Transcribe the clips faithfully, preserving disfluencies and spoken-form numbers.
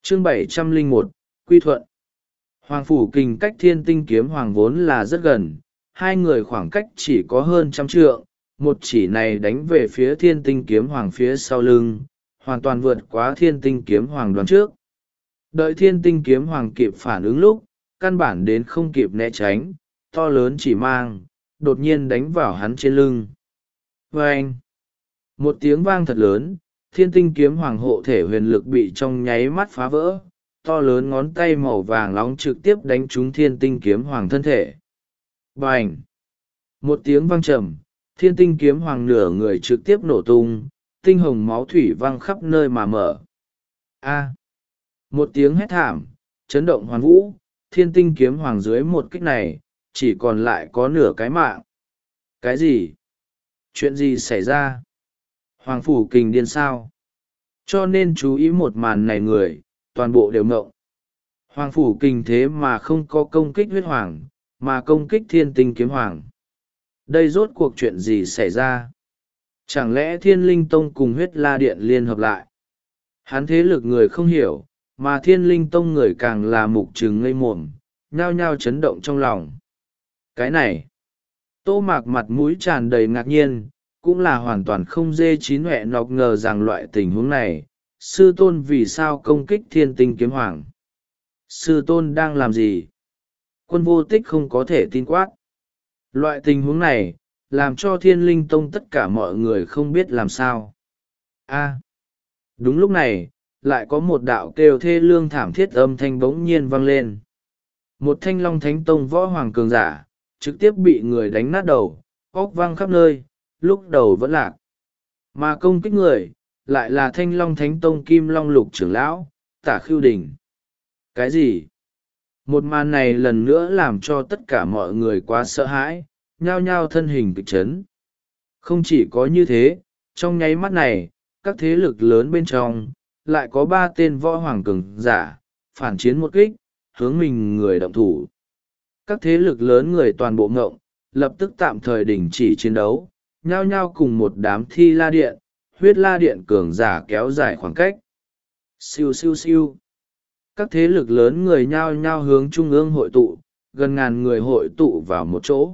Chương bảy trăm lẻ một, Quy Thuận. Hoàng Phủ Kình cách Thiên Tinh Kiếm Hoàng vốn là rất gần, hai người khoảng cách chỉ có hơn trăm trượng, một chỉ này đánh về phía Thiên Tinh Kiếm Hoàng phía sau lưng, hoàn toàn vượt quá Thiên Tinh Kiếm Hoàng đoán trước. Đợi Thiên Tinh Kiếm Hoàng kịp phản ứng lúc, căn bản đến không kịp né tránh, to lớn chỉ mang, đột nhiên đánh vào hắn trên lưng. Vâng! Một tiếng vang thật lớn, Thiên Tinh Kiếm Hoàng hộ thể huyền lực bị trong nháy mắt phá vỡ, to lớn ngón tay màu vàng nóng trực tiếp đánh trúng Thiên Tinh Kiếm Hoàng thân thể. Bành! Một tiếng vang trầm, Thiên Tinh Kiếm Hoàng nửa người trực tiếp nổ tung, tinh hồng máu thủy văng khắp nơi mà mở. A! Một tiếng hét thảm, chấn động hoàn vũ, Thiên Tinh Kiếm Hoàng dưới một kích này, chỉ còn lại có nửa cái mạng. Cái gì? Chuyện gì xảy ra? Hoàng Phủ Kình điên sao? Cho nên chú ý một màn này người, toàn bộ đều ngộng. Hoàng Phủ Kình thế mà không có công kích huyết hoàng, mà công kích Thiên Tinh Kiếm Hoàng. Đây rốt cuộc chuyện gì xảy ra? Chẳng lẽ Thiên Linh Tông cùng huyết la điện liên hợp lại? Hắn thế lực người không hiểu, mà Thiên Linh Tông người càng là mục trừng ngây mồm, nhao nhao chấn động trong lòng. Cái này, Tô Mạc mặt mũi tràn đầy ngạc nhiên, cũng là hoàn toàn không dê chín huệ nọc ngờ rằng loại tình huống này, sư tôn vì sao công kích Thiên Tinh Kiếm Hoàng? Sư tôn đang làm gì? Quân Vô Tích không có thể tin quát. Loại tình huống này, làm cho Thiên Linh Tông tất cả mọi người không biết làm sao. A. Đúng lúc này, lại có một đạo kêu thê lương thảm thiết âm thanh bỗng nhiên vang lên. Một Thanh Long Thánh Tông võ hoàng cường giả, trực tiếp bị người đánh nát đầu, óc văng khắp nơi, lúc đầu vẫn lạc. Mà công kích người, lại là Thanh Long Thánh Tông Kim Long Lục trưởng lão, Tả Khưu Đình. Cái gì? Một màn này lần nữa làm cho tất cả mọi người quá sợ hãi, nhao nhao thân hình kịch chấn. Không chỉ có như thế, trong nháy mắt này, các thế lực lớn bên trong, lại có ba tên võ hoàng cường giả, phản chiến một kích, hướng mình người động thủ. Các thế lực lớn người toàn bộ ngộng, lập tức tạm thời đình chỉ chiến đấu, nhao nhao cùng một đám thi la điện, huyết la điện cường giả kéo dài khoảng cách. Siêu siêu siêu. Các thế lực lớn người nhao nhao hướng trung ương hội tụ, gần ngàn người hội tụ vào một chỗ.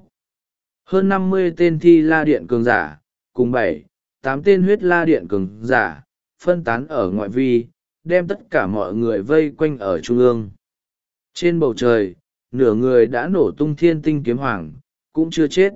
Hơn năm mươi tên thi la điện cường giả, cùng bảy, tám tên huyết la điện cường giả, phân tán ở ngoại vi, đem tất cả mọi người vây quanh ở trung ương. Trên bầu trời, nửa người đã nổ tung Thiên Tinh Kiếm Hoàng, cũng chưa chết.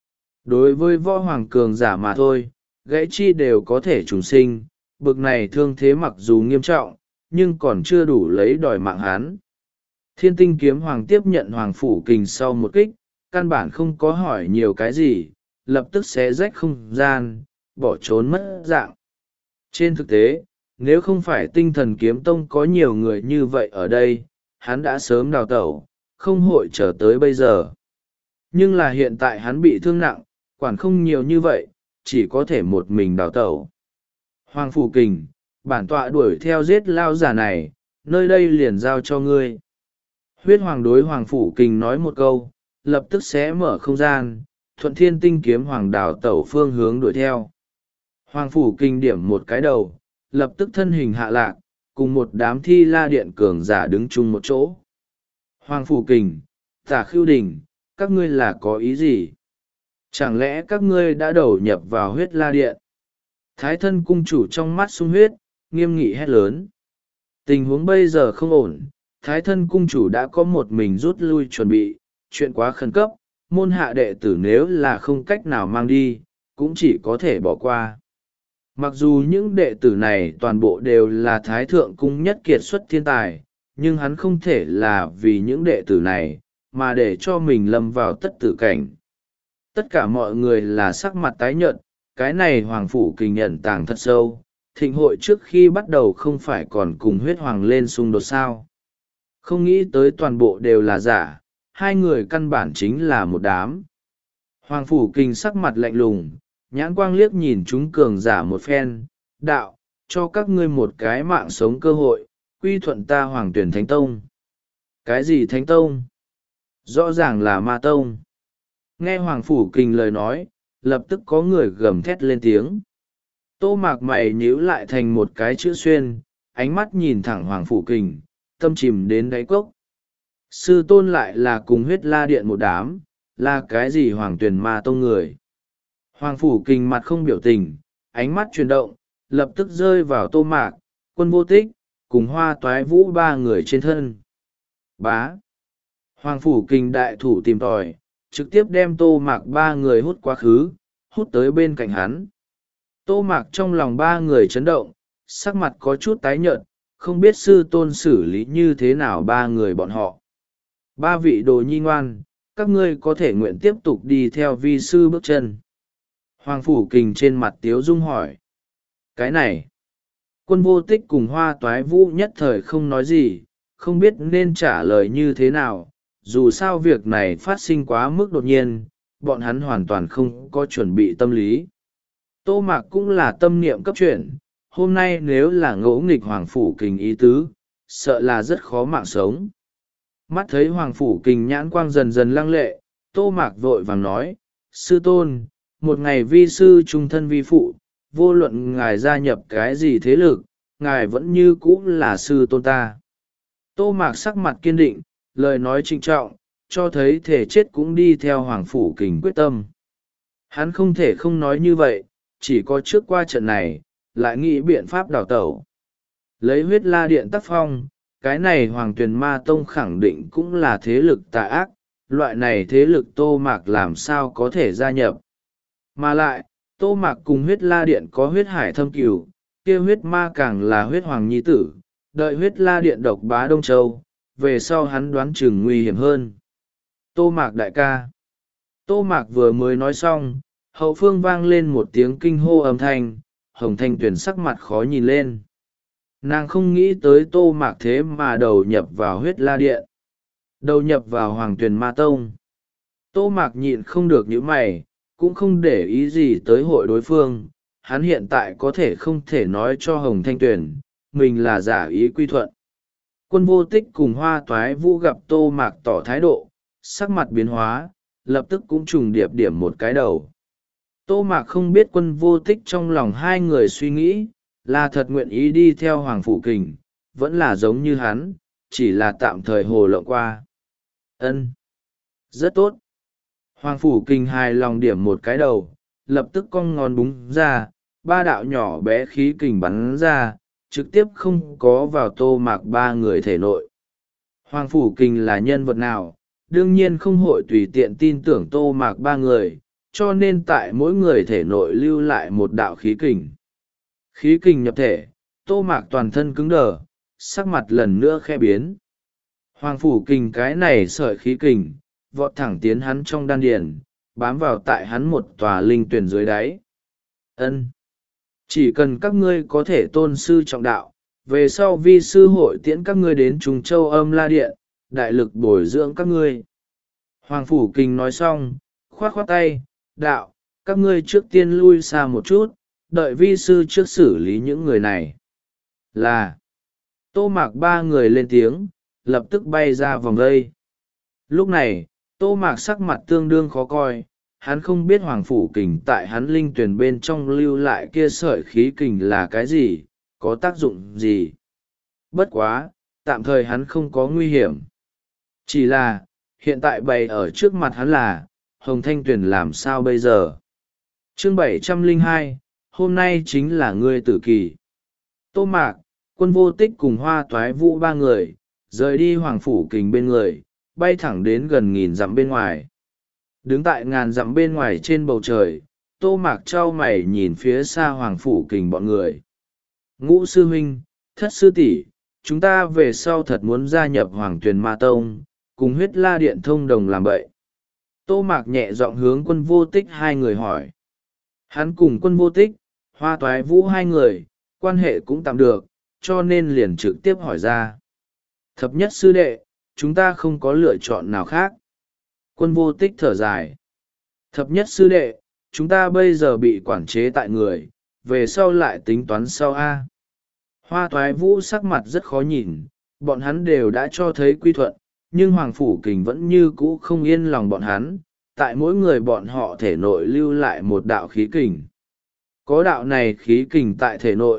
Đối với võ hoàng cường giả mà thôi, gãy chi đều có thể trùng sinh, bực này thương thế mặc dù nghiêm trọng, nhưng còn chưa đủ lấy đòi mạng hắn. Thiên Tinh Kiếm Hoàng tiếp nhận Hoàng Phủ Kình sau một kích, căn bản không có hỏi nhiều cái gì, lập tức xé rách không gian, bỏ trốn mất dạng. Trên thực tế, nếu không phải Tinh Thần Kiếm Tông có nhiều người như vậy ở đây, hắn đã sớm đào tẩu, không hội trở tới bây giờ. Nhưng là hiện tại hắn bị thương nặng, quản không nhiều như vậy, chỉ có thể một mình đào tẩu. Hoàng Phủ Kình, bản tọa đuổi theo giết lao giả này, nơi đây liền giao cho ngươi. Huyết Hoàng đối Hoàng Phủ Kình nói một câu, lập tức sẽ mở không gian, thuận Thiên Tinh Kiếm Hoàng đào tẩu phương hướng đuổi theo. Hoàng Phủ Kình điểm một cái đầu, lập tức thân hình hạ lạc, cùng một đám thi la điện cường giả đứng chung một chỗ. Hoàng Phủ Kình, Tả Khưu Đình, các ngươi là có ý gì? Chẳng lẽ các ngươi đã đầu nhập vào huyết la điện? Thái Thân cung chủ trong mắt sung huyết, nghiêm nghị hét lớn. Tình huống bây giờ không ổn, Thái Thân cung chủ đã có một mình rút lui chuẩn bị, chuyện quá khẩn cấp, môn hạ đệ tử nếu là không cách nào mang đi, cũng chỉ có thể bỏ qua. Mặc dù những đệ tử này toàn bộ đều là Thái Thượng cung nhất kiệt xuất thiên tài, nhưng hắn không thể là vì những đệ tử này, mà để cho mình lâm vào tất tử cảnh. Tất cả mọi người là sắc mặt tái nhợt, cái này Hoàng Phủ Kình nhận tàng thật sâu, thịnh hội trước khi bắt đầu không phải còn cùng huyết hoàng lên xung đột sao. Không nghĩ tới toàn bộ đều là giả, hai người căn bản chính là một đám. Hoàng Phủ Kình sắc mặt lạnh lùng, nhãn quang liếc nhìn chúng cường giả một phen, đạo, cho các ngươi một cái mạng sống cơ hội, quy thuận ta Hoàng Tuyển Thánh Tông. Cái gì Thánh Tông? Rõ ràng là Ma Tông. Nghe Hoàng Phủ Kình lời nói, lập tức có người gầm thét lên tiếng. Tô Mạc mày nhíu lại thành một cái chữ xuyên, ánh mắt nhìn thẳng Hoàng Phủ Kình, tâm chìm đến đáy cốc. Sư tôn lại là cùng huyết la điện một đám, là cái gì Hoàng Tuyền Ma Tông người? Hoàng Phủ Kình mặt không biểu tình, ánh mắt chuyển động, lập tức rơi vào Tô Mạc, Quân Vô Tích, cùng Hoa Toái Vũ ba người trên thân. Bá! Hoàng Phủ Kình đại thủ tìm tòi, trực tiếp đem Tô Mạc ba người hút quá khứ, hút tới bên cạnh hắn. Tô Mạc trong lòng ba người chấn động, sắc mặt có chút tái nhợt, không biết sư tôn xử lý như thế nào ba người bọn họ. Ba vị đồ nhi ngoan, các ngươi có thể nguyện tiếp tục đi theo vi sư bước chân. Hoàng Phủ Kình trên mặt tiếu dung hỏi. Cái này, Quân Vô Tích cùng Hoa Toái Vũ nhất thời không nói gì, không biết nên trả lời như thế nào, dù sao việc này phát sinh quá mức đột nhiên, bọn hắn hoàn toàn không có chuẩn bị tâm lý. Tô Mạc cũng là tâm niệm cấp chuyển, hôm nay nếu là ngỗ nghịch Hoàng Phủ Kình ý tứ, sợ là rất khó mạng sống. Mắt thấy Hoàng Phủ Kình nhãn quang dần dần lăng lệ, Tô Mạc vội vàng nói, sư tôn, một ngày vi sư trung thân vi phụ, vô luận ngài gia nhập cái gì thế lực, ngài vẫn như cũ là sư tôn ta. Tô Mạc sắc mặt kiên định, lời nói trịnh trọng, cho thấy thể chết cũng đi theo Hoàng Phủ Kình quyết tâm. Hắn không thể không nói như vậy, chỉ có trước qua trận này, lại nghĩ biện pháp đào tẩu. Lấy huyết la điện tác phong, cái này Hoàng Tuyền Ma Tông khẳng định cũng là thế lực tà ác, loại này thế lực Tô Mạc làm sao có thể gia nhập. Mà lại, Tô Mạc cùng huyết la điện có huyết hải thâm cửu, kia huyết ma càng là huyết hoàng nhi tử, đợi huyết la điện độc bá Đông Châu, về sau hắn đoán chừng nguy hiểm hơn. Tô Mạc đại ca. Tô Mạc vừa mới nói xong, hậu phương vang lên một tiếng kinh hô âm thanh, Hồng Thanh Tuyền sắc mặt khó nhìn lên. Nàng không nghĩ tới Tô Mạc thế mà đầu nhập vào huyết la điện, đầu nhập vào Hoàng Tuyền Ma Tông. Tô Mạc nhịn không được những mày, cũng không để ý gì tới hội đối phương, hắn hiện tại có thể không thể nói cho Hồng Thanh Tuyền, mình là giả ý quy thuận. Quân Vô Tích cùng Hoa Toái Vũ gặp Tô Mạc tỏ thái độ, sắc mặt biến hóa, lập tức cũng trùng điệp điểm một cái đầu. Tô Mạc không biết Quân Vô Tích trong lòng hai người suy nghĩ, là thật nguyện ý đi theo Hoàng Phủ Kình, vẫn là giống như hắn, chỉ là tạm thời hồ lộng qua. Ân, rất tốt. Hoàng Phủ Kình hài lòng điểm một cái đầu, lập tức cong ngón búng ra, ba đạo nhỏ bé khí kình bắn ra, trực tiếp không có vào Tô Mạc ba người thể nội. Hoàng Phủ Kình là nhân vật nào, đương nhiên không hội tùy tiện tin tưởng Tô Mạc ba người, cho nên tại mỗi người thể nội lưu lại một đạo khí kình. Khí kình nhập thể, Tô Mạc toàn thân cứng đờ, sắc mặt lần nữa khe biến. Hoàng Phủ Kình cái này sợi khí kình, vọt thẳng tiến hắn trong đan điền, bám vào tại hắn một tòa linh tuyển dưới đáy. Ân, chỉ cần các ngươi có thể tôn sư trọng đạo, về sau vi sư hội tiễn các ngươi đến Trùng Châu Âm La Điện, đại lực bồi dưỡng các ngươi. Hoàng Phủ Kình nói xong, khoát khoát tay, đạo, các ngươi trước tiên lui xa một chút, đợi vi sư trước xử lý những người này. Là, Tô Mạc ba người lên tiếng, lập tức bay ra vòng vây. Lúc này, Tô Mạc sắc mặt tương đương khó coi, hắn không biết Hoàng Phủ Kình tại hắn linh tuyển bên trong lưu lại kia sợi khí kình là cái gì, có tác dụng gì. Bất quá, tạm thời hắn không có nguy hiểm. Chỉ là, hiện tại bày ở trước mặt hắn là, Hồng Thanh Tuyền làm sao bây giờ? Chương bảy trăm lẻ hai, hôm nay chính là ngươi tử kỳ. Tô Mạc, Quân Vô Tích cùng Hoa Toái Vũ ba người, rời đi Hoàng Phủ Kình bên người, bay thẳng đến gần nghìn dặm bên ngoài. Đứng tại ngàn dặm bên ngoài trên bầu trời, Tô Mạc trao mày nhìn phía xa Hoàng Phủ Kình bọn người. Ngũ sư huynh, thất sư tỷ, chúng ta về sau thật muốn gia nhập Hoàng Tuyền Ma Tông, cùng huyết la điện thông đồng làm bậy. Tô Mạc nhẹ giọng hướng Quân Vô Tích hai người hỏi. Hắn cùng Quân Vô Tích, Hoa Toái Vũ hai người, quan hệ cũng tạm được, cho nên liền trực tiếp hỏi ra. Thập nhất sư đệ, chúng ta không có lựa chọn nào khác. Quân Vô Tích thở dài. Thập nhất sư đệ, chúng ta bây giờ bị quản chế tại người, về sau lại tính toán sau A. Hoa Toái Vũ sắc mặt rất khó nhìn, bọn hắn đều đã cho thấy quy thuận, nhưng Hoàng Phủ Kình vẫn như cũ không yên lòng bọn hắn, tại mỗi người bọn họ thể nội lưu lại một đạo khí kình. Có đạo này khí kình tại thể nội,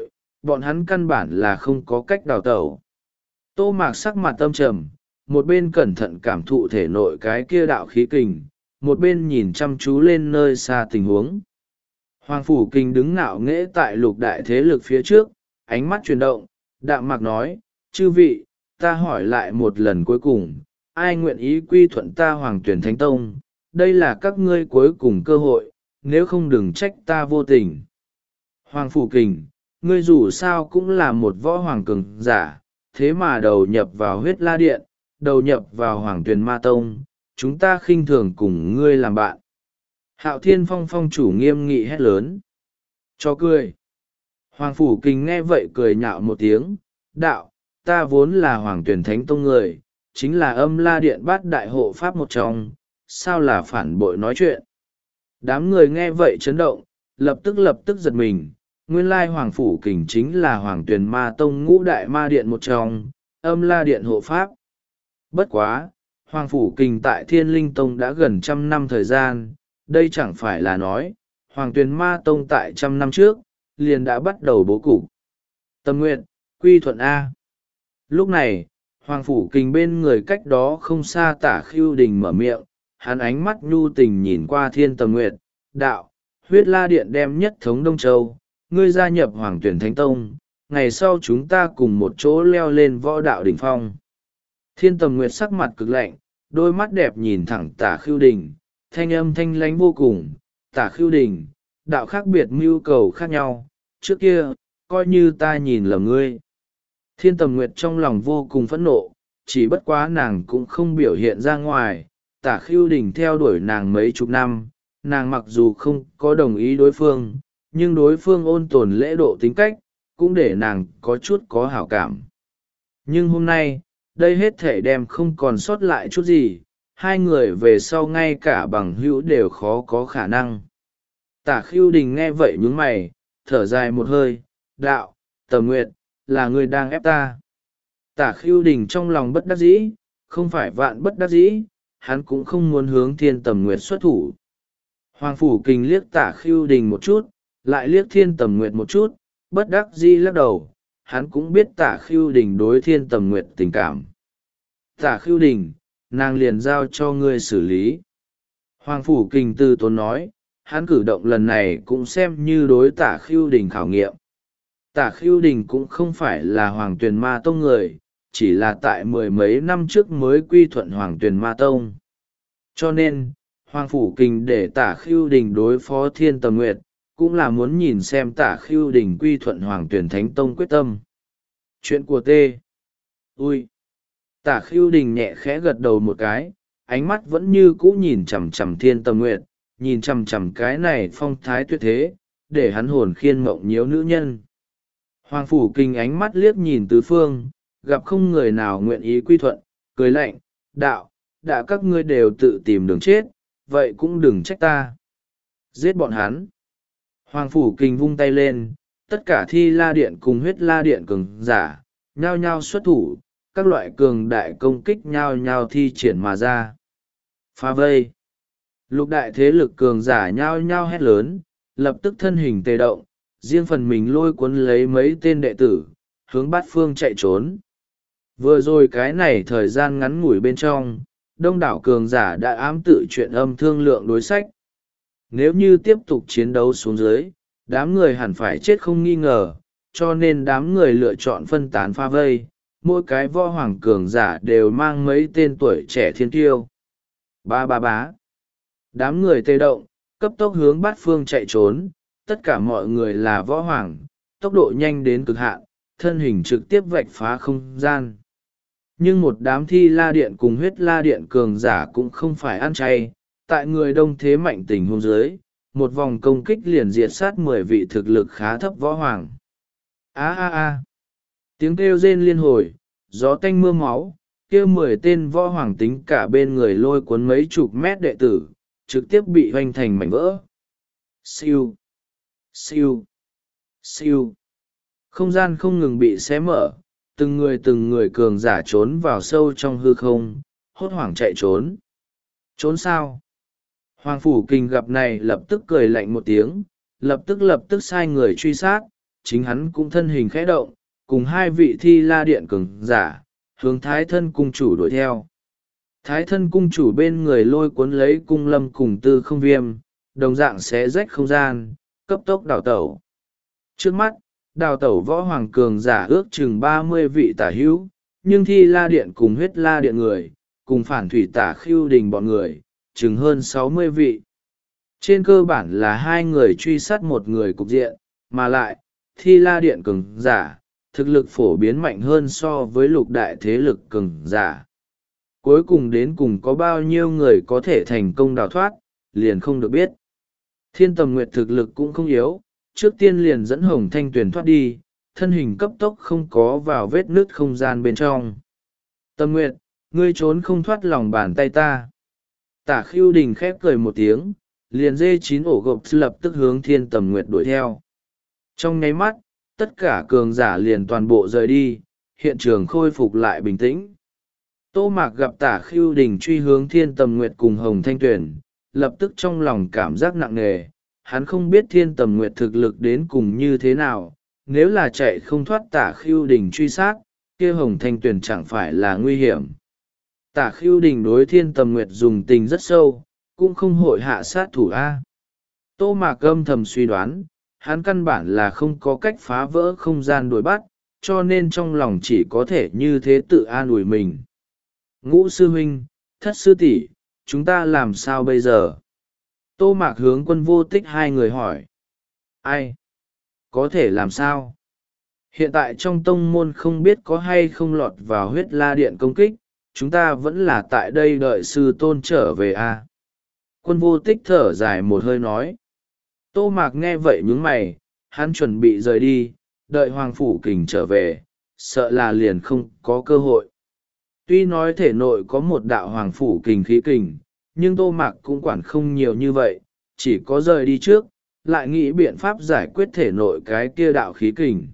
bọn hắn căn bản là không có cách đào tẩu. Tô Mạc sắc mặt tâm trầm, một bên cẩn thận cảm thụ thể nội cái kia đạo khí kình, một bên nhìn chăm chú lên nơi xa tình huống. Hoàng Phủ Kình đứng ngạo nghễ tại lục đại thế lực phía trước, ánh mắt chuyển động, đạm mạc nói, chư vị, ta hỏi lại một lần cuối cùng, ai nguyện ý quy thuận ta Hoàng Tuyển Thánh Tông, đây là các ngươi cuối cùng cơ hội, nếu không đừng trách ta vô tình. Hoàng Phủ Kình, ngươi dù sao cũng là một võ hoàng cường giả, thế mà đầu nhập vào huyết la điện, đầu nhập vào Hoàng Tuyền Ma Tông, chúng ta khinh thường cùng ngươi làm bạn. Hạo Thiên Phong phong chủ nghiêm nghị hét lớn. Cho cười. Hoàng Phủ Kình nghe vậy cười nhạo một tiếng, đạo, ta vốn là Hoàng Tuyển Thánh Tông người, chính là âm la điện bát đại hộ pháp một trong, sao là phản bội nói chuyện. Đám người nghe vậy chấn động, lập tức lập tức giật mình, nguyên lai Hoàng Phủ Kình chính là Hoàng Tuyền Ma Tông ngũ đại ma điện một trong, âm la điện hộ pháp. Bất quá, Hoàng Phủ Kình tại Thiên Linh Tông đã gần trăm năm thời gian, đây chẳng phải là nói, Hoàng Tuyền Ma Tông tại trăm năm trước, liền đã bắt đầu bố cục. Tâm nguyện, quy thuận A. Lúc này, Hoàng Phủ Kình bên người cách đó không xa Tả Khưu Đình mở miệng, hắn ánh mắt nhu tình nhìn qua Thiên Tầm Nguyệt, đạo, huyết la điện đem nhất thống Đông Châu, ngươi gia nhập Hoàng Tuyển Thánh Tông, ngày sau chúng ta cùng một chỗ leo lên võ đạo đỉnh phong. Thiên Tầm Nguyệt sắc mặt cực lạnh, đôi mắt đẹp nhìn thẳng Tả Khưu Đình, thanh âm thanh lánh vô cùng, Tả Khưu Đình, đạo khác biệt mưu cầu khác nhau, trước kia, coi như ta nhìn lầm ngươi. Thiên Tầm Nguyệt trong lòng vô cùng phẫn nộ, chỉ bất quá nàng cũng không biểu hiện ra ngoài, Tả Khưu Đình theo đuổi nàng mấy chục năm, nàng mặc dù không có đồng ý đối phương, nhưng đối phương ôn tồn lễ độ tính cách, cũng để nàng có chút có hảo cảm. Nhưng hôm nay, đây hết thể đem không còn sót lại chút gì, hai người về sau ngay cả bằng hữu đều khó có khả năng. Tả Khưu Đình nghe vậy nhướng mày, thở dài một hơi, đạo, Tầm Nguyệt, là người đang ép ta. Tả Khưu Đình trong lòng bất đắc dĩ, không phải vạn bất đắc dĩ, hắn cũng không muốn hướng Thiên Tầm Nguyệt xuất thủ. Hoàng Phủ Kình liếc Tả Khưu Đình một chút, lại liếc Thiên Tầm Nguyệt một chút, bất đắc dĩ lắc đầu, hắn cũng biết Tả Khưu Đình đối Thiên Tầm Nguyệt tình cảm. Tả Khưu Đình, nàng liền giao cho ngươi xử lý. Hoàng Phủ Kình từ tốn nói, hắn cử động lần này cũng xem như đối Tả Khưu Đình khảo nghiệm. Tả Khưu Đình cũng không phải là Hoàng Tuyền Ma Tông người, chỉ là tại mười mấy năm trước mới quy thuận Hoàng Tuyền Ma Tông. Cho nên, Hoàng Phủ Kình để Tả Khưu Đình đối phó Thiên Tầm Nguyệt, cũng là muốn nhìn xem Tả Khưu Đình quy thuận Hoàng Tuyền Thánh Tông quyết tâm. Chuyện của T. Ui! Tả Khưu Đình nhẹ khẽ gật đầu một cái, ánh mắt vẫn như cũ nhìn chằm chằm Thiên Tầm Nguyệt, nhìn chằm chằm cái này phong thái tuyệt thế, để hắn hồn khiên mộng nhiễu nữ nhân. Hoàng Phủ Kình ánh mắt liếc nhìn tứ phương, gặp không người nào nguyện ý quy thuận, cười lạnh, đạo, đã các ngươi đều tự tìm đường chết, vậy cũng đừng trách ta. Giết bọn hắn. Hoàng Phủ Kình vung tay lên, tất cả thi la điện cùng huyết la điện cường giả, nhao nhao xuất thủ, các loại cường đại công kích nhao nhao thi triển mà ra. Phá vây. Lục đại thế lực cường giả nhao nhao hét lớn, lập tức thân hình tê động, riêng phần mình lôi cuốn lấy mấy tên đệ tử, hướng bát phương chạy trốn. Vừa rồi cái này thời gian ngắn ngủi bên trong, đông đảo cường giả đã ám tự chuyện âm thương lượng đối sách. Nếu như tiếp tục chiến đấu xuống dưới, đám người hẳn phải chết không nghi ngờ, cho nên đám người lựa chọn phân tán pha vây, mỗi cái võ hoàng cường giả đều mang mấy tên tuổi trẻ thiên tiêu. Ba ba bá. Đám người tê động, cấp tốc hướng bát phương chạy trốn, tất cả mọi người là võ hoàng, tốc độ nhanh đến cực hạn, thân hình trực tiếp vạch phá không gian. Nhưng một đám thi la điện cùng huyết la điện cường giả cũng không phải ăn chay, tại người đông thế mạnh tình huống dưới, một vòng công kích liền diệt sát mười vị thực lực khá thấp võ hoàng. A a a. Tiếng kêu rên liên hồi, gió tanh mưa máu, kia mười tên võ hoàng tính cả bên người lôi cuốn mấy chục mét đệ tử, trực tiếp bị hoành thành mảnh vỡ. Siêu, siêu, siêu. Không gian không ngừng bị xé mở, từng người từng người cường giả trốn vào sâu trong hư không, hốt hoảng chạy trốn. Trốn sao? Hoàng Phủ Kình gặp này lập tức cười lạnh một tiếng, lập tức lập tức sai người truy sát, chính hắn cũng thân hình khẽ động, cùng hai vị thi la điện cường giả, hướng thái thân cung chủ đuổi theo. Thái thân cung chủ bên người lôi cuốn lấy cung lâm cùng tư không viêm, đồng dạng xé rách không gian, cấp tốc đào tẩu. Trước mắt, đào tẩu võ hoàng cường giả ước chừng ba mươi vị tả hữu, nhưng thi la điện cùng huyết la điện người, cùng phản thủy tả khiêu đình bọn người, chừng hơn sáu mươi vị. Trên cơ bản là hai người truy sát một người cục diện, mà lại, thi la điện cường giả, thực lực phổ biến mạnh hơn so với lục đại thế lực cường giả. Cuối cùng đến cùng có bao nhiêu người có thể thành công đào thoát, liền không được biết. Thiên Tầm Nguyệt thực lực cũng không yếu, trước tiên liền dẫn Hồng Thanh Tuyền thoát đi, thân hình cấp tốc không có vào vết nứt không gian bên trong. Tầm Nguyệt, ngươi trốn không thoát lòng bàn tay ta. Tả Khưu Đình khép cười một tiếng, liền dê chín ổ gộp lập tức hướng Thiên Tầm Nguyệt đuổi theo. Trong nháy mắt, tất cả cường giả liền toàn bộ rời đi, hiện trường khôi phục lại bình tĩnh. Tô Mạc gặp Tả Khưu Đình truy hướng Thiên Tầm Nguyệt cùng Hồng Thanh Tuyền, lập tức trong lòng cảm giác nặng nề, hắn không biết Thiên Tầm Nguyệt thực lực đến cùng như thế nào, nếu là chạy không thoát Tả Khưu Đình truy sát, kia Hồng Thanh Tuyền chẳng phải là nguy hiểm. Tả Khưu Đình đối Thiên Tầm Nguyệt dùng tình rất sâu, cũng không hội hạ sát thủ A. Tô Mạc âm thầm suy đoán, hắn căn bản là không có cách phá vỡ không gian đuổi bắt, cho nên trong lòng chỉ có thể như thế tự an ủi mình. Ngũ sư huynh, thất sư tỷ, chúng ta làm sao bây giờ? Tô Mạc hướng Quân Vô Tích hai người hỏi. Ai? Có thể làm sao? Hiện tại trong tông môn không biết có hay không lọt vào huyết la điện công kích, chúng ta vẫn là tại đây đợi sư tôn trở về à? Quân Vô Tích thở dài một hơi nói. Tô Mạc nghe vậy nhướng mày, hắn chuẩn bị rời đi, đợi Hoàng Phủ Kình trở về, sợ là liền không có cơ hội. Tuy nói thể nội có một đạo Hoàng Phủ Kình khí kình, nhưng Tô Mạc cũng quản không nhiều như vậy, chỉ có rời đi trước, lại nghĩ biện pháp giải quyết thể nội cái kia đạo khí kình.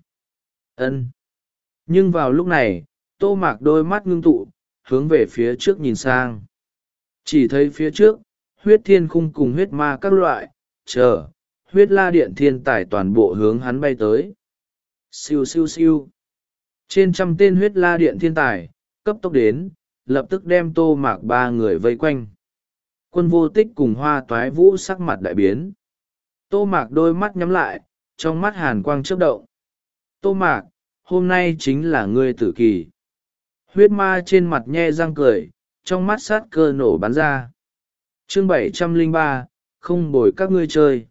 Ân. Nhưng vào lúc này, Tô Mạc đôi mắt ngưng tụ, hướng về phía trước nhìn sang. Chỉ thấy phía trước, huyết thiên khung cùng huyết ma các loại, chờ, huyết la điện thiên tài toàn bộ hướng hắn bay tới. Siêu siêu siêu. Trên trăm tên huyết la điện thiên tài, cấp tốc đến, lập tức đem Tô Mạc ba người vây quanh. Quân Vô Tích cùng Hoa Toái Vũ sắc mặt đại biến. Tô Mạc đôi mắt nhắm lại, trong mắt hàn quang chớp động. Tô Mạc, hôm nay chính là ngươi tử kỳ. Huyết ma trên mặt nhe răng cười, trong mắt sát cơ nổ bắn ra. Chương bảy trăm lẻ ba, không bồi các ngươi chơi.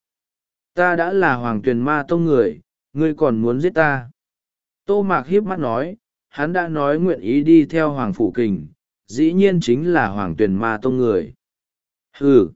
Ta đã là Hoàng Tuyền Ma Tông người, ngươi còn muốn giết ta. Tô Mạc hiếp mắt nói, hắn đã nói nguyện ý đi theo Hoàng Phủ Kình, dĩ nhiên chính là Hoàng Tuyền Ma Tông người. Hừ,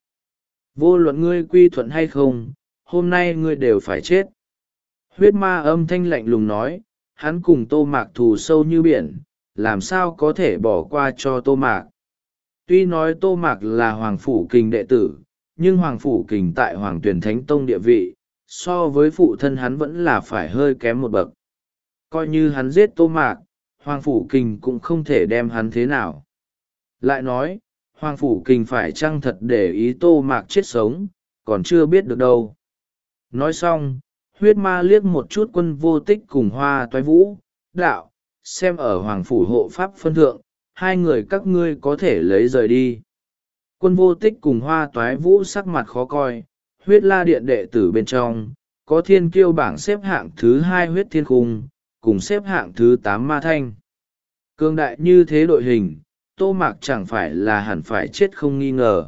vô luận ngươi quy thuận hay không, hôm nay ngươi đều phải chết. Huyết ma âm thanh lạnh lùng nói, hắn cùng Tô Mạc thù sâu như biển, làm sao có thể bỏ qua cho Tô Mạc. Tuy nói Tô Mạc là Hoàng Phủ Kình đệ tử, nhưng Hoàng Phủ Kình tại Hoàng Tuyền Thánh Tông địa vị, so với phụ thân hắn vẫn là phải hơi kém một bậc. Coi như hắn giết Tô Mạc, Hoàng Phủ Kình cũng không thể đem hắn thế nào. Lại nói, Hoàng Phủ Kình phải chăng thật để ý Tô Mạc chết sống, còn chưa biết được đâu. Nói xong, huyết ma liếc một chút Quân Vô Tích cùng Hoa Toái Vũ, đạo, xem ở Hoàng Phủ hộ pháp phân thượng, hai người các ngươi có thể lấy rời đi. Quân Vô Tích cùng Hoa Toái Vũ sắc mặt khó coi, huyết la điện đệ tử bên trong, có thiên kiêu bảng xếp hạng thứ hai huyết thiên khung, cùng xếp hạng thứ tám ma thanh. Cương đại như thế đội hình, Tô Mạc chẳng phải là hẳn phải chết không nghi ngờ.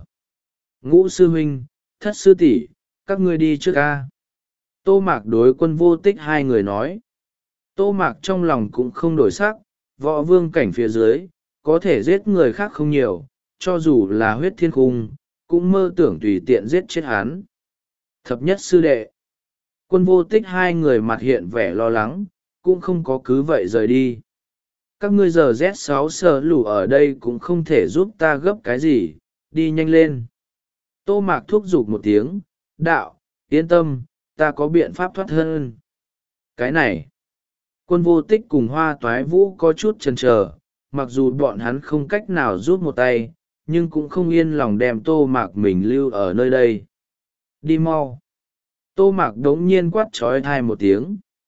Ngũ sư huynh, thất sư tỷ, các ngươi đi trước ca. Tô Mạc đối Quân Vô Tích hai người nói. Tô Mạc trong lòng cũng không đổi sắc, võ vương cảnh phía dưới, có thể giết người khác không nhiều, cho dù là huyết thiên khung, cũng mơ tưởng tùy tiện giết chết hắn. Thập nhất sư đệ. Quân Vô Tích hai người mặt hiện vẻ lo lắng, cũng không có cứ vậy rời đi. Các ngươi giờ Z sáu sở lù ở đây cũng không thể giúp ta gấp cái gì, đi nhanh lên. Tô Mạc thúc giục một tiếng, đạo, yên tâm, ta có biện pháp thoát hơn. Cái này, Quân Vô Tích cùng Hoa Toái Vũ có chút chần chờ, mặc dù bọn hắn không cách nào giúp một tay, nhưng cũng không yên lòng đem Tô Mạc mình lưu ở nơi đây. Đi mau. Tô Mạc đống nhiên quát trói thai một tiếng.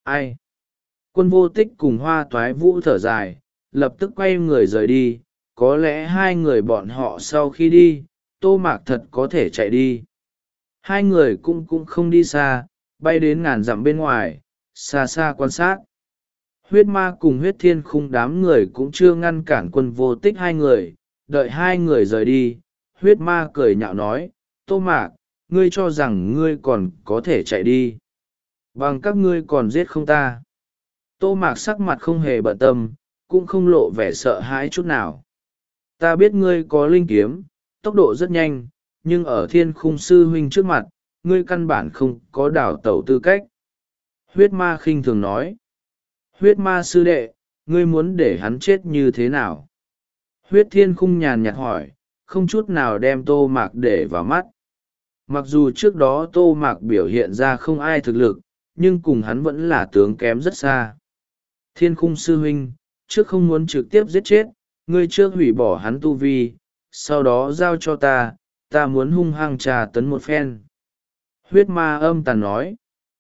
Ai? Quân vô tích cùng hoa toái vũ thở dài, lập tức quay người rời đi. Có lẽ hai người bọn họ sau khi đi, Tô Mạc thật có thể chạy đi. Hai người cũng cũng không đi xa, bay đến ngàn dặm bên ngoài, xa xa quan sát. Huyết ma cùng huyết thiên khung đám người cũng chưa ngăn cản quân vô tích hai người, đợi hai người rời đi. Huyết ma cười nhạo nói, Tô Mạc, ngươi cho rằng ngươi còn có thể chạy đi. Bằng các ngươi còn giết không ta. Tô Mạc sắc mặt không hề bận tâm, cũng không lộ vẻ sợ hãi chút nào. Ta biết ngươi có linh kiếm, tốc độ rất nhanh, nhưng ở thiên khung sư huynh trước mặt, ngươi căn bản không có đảo tẩu tư cách. Huyết ma khinh thường nói. Huyết ma sư đệ, ngươi muốn để hắn chết như thế nào? Huyết thiên khung nhàn nhạt hỏi, không chút nào đem Tô Mạc để vào mắt. Mặc dù trước đó Tô Mạc biểu hiện ra không ai thực lực, nhưng cùng hắn vẫn là tướng kém rất xa. Thiên khung sư huynh, trước không muốn trực tiếp giết chết, ngươi trước hủy bỏ hắn tu vi, sau đó giao cho ta, ta muốn hung hăng trà tấn một phen. Huyết ma âm tàn nói.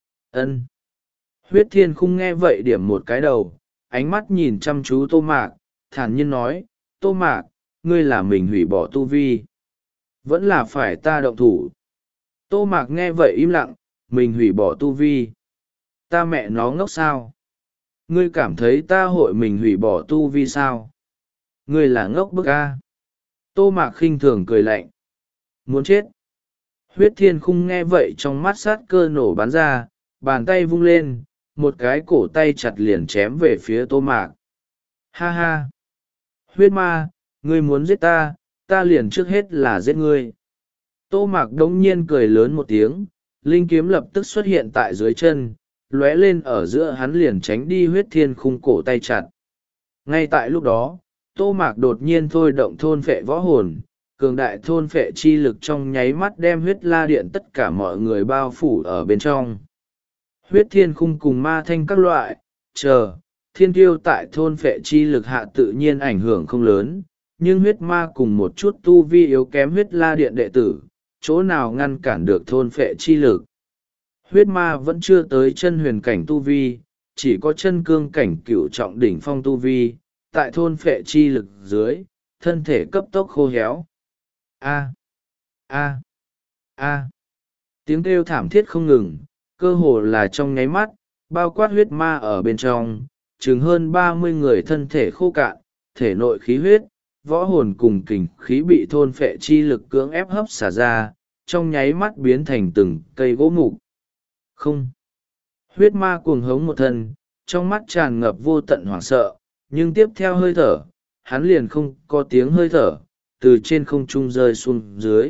Ân. Huyết thiên khung nghe vậy điểm một cái đầu, ánh mắt nhìn chăm chú Tô Mạc, thản nhiên nói, Tô Mạc, ngươi là mình hủy bỏ tu vi. Vẫn là phải ta động thủ. Tô Mạc nghe vậy im lặng, mình hủy bỏ tu vi. Ta mẹ nó ngốc sao? Ngươi cảm thấy ta hội mình hủy bỏ tu vi sao? Ngươi là ngốc bức a. Tô Mạc khinh thường cười lạnh. Muốn chết. Huyết thiên khung nghe vậy trong mắt sát cơ nổ bắn ra, bàn tay vung lên, một cái cổ tay chặt liền chém về phía Tô Mạc. Ha ha! Huyết ma, ngươi muốn giết ta, ta liền trước hết là giết ngươi. Tô Mạc đống nhiên cười lớn một tiếng, linh kiếm lập tức xuất hiện tại dưới chân, lóe lên ở giữa hắn liền tránh đi huyết thiên khung cổ tay chặt. Ngay tại lúc đó, Tô Mạc đột nhiên thôi động thôn phệ võ hồn, cường đại thôn phệ chi lực trong nháy mắt đem huyết la điện tất cả mọi người bao phủ ở bên trong. Huyết thiên khung cùng ma thanh các loại, chờ, thiên kiêu tại thôn phệ chi lực hạ tự nhiên ảnh hưởng không lớn, nhưng huyết ma cùng một chút tu vi yếu kém huyết la điện đệ tử, chỗ nào ngăn cản được thôn phệ chi lực. Huyết ma vẫn chưa tới chân huyền cảnh tu vi, chỉ có chân cương cảnh cửu trọng đỉnh phong tu vi, tại thôn phệ chi lực dưới, thân thể cấp tốc khô héo. A. A. A. Tiếng kêu thảm thiết không ngừng, cơ hồ là trong nháy mắt, bao quát huyết ma ở bên trong, chừng hơn ba mươi người thân thể khô cạn, thể nội khí huyết, võ hồn cùng kình khí bị thôn phệ chi lực cưỡng ép hấp xả ra, trong nháy mắt biến thành từng cây gỗ mục. Không. Huyết ma cuồng hống một thân, trong mắt tràn ngập vô tận hoảng sợ, nhưng tiếp theo hơi thở, hắn liền không có tiếng hơi thở, từ trên không trung rơi xuống dưới.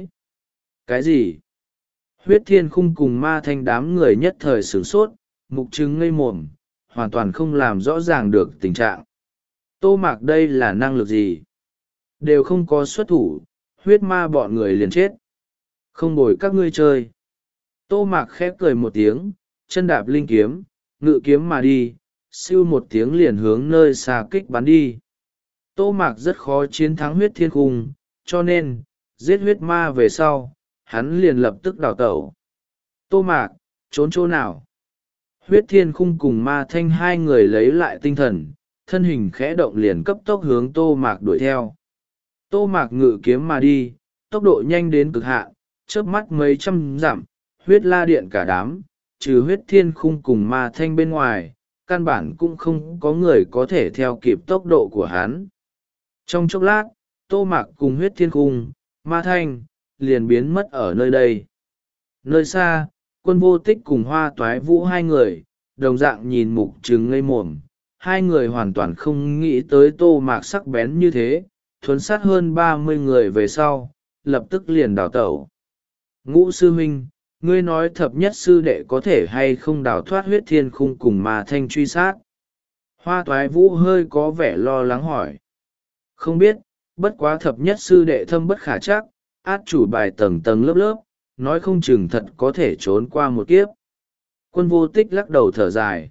Cái gì? Huyết thiên khung cùng ma thanh đám người nhất thời sửng sốt, mục trứng ngây mồm, hoàn toàn không làm rõ ràng được tình trạng. Tô Mạc đây là năng lực gì? Đều không có xuất thủ, huyết ma bọn người liền chết. Không bồi các ngươi chơi. Tô Mạc khép cười một tiếng, chân đạp linh kiếm, ngự kiếm mà đi, siêu một tiếng liền hướng nơi xa kích bắn đi. Tô Mạc rất khó chiến thắng huyết thiên khung, cho nên, giết huyết ma về sau, hắn liền lập tức đào tẩu. Tô Mạc, trốn chỗ nào? Huyết thiên khung cùng ma thanh hai người lấy lại tinh thần, thân hình khẽ động liền cấp tốc hướng Tô Mạc đuổi theo. Tô Mạc ngự kiếm mà đi, tốc độ nhanh đến cực hạn, chớp mắt mấy trăm dặm, huyết la điện cả đám, trừ huyết thiên khung cùng ma thanh bên ngoài, căn bản cũng không có người có thể theo kịp tốc độ của hắn. Trong chốc lát, Tô Mạc cùng huyết thiên khung, ma thanh, liền biến mất ở nơi đây. Nơi xa, quân vô tích cùng hoa toái vũ hai người, đồng dạng nhìn mục trừng ngây mồm, hai người hoàn toàn không nghĩ tới Tô Mạc sắc bén như thế, thuấn sát hơn ba mươi người về sau, lập tức liền đào tẩu. Ngũ sư huynh, ngươi nói thập nhất sư đệ có thể hay không đào thoát huyết thiên khung cùng ma thanh truy sát? Hoa toái vũ hơi có vẻ lo lắng hỏi. Không biết, bất quá thập nhất sư đệ thâm bất khả chắc, át chủ bài tầng tầng lớp lớp, nói không chừng thật có thể trốn qua một kiếp. Quân vô tích lắc đầu thở dài.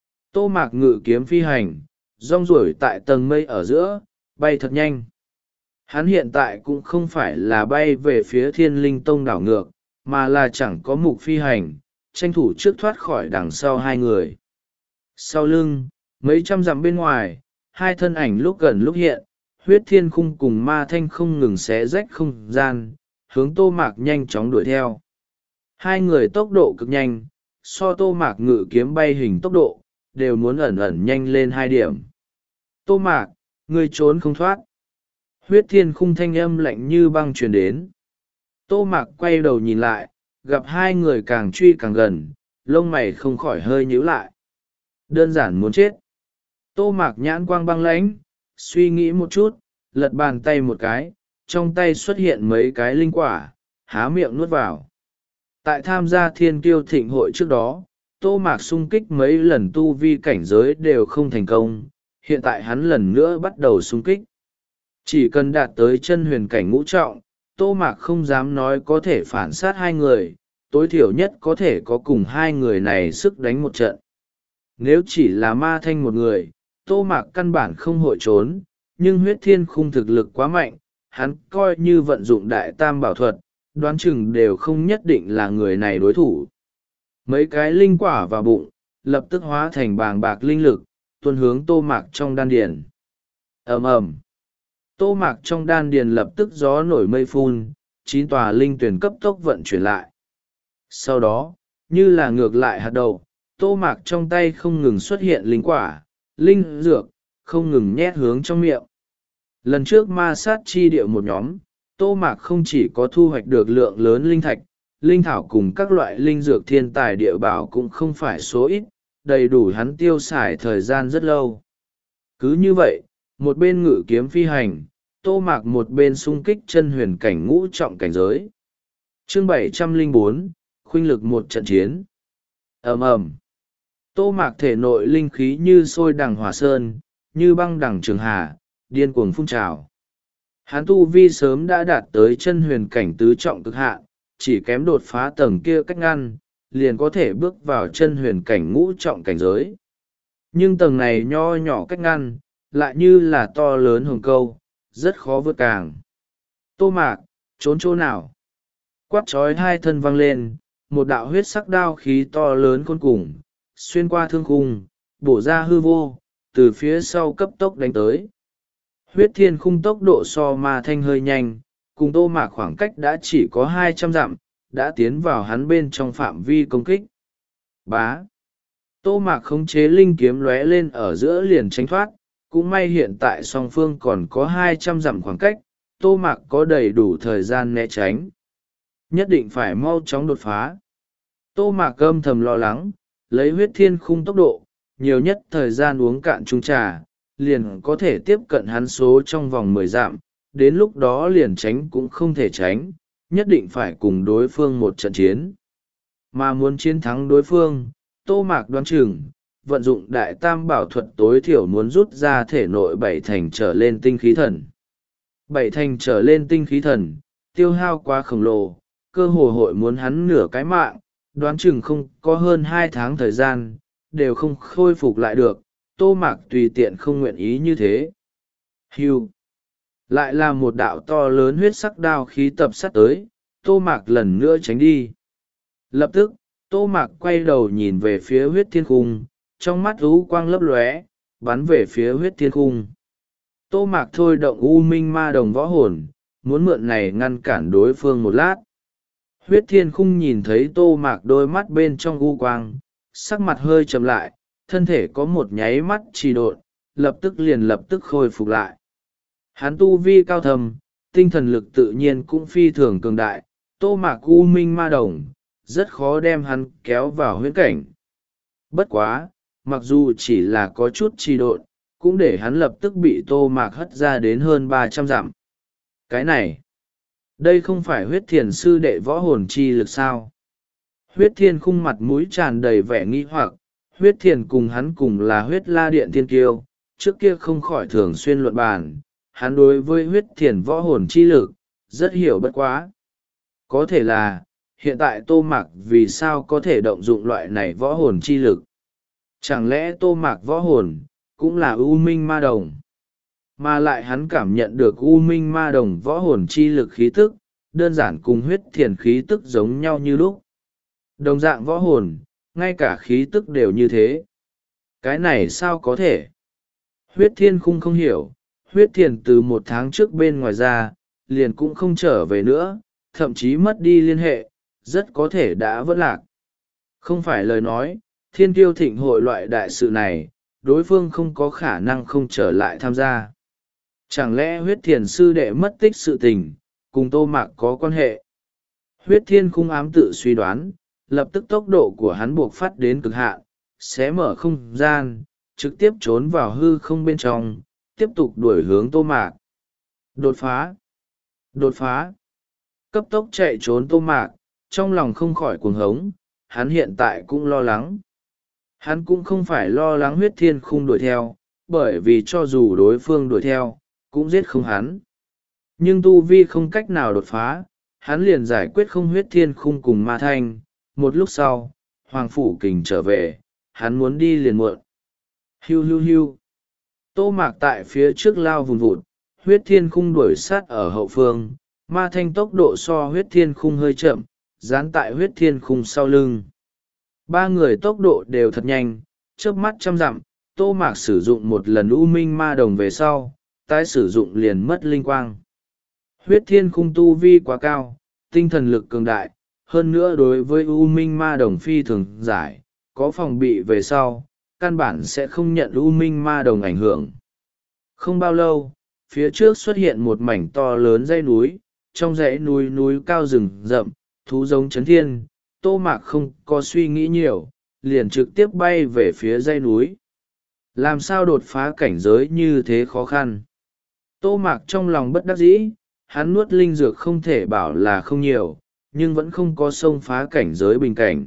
Tô Mạc ngự kiếm phi hành, rong ruổi tại tầng mây ở giữa, bay thật nhanh. Hắn hiện tại cũng không phải là bay về phía thiên linh tông đảo ngược, mà là chẳng có mục phi hành, tranh thủ trước thoát khỏi đằng sau hai người. Sau lưng, mấy trăm dặm bên ngoài, hai thân ảnh lúc gần lúc hiện, huyết thiên khung cùng ma thanh không ngừng xé rách không gian, hướng tô mạc nhanh chóng đuổi theo. Hai người tốc độ cực nhanh, so tô mạc ngự kiếm bay hình tốc độ, đều muốn ẩn ẩn nhanh lên hai điểm. Tô mạc, ngươi trốn không thoát. Huyết thiên khung thanh âm lạnh như băng truyền đến. Tô mạc quay đầu nhìn lại, gặp hai người càng truy càng gần, lông mày không khỏi hơi nhíu lại. Đơn giản muốn chết. Tô mạc nhãn quang băng lãnh, suy nghĩ một chút, lật bàn tay một cái, trong tay xuất hiện mấy cái linh quả, há miệng nuốt vào. Tại tham gia thiên kiêu thịnh hội trước đó, tô mạc xung kích mấy lần tu vi cảnh giới đều không thành công, hiện tại hắn lần nữa bắt đầu xung kích. Chỉ cần đạt tới chân huyền cảnh ngũ trọng, tô mạc không dám nói có thể phản sát hai người, tối thiểu nhất có thể có cùng hai người này sức đánh một trận. Nếu chỉ là ma thanh một người, tô mạc căn bản không hội trốn, nhưng huyết thiên khung thực lực quá mạnh, hắn coi như vận dụng đại tam bảo thuật, đoán chừng đều không nhất định là người này đối thủ. Mấy cái linh quả vào bụng, lập tức hóa thành bàng bạc linh lực, tuôn hướng tô mạc trong đan điền. ầm ầm, tô mạc trong đan điền lập tức gió nổi mây phun, chín tòa linh tuyển cấp tốc vận chuyển lại. Sau đó, như là ngược lại hạt đầu, tô mạc trong tay không ngừng xuất hiện linh quả, linh dược, không ngừng nhét hướng trong miệng. Lần trước ma sát chi điệu một nhóm, tô mạc không chỉ có thu hoạch được lượng lớn linh thạch, linh thảo cùng các loại linh dược thiên tài địa bảo cũng không phải số ít, đầy đủ hắn tiêu xài thời gian rất lâu. Cứ như vậy, một bên ngự kiếm phi hành, tô mạc một bên xung kích chân huyền cảnh ngũ trọng cảnh giới. Chương bảy trăm lẻ bốn, khuynh lực một trận chiến. ầm ầm, tô mạc thể nội linh khí như sôi đằng hỏa sơn, như băng đằng trường hà, điên cuồng phun trào. Hắn tu vi sớm đã đạt tới chân huyền cảnh tứ trọng cực hạn, chỉ kém đột phá tầng kia cách ngăn, liền có thể bước vào chân huyền cảnh ngũ trọng cảnh giới. Nhưng tầng này nho nhỏ cách ngăn, lại như là to lớn hồng câu, rất khó vượt càng. Tô mạc, trốn chỗ nào? Quát trói hai thân văng lên, một đạo huyết sắc đao khí to lớn khôn cùng, xuyên qua thương khung, bổ ra hư vô, từ phía sau cấp tốc đánh tới. Huyết thiên khung tốc độ so ma thanh hơi nhanh, cùng tô mạc khoảng cách đã chỉ có hai trăm dặm, đã tiến vào hắn bên trong phạm vi công kích. Bá! Tô mạc khống chế linh kiếm lóe lên ở giữa liền tránh thoát, cũng may hiện tại song phương còn có hai trăm dặm khoảng cách, tô mạc có đầy đủ thời gian né tránh. Nhất định phải mau chóng đột phá. Tô mạc âm thầm lo lắng, lấy huyết thiên khung tốc độ, nhiều nhất thời gian uống cạn chung trà, liền có thể tiếp cận hắn số trong vòng mười dặm, đến lúc đó liền tránh cũng không thể tránh, nhất định phải cùng đối phương một trận chiến. Mà muốn chiến thắng đối phương, tô mạc đoán chừng, vận dụng đại tam bảo thuật tối thiểu muốn rút ra thể nội bảy thành trở lên tinh khí thần. Bảy thành trở lên tinh khí thần, tiêu hao quá khổng lồ, cơ hồ hội muốn hắn nửa cái mạng, đoán chừng không có hơn hai tháng thời gian, đều không khôi phục lại được, tô mạc tùy tiện không nguyện ý như thế. Hưu! Lại là một đạo to lớn huyết sắc đao khí tập sát tới, tô mạc lần nữa tránh đi. Lập tức, tô mạc quay đầu nhìn về phía huyết thiên khung, trong mắt u quang lấp lóe, bắn về phía huyết thiên khung. Tô mạc thôi động u minh ma đồng võ hồn, muốn mượn này ngăn cản đối phương một lát. Huyết thiên khung nhìn thấy tô mạc đôi mắt bên trong u quang, sắc mặt hơi chậm lại, thân thể có một nháy mắt trì độn, lập tức liền lập tức khôi phục lại. Hắn tu vi cao thầm, tinh thần lực tự nhiên cũng phi thường cường đại, tô mạc u minh ma đồng, rất khó đem hắn kéo vào huyễn cảnh. Bất quá, mặc dù chỉ là có chút trì độn, cũng để hắn lập tức bị tô mạc hất ra đến hơn ba trăm dặm. Cái này, đây không phải huyết thiền sư đệ võ hồn chi lực sao? Huyết thiên khung mặt mũi tràn đầy vẻ nghi hoặc, huyết thiền cùng hắn cùng là huyết la điện thiên kiêu, trước kia không khỏi thường xuyên luận bàn, hắn đối với huyết thiền võ hồn chi lực, rất hiểu bất quá. Có thể là, hiện tại tô mạc vì sao có thể động dụng loại này võ hồn chi lực? Chẳng lẽ tô mạc võ hồn, cũng là u minh ma đồng? Mà lại hắn cảm nhận được u minh ma đồng võ hồn chi lực khí tức, đơn giản cùng huyết thiền khí tức giống nhau như lúc. Đồng dạng võ hồn, ngay cả khí tức đều như thế. Cái này sao có thể? Huyết thiên khung không hiểu, huyết thiền từ một tháng trước bên ngoài ra, liền cũng không trở về nữa, thậm chí mất đi liên hệ, rất có thể đã vỡ lạc. Không phải lời nói, thiên kiêu thịnh hội loại đại sự này, đối phương không có khả năng không trở lại tham gia. Chẳng lẽ huyết thiền sư đệ mất tích sự tình, cùng Tô Mạc có quan hệ? Huyết thiên khung ám tự suy đoán, lập tức tốc độ của hắn buộc phát đến cực hạn, xé mở không gian, trực tiếp trốn vào hư không bên trong, tiếp tục đuổi hướng Tô Mạc. Đột phá! Đột phá! Cấp tốc chạy trốn Tô Mạc, trong lòng không khỏi cuồng hống, hắn hiện tại cũng lo lắng. Hắn cũng không phải lo lắng huyết thiên khung đuổi theo, bởi vì cho dù đối phương đuổi theo, cũng giết không hắn. Nhưng tu vi không cách nào đột phá, hắn liền giải quyết không huyết thiên khung cùng ma thanh. Một lúc sau, Hoàng Phủ Kình trở về, hắn muốn đi liền muộn. Hiu hiu hiu. Tô Mạc tại phía trước lao vùn vụt, huyết thiên khung đuổi sát ở hậu phương, ma thanh tốc độ so huyết thiên khung hơi chậm, dán tại huyết thiên khung sau lưng. Ba người tốc độ đều thật nhanh, chớp mắt trăm dặm, Tô Mạc sử dụng một lần u minh ma đồng về sau, tái sử dụng liền mất linh quang. Huyết thiên khung tu vi quá cao, tinh thần lực cường đại, hơn nữa đối với u minh ma đồng phi thường giải, có phòng bị về sau, căn bản sẽ không nhận u minh ma đồng ảnh hưởng. Không bao lâu, phía trước xuất hiện một mảnh to lớn dãy núi, trong dãy núi núi cao rừng rậm, thú giống chấn thiên. Tô Mạc không có suy nghĩ nhiều, liền trực tiếp bay về phía dãy núi. Làm sao đột phá cảnh giới như thế khó khăn? Tô Mạc trong lòng bất đắc dĩ, hắn nuốt linh dược không thể bảo là không nhiều, nhưng vẫn không có xông phá cảnh giới bình cảnh.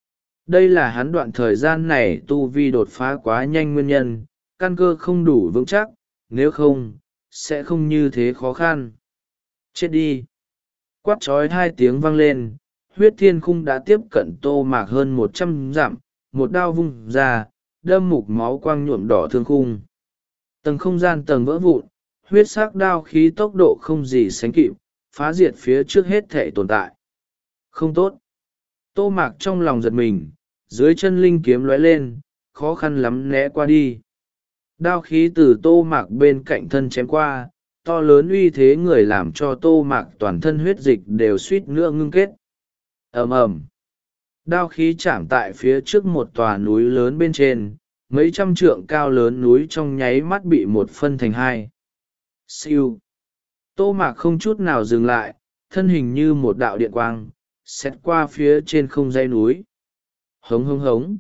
Đây là hắn đoạn thời gian này tu vi đột phá quá nhanh nguyên nhân, căn cơ không đủ vững chắc, nếu không, sẽ không như thế khó khăn. Chết đi! Quát trói hai tiếng vang lên, huyết thiên khung đã tiếp cận Tô Mạc hơn một trăm dặm, một đao vung ra, đâm mục máu quang nhuộm đỏ thương khung. Tầng không gian tầng vỡ vụn, huyết sắc đao khí tốc độ không gì sánh kịp, phá diệt phía trước hết thể tồn tại. Không tốt! Tô Mạc trong lòng giật mình, dưới chân linh kiếm lóe lên, khó khăn lắm né qua đi. Đao khí từ Tô Mạc bên cạnh thân chém qua, to lớn uy thế người làm cho Tô Mạc toàn thân huyết dịch đều suýt nữa ngưng kết. Ầm ầm. Đao khí chạm tại phía trước một tòa núi lớn bên trên, mấy trăm trượng cao lớn núi trong nháy mắt bị một phân thành hai. Siêu. Tô Mạc không chút nào dừng lại, thân hình như một đạo điện quang, xét qua phía trên không dãy núi. Hống hống hống.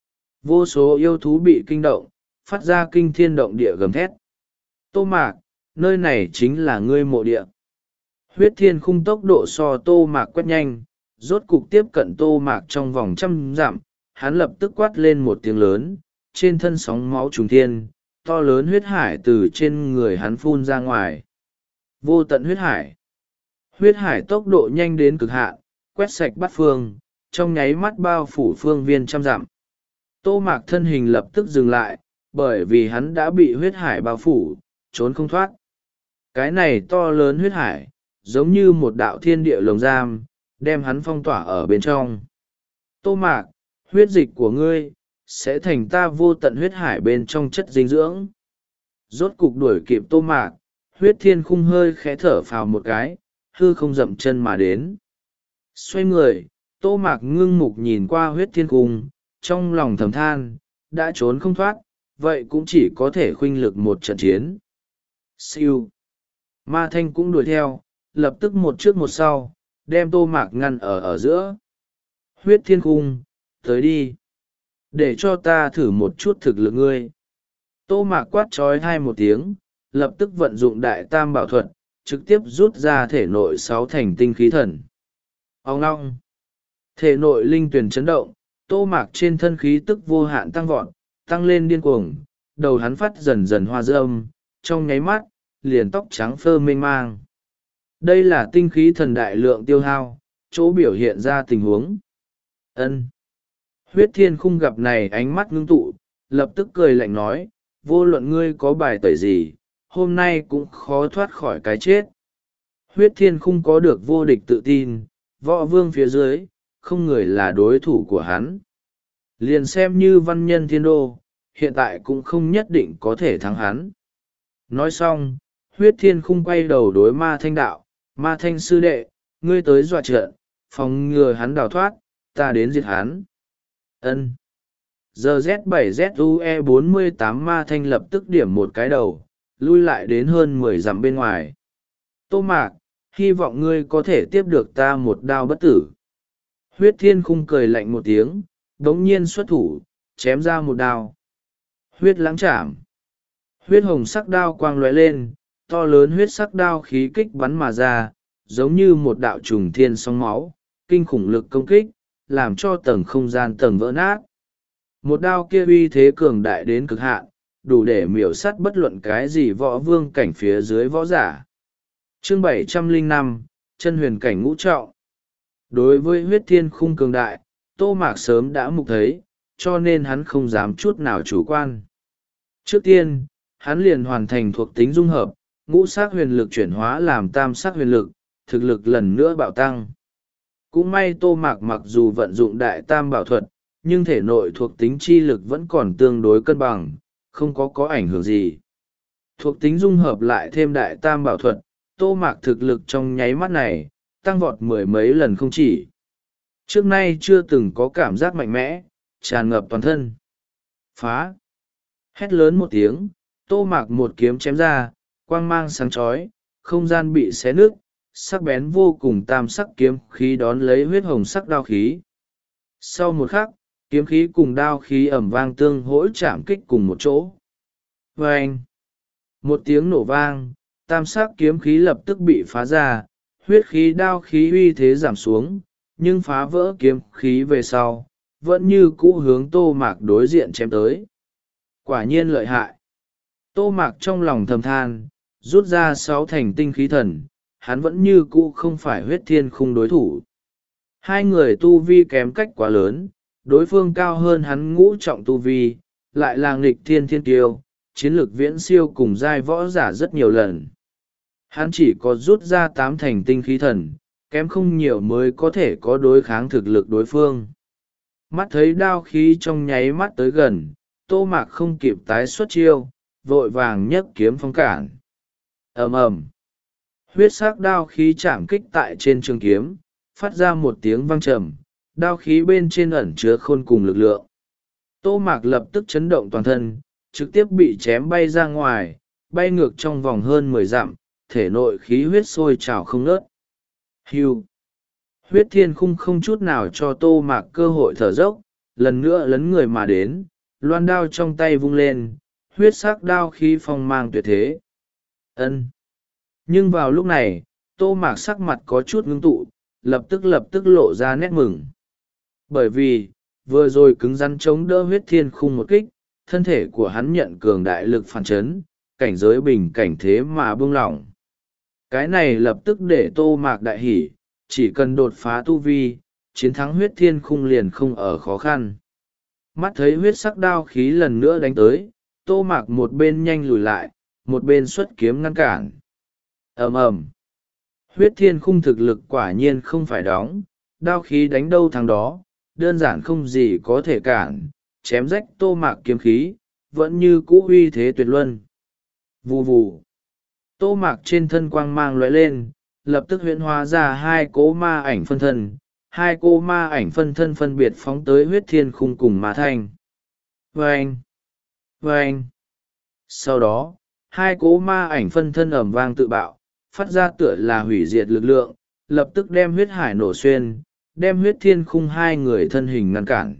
Vô số yêu thú bị kinh động, phát ra kinh thiên động địa gầm thét. Tô Mạc, nơi này chính là ngươi mộ địa. Huyết thiên khung tốc độ so Tô Mạc quét nhanh, rốt cục tiếp cận Tô Mạc trong vòng trăm dặm, hắn lập tức quát lên một tiếng lớn, trên thân sóng máu trùng thiên, to lớn huyết hải từ trên người hắn phun ra ngoài. Vô tận huyết hải. Huyết hải tốc độ nhanh đến cực hạn, quét sạch bát phương, trong nháy mắt bao phủ phương viên trăm dặm. Tô Mạc thân hình lập tức dừng lại, bởi vì hắn đã bị huyết hải bao phủ, trốn không thoát. Cái này to lớn huyết hải, giống như một đạo thiên địa lồng giam, đem hắn phong tỏa ở bên trong. Tô Mạc, huyết dịch của ngươi, sẽ thành ta vô tận huyết hải bên trong chất dinh dưỡng. Rốt cục đuổi kịp Tô Mạc, huyết thiên khung hơi khẽ thở phào một cái, hư không dậm chân mà đến. Xoay người, Tô Mạc ngưng mục nhìn qua huyết thiên khung, trong lòng thầm than, đã trốn không thoát, vậy cũng chỉ có thể khuynh lực một trận chiến. Siêu. Ma thanh cũng đuổi theo, lập tức một trước một sau, đem Tô Mạc ngăn ở ở giữa. Huyết thiên khung, tới đi. Để cho ta thử một chút thực lực ngươi. Tô Mạc quát trói hai một tiếng, lập tức vận dụng đại tam bảo thuật, trực tiếp rút ra thể nội sáu thành tinh khí thần. Ông ngong. Thể nội linh tuyển chấn động, Tô Mạc trên thân khí tức vô hạn tăng vọt, tăng lên điên cuồng, đầu hắn phát dần dần hoa râm, trong nháy mắt, liền tóc trắng phơ mênh mang. Đây là tinh khí thần đại lượng tiêu hao, chỗ biểu hiện ra tình huống. Ân. Huyết thiên khung gặp này ánh mắt ngưng tụ, lập tức cười lạnh nói, vô luận ngươi có bài tẩy gì, hôm nay cũng khó thoát khỏi cái chết. Huyết thiên khung có được vô địch tự tin, võ vương phía dưới, không người là đối thủ của hắn. Liền xem như văn nhân thiên đô, hiện tại cũng không nhất định có thể thắng hắn. Nói xong, huyết thiên khung quay đầu đối ma thanh đạo, ma thanh sư đệ, ngươi tới dọa trận, phòng ngừa hắn đào thoát, ta đến diệt hắn. Ân. Giờ Z bảy Z U E bốn mươi tám ma thanh lập tức điểm một cái đầu, lui lại đến hơn mười dặm bên ngoài. Tô Mạc, hy vọng ngươi có thể tiếp được ta một đao bất tử. Huyết thiên khung cười lạnh một tiếng, đống nhiên xuất thủ, chém ra một đao. Huyết lãng chạm. Huyết hồng sắc đao quang lóe lên, to lớn huyết sắc đao khí kích bắn mà ra, giống như một đạo trùng thiên sóng máu, kinh khủng lực công kích, làm cho tầng không gian tầng vỡ nát. Một đao kia uy thế cường đại đến cực hạn, đủ để miểu sát bất luận cái gì võ vương cảnh phía dưới võ giả. Chương bảy trăm lẻ năm, chân huyền cảnh ngũ trọng. Đối với huyết thiên khung cường đại, Tô Mạc sớm đã mục thấy, cho nên hắn không dám chút nào chủ quan. Trước tiên, hắn liền hoàn thành thuộc tính dung hợp, ngũ sắc huyền lực chuyển hóa làm tam sắc huyền lực, thực lực lần nữa bạo tăng. Cũng may Tô Mạc mặc dù vận dụng đại tam bảo thuật, nhưng thể nội thuộc tính chi lực vẫn còn tương đối cân bằng, không có có ảnh hưởng gì. Thuộc tính dung hợp lại thêm đại tam bảo thuật, Tô Mạc thực lực trong nháy mắt này, tăng vọt mười mấy lần không chỉ. Trước nay chưa từng có cảm giác mạnh mẽ, tràn ngập toàn thân. Phá! Hét lớn một tiếng, Tô Mạc một kiếm chém ra, quang mang sáng chói, không gian bị xé nứt, sắc bén vô cùng tam sắc kiếm khí đón lấy huyết hồng sắc đao khí. Sau một khắc, kiếm khí cùng đao khí ẩm vang tương hỗ chạm kích cùng một chỗ. Vâng! Một tiếng nổ vang, tam sắc kiếm khí lập tức bị phá ra, huyết khí đao khí uy thế giảm xuống, nhưng phá vỡ kiếm khí về sau, vẫn như cũ hướng Tô Mạc đối diện chém tới. Quả nhiên lợi hại. Tô Mạc trong lòng thầm than, rút ra sáu thành tinh khí thần, hắn vẫn như cũ không phải huyết thiên khung đối thủ. Hai người tu vi kém cách quá lớn, đối phương cao hơn hắn ngũ trọng tu vi, lại là nghịch thiên thiên kiêu, chiến lược viễn siêu cùng giai võ giả rất nhiều lần. Hắn chỉ có rút ra tám thành tinh khí thần, kém không nhiều mới có thể có đối kháng thực lực đối phương. Mắt thấy đao khí trong nháy mắt tới gần, Tô Mạc không kịp tái xuất chiêu, vội vàng nhấc kiếm phong cản. Ầm ầm, huyết sắc đao khí chạm kích tại trên trường kiếm, phát ra một tiếng vang trầm, đao khí bên trên ẩn chứa khôn cùng lực lượng. Tô Mạc lập tức chấn động toàn thân, trực tiếp bị chém bay ra ngoài, bay ngược trong vòng hơn mười dặm, thể nội khí huyết sôi trào không ngớt. Hưu! Huyết thiên khung không chút nào cho Tô Mạc cơ hội thở dốc, lần nữa lấn người mà đến, loan đao trong tay vung lên, huyết sắc đao khí phong mang tuyệt thế. Ân. Nhưng vào lúc này, Tô Mạc sắc mặt có chút ngưng tụ, lập tức lập tức lộ ra nét mừng. Bởi vì, vừa rồi cứng rắn chống đỡ huyết thiên khung một kích, thân thể của hắn nhận cường đại lực phản chấn, cảnh giới bình cảnh thế mà buông lỏng. Cái này lập tức để Tô Mạc đại hỉ, chỉ cần đột phá tu vi, chiến thắng huyết thiên khung liền không ở khó khăn. Mắt thấy huyết sắc đao khí lần nữa đánh tới, Tô Mạc một bên nhanh lùi lại, một bên xuất kiếm ngăn cản. Ầm ầm, huyết thiên khung thực lực quả nhiên không phải đóng, đao khí đánh đâu thằng đó, đơn giản không gì có thể cản, chém rách Tô Mạc kiếm khí, vẫn như cũ uy thế tuyệt luân. Vù vù, Tô Mạc trên thân quang mang lóe lên, lập tức huyễn hóa ra hai cỗ ma ảnh phân thân, hai cô ma ảnh phân thân phân biệt phóng tới huyết thiên khung cùng ma thanh. Vâng! Vâng! Sau đó, hai cỗ ma ảnh phân thân ẩm vang tự bạo, phát ra tựa là hủy diệt lực lượng, lập tức đem huyết hải nổ xuyên, đem huyết thiên khung hai người thân hình ngăn cản.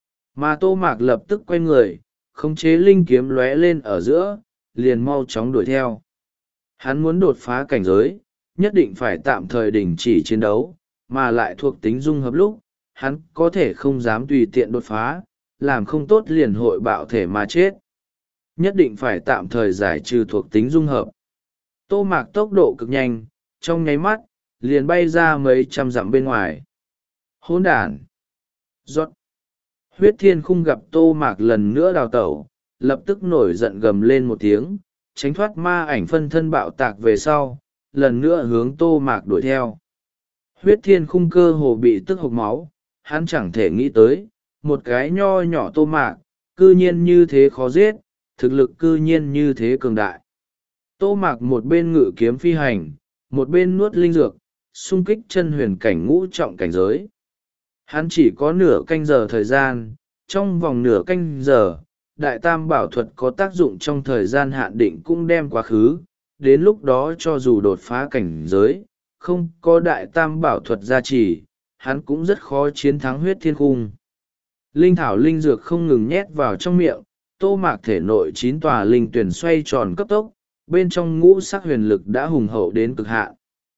Mà Tô Mạc lập tức quay người, khống chế linh kiếm lóe lên ở giữa, liền mau chóng đuổi theo. Hắn muốn đột phá cảnh giới, nhất định phải tạm thời đình chỉ chiến đấu, mà lại thuộc tính dung hợp lúc, hắn có thể không dám tùy tiện đột phá, làm không tốt liền hội bạo thể mà chết. Nhất định phải tạm thời giải trừ thuộc tính dung hợp. Tô Mạc tốc độ cực nhanh, trong nháy mắt, liền bay ra mấy trăm dặm bên ngoài. Hỗn đản! Giọt! Huyết thiên khung gặp Tô Mạc lần nữa đào tẩu, lập tức nổi giận gầm lên một tiếng, tránh thoát ma ảnh phân thân bạo tạc về sau, lần nữa hướng Tô Mạc đuổi theo. Huyết thiên khung cơ hồ bị tức hộc máu, hắn chẳng thể nghĩ tới, một cái nho nhỏ Tô Mạc, cư nhiên như thế khó giết, thực lực cư nhiên như thế cường đại. Tô Mạc một bên ngự kiếm phi hành, một bên nuốt linh dược, xung kích chân huyền cảnh ngũ trọng cảnh giới. Hắn chỉ có nửa canh giờ thời gian, trong vòng nửa canh giờ, đại tam bảo thuật có tác dụng trong thời gian hạn định cũng đem quá khứ, đến lúc đó cho dù đột phá cảnh giới, không có đại tam bảo thuật gia trì, hắn cũng rất khó chiến thắng huyết thiên khung. Linh thảo linh dược không ngừng nhét vào trong miệng, Tô Mạc thể nội chín tòa linh tuyển xoay tròn cấp tốc, bên trong ngũ sắc huyền lực đã hùng hậu đến cực hạn.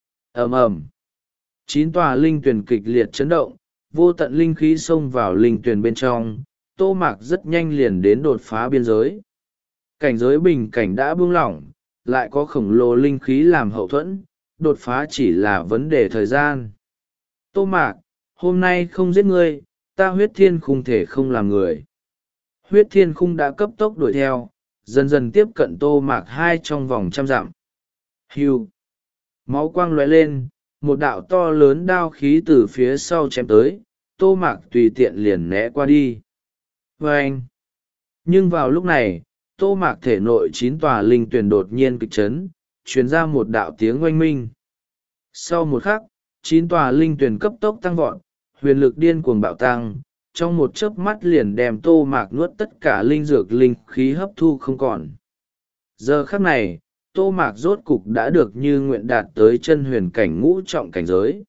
Ầm ầm, chín tòa linh tuyển kịch liệt chấn động, vô tận linh khí xông vào linh tuyển bên trong, Tô Mạc rất nhanh liền đến đột phá biên giới. Cảnh giới bình cảnh đã buông lỏng, lại có khổng lồ linh khí làm hậu thuẫn, đột phá chỉ là vấn đề thời gian. Tô Mạc, hôm nay không giết ngươi, ta huyết thiên khung thể không làm người. Huyết thiên khung đã cấp tốc đuổi theo, dần dần tiếp cận Tô Mạc hai trong vòng trăm dặm. Hưu, máu quang lóe lên, một đạo to lớn đao khí từ phía sau chém tới, Tô Mạc tùy tiện liền né qua đi. Vâng! Nhưng vào lúc này, Tô Mạc thể nội chín tòa linh tuyển đột nhiên kịch chấn, truyền ra một đạo tiếng oanh minh. Sau một khắc, chín tòa linh tuyển cấp tốc tăng vọt, huyền lực điên cuồng bạo tăng, trong một chớp mắt liền đem Tô Mạc nuốt tất cả linh dược linh khí hấp thu không còn. Giờ khắc này, Tô Mạc rốt cục đã được như nguyện đạt tới chân huyền cảnh ngũ trọng cảnh giới.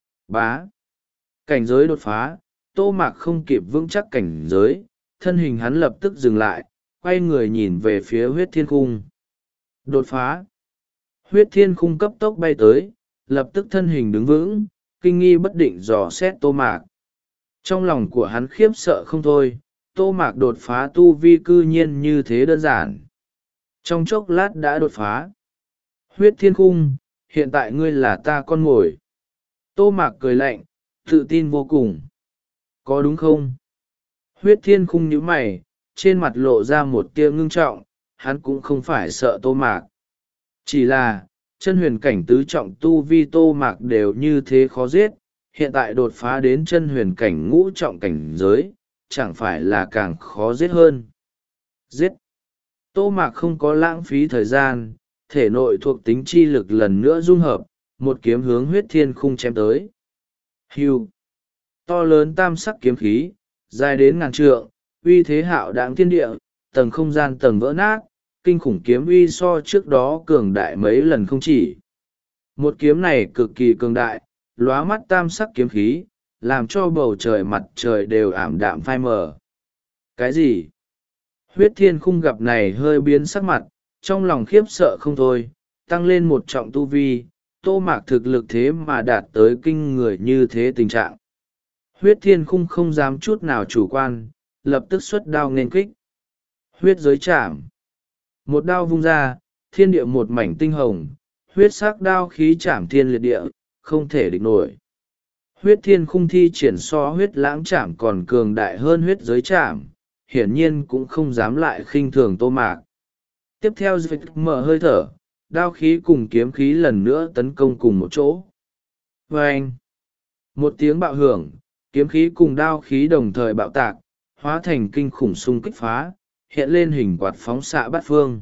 Bá! Cảnh giới đột phá, Tô Mạc không kịp vững chắc cảnh giới, thân hình hắn lập tức dừng lại, quay người nhìn về phía huyết thiên khung. Đột phá! Huyết thiên khung cấp tốc bay tới, lập tức thân hình đứng vững, kinh nghi bất định dò xét Tô Mạc. Trong lòng của hắn khiếp sợ không thôi, Tô Mạc đột phá tu vi cư nhiên như thế đơn giản. Trong chốc lát đã đột phá. Huyết thiên khung, hiện tại ngươi là ta con mồi. Tô Mạc cười lạnh, tự tin vô cùng. Có đúng không? Huyết thiên khung nhíu mày, trên mặt lộ ra một tia ngưng trọng, hắn cũng không phải sợ Tô Mạc. Chỉ là, chân huyền cảnh tứ trọng tu vi Tô Mạc đều như thế khó giết, hiện tại đột phá đến chân huyền cảnh ngũ trọng cảnh giới, chẳng phải là càng khó giết hơn. Giết! Tô Mạc không có lãng phí thời gian, thể nội thuộc tính chi lực lần nữa dung hợp, một kiếm hướng huyết thiên khung chém tới. Hưu! To lớn tam sắc kiếm khí, dài đến ngàn trượng, uy thế hạo đáng thiên địa, tầng không gian tầng vỡ nát, kinh khủng kiếm uy so trước đó cường đại mấy lần không chỉ. Một kiếm này cực kỳ cường đại, lóa mắt tam sắc kiếm khí, làm cho bầu trời mặt trời đều ảm đạm phai mờ. Cái gì? Huyết thiên khung gặp này hơi biến sắc mặt, trong lòng khiếp sợ không thôi, tăng lên một trọng tu vi, Tô Mạc thực lực thế mà đạt tới kinh người như thế tình trạng. Huyết thiên khung không dám chút nào chủ quan, lập tức xuất đao nên kích. Huyết giới chạm. Một đao vung ra, thiên địa một mảnh tinh hồng, huyết sắc đao khí chạm thiên liệt địa, không thể địch nổi. Huyết thiên khung thi triển so huyết lãng chạm còn cường đại hơn huyết giới chạm, hiển nhiên cũng không dám lại khinh thường Tô Mạc. Tiếp theo dịch mở hơi thở, đao khí cùng kiếm khí lần nữa tấn công cùng một chỗ. Vâng! Một tiếng bạo hưởng, kiếm khí cùng đao khí đồng thời bạo tạc, hóa thành kinh khủng xung kích phá, hiện lên hình quạt phóng xạ bát phương.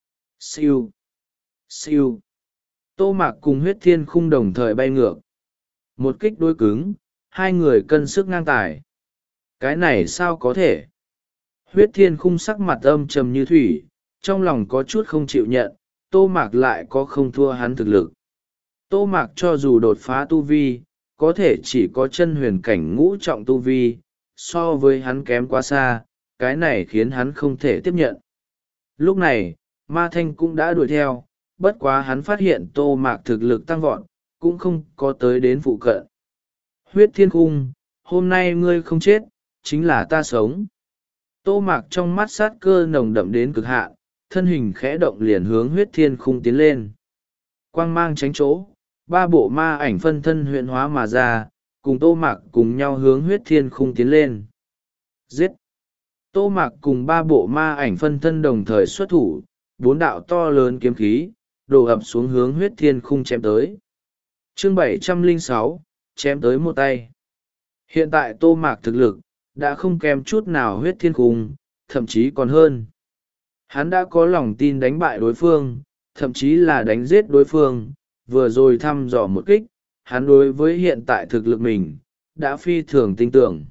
Siêu! Siêu! Tô Mạc cùng huyết thiên khung đồng thời bay ngược. Một kích đối cứng, hai người cân sức ngang tài. Cái này sao có thể? Huyết thiên khung sắc mặt âm trầm như thủy, trong lòng có chút không chịu nhận, Tô Mạc lại có không thua hắn thực lực. Tô Mạc cho dù đột phá tu vi, có thể chỉ có chân huyền cảnh ngũ trọng tu vi, so với hắn kém quá xa, cái này khiến hắn không thể tiếp nhận. Lúc này, Ma Thanh cũng đã đuổi theo, bất quá hắn phát hiện Tô Mạc thực lực tăng vọt, cũng không có tới đến phụ cận. Huyết thiên khung, hôm nay ngươi không chết, chính là ta sống. Tô Mạc trong mắt sát cơ nồng đậm đến cực hạn, thân hình khẽ động liền hướng huyết thiên khung tiến lên. Quang mang tránh chỗ, ba bộ ma ảnh phân thân huyện hóa mà ra, cùng Tô Mạc cùng nhau hướng huyết thiên khung tiến lên. Giết! Tô Mạc cùng ba bộ ma ảnh phân thân đồng thời xuất thủ, bốn đạo to lớn kiếm khí, đổ ập xuống hướng huyết thiên khung chém tới. Chương bảy trăm lẻ sáu, chém tới một tay. Hiện tại Tô Mạc thực lực, đã không kém chút nào huyết thiên khung, thậm chí còn hơn. Hắn đã có lòng tin đánh bại đối phương, thậm chí là đánh giết đối phương. Vừa rồi thăm dò một kích, hắn đối với hiện tại thực lực mình đã phi thường tin tưởng.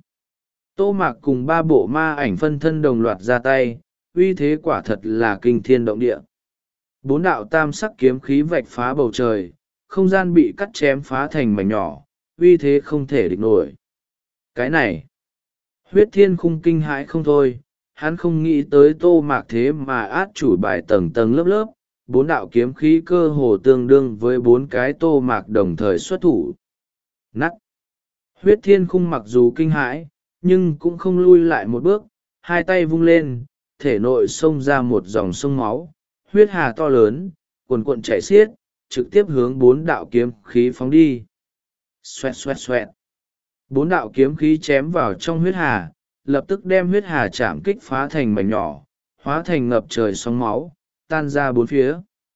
Tô Mạc cùng ba bộ ma ảnh phân thân đồng loạt ra tay, uy thế quả thật là kinh thiên động địa. Bốn đạo tam sắc kiếm khí vạch phá bầu trời, không gian bị cắt chém phá thành mảnh nhỏ, uy thế không thể địch nổi. Cái này, huyết thiên khung kinh hãi không thôi, hắn không nghĩ tới Tô Mạc thế mà át chủ bài tầng tầng lớp lớp, bốn đạo kiếm khí cơ hồ tương đương với bốn cái Tô Mạc đồng thời xuất thủ. Nắt! Huyết thiên khung mặc dù kinh hãi, nhưng cũng không lui lại một bước, hai tay vung lên, thể nội xông ra một dòng sông máu, huyết hà to lớn, cuồn cuộn chảy xiết, trực tiếp hướng bốn đạo kiếm khí phóng đi. Xoẹt xoẹt xoẹt. Bốn đạo kiếm khí chém vào trong huyết hà, lập tức đem huyết hà chạm kích phá thành mảnh nhỏ, hóa thành ngập trời sóng máu, tan ra bốn phía.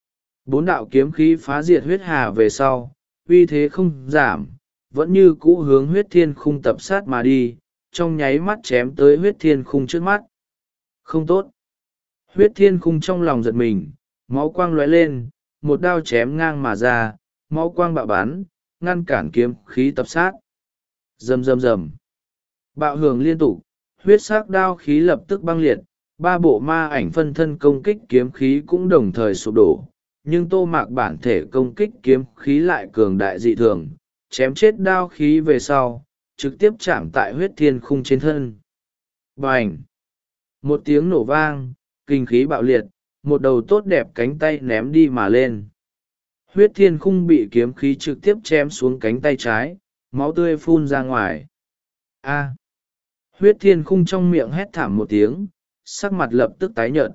Bốn đạo kiếm khí phá diệt huyết hà về sau, uy thế không giảm, vẫn như cũ hướng huyết thiên khung tập sát mà đi, trong nháy mắt chém tới huyết thiên khung trước mắt. Không tốt. Huyết thiên khung trong lòng giật mình, máu quang lóe lên, một đao chém ngang mà ra, máu quang bạo bắn, ngăn cản kiếm khí tập sát. Rầm rầm rầm. Bạo hưởng liên tục, huyết sắc đao khí lập tức băng liệt, ba bộ ma ảnh phân thân công kích kiếm khí cũng đồng thời sụp đổ, nhưng Tô Mạc bản thể công kích kiếm khí lại cường đại dị thường, chém chết đao khí về sau, trực tiếp chạm tại huyết thiên khung trên thân. Bành! Một tiếng nổ vang, kinh khí bạo liệt, một đầu tốt đẹp cánh tay ném đi mà lên. Huyết thiên khung bị kiếm khí trực tiếp chém xuống cánh tay trái, máu tươi phun ra ngoài. A! Huyết thiên khung trong miệng hét thảm một tiếng, sắc mặt lập tức tái nhợt.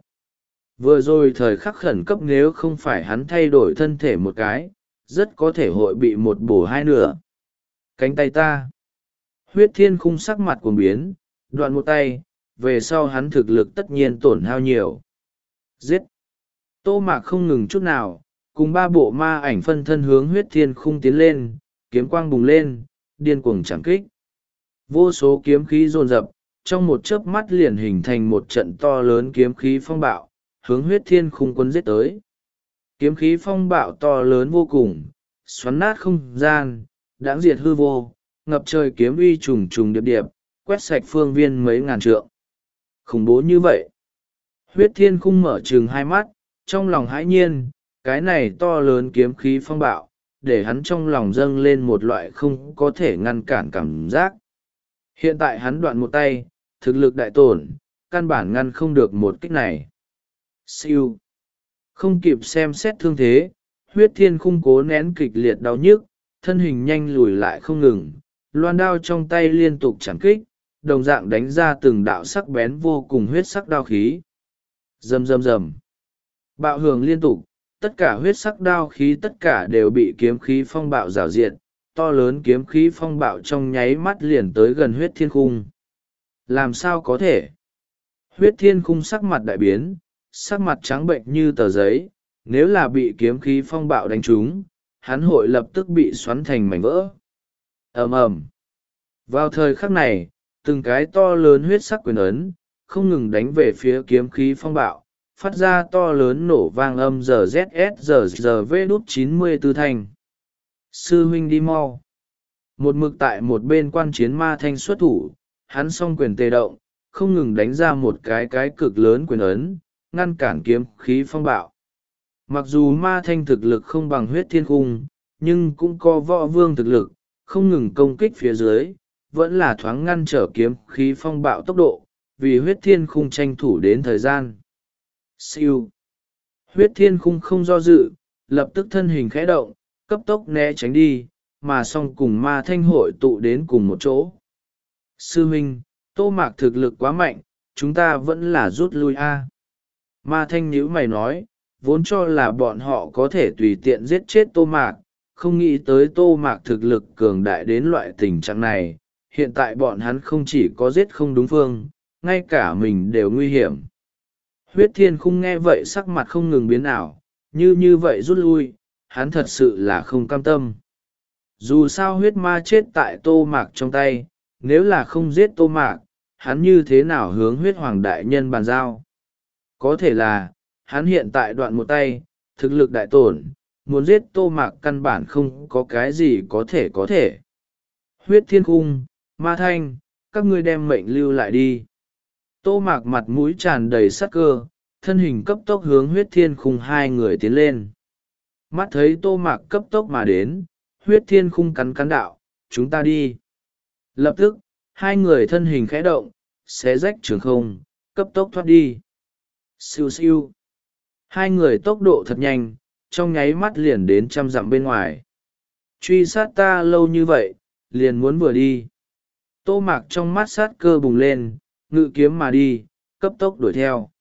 Vừa rồi thời khắc khẩn cấp nếu không phải hắn thay đổi thân thể một cái, rất có thể hội bị một bổ hai nửa. Cánh tay ta! Huyết thiên khung sắc mặt cuồng biến, đoạn một tay, về sau hắn thực lực tất nhiên tổn hao nhiều. Giết! Tô Mạc không ngừng chút nào, cùng ba bộ ma ảnh phân thân hướng huyết thiên khung tiến lên, kiếm quang bùng lên, điên cuồng chạm kích. Vô số kiếm khí dồn dập, trong một chớp mắt liền hình thành một trận to lớn kiếm khí phong bạo, hướng huyết thiên khung quân giết tới. Kiếm khí phong bạo to lớn vô cùng, xoắn nát không gian, đãng diệt hư vô, ngập trời kiếm uy trùng trùng điệp điệp, quét sạch phương viên mấy ngàn trượng. Khủng bố như vậy. Huyết thiên khung mở trừng hai mắt, trong lòng hãi nhiên, cái này to lớn kiếm khí phong bạo, để hắn trong lòng dâng lên một loại không có thể ngăn cản cảm giác. Hiện tại hắn đoạn một tay, thực lực đại tổn, căn bản ngăn không được một kích này. Siêu. Không kịp xem xét thương thế, huyết thiên khung cố nén kịch liệt đau nhức, thân hình nhanh lùi lại không ngừng, loan đao trong tay liên tục chạm kích, đồng dạng đánh ra từng đạo sắc bén vô cùng huyết sắc đao khí. Rầm rầm rầm. Bạo hưởng liên tục, tất cả huyết sắc đao khí tất cả đều bị kiếm khí phong bạo rào diệt, to lớn kiếm khí phong bạo trong nháy mắt liền tới gần huyết thiên khung. Làm sao có thể? Huyết thiên khung sắc mặt đại biến, sắc mặt trắng bệnh như tờ giấy, nếu là bị kiếm khí phong bạo đánh trúng, hắn hội lập tức bị xoắn thành mảnh vỡ. Ầm ầm. Vào thời khắc này, từng cái to lớn huyết sắc quyền ấn, không ngừng đánh về phía kiếm khí phong bạo, phát ra to lớn nổ vang âm giờ Z S giờ giờ V đút chín mươi tư thanh. Sư huynh đi mau. Một mực tại một bên quan chiến ma thanh xuất thủ, hắn song quyền tê động, không ngừng đánh ra một cái cái cực lớn quyền ấn, ngăn cản kiếm khí phong bạo. Mặc dù ma thanh thực lực không bằng huyết thiên khung, nhưng cũng có võ vương thực lực, không ngừng công kích phía dưới, vẫn là thoáng ngăn trở kiếm khí phong bạo tốc độ, vì huyết thiên khung tranh thủ đến thời gian. Siêu. Huyết thiên khung không do dự, lập tức thân hình khẽ động, cấp tốc né tránh đi, mà song cùng ma thanh hội tụ đến cùng một chỗ. Sư huynh, Tô Mạc thực lực quá mạnh, chúng ta vẫn là rút lui a. Ma thanh nhíu mày nói, vốn cho là bọn họ có thể tùy tiện giết chết Tô Mạc, không nghĩ tới Tô Mạc thực lực cường đại đến loại tình trạng này, hiện tại bọn hắn không chỉ có giết không đúng phương, ngay cả mình đều nguy hiểm. Huyết thiên khung nghe vậy sắc mặt không ngừng biến ảo, như như vậy rút lui, hắn thật sự là không cam tâm. Dù sao huyết ma chết tại Tô Mạc trong tay, nếu là không giết Tô Mạc, hắn như thế nào hướng huyết hoàng đại nhân bàn giao. Có thể là, hắn hiện tại đoạn một tay, thực lực đại tổn, muốn giết Tô Mạc căn bản không có cái gì có thể có thể. Huyết thiên khung, ma thanh, các ngươi đem mệnh lưu lại đi. Tô Mạc mặt mũi tràn đầy sắc cơ, thân hình cấp tốc hướng huyết thiên khung hai người tiến lên. Mắt thấy Tô Mạc cấp tốc mà đến, huyết thiên khung cắn cắn đạo, chúng ta đi. Lập tức, hai người thân hình khẽ động, xé rách trường không, cấp tốc thoát đi. Siêu siêu. Hai người tốc độ thật nhanh, trong nháy mắt liền đến trăm dặm bên ngoài. Truy sát ta lâu như vậy, liền muốn vừa đi. Tô Mạc trong mắt sát cơ bùng lên, ngự kiếm mà đi, cấp tốc đuổi theo.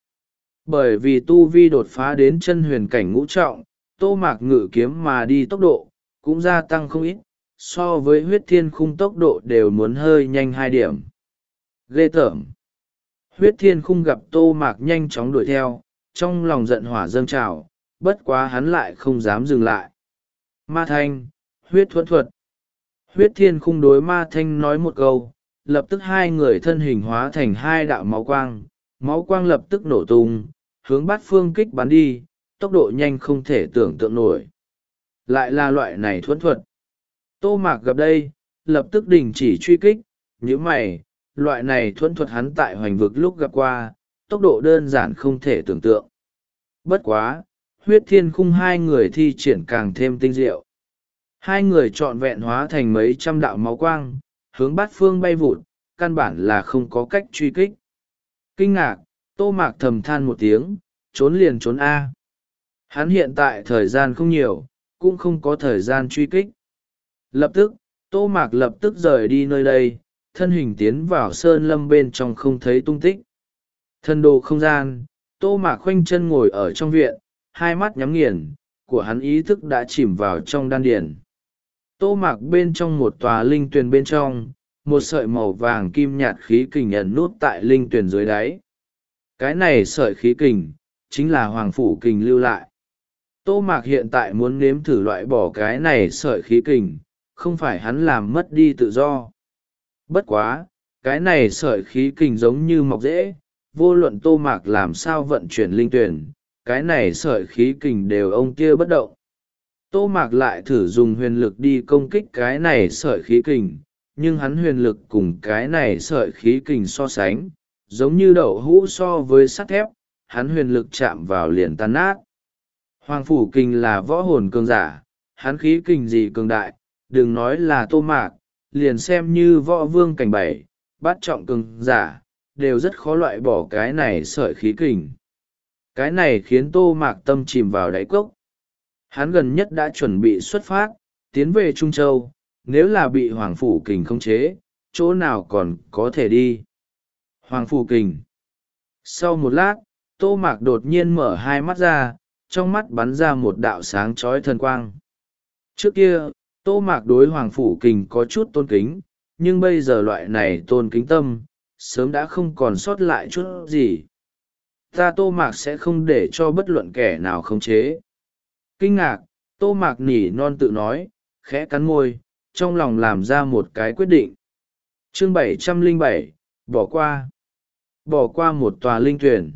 Bởi vì tu vi đột phá đến chân huyền cảnh ngũ trọng, Tô Mạc ngự kiếm mà đi tốc độ, cũng gia tăng không ít, so với huyết thiên khung tốc độ đều muốn hơi nhanh hai điểm. Ghê tởm. Huyết thiên khung gặp Tô Mạc nhanh chóng đuổi theo, trong lòng giận hỏa dâng trào, bất quá hắn lại không dám dừng lại. Ma thanh, huyết thuẫn thuật. Huyết thiên khung đối ma thanh nói một câu, lập tức hai người thân hình hóa thành hai đạo máu quang, máu quang lập tức nổ tung, hướng bát phương kích bắn đi, tốc độ nhanh không thể tưởng tượng nổi. Lại là loại này thuẫn thuật. Tô Mạc gặp đây, lập tức đình chỉ truy kích, nhíu mày, loại này thuẫn thuật hắn tại hoành vực lúc gặp qua, tốc độ đơn giản không thể tưởng tượng. Bất quá, huyết thiên khung hai người thi triển càng thêm tinh diệu. Hai người trọn vẹn hóa thành mấy trăm đạo máu quang, hướng bát phương bay vụt, căn bản là không có cách truy kích. Kinh ngạc, Tô Mạc thầm than một tiếng, trốn liền trốn A. Hắn hiện tại thời gian không nhiều, cũng không có thời gian truy kích. Lập tức, Tô Mạc lập tức rời đi nơi đây, thân hình tiến vào sơn lâm bên trong không thấy tung tích. Thân đồ không gian, Tô Mạc khoanh chân ngồi ở trong viện, hai mắt nhắm nghiền, của hắn ý thức đã chìm vào trong đan điển. Tô Mạc bên trong một tòa linh tuyền bên trong, một sợi màu vàng kim nhạt khí kình ẩn nút tại linh tuyền dưới đáy. Cái này sợi khí kình, chính là hoàng phủ kình lưu lại. Tô Mạc hiện tại muốn nếm thử loại bỏ cái này sợi khí kình, không phải hắn làm mất đi tự do. Bất quá, cái này sợi khí kình giống như mọc rễ, vô luận Tô Mạc làm sao vận chuyển linh tuyển, cái này sợi khí kình đều ông kia bất động. Tô Mạc lại thử dùng huyền lực đi công kích cái này sợi khí kình, nhưng hắn huyền lực cùng cái này sợi khí kình so sánh, giống như đậu hũ so với sắt thép, hắn huyền lực chạm vào liền tan nát. Hoàng phủ kình là võ hồn cường giả, hắn khí kình gì cường đại, đừng nói là Tô Mạc, liền xem như võ vương cảnh bảy, bát trọng cường giả, đều rất khó loại bỏ cái này sợi khí kình. Cái này khiến Tô Mạc tâm chìm vào đáy cốc. Hắn gần nhất đã chuẩn bị xuất phát, tiến về Trung Châu, nếu là bị Hoàng phủ kình khống chế, chỗ nào còn có thể đi. Hoàng phủ kình. Sau một lát, Tô Mạc đột nhiên mở hai mắt ra, trong mắt bắn ra một đạo sáng chói thần quang. Trước kia, Tô Mạc đối Hoàng phủ kình có chút tôn kính, nhưng bây giờ loại này tôn kính tâm, sớm đã không còn sót lại chút gì. Ta Tô Mạc sẽ không để cho bất luận kẻ nào khống chế. Kinh ngạc, Tô Mạc nỉ non tự nói, khẽ cắn môi, trong lòng làm ra một cái quyết định. Chương bảy trăm lẻ bảy, bỏ qua. Bỏ qua một tòa linh tuyển.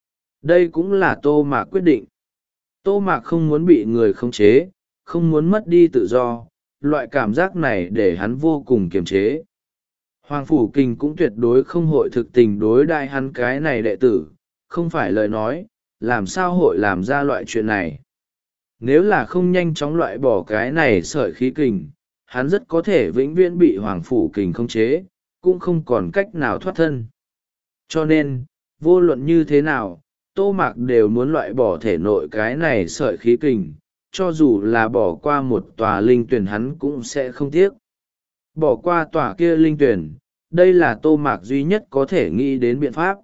Đây cũng là Tô Mạc quyết định. Tô Mạc không muốn bị người khống chế, không muốn mất đi tự do, loại cảm giác này để hắn vô cùng kiềm chế. Hoàng phủ kình cũng tuyệt đối không hội thực tình đối đãi hắn cái này đệ tử, không phải lời nói, làm sao hội làm ra loại chuyện này. Nếu là không nhanh chóng loại bỏ cái này sợi khí kình, hắn rất có thể vĩnh viễn bị Hoàng phủ kình khống chế, cũng không còn cách nào thoát thân. Cho nên, vô luận như thế nào, Tô Mạc đều muốn loại bỏ thể nội cái này sợi khí kình, cho dù là bỏ qua một tòa linh tuyển hắn cũng sẽ không tiếc. Bỏ qua tòa kia linh tuyển, đây là Tô Mạc duy nhất có thể nghĩ đến biện pháp.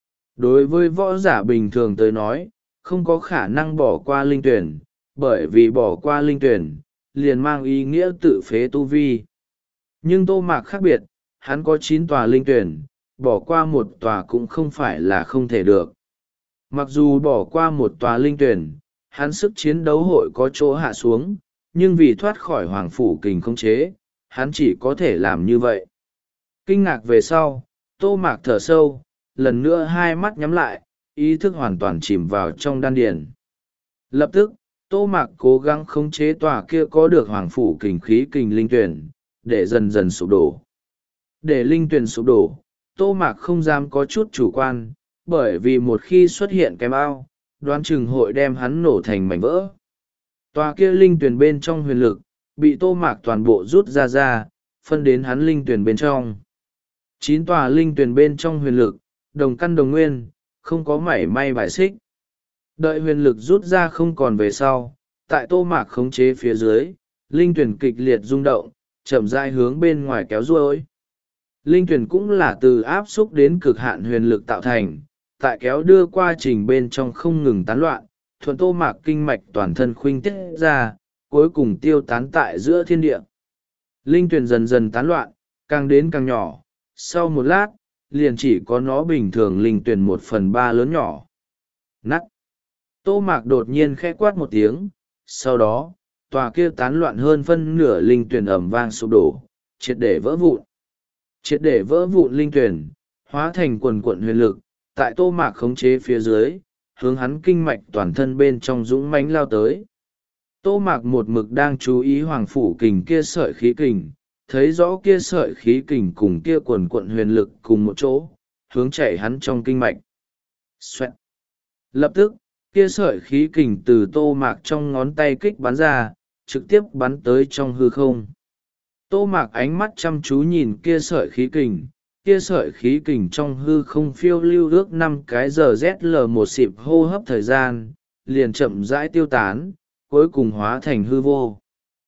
Đối với võ giả bình thường tới nói, không có khả năng bỏ qua linh tuyển, bởi vì bỏ qua linh tuyển, liền mang ý nghĩa tự phế tu vi. Nhưng Tô Mạc khác biệt, hắn có chín tòa linh tuyển, bỏ qua một tòa cũng không phải là không thể được. Mặc dù bỏ qua một tòa linh tuyển, hắn sức chiến đấu hội có chỗ hạ xuống, nhưng vì thoát khỏi Hoàng phủ kình khống chế, hắn chỉ có thể làm như vậy. Kinh ngạc về sau, Tô Mạc thở sâu, lần nữa hai mắt nhắm lại, ý thức hoàn toàn chìm vào trong đan điền. Lập tức, Tô Mạc cố gắng khống chế tòa kia có được hoàng phủ kình khí kình linh tuyển, để dần dần sụp đổ. Để linh tuyển sụp đổ, Tô Mạc không dám có chút chủ quan, bởi vì một khi xuất hiện cái bao, đoán chừng hội đem hắn nổ thành mảnh vỡ. Tòa kia linh tuyển bên trong huyền lực, bị Tô Mạc toàn bộ rút ra ra, phân đến hắn linh tuyển bên trong. Chín tòa linh tuyển bên trong huyền lực, đồng căn đồng nguyên, không có mảy may bài xích. Đợi huyền lực rút ra không còn về sau, tại Tô Mạc khống chế phía dưới, linh tuyển kịch liệt rung động, chậm rãi hướng bên ngoài kéo ruôi. Linh tuyển cũng là từ áp xúc đến cực hạn huyền lực tạo thành, tại kéo đưa qua trình bên trong không ngừng tán loạn, thuận Tô Mạc kinh mạch toàn thân khuynh tiết ra, cuối cùng tiêu tán tại giữa thiên địa. Linh tuyển dần dần tán loạn, càng đến càng nhỏ, sau một lát, liền chỉ có nó bình thường linh tuyển một phần ba lớn nhỏ. Nắt! Tô Mạc đột nhiên khẽ quát một tiếng, sau đó, tòa kia tán loạn hơn phân nửa linh tuyển ầm vang sụp đổ, triệt để vỡ vụn. Triệt để vỡ vụn linh tuyển, hóa thành quần quận huyền lực, tại Tô Mạc khống chế phía dưới, hướng hắn kinh mạch toàn thân bên trong dũng mãnh lao tới. Tô Mạc một mực đang chú ý hoàng phủ kình kia sợi khí kình, thấy rõ kia sợi khí kình cùng kia quần quận huyền lực cùng một chỗ, hướng chảy hắn trong kinh mạch. Xoẹt. Lập tức, kia sợi khí kình từ Tô Mạc trong ngón tay kích bắn ra, trực tiếp bắn tới trong hư không. Tô Mạc ánh mắt chăm chú nhìn kia sợi khí kình, kia sợi khí kình trong hư không phiêu lưu ước năm cái giờ zl một xịp hô hấp thời gian, liền chậm rãi tiêu tán, cuối cùng hóa thành hư vô.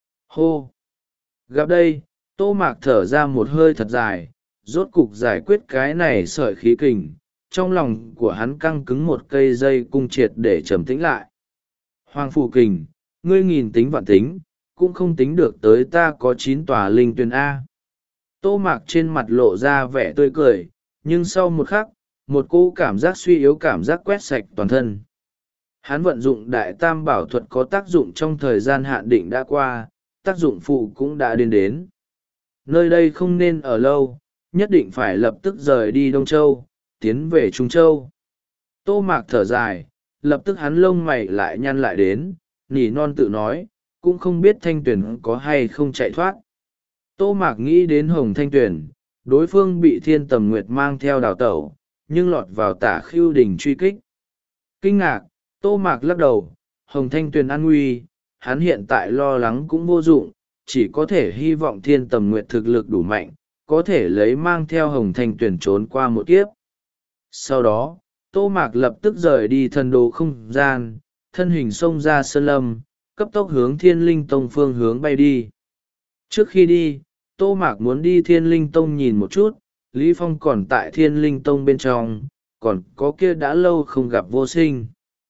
Hô! Gặp đây, Tô Mạc thở ra một hơi thật dài, rốt cục giải quyết cái này sợi khí kình, trong lòng của hắn căng cứng một cây dây cung triệt để trầm tĩnh lại. Hoàng phủ kình, ngươi nghìn tính vạn tính, cũng không tính được tới ta có chín tòa linh tuyển A. Tô Mạc trên mặt lộ ra vẻ tươi cười, nhưng sau một khắc, một cỗ cảm giác suy yếu cảm giác quét sạch toàn thân. Hắn vận dụng đại tam bảo thuật có tác dụng trong thời gian hạn định đã qua, tác dụng phụ cũng đã đến đến. Nơi đây không nên ở lâu, nhất định phải lập tức rời đi Đông Châu, tiến về Trung Châu. Tô Mạc thở dài, lập tức hắn lông mày lại nhăn lại đến, nỉ non tự nói, cũng không biết Thanh Tuyền có hay không chạy thoát. Tô Mạc nghĩ đến Hồng Thanh Tuyền, đối phương bị Thiên Tầm Nguyệt mang theo đào tẩu, nhưng lọt vào Tả Khưu Đình truy kích. Kinh ngạc, Tô Mạc lắc đầu, Hồng Thanh Tuyền an nguy, hắn hiện tại lo lắng cũng vô dụng, chỉ có thể hy vọng Thiên Tầm Nguyệt thực lực đủ mạnh, có thể lấy mang theo Hồng Thanh Tuyền trốn qua một kiếp. Sau đó, Tô Mạc lập tức rời đi thần đồ không gian, thân hình xông ra sơn lâm, cấp tốc hướng Thiên Linh Tông phương hướng bay đi. Trước khi đi, Tô Mạc muốn đi Thiên Linh Tông nhìn một chút, Lý Phong còn tại Thiên Linh Tông bên trong, còn có kia đã lâu không gặp Vô Sinh.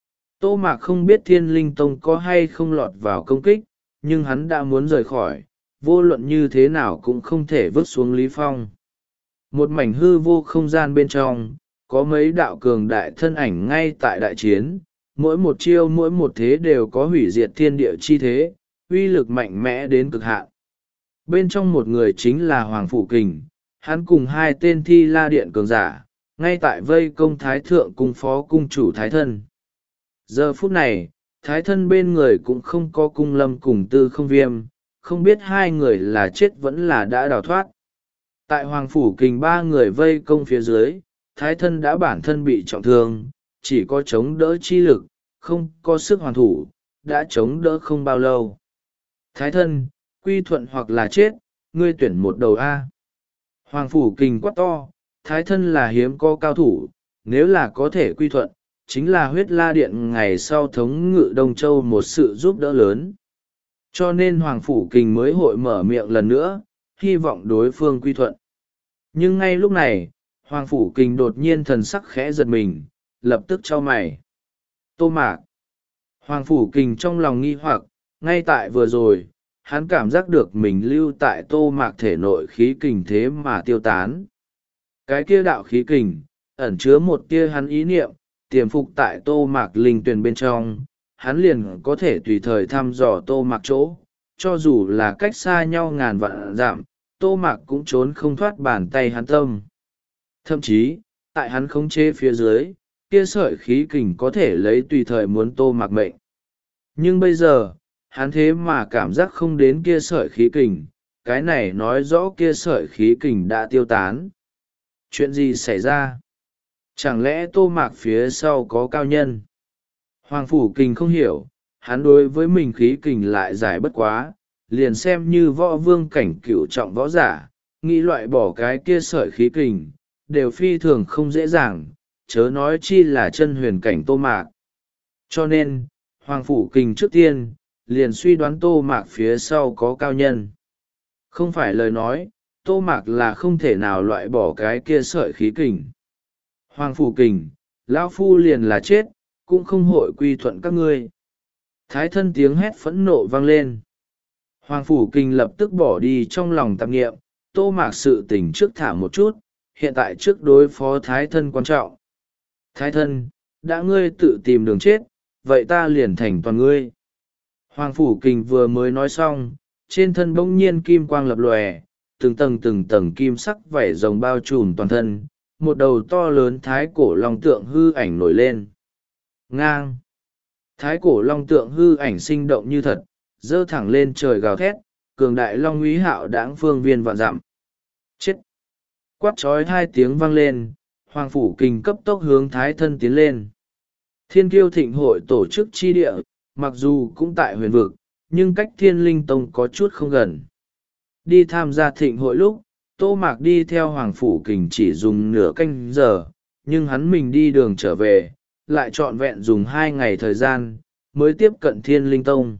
Tô Mạc không biết Thiên Linh Tông có hay không lọt vào công kích, nhưng hắn đã muốn rời khỏi, vô luận như thế nào cũng không thể vứt xuống Lý Phong. Một mảnh hư vô không gian bên trong, có mấy đạo cường đại thân ảnh ngay tại đại chiến, mỗi một chiêu mỗi một thế đều có hủy diệt thiên địa chi thế, uy lực mạnh mẽ đến cực hạn. Bên trong một người chính là Hoàng Phủ Kình, hắn cùng hai tên Thi La Điện cường giả, ngay tại vây công Thái Thượng cung phó cung chủ Thái Thân. Giờ phút này, Thái Thân bên người cũng không có Cung Lâm cùng Tư Không Viêm, không biết hai người là chết vẫn là đã đào thoát. Tại Hoàng Phủ Kình ba người vây công phía dưới, Thái Thân đã bản thân bị trọng thương, chỉ có chống đỡ chi lực, không có sức hoàn thủ, đã chống đỡ không bao lâu. Thái Thân, quy thuận hoặc là chết, ngươi tuyển một đầu A. Hoàng Phủ Kình quát to, Thái Thân là hiếm có cao thủ, nếu là có thể quy thuận, chính là Huyết La Điện ngày sau thống ngự Đông Châu một sự giúp đỡ lớn. Cho nên Hoàng Phủ Kình mới hội mở miệng lần nữa, hy vọng đối phương quy thuận. Nhưng ngay lúc này, Hoàng Phủ Kình đột nhiên thần sắc khẽ giật mình, lập tức chau mày. Tô Mạc. Hoàng Phủ Kình trong lòng nghi hoặc, ngay tại vừa rồi, hắn cảm giác được mình lưu tại Tô Mạc thể nội khí kình thế mà tiêu tán. Cái kia đạo khí kình, ẩn chứa một tia hắn ý niệm, tiềm phục tại Tô Mạc linh tuyển bên trong, hắn liền có thể tùy thời thăm dò Tô Mạc chỗ, cho dù là cách xa nhau ngàn vạn dặm, Tô Mạc cũng trốn không thoát bàn tay hắn tâm. Thậm chí, tại hắn khống chế phía dưới, kia sợi khí kình có thể lấy tùy thời muốn Tô Mạc mệnh. Nhưng bây giờ, hắn thế mà cảm giác không đến kia sợi khí kình, cái này nói rõ kia sợi khí kình đã tiêu tán. Chuyện gì xảy ra? Chẳng lẽ Tô Mạc phía sau có cao nhân? Hoàng Phủ Kình không hiểu, hắn đối với mình khí kình lại giải bất quá, liền xem như võ vương cảnh cựu trọng võ giả, nghĩ loại bỏ cái kia sợi khí kình, đều phi thường không dễ dàng, chớ nói chi là chân huyền cảnh Tô Mạc. Cho nên, Hoàng Phủ Kình trước tiên, liền suy đoán Tô Mạc phía sau có cao nhân. Không phải lời nói, Tô Mạc là không thể nào loại bỏ cái kia sợi khí kình. Hoàng Phủ Kình, lão phu liền là chết, cũng không hội quy thuận các ngươi. Thái thân tiếng hét phẫn nộ vang lên. Hoàng Phủ Kình lập tức bỏ đi trong lòng tạp nghiệm, Tô Mạc sự tình trước thả một chút, hiện tại trước đối phó thái thân quan trọng. Thái thân, đã ngươi tự tìm đường chết, vậy ta liền thành toàn ngươi. Hoàng Phủ Kình vừa mới nói xong, trên thân bỗng nhiên kim quang lập lòe, từng tầng từng tầng kim sắc vảy rồng bao trùm toàn thân, một đầu to lớn thái cổ long tượng hư ảnh nổi lên. Ngang! Thái cổ long tượng hư ảnh sinh động như thật, dơ thẳng lên trời gào thét, cường đại long uy hạo đãng phương viên vạn dặm. Chết! Quát trói hai tiếng vang lên, Hoàng Phủ Kình cấp tốc hướng thái thân tiến lên. Thiên Kiêu Thịnh hội tổ chức chi địa, mặc dù cũng tại huyền vực, nhưng cách Thiên Linh Tông có chút không gần. Đi tham gia thịnh hội lúc, Tô Mạc đi theo Hoàng Phủ Kình chỉ dùng nửa canh giờ, nhưng hắn mình đi đường trở về, lại trọn vẹn dùng hai ngày thời gian, mới tiếp cận Thiên Linh Tông.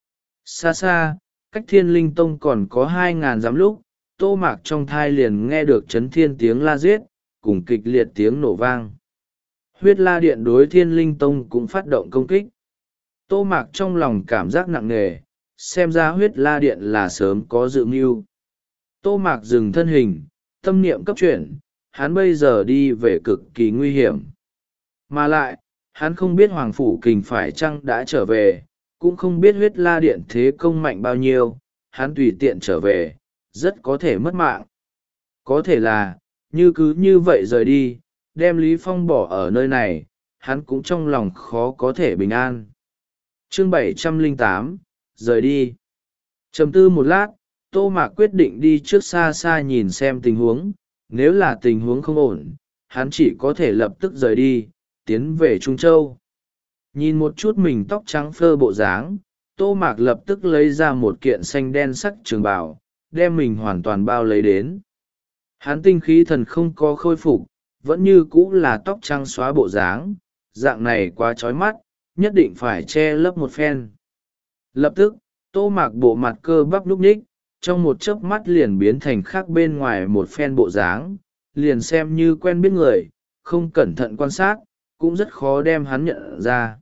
Xa xa, cách Thiên Linh Tông còn có hai ngàn dặm lúc, Tô Mạc trong thai liền nghe được chấn thiên tiếng la giết, cùng kịch liệt tiếng nổ vang. Huyết La Điện đối Thiên Linh Tông cũng phát động công kích. Tô Mạc trong lòng cảm giác nặng nề, xem ra Huyết La Điện là sớm có dự mưu. Tô Mạc dừng thân hình, tâm niệm cấp chuyển, hắn bây giờ đi về cực kỳ nguy hiểm. Mà lại, hắn không biết Hoàng Phủ Kình phải chăng đã trở về, cũng không biết Huyết La Điện thế công mạnh bao nhiêu, hắn tùy tiện trở về, rất có thể mất mạng. Có thể là, như cứ như vậy rời đi, đem Lý Phong bỏ ở nơi này, hắn cũng trong lòng khó có thể bình an. Chương bảy trăm lẻ tám, rời đi. Trầm tư một lát, Tô Mạc quyết định đi trước xa xa nhìn xem tình huống, nếu là tình huống không ổn, hắn chỉ có thể lập tức rời đi, tiến về Trung Châu. Nhìn một chút mình tóc trắng phơ bộ dáng, Tô Mạc lập tức lấy ra một kiện xanh đen sắc trường bào, đem mình hoàn toàn bao lấy đến. Hắn tinh khí thần không có khôi phục, vẫn như cũ là tóc trắng xóa bộ dáng, dạng này quá chói mắt, nhất định phải che lấp một phen. Lập tức, Tô Mạc bộ mặt cơ bắp núc ních, trong một chớp mắt liền biến thành khác bên ngoài một phen bộ dáng, liền xem như quen biết người, không cẩn thận quan sát, cũng rất khó đem hắn nhận ra.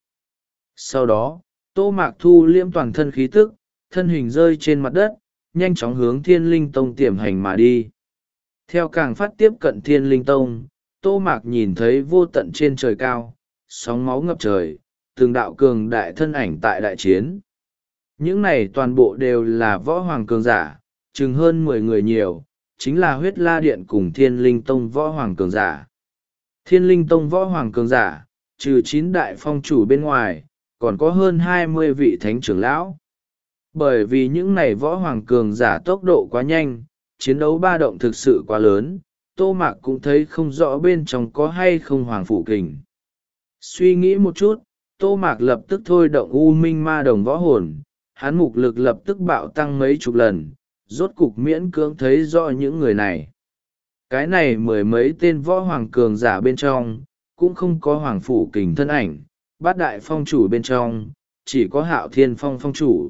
Sau đó, Tô Mạc thu liễm toàn thân khí tức, thân hình rơi trên mặt đất, nhanh chóng hướng Thiên Linh Tông tiềm hành mà đi. Theo càng phát tiếp cận Thiên Linh Tông, Tô Mạc nhìn thấy vô tận trên trời cao, sóng máu ngập trời, từng đạo cường đại thân ảnh tại đại chiến. Những này toàn bộ đều là võ hoàng cường giả, chừng hơn mười người nhiều, chính là Huyết La Điện cùng Thiên Linh Tông võ hoàng cường giả. Thiên Linh Tông võ hoàng cường giả, trừ chín đại phong chủ bên ngoài, còn có hơn hai mươi vị thánh trưởng lão. Bởi vì những này võ hoàng cường giả tốc độ quá nhanh, chiến đấu ba động thực sự quá lớn, Tô Mạc cũng thấy không rõ bên trong có hay không Hoàng Phủ Kình. Suy nghĩ một chút, Tô Mạc lập tức thôi động U Minh Ma Đồng võ hồn, hắn mục lực lập tức bạo tăng mấy chục lần, rốt cục miễn cưỡng thấy rõ những người này. Cái này mười mấy tên võ hoàng cường giả bên trong, cũng không có Hoàng Phủ Kình thân ảnh, bát đại phong chủ bên trong, chỉ có Hạo Thiên Phong phong chủ.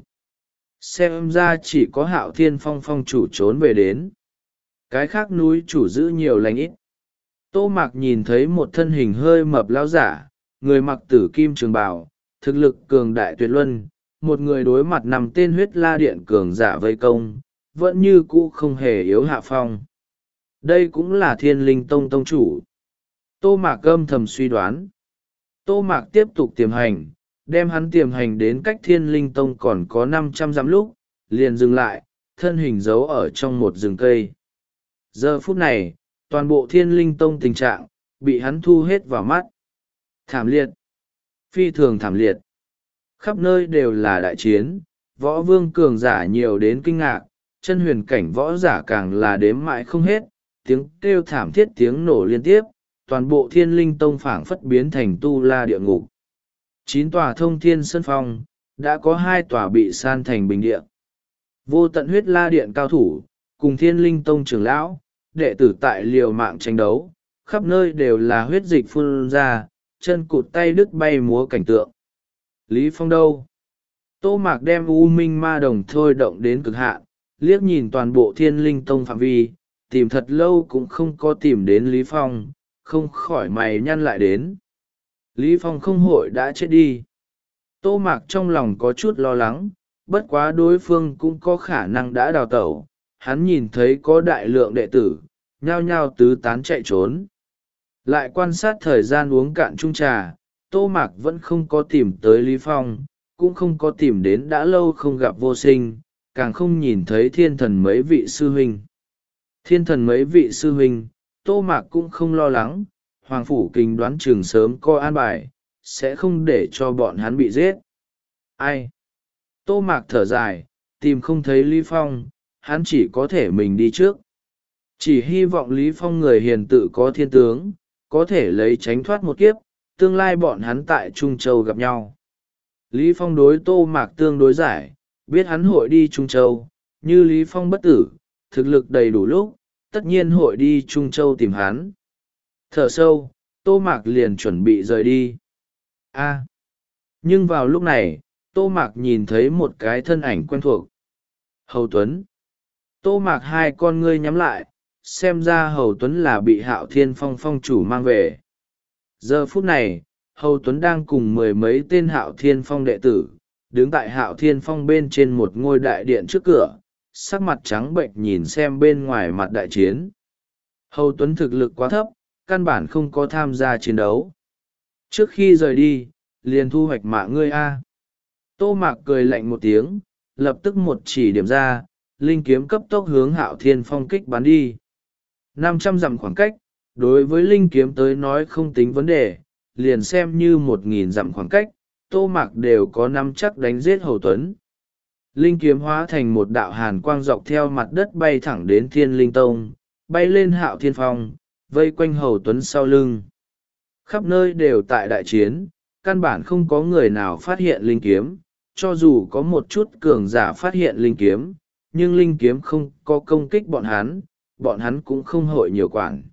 Xem ra chỉ có Hạo Thiên Phong phong chủ trốn về đến. Cái khác núi chủ giữ nhiều lành ít. Tô Mạc nhìn thấy một thân hình hơi mập lão giả, người mặc tử kim trường bào, thực lực cường đại tuyệt luân, một người đối mặt nằm tên Huyết La Điện cường giả vây công, vẫn như cũ không hề yếu hạ phong. Đây cũng là Thiên Linh Tông tông chủ. Tô Mạc âm thầm suy đoán. Tô Mạc tiếp tục tiềm hành, đem hắn tiềm hành đến cách Thiên Linh Tông còn có năm trăm dặm lúc, liền dừng lại, thân hình giấu ở trong một rừng cây. Giờ phút này, toàn bộ Thiên Linh Tông tình trạng bị hắn thu hết vào mắt. Thảm liệt, phi thường thảm liệt. Khắp nơi đều là đại chiến, võ vương cường giả nhiều đến kinh ngạc, chân huyền cảnh võ giả càng là đếm mãi không hết, tiếng kêu thảm thiết tiếng nổ liên tiếp, toàn bộ Thiên Linh Tông phảng phất biến thành tu la địa ngục. Chín tòa thông thiên sơn phong, đã có hai tòa bị san thành bình địa. Vô tận huyết la điện cao thủ, cùng Thiên Linh Tông trưởng lão, đệ tử tại liều mạng tranh đấu, khắp nơi đều là huyết dịch phun ra, chân cụt tay đứt bay múa cảnh tượng. Lý Phong đâu? Tô Mạc đem U Minh Ma Đồng thôi động đến cực hạn, liếc nhìn toàn bộ Thiên Linh Tông phạm vi, tìm thật lâu cũng không có tìm đến Lý Phong, không khỏi mày nhăn lại đến. Lý Phong không hội đã chết đi. Tô Mạc trong lòng có chút lo lắng, bất quá đối phương cũng có khả năng đã đào tẩu. Hắn nhìn thấy có đại lượng đệ tử, nhao nhao tứ tán chạy trốn. Lại quan sát thời gian uống cạn chung trà, Tô Mạc vẫn không có tìm tới Lý Phong, cũng không có tìm đến đã lâu không gặp Vô Sinh, càng không nhìn thấy thiên thần mấy vị sư huynh. Thiên thần mấy vị sư huynh, Tô Mạc cũng không lo lắng, Hoàng Phủ Kình đoán chừng sớm coi an bài, sẽ không để cho bọn hắn bị giết. Ai? Tô Mạc thở dài, tìm không thấy Lý Phong, hắn chỉ có thể mình đi trước. Chỉ hy vọng Lý Phong người hiền tự có thiên tướng, có thể lấy tránh thoát một kiếp, tương lai bọn hắn tại Trung Châu gặp nhau. Lý Phong đối Tô Mạc tương đối giải, biết hắn hội đi Trung Châu, như Lý Phong bất tử, thực lực đầy đủ lúc, tất nhiên hội đi Trung Châu tìm hắn. Thở sâu, Tô Mạc liền chuẩn bị rời đi. A. Nhưng vào lúc này, Tô Mạc nhìn thấy một cái thân ảnh quen thuộc. Hầu Tuấn. Tô Mạc hai con ngươi nhắm lại, xem ra Hầu Tuấn là bị Hạo Thiên Phong phong chủ mang về. Giờ phút này, Hầu Tuấn đang cùng mười mấy tên Hạo Thiên Phong đệ tử, đứng tại Hạo Thiên Phong bên trên một ngôi đại điện trước cửa, sắc mặt trắng bệnh nhìn xem bên ngoài mặt đại chiến. Hầu Tuấn thực lực quá thấp, căn bản không có tham gia chiến đấu. Trước khi rời đi, liền thu hoạch mạng ngươi a. Tô Mạc cười lạnh một tiếng, lập tức một chỉ điểm ra, linh kiếm cấp tốc hướng Hạo Thiên Phong kích bắn đi. năm trăm dặm khoảng cách, đối với linh kiếm tới nói không tính vấn đề, liền xem như một nghìn dặm khoảng cách, Tô Mạc đều có nắm chắc đánh giết Hầu Tuấn. Linh kiếm hóa thành một đạo hàn quang dọc theo mặt đất bay thẳng đến Thiên Linh Tông, bay lên Hạo Thiên Phong, vây quanh Hầu Tuấn sau lưng. Khắp nơi đều tại đại chiến, căn bản không có người nào phát hiện linh kiếm, cho dù có một chút cường giả phát hiện linh kiếm, nhưng linh kiếm không có công kích bọn hắn, bọn hắn cũng không hội nhiều quản.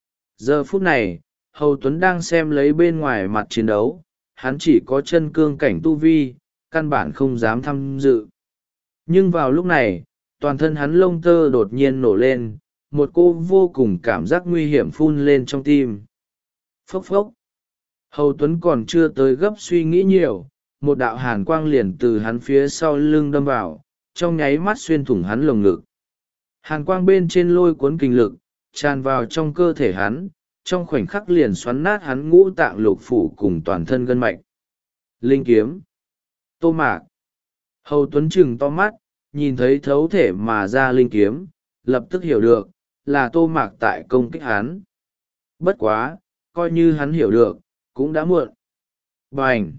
Giờ phút này, Hầu Tuấn đang xem lấy bên ngoài mặt chiến đấu, hắn chỉ có chân cương cảnh tu vi, căn bản không dám tham dự. Nhưng vào lúc này, toàn thân hắn lông tơ đột nhiên nổ lên, một cô vô cùng cảm giác nguy hiểm phun lên trong tim. Phốc phốc. Hầu Tuấn còn chưa tới gấp suy nghĩ nhiều, một đạo hàn quang liền từ hắn phía sau lưng đâm vào, trong nháy mắt xuyên thủng hắn lồng ngực. Hàn quang bên trên lôi cuốn kinh lực, tràn vào trong cơ thể hắn, trong khoảnh khắc liền xoắn nát hắn ngũ tạng lục phủ cùng toàn thân gân mạch. Linh kiếm. Tô Mạc. Hầu Tuấn trừng to mắt, nhìn thấy thấu thể mà ra linh kiếm, lập tức hiểu được, là Tô Mạc tại công kích hắn. Bất quá, coi như hắn hiểu được, cũng đã muộn. Bành!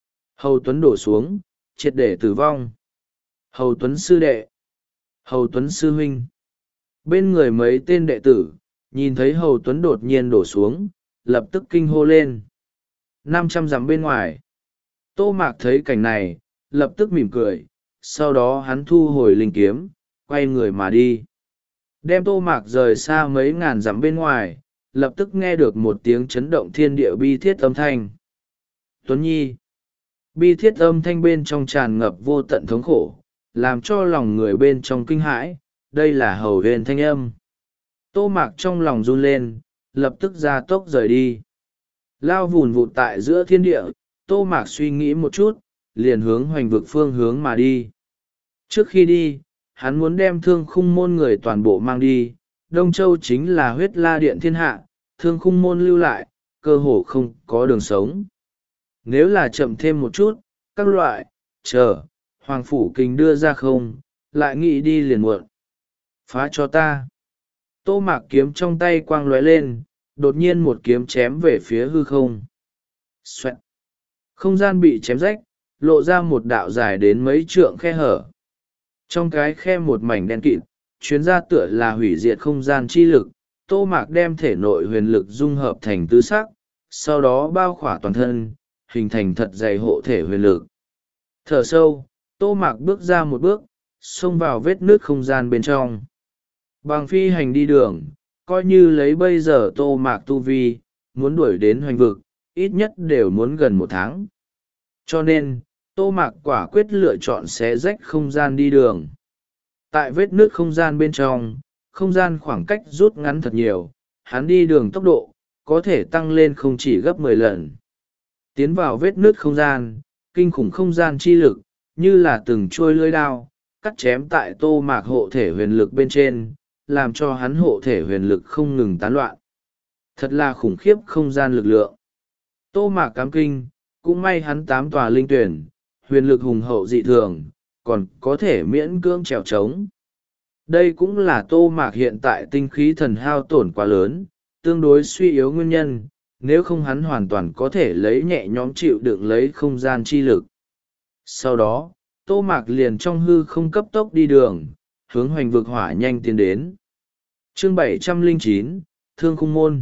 Hầu Tuấn đổ xuống, triệt để tử vong. Hầu Tuấn sư đệ. Hầu Tuấn sư huynh. Bên người mấy tên đệ tử, nhìn thấy Hầu Tuấn đột nhiên đổ xuống, lập tức kinh hô lên. năm trăm dặm bên ngoài. Tô Mạc thấy cảnh này, lập tức mỉm cười, sau đó hắn thu hồi linh kiếm, quay người mà đi. Đem Tô Mạc rời xa mấy ngàn dặm bên ngoài, lập tức nghe được một tiếng chấn động thiên địa bi thiết âm thanh. Tuấn Nhi. Bi thiết âm thanh bên trong tràn ngập vô tận thống khổ, làm cho lòng người bên trong kinh hãi, đây là Hầu Huyền thanh âm. Tô Mạc trong lòng run lên, lập tức ra tốc rời đi. Lao vùn vụt tại giữa thiên địa, Tô Mạc suy nghĩ một chút, liền hướng hoành vực phương hướng mà đi. Trước khi đi, hắn muốn đem thương khung môn người toàn bộ mang đi, Đông Châu chính là huyết la điện thiên hạ, thương khung môn lưu lại, cơ hồ không có đường sống. Nếu là chậm thêm một chút, các loại, chờ, Hoàng Phủ Kình đưa ra không, lại nghĩ đi liền muộn. Phá cho ta. Tô Mạc kiếm trong tay quang lóe lên, đột nhiên một kiếm chém về phía hư không. Xoẹt. Không gian bị chém rách, lộ ra một đạo dài đến mấy trượng khe hở. Trong cái khe một mảnh đen kịt, chuyến ra tựa là hủy diệt không gian chi lực. Tô Mạc đem thể nội huyền lực dung hợp thành tứ sắc, sau đó bao khỏa toàn thân, hình thành thật dày hộ thể huyền lực. Thở sâu, Tô Mạc bước ra một bước, xông vào vết nước không gian bên trong. Bằng phi hành đi đường, coi như lấy bây giờ Tô Mạc tu vi, muốn đuổi đến hoành vực, ít nhất đều muốn gần một tháng. Cho nên, Tô Mạc quả quyết lựa chọn xé rách không gian đi đường. Tại vết nước không gian bên trong, không gian khoảng cách rút ngắn thật nhiều, hắn đi đường tốc độ, có thể tăng lên không chỉ gấp mười lần. Tiến vào vết nước không gian, kinh khủng không gian chi lực, như là từng chuôi lưỡi đao, cắt chém tại Tô Mạc hộ thể huyền lực bên trên, làm cho hắn hộ thể huyền lực không ngừng tán loạn. Thật là khủng khiếp không gian lực lượng. Tô Mạc cám kinh, cũng may hắn tám tòa linh tuyển, huyền lực hùng hậu dị thường, còn có thể miễn cưỡng trèo trống. Đây cũng là Tô Mạc hiện tại tinh khí thần hao tổn quá lớn, tương đối suy yếu nguyên nhân, nếu không hắn hoàn toàn có thể lấy nhẹ nhõm chịu đựng lấy không gian chi lực. Sau đó, Tô Mạc liền trong hư không cấp tốc đi đường, hướng hoành vực hỏa nhanh tiến đến. Chương bảy trăm lẻ chín, Thương Khung Môn.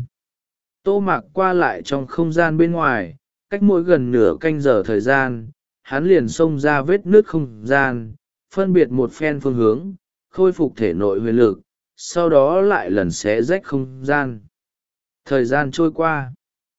Tô Mạc qua lại trong không gian bên ngoài, cách mỗi gần nửa canh giờ thời gian, hắn liền xông ra vết nước không gian, phân biệt một phen phương hướng, khôi phục thể nội huyền lực, sau đó lại lần xé rách không gian. Thời gian trôi qua.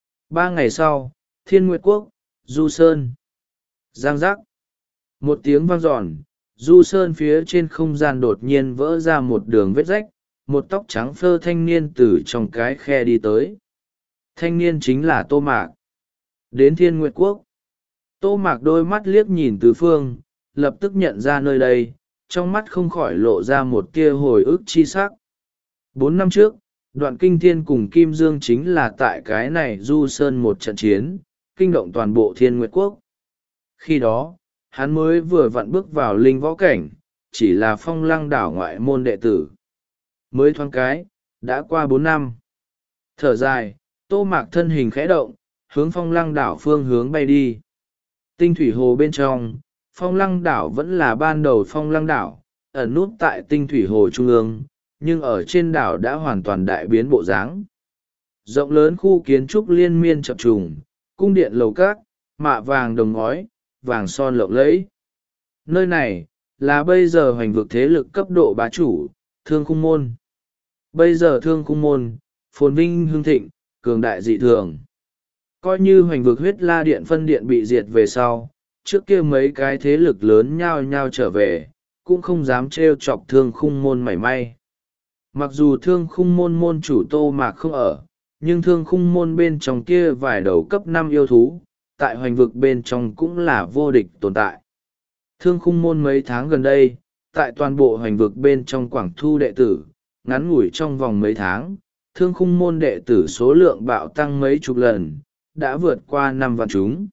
Ba ngày sau, Thiên Nguyệt Quốc, Du Sơn. Giang giác. Một tiếng vang dọn, Du Sơn phía trên không gian đột nhiên vỡ ra một đường vết rách, một tóc trắng phơ thanh niên từ trong cái khe đi tới. Thanh niên chính là Tô Mạc. Đến Thiên Nguyệt Quốc. Tô Mạc đôi mắt liếc nhìn tứ phương, lập tức nhận ra nơi đây, trong mắt không khỏi lộ ra một tia hồi ức chi sắc. Bốn năm trước, Đoạn Kinh Thiên cùng Kim Dương chính là tại cái này Du Sơn một trận chiến, kinh động toàn bộ Thiên Nguyệt Quốc. Khi đó, hắn mới vừa vặn bước vào linh võ cảnh, chỉ là Phong Lăng đảo ngoại môn đệ tử. Mới thoáng cái, đã qua bốn năm. Thở dài, Tô Mạc thân hình khẽ động, hướng Phong Lăng đảo phương hướng bay đi. Tinh thủy hồ bên trong, Phong Lăng đảo vẫn là ban đầu Phong Lăng đảo, ẩn nút tại tinh thủy hồ trung ương, nhưng ở trên đảo đã hoàn toàn đại biến bộ dáng. Rộng lớn khu kiến trúc liên miên chập trùng, cung điện lầu cát, mạ vàng đồng ngói, vàng son lộng lẫy. Nơi này, là bây giờ hoành vực thế lực cấp độ bá chủ, Thương Khung Môn. Bây giờ Thương Khung Môn, phồn vinh hưng thịnh, cường đại dị thường. Coi như hoành vực huyết la điện phân điện bị diệt về sau, trước kia mấy cái thế lực lớn nhao nhao trở về, cũng không dám trêu chọc Thương Khung Môn mảy may. Mặc dù Thương Khung Môn môn chủ Tô Mạc không ở, nhưng Thương Khung Môn bên trong kia vài đầu cấp năm yêu thú, tại hoành vực bên trong cũng là vô địch tồn tại. Thương Khung Môn mấy tháng gần đây, tại toàn bộ hoành vực bên trong quảng thu đệ tử, ngắn ngủi trong vòng mấy tháng, Thương Khung Môn đệ tử số lượng bạo tăng mấy chục lần, đã vượt qua năm vạn chúng.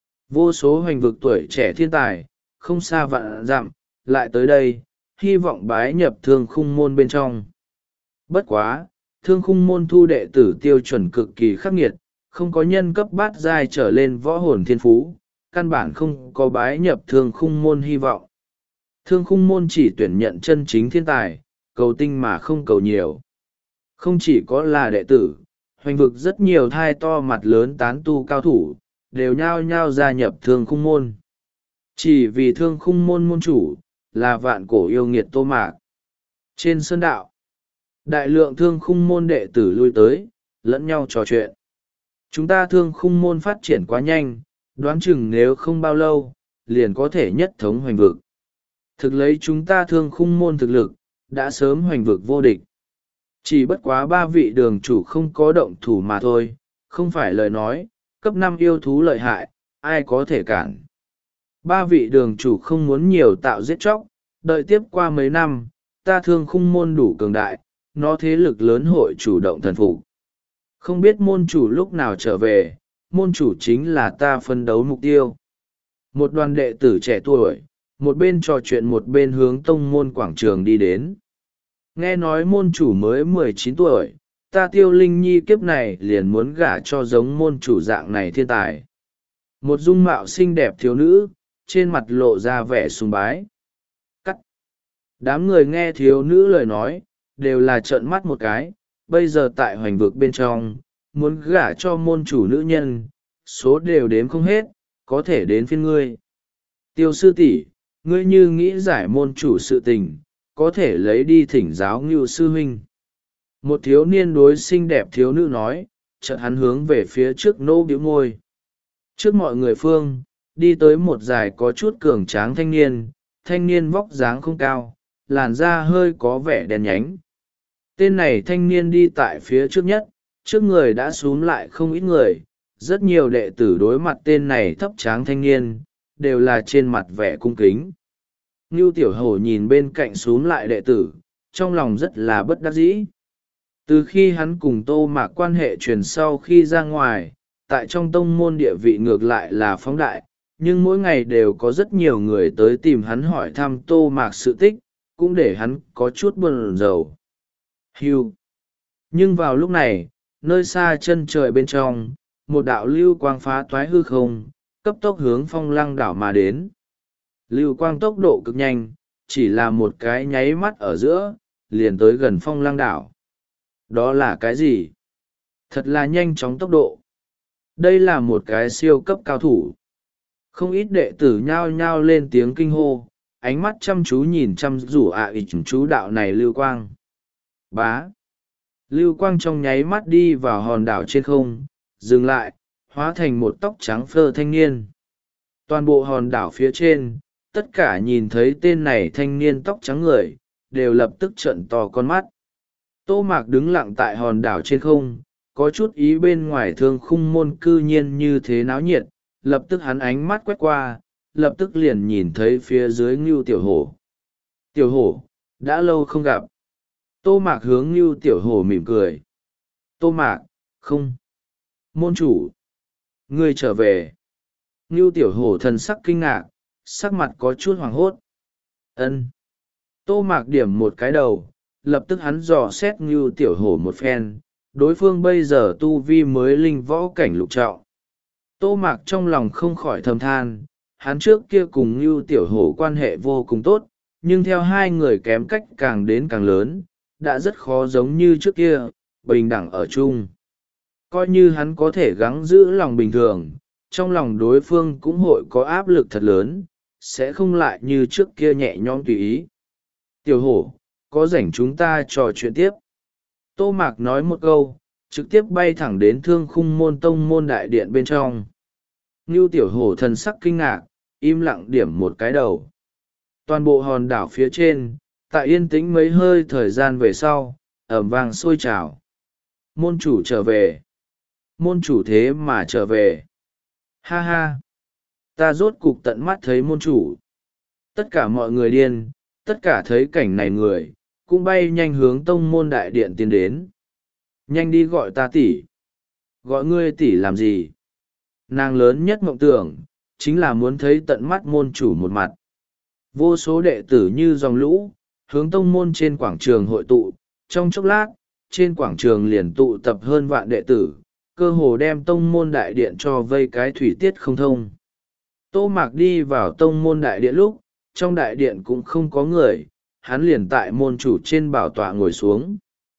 Vô số hoành vực tuổi trẻ thiên tài, không xa vạn dặm, lại tới đây, hy vọng bái nhập Thương Khung Môn bên trong. Bất quá, Thương Khung Môn thu đệ tử tiêu chuẩn cực kỳ khắc nghiệt, không có nhân cấp bát giai trở lên võ hồn thiên phú, căn bản không có bái nhập Thương Khung Môn hy vọng. Thương Khung Môn chỉ tuyển nhận chân chính thiên tài, cầu tinh mà không cầu nhiều. Không chỉ có là đệ tử, hoành vực rất nhiều thai to mặt lớn tán tu cao thủ, đều nhao nhao gia nhập Thương Khung Môn. Chỉ vì Thương Khung Môn môn chủ, là vạn cổ yêu nghiệt Tô Mạc. Trên sơn đạo, đại lượng Thương Khung Môn đệ tử lui tới, lẫn nhau trò chuyện. Chúng ta Thương Khung Môn phát triển quá nhanh, đoán chừng nếu không bao lâu, liền có thể nhất thống hoành vực. Thực lấy chúng ta Thương Khung Môn thực lực, đã sớm hoành vực vô địch. Chỉ bất quá ba vị đường chủ không có động thủ mà thôi, không phải lời nói, cấp năm yêu thú lợi hại, ai có thể cản. Ba vị đường chủ không muốn nhiều tạo giết chóc, đợi tiếp qua mấy năm, ta Thương Khung Môn đủ cường đại, nó thế lực lớn hội chủ động thần phục. Không biết môn chủ lúc nào trở về, môn chủ chính là ta phân đấu mục tiêu. Một đoàn đệ tử trẻ tuổi, một bên trò chuyện một bên hướng tông môn quảng trường đi đến. nghe nói môn chủ mới mười chín tuổi, ta Tiêu Linh Nhi kiếp này liền muốn gả cho giống môn chủ dạng này thiên tài. Một dung mạo xinh đẹp thiếu nữ, trên mặt lộ ra vẻ sùng bái. Cắt. Đám người nghe thiếu nữ lời nói, đều là trợn mắt một cái, bây giờ tại hoành vực bên trong, muốn gả cho môn chủ nữ nhân, số đều đếm không hết, có thể đến phiên ngươi. Tiêu sư tỷ, ngươi như nghĩ giải môn chủ sự tình, có thể lấy đi thỉnh giáo Ngưu sư huynh. Một thiếu niên đối xinh đẹp thiếu nữ nói, chợt hắn hướng về phía trước nô bĩu môi. Trước mọi người phương, đi tới một dài có chút cường tráng thanh niên, thanh niên vóc dáng không cao, làn da hơi có vẻ đen nhánh. Tên này thanh niên đi tại phía trước nhất, trước người đã xúm lại không ít người, rất nhiều đệ tử đối mặt tên này thấp tráng thanh niên, đều là trên mặt vẻ cung kính. Ngưu Tiểu Hổ nhìn bên cạnh xúm lại đệ tử, trong lòng rất là bất đắc dĩ. Từ khi hắn cùng Tô Mạc quan hệ truyền sau khi ra ngoài, tại trong tông môn địa vị ngược lại là phóng đại, nhưng mỗi ngày đều có rất nhiều người tới tìm hắn hỏi thăm Tô Mạc sự tích, cũng để hắn có chút buồn rầu. Hưu. Nhưng vào lúc này, nơi xa chân trời bên trong, một đạo lưu quang phá toái hư không, cấp tốc hướng Phong Lăng đảo mà đến. Lưu quang tốc độ cực nhanh, chỉ là một cái nháy mắt ở giữa, liền tới gần Phong Lăng đảo. Đó là cái gì? Thật là nhanh chóng tốc độ. Đây là một cái siêu cấp cao thủ. Không ít đệ tử nhao nhao lên tiếng kinh hô, ánh mắt chăm chú nhìn chăm rủ ạ ịch chú đạo này lưu quang. Bá. Lưu quang trong nháy mắt đi vào hòn đảo trên không, dừng lại, hóa thành một tóc trắng phơ thanh niên. Toàn bộ hòn đảo phía trên, tất cả nhìn thấy tên này thanh niên tóc trắng người, đều lập tức trợn to con mắt. Tô Mạc đứng lặng tại hòn đảo trên không, có chút ý bên ngoài thương khung môn cư nhiên như thế náo nhiệt, lập tức hắn ánh mắt quét qua, lập tức liền nhìn thấy phía dưới Ngưu Tiểu Hổ. Tiểu Hổ, đã lâu không gặp. Tô Mạc hướng Ngưu Tiểu Hổ mỉm cười. Tô Mạc, không. Môn chủ. Ngươi trở về. Ngưu Tiểu Hổ thần sắc kinh ngạc, sắc mặt có chút hoảng hốt. Ân. Tô Mạc điểm một cái đầu, lập tức hắn dò xét Ngưu Tiểu Hổ một phen, đối phương bây giờ tu vi mới linh võ cảnh lục trọng. Tô Mạc trong lòng không khỏi thầm than, hắn trước kia cùng Ngưu Tiểu Hổ quan hệ vô cùng tốt, nhưng theo hai người kém cách càng đến càng lớn, đã rất khó giống như trước kia, bình đẳng ở chung. Coi như hắn có thể gắng giữ lòng bình thường, trong lòng đối phương cũng hội có áp lực thật lớn, sẽ không lại như trước kia nhẹ nhõm tùy ý. Tiểu Hổ, có rảnh chúng ta trò chuyện tiếp. Tô Mạc nói một câu, trực tiếp bay thẳng đến thương khung môn tông môn đại điện bên trong. Ngưu Tiểu Hổ thần sắc kinh ngạc, im lặng điểm một cái đầu. Toàn bộ hòn đảo phía trên, tại yên tĩnh mấy hơi thời gian về sau, ẩm vang sôi trào. Môn chủ trở về. Môn chủ thế mà trở về. Ha ha. Ta rốt cục tận mắt thấy môn chủ. Tất cả mọi người điên, tất cả thấy cảnh này người, cũng bay nhanh hướng tông môn đại điện tiến đến. Nhanh đi gọi ta tỷ. Gọi ngươi tỷ làm gì? Nàng lớn nhất mộng tưởng, chính là muốn thấy tận mắt môn chủ một mặt. Vô số đệ tử như dòng lũ, hướng tông môn trên quảng trường hội tụ, trong chốc lát, trên quảng trường liền tụ tập hơn vạn đệ tử, cơ hồ đem tông môn đại điện cho vây cái thủy tiết không thông. Tô Mạc đi vào tông môn đại điện lúc, trong đại điện cũng không có người, hắn liền tại môn chủ trên bảo tọa ngồi xuống.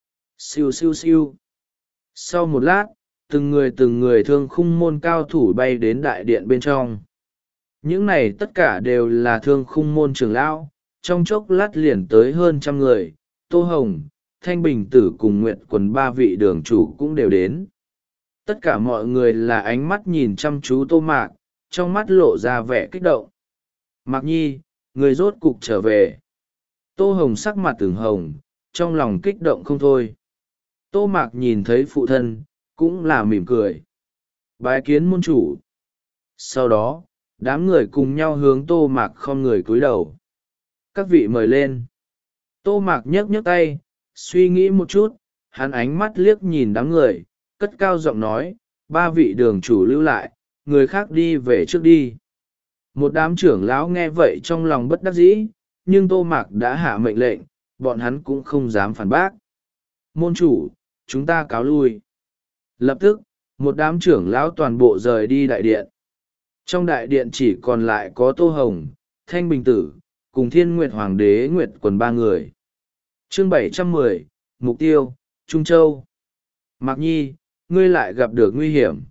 Siêu siêu siêu. Sau một lát, từng người từng người thương khung môn cao thủ bay đến đại điện bên trong. Những này tất cả đều là thương khung môn trưởng lão, trong chốc lát liền tới hơn trăm người, Tô Hồng, Thanh Bình Tử cùng Nguyệt Quần ba vị đường chủ cũng đều đến. Tất cả mọi người là ánh mắt nhìn chăm chú Tô Mạc, trong mắt lộ ra vẻ kích động. Mạc Nhi, người rốt cục trở về. Tô Hồng sắc mặt từng hồng, trong lòng kích động không thôi. Tô Mạc nhìn thấy phụ thân, cũng là mỉm cười. Bái kiến môn chủ. Sau đó, đám người cùng nhau hướng Tô Mạc khom người cúi đầu. Các vị mời lên. Tô Mạc nhấc nhấc tay, suy nghĩ một chút, hắn ánh mắt liếc nhìn đám người, cất cao giọng nói, ba vị đường chủ lưu lại, người khác đi về trước đi. Một đám trưởng lão nghe vậy trong lòng bất đắc dĩ, nhưng Tô Mạc đã hạ mệnh lệnh, bọn hắn cũng không dám phản bác. Môn chủ, chúng ta cáo lui. Lập tức, một đám trưởng lão toàn bộ rời đi đại điện. Trong đại điện chỉ còn lại có Tô Hồng, Thanh Bình Tử, cùng Thiên Nguyệt Hoàng đế Nguyệt Quần ba người. Chương bảy trăm mười, Mục tiêu, Trung Châu. Mạc Nhi, ngươi lại gặp được nguy hiểm.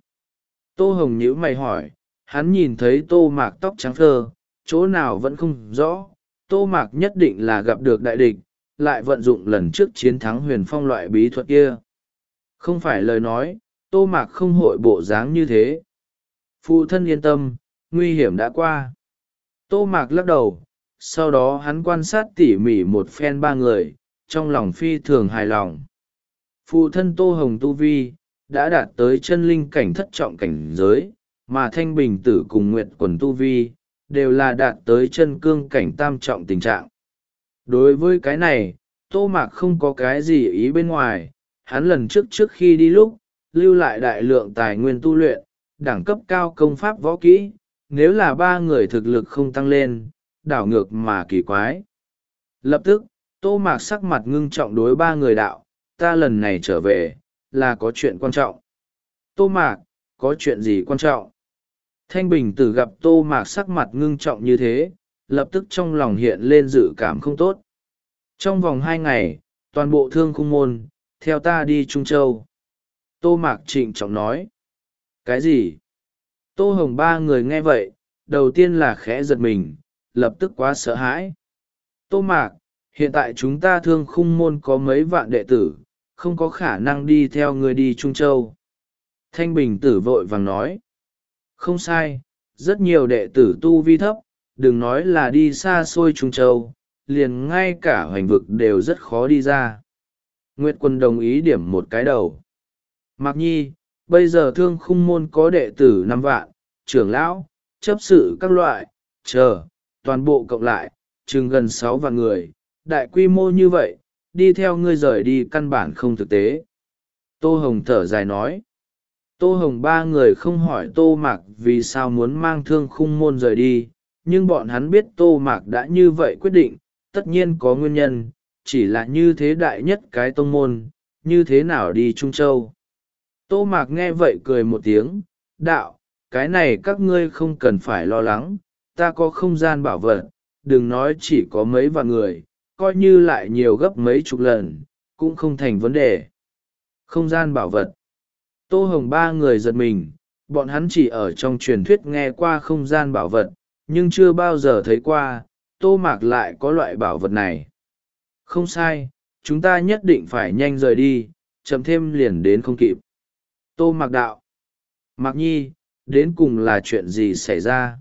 Tô Hồng nhíu mày hỏi, hắn nhìn thấy Tô Mạc tóc trắng phơ, chỗ nào vẫn không rõ. Tô Mạc nhất định là gặp được đại địch, lại vận dụng lần trước chiến thắng Huyền Phong loại bí thuật kia. Không phải lời nói, Tô Mạc không hội bộ dáng như thế. Phụ thân yên tâm, nguy hiểm đã qua. Tô Mạc lắc đầu, sau đó hắn quan sát tỉ mỉ một phen ba người, trong lòng phi thường hài lòng. Phụ thân Tô Hồng tu vi đã đạt tới chân linh cảnh thất trọng cảnh giới, mà Thanh Bình Tử cùng Nguyệt Quần tu vi đều là đạt tới chân cương cảnh tam trọng tình trạng. Đối với cái này, Tô Mạc không có cái gì ý bên ngoài, hắn lần trước trước khi đi lúc, lưu lại đại lượng tài nguyên tu luyện, đẳng cấp cao công pháp võ kỹ, nếu là ba người thực lực không tăng lên, đảo ngược mà kỳ quái. Lập tức, Tô Mạc sắc mặt ngưng trọng đối ba người đạo, ta lần này trở về, là có chuyện quan trọng. Tô Mạc, có chuyện gì quan trọng? Thanh Bình Tử gặp Tô Mạc sắc mặt ngưng trọng như thế, lập tức trong lòng hiện lên dự cảm không tốt. Trong vòng hai ngày, toàn bộ Thương Khung môn, theo ta đi Trung Châu. Tô Mạc trịnh trọng nói. Cái gì? Tô Hồng ba người nghe vậy, đầu tiên là khẽ giật mình, lập tức quá sợ hãi. Tô Mạc, hiện tại chúng ta Thương Khung môn có mấy vạn đệ tử, không có khả năng đi theo người đi Trung Châu. Thanh Bình Tử vội vàng nói. Không sai, rất nhiều đệ tử tu vi thấp, đừng nói là đi xa xôi Trung Châu, liền ngay cả hoành vực đều rất khó đi ra. Nguyệt Quân đồng ý điểm một cái đầu. Mạc Nhi, bây giờ Thương Khung môn có đệ tử năm vạn, trưởng lão, chấp sự các loại, chờ, toàn bộ cộng lại, chừng gần sáu vạn người, đại quy mô như vậy, đi theo ngươi rời đi căn bản không thực tế. Tô Hồng thở dài nói. Tô Hồng ba người không hỏi Tô Mạc vì sao muốn mang Thương Khung môn rời đi, nhưng bọn hắn biết Tô Mạc đã như vậy quyết định, tất nhiên có nguyên nhân, chỉ là như thế đại nhất cái tông môn, như thế nào đi Trung Châu. Tô Mạc nghe vậy cười một tiếng, đạo, cái này các ngươi không cần phải lo lắng, ta có không gian bảo vật, đừng nói chỉ có mấy vạn người, coi như lại nhiều gấp mấy chục lần, cũng không thành vấn đề. Không gian bảo vật. Tô Hồng ba người giật mình, bọn hắn chỉ ở trong truyền thuyết nghe qua không gian bảo vật, nhưng chưa bao giờ thấy qua, Tô Mạc lại có loại bảo vật này. Không sai, chúng ta nhất định phải nhanh rời đi, chậm thêm liền đến không kịp. Tô Mạc đạo. Mạc Nhi, đến cùng là chuyện gì xảy ra?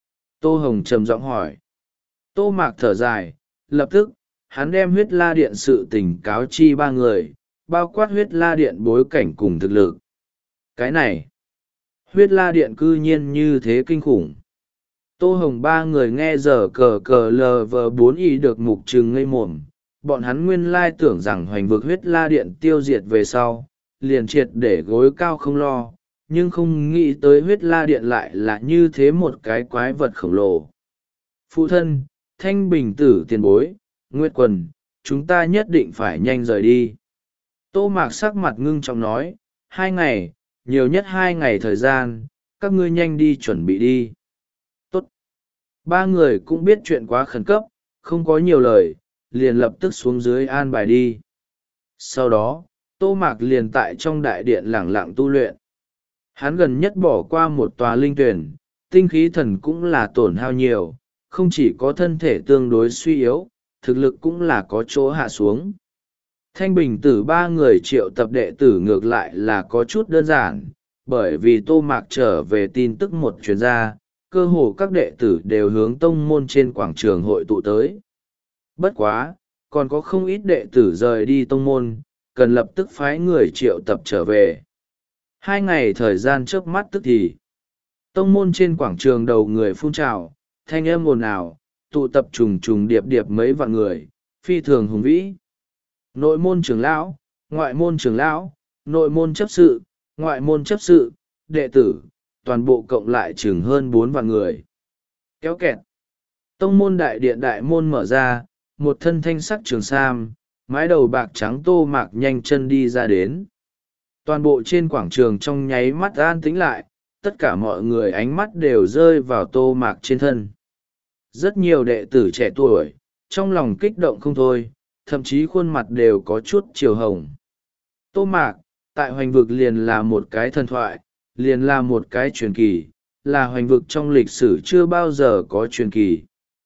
Tô Hồng trầm giọng hỏi. Tô Mạc thở dài, lập tức, hắn đem huyết la điện sự tình cáo chi ba người, bao quát huyết la điện bối cảnh cùng thực lực. Cái này, huyết la điện cư nhiên như thế kinh khủng. Tô Hồng ba người nghe giờ cờ cờ lờ vờ bốn y được mục trừng ngây mồm, bọn hắn nguyên lai tưởng rằng hoành vực huyết la điện tiêu diệt về sau, liền triệt để gối cao không lo, nhưng không nghĩ tới huyết la điện lại là như thế một cái quái vật khổng lồ. Phụ thân, Thanh Bình Tử tiền bối, Nguyệt Quần, chúng ta nhất định phải nhanh rời đi. Tô Mạc sắc mặt ngưng trọng nói, hai ngày, nhiều nhất hai ngày thời gian, các ngươi nhanh đi chuẩn bị đi. Tốt. Ba người cũng biết chuyện quá khẩn cấp, không có nhiều lời, liền lập tức xuống dưới an bài đi. Sau đó, Tô Mạc liền tại trong đại điện lẳng lặng tu luyện. Hắn gần nhất bỏ qua một tòa linh tuyển, tinh khí thần cũng là tổn hao nhiều, không chỉ có thân thể tương đối suy yếu, thực lực cũng là có chỗ hạ xuống. Thanh Bình Tử ba người triệu tập đệ tử ngược lại là có chút đơn giản, bởi vì Tô Mạc trở về tin tức một chuyên gia, cơ hồ các đệ tử đều hướng tông môn trên quảng trường hội tụ tới. Bất quá, còn có không ít đệ tử rời đi tông môn, cần lập tức phái người triệu tập trở về. Hai ngày thời gian trước mắt tức thì, tông môn trên quảng trường đầu người phun trào, thanh âm ồn ào, tụ tập trùng trùng điệp điệp mấy vạn người, phi thường hùng vĩ. Nội môn trưởng lão, ngoại môn trưởng lão, nội môn chấp sự, ngoại môn chấp sự, đệ tử, toàn bộ cộng lại chừng hơn bốn vạn người. Kéo kẹt. Tông môn đại điện đại môn mở ra, một thân thanh sắc trường sam, mái đầu bạc trắng Tô Mạc nhanh chân đi ra đến. Toàn bộ trên quảng trường trong nháy mắt an tĩnh lại, tất cả mọi người ánh mắt đều rơi vào Tô Mạc trên thân. Rất nhiều đệ tử trẻ tuổi, trong lòng kích động không thôi, thậm chí khuôn mặt đều có chút chiều hồng. Tô Mạc, tại hoành vực liền là một cái thần thoại, liền là một cái truyền kỳ, là hoành vực trong lịch sử chưa bao giờ có truyền kỳ.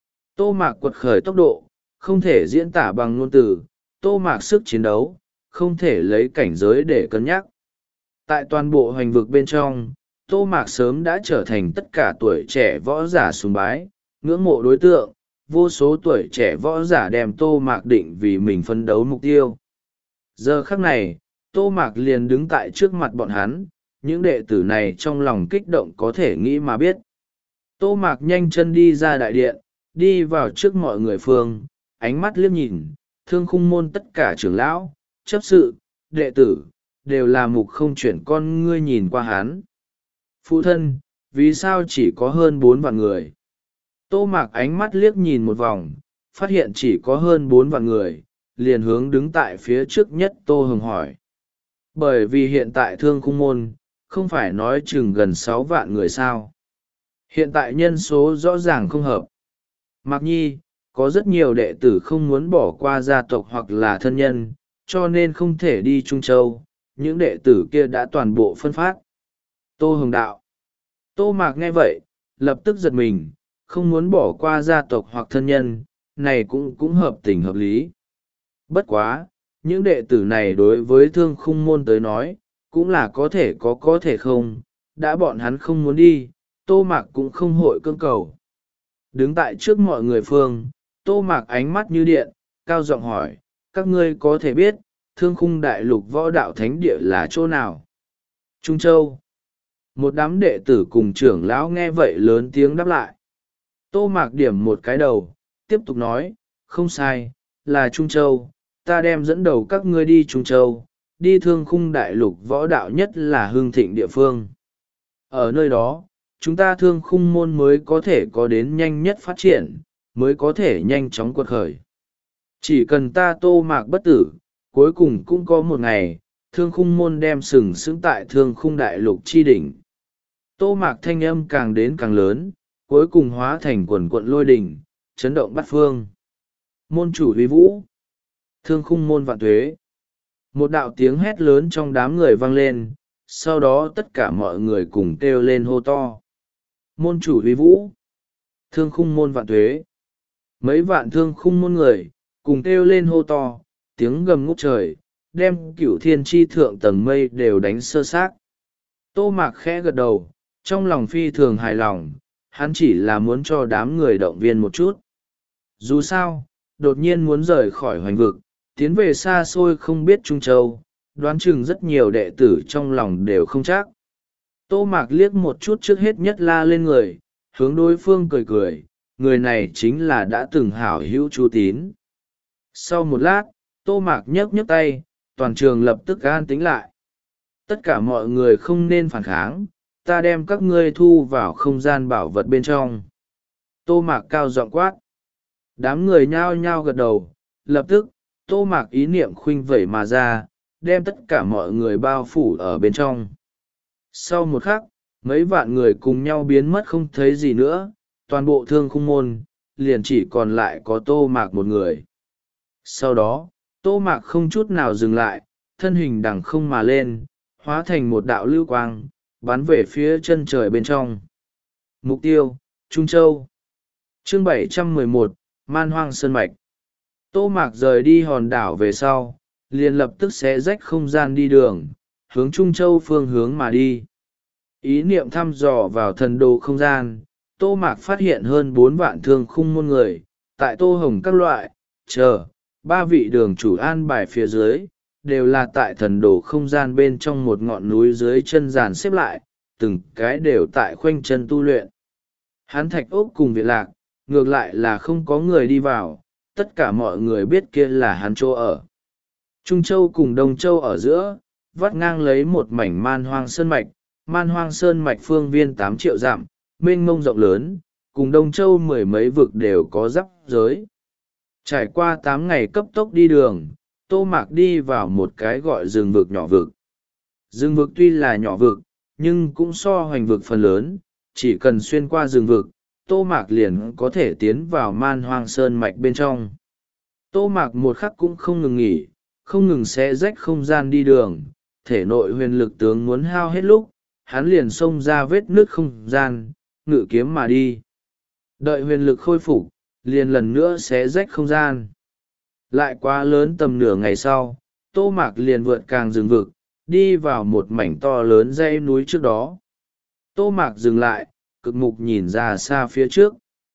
Tô Mạc quật khởi tốc độ, không thể diễn tả bằng ngôn từ, Tô Mạc sức chiến đấu, không thể lấy cảnh giới để cân nhắc. Tại toàn bộ hoành vực bên trong, Tô Mạc sớm đã trở thành tất cả tuổi trẻ võ giả sùng bái, ngưỡng mộ đối tượng, vô số tuổi trẻ võ giả đem Tô Mạc định vì mình phấn đấu mục tiêu. Giờ khắc này, Tô Mạc liền đứng tại trước mặt bọn hắn, những đệ tử này trong lòng kích động có thể nghĩ mà biết. Tô Mạc nhanh chân đi ra đại điện, đi vào trước mọi người phương, ánh mắt liếc nhìn, thương khung môn tất cả trưởng lão, chấp sự, đệ tử, đều là mục không chuyển con ngươi nhìn qua hắn. Phụ thân, vì sao chỉ có hơn bốn vạn người? Tô Mạc ánh mắt liếc nhìn một vòng, phát hiện chỉ có hơn bốn vạn người, liền hướng đứng tại phía trước nhất Tô Hồng hỏi. Bởi vì hiện tại thương khung môn, không phải nói chừng gần sáu vạn người sao. Hiện tại nhân số rõ ràng không hợp. Mạc Nhi, có rất nhiều đệ tử không muốn bỏ qua gia tộc hoặc là thân nhân, cho nên không thể đi Trung Châu, những đệ tử kia đã toàn bộ phân phát. Tô Hồng đạo. Tô Mạc nghe vậy, lập tức giật mình, không muốn bỏ qua gia tộc hoặc thân nhân, này cũng cũng hợp tình hợp lý. Bất quá, những đệ tử này đối với thương khung môn tới nói, cũng là có thể có có thể không, đã bọn hắn không muốn đi, Tô Mạc cũng không hội cưỡng cầu. Đứng tại trước mọi người phương, Tô Mạc ánh mắt như điện, cao giọng hỏi, các ngươi có thể biết, thương khung đại lục võ đạo thánh địa là chỗ nào? Trung Châu. Một đám đệ tử cùng trưởng lão nghe vậy lớn tiếng đáp lại. Tô Mạc điểm một cái đầu, tiếp tục nói, không sai, là Trung Châu, ta đem dẫn đầu các ngươi đi Trung Châu, đi thương khung đại lục võ đạo nhất là hương thịnh địa phương. Ở nơi đó, chúng ta thương khung môn mới có thể có đến nhanh nhất phát triển, mới có thể nhanh chóng quật khởi. Chỉ cần ta Tô Mạc bất tử, cuối cùng cũng có một ngày, thương khung môn đem sừng sững tại thương khung đại lục chi đỉnh. Tô Mạc thanh âm càng đến càng lớn, cuối cùng hóa thành quần quận lôi đỉnh, chấn động bát phương. Môn chủ uy vũ, thương khung môn vạn tuế. Một đạo tiếng hét lớn trong đám người vang lên, sau đó tất cả mọi người cùng kêu lên hô to. Môn chủ uy vũ, thương khung môn vạn tuế. Mấy vạn thương khung môn người, cùng kêu lên hô to, tiếng gầm ngút trời, đem cửu thiên tri thượng tầng mây đều đánh sơ xác. Tô Mạc khẽ gật đầu, trong lòng phi thường hài lòng, hắn chỉ là muốn cho đám người động viên một chút. Dù sao, đột nhiên muốn rời khỏi hoành vực, tiến về xa xôi không biết Trung Châu, đoán chừng rất nhiều đệ tử trong lòng đều không chắc. Tô Mạc liếc một chút trước hết nhất la lên người, hướng đối phương cười cười, người này chính là đã từng hảo hữu Chu Tín. Sau một lát, Tô Mạc nhấc nhấc tay, toàn trường lập tức an tĩnh lại. Tất cả mọi người không nên phản kháng, ta đem các ngươi thu vào không gian bảo vật bên trong. Tô Mạc cao giọng quát. Đám người nhao nhao gật đầu, lập tức, Tô Mạc ý niệm khuynh vẩy mà ra, đem tất cả mọi người bao phủ ở bên trong. Sau một khắc, mấy vạn người cùng nhau biến mất không thấy gì nữa, toàn bộ thương khung môn, liền chỉ còn lại có Tô Mạc một người. Sau đó, Tô Mạc không chút nào dừng lại, thân hình đằng không mà lên, hóa thành một đạo lưu quang, bắn về phía chân trời bên trong. Mục tiêu, Trung Châu. Chương bảy trăm mười một, Man Hoang Sơn Mạch. Tô Mạc rời đi hòn đảo về sau, liền lập tức xé rách không gian đi đường, hướng Trung Châu phương hướng mà đi. Ý niệm thăm dò vào thần đồ không gian, Tô Mạc phát hiện hơn bốn vạn thương khung môn người, tại Tô Hồng các loại, chờ, ba vị đường chủ an bài phía dưới, đều là tại thần đồ không gian bên trong một ngọn núi dưới chân giàn xếp lại, từng cái đều tại khoanh chân tu luyện. Hán Thạch Ốc cùng Việt Lạc, ngược lại là không có người đi vào, tất cả mọi người biết kia là hắn chỗ ở. Trung Châu cùng Đông Châu ở giữa, vắt ngang lấy một mảnh man hoang sơn mạch, man hoang sơn mạch phương viên tám triệu dặm, mênh mông rộng lớn, cùng Đông Châu mười mấy vực đều có giáp giới. Trải qua tám ngày cấp tốc đi đường, Tô Mạc đi vào một cái gọi rừng vực nhỏ vực. Rừng vực tuy là nhỏ vực, nhưng cũng so hoành vực phần lớn, chỉ cần xuyên qua rừng vực, Tô Mạc liền có thể tiến vào Man Hoang Sơn mạch bên trong. Tô Mạc một khắc cũng không ngừng nghỉ, không ngừng xé rách không gian đi đường, thể nội huyền lực tướng muốn hao hết lúc, hắn liền xông ra vết nước không gian, ngự kiếm mà đi. Đợi huyền lực khôi phục, liền lần nữa xé rách không gian. Lại quá lớn tầm nửa ngày sau, Tô Mạc liền vượt càng rừng vực, đi vào một mảnh to lớn dãy núi trước đó. Tô Mạc dừng lại, cực mục nhìn ra xa phía trước.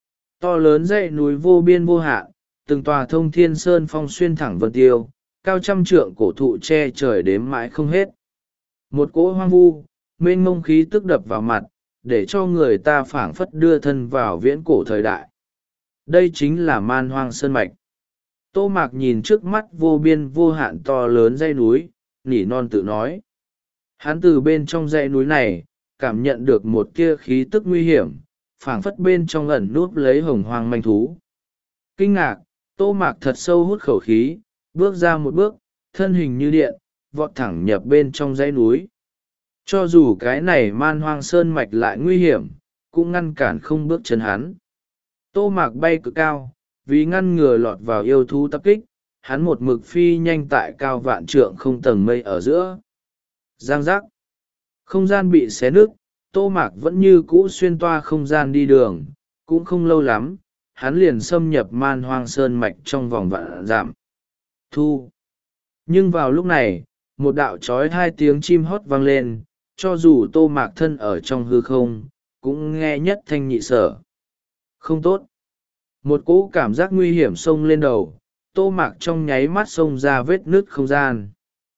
To lớn dãy núi vô biên vô hạn, từng tòa thông thiên sơn phong xuyên thẳng vân tiêu, cao trăm trượng cổ thụ che trời đếm mãi không hết. Một cỗ hoang vu, mênh mông khí tức đập vào mặt, để cho người ta phảng phất đưa thân vào viễn cổ thời đại. Đây chính là Man Hoang Sơn mạch. Tô Mạc nhìn trước mắt vô biên vô hạn to lớn dãy núi, nỉ non tự nói. Hắn từ bên trong dãy núi này, cảm nhận được một tia khí tức nguy hiểm, phảng phất bên trong ẩn núp lấy hồng hoang manh thú. Kinh ngạc, Tô Mạc thật sâu hút khẩu khí, bước ra một bước, thân hình như điện, vọt thẳng nhập bên trong dãy núi. Cho dù cái này Man Hoang Sơn mạch lại nguy hiểm, cũng ngăn cản không bước chân hắn. Tô Mạc bay cực cao, vì ngăn ngừa lọt vào yêu thú tập kích, hắn một mực phi nhanh tại cao vạn trượng không tầng mây ở giữa. Giang giác. Không gian bị xé nứt, Tô Mạc vẫn như cũ xuyên toa không gian đi đường, cũng không lâu lắm, hắn liền xâm nhập Man Hoang Sơn mạch trong vòng vạn dặm. Thu. Nhưng vào lúc này, một đạo trói hai tiếng chim hót vang lên, cho dù Tô Mạc thân ở trong hư không, cũng nghe nhất thanh nhị sở. Không tốt. Một cỗ cảm giác nguy hiểm xông lên đầu, Tô Mạc trong nháy mắt xông ra vết nứt không gian.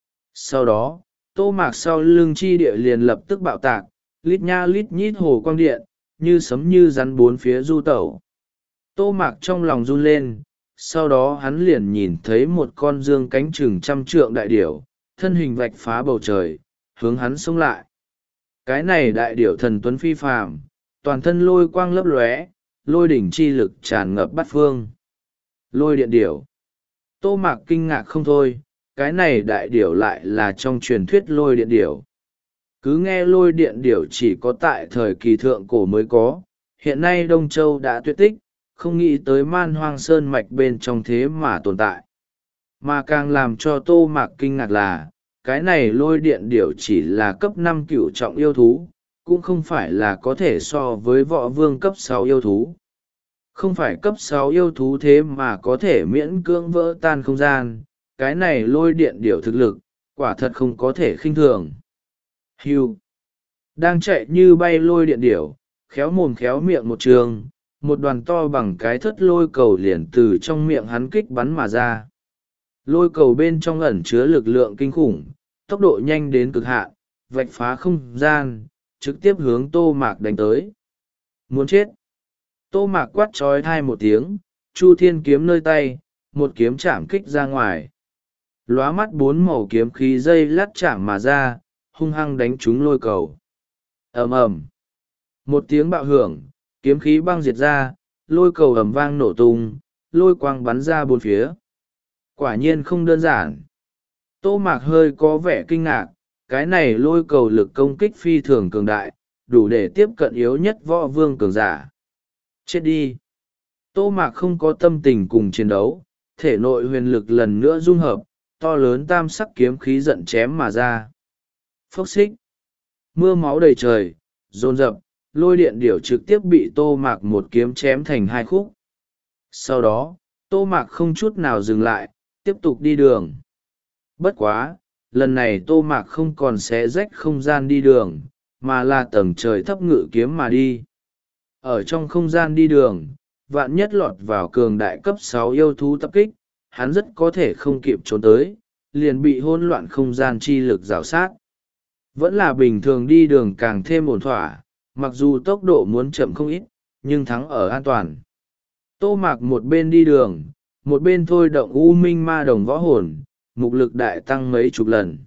Sau đó, Tô Mạc sau lưng chi địa liền lập tức bạo tạc, lít nha lít nhít hồ quang điện, như sấm như rắn bốn phía du tẩu. Tô Mạc trong lòng run lên, sau đó hắn liền nhìn thấy một con dương cánh chừng trăm trượng đại điểu, thân hình vạch phá bầu trời, hướng hắn xông lại. Cái này đại điểu thần tuấn phi phàm, toàn thân lôi quang lấp lóe, lôi đỉnh chi lực tràn ngập bát phương. Lôi điện điểu. Tô Mạc kinh ngạc không thôi, cái này đại điểu lại là trong truyền thuyết lôi điện điểu. Cứ nghe lôi điện điểu chỉ có tại thời kỳ thượng cổ mới có, hiện nay Đông Châu đã tuyệt tích, không nghĩ tới Man Hoang Sơn mạch bên trong thế mà tồn tại. Mà càng làm cho Tô Mạc kinh ngạc là, cái này lôi điện điểu chỉ là cấp năm cửu trọng yêu thú, cũng không phải là có thể so với võ vương cấp sáu yêu thú. Không phải cấp sáu yêu thú thế mà có thể miễn cưỡng vỡ tan không gian, cái này lôi điện điểu thực lực, quả thật không có thể khinh thường. Hưu. Đang chạy như bay lôi điện điểu, khéo mồm khéo miệng một trường, một đoàn to bằng cái thất lôi cầu liền từ trong miệng hắn kích bắn mà ra. Lôi cầu bên trong ẩn chứa lực lượng kinh khủng, tốc độ nhanh đến cực hạn, vạch phá không gian, trực tiếp hướng Tô Mạc đánh tới. Muốn chết. Tô Mạc quát trói thai một tiếng, Chu Thiên kiếm nơi tay, một kiếm chạm kích ra ngoài. Lóa mắt bốn màu kiếm khí dây lát chạm mà ra, hung hăng đánh trúng lôi cầu. Ầm ầm. Một tiếng bạo hưởng, kiếm khí băng diệt ra, lôi cầu ầm vang nổ tung, lôi quang bắn ra bốn phía. Quả nhiên không đơn giản. Tô Mạc hơi có vẻ kinh ngạc, cái này lôi cầu lực công kích phi thường cường đại, đủ để tiếp cận yếu nhất võ vương cường giả. Chết đi. Tô Mạc không có tâm tình cùng chiến đấu, thể nội huyền lực lần nữa dung hợp, to lớn tam sắc kiếm khí giận chém mà ra. Phốc xích. Mưa máu đầy trời, dồn dập, lôi điện điểu trực tiếp bị Tô Mạc một kiếm chém thành hai khúc. Sau đó, Tô Mạc không chút nào dừng lại, tiếp tục đi đường. Bất quá, lần này Tô Mạc không còn xé rách không gian đi đường, mà là tầng trời thấp ngự kiếm mà đi. Ở trong không gian đi đường, vạn nhất lọt vào cường đại cấp sáu yêu thú tập kích, hắn rất có thể không kịp trốn tới, liền bị hỗn loạn không gian chi lực rào sát. Vẫn là bình thường đi đường càng thêm ổn thỏa, mặc dù tốc độ muốn chậm không ít, nhưng thắng ở an toàn. Tô Mạc một bên đi đường, một bên thôi động U Minh Ma Đồng võ hồn, mục lực đại tăng mấy chục lần.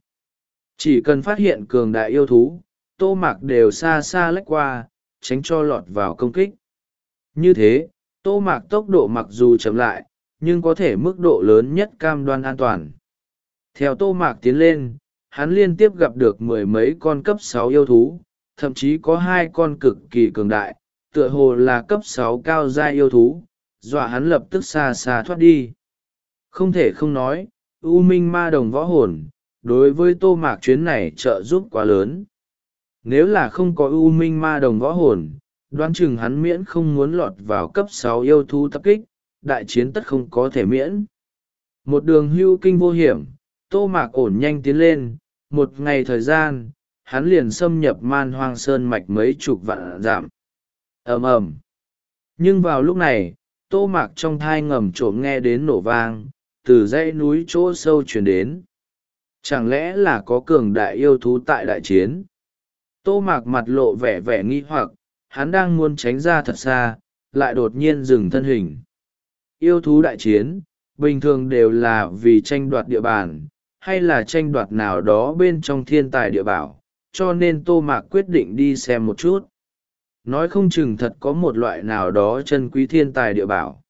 Chỉ cần phát hiện cường đại yêu thú, Tô Mạc đều xa xa lách qua, tránh cho lọt vào công kích. Như thế, Tô Mạc tốc độ mặc dù chậm lại, nhưng có thể mức độ lớn nhất cam đoan an toàn. Theo Tô Mạc tiến lên, hắn liên tiếp gặp được mười mấy con cấp sáu yêu thú, thậm chí có hai con cực kỳ cường đại, tựa hồ là cấp sáu cao giai yêu thú, dọa hắn lập tức xa xa thoát đi. Không thể không nói, U Minh Ma Đồng võ hồn, đối với Tô Mạc chuyến này trợ giúp quá lớn. Nếu là không có U Minh Ma Đồng võ hồn, đoán chừng hắn miễn không muốn lọt vào cấp sáu yêu thú tập kích, đại chiến tất không có thể miễn. Một đường hưu kinh vô hiểm, Tô Mạc ổn nhanh tiến lên, một ngày thời gian, hắn liền xâm nhập Man Hoang Sơn mạch mấy chục vạn dặm. Ầm ầm. Nhưng vào lúc này, Tô Mạc trong thai ngầm trộm nghe đến nổ vang, từ dãy núi chỗ sâu chuyển đến. Chẳng lẽ là có cường đại yêu thú tại đại chiến? Tô Mạc mặt lộ vẻ vẻ nghi hoặc, hắn đang muốn tránh ra thật xa, lại đột nhiên dừng thân hình. Yêu thú đại chiến, bình thường đều là vì tranh đoạt địa bàn, hay là tranh đoạt nào đó bên trong thiên tài địa bảo, cho nên Tô Mạc quyết định đi xem một chút. Nói không chừng thật có một loại nào đó chân quý thiên tài địa bảo.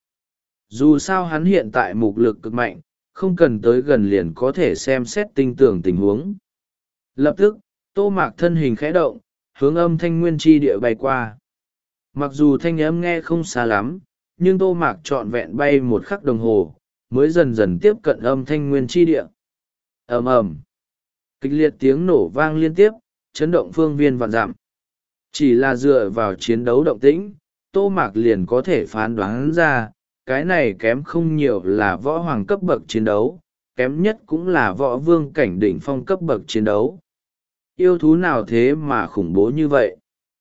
Dù sao hắn hiện tại mục lực cực mạnh, không cần tới gần liền có thể xem xét tinh tưởng tình huống. Lập tức, Tô Mạc thân hình khẽ động, hướng âm thanh nguyên chi địa bay qua. Mặc dù thanh âm nghe không xa lắm, nhưng Tô Mạc trọn vẹn bay một khắc đồng hồ, mới dần dần tiếp cận âm thanh nguyên chi địa. Ầm ầm, kịch liệt tiếng nổ vang liên tiếp, chấn động phương viên vạn dặm. Chỉ là dựa vào chiến đấu động tĩnh, Tô Mạc liền có thể phán đoán ra, cái này kém không nhiều là võ hoàng cấp bậc chiến đấu, kém nhất cũng là võ vương cảnh đỉnh phong cấp bậc chiến đấu. Yêu thú nào thế mà khủng bố như vậy?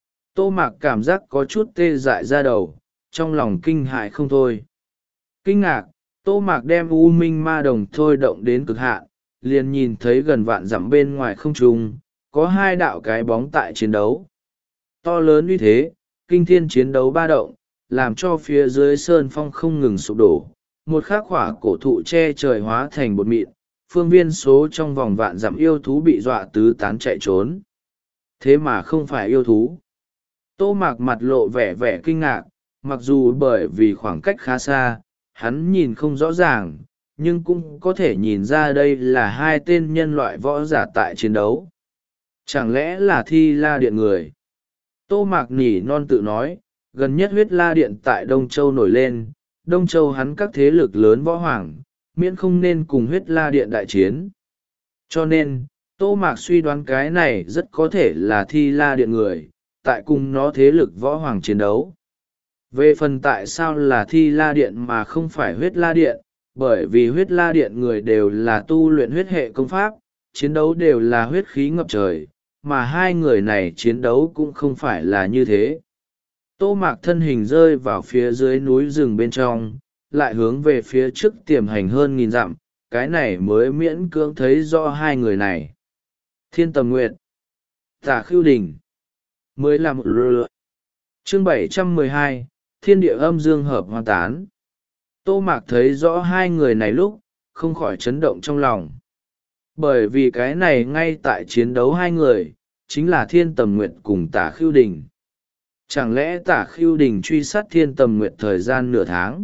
Tô Mạc cảm giác có chút tê dại ra đầu, trong lòng kinh hại không thôi. Kinh ngạc, Tô Mạc đem U Minh Ma Đồng thôi động đến cực hạn, liền nhìn thấy gần vạn dặm bên ngoài không trung, có hai đạo cái bóng tại chiến đấu. To lớn như thế, kinh thiên chiến đấu ba động, làm cho phía dưới sơn phong không ngừng sụp đổ. Một khắc khỏa cổ thụ che trời hóa thành bột mịn, phương viên số trong vòng vạn dặm yêu thú bị dọa tứ tán chạy trốn. Thế mà không phải yêu thú. Tô Mạc mặt lộ vẻ vẻ kinh ngạc, mặc dù bởi vì khoảng cách khá xa, hắn nhìn không rõ ràng, nhưng cũng có thể nhìn ra đây là hai tên nhân loại võ giả tại chiến đấu. Chẳng lẽ là Thi La Điện người? Tô Mạc nỉ non tự nói, gần nhất huyết la điện tại Đông Châu nổi lên, Đông Châu hắn các thế lực lớn võ hoàng, miễn không nên cùng huyết la điện đại chiến. Cho nên, Tô Mạc suy đoán cái này rất có thể là Thi La Điện người, tại cùng nó thế lực võ hoàng chiến đấu. Về phần tại sao là Thi La Điện mà không phải huyết la điện, bởi vì huyết la điện người đều là tu luyện huyết hệ công pháp, chiến đấu đều là huyết khí ngập trời, mà hai người này chiến đấu cũng không phải là như thế. Tô Mạc thân hình rơi vào phía dưới núi rừng bên trong, lại hướng về phía trước tiềm hành hơn nghìn dặm, cái này mới miễn cưỡng thấy rõ hai người này. Thiên Tầm Nguyệt, Tả Khưu Đình, mới là một rơ. Chương bảy trăm mười hai, Thiên Địa Âm Dương Hợp Hoa Tán. Tô Mạc thấy rõ hai người này lúc, không khỏi chấn động trong lòng. Bởi vì cái này ngay tại chiến đấu hai người, chính là Thiên Tầm Nguyệt cùng Tả Khưu Đình. Chẳng lẽ Tả Khưu Đình truy sát Thiên Tầm Nguyệt thời gian nửa tháng?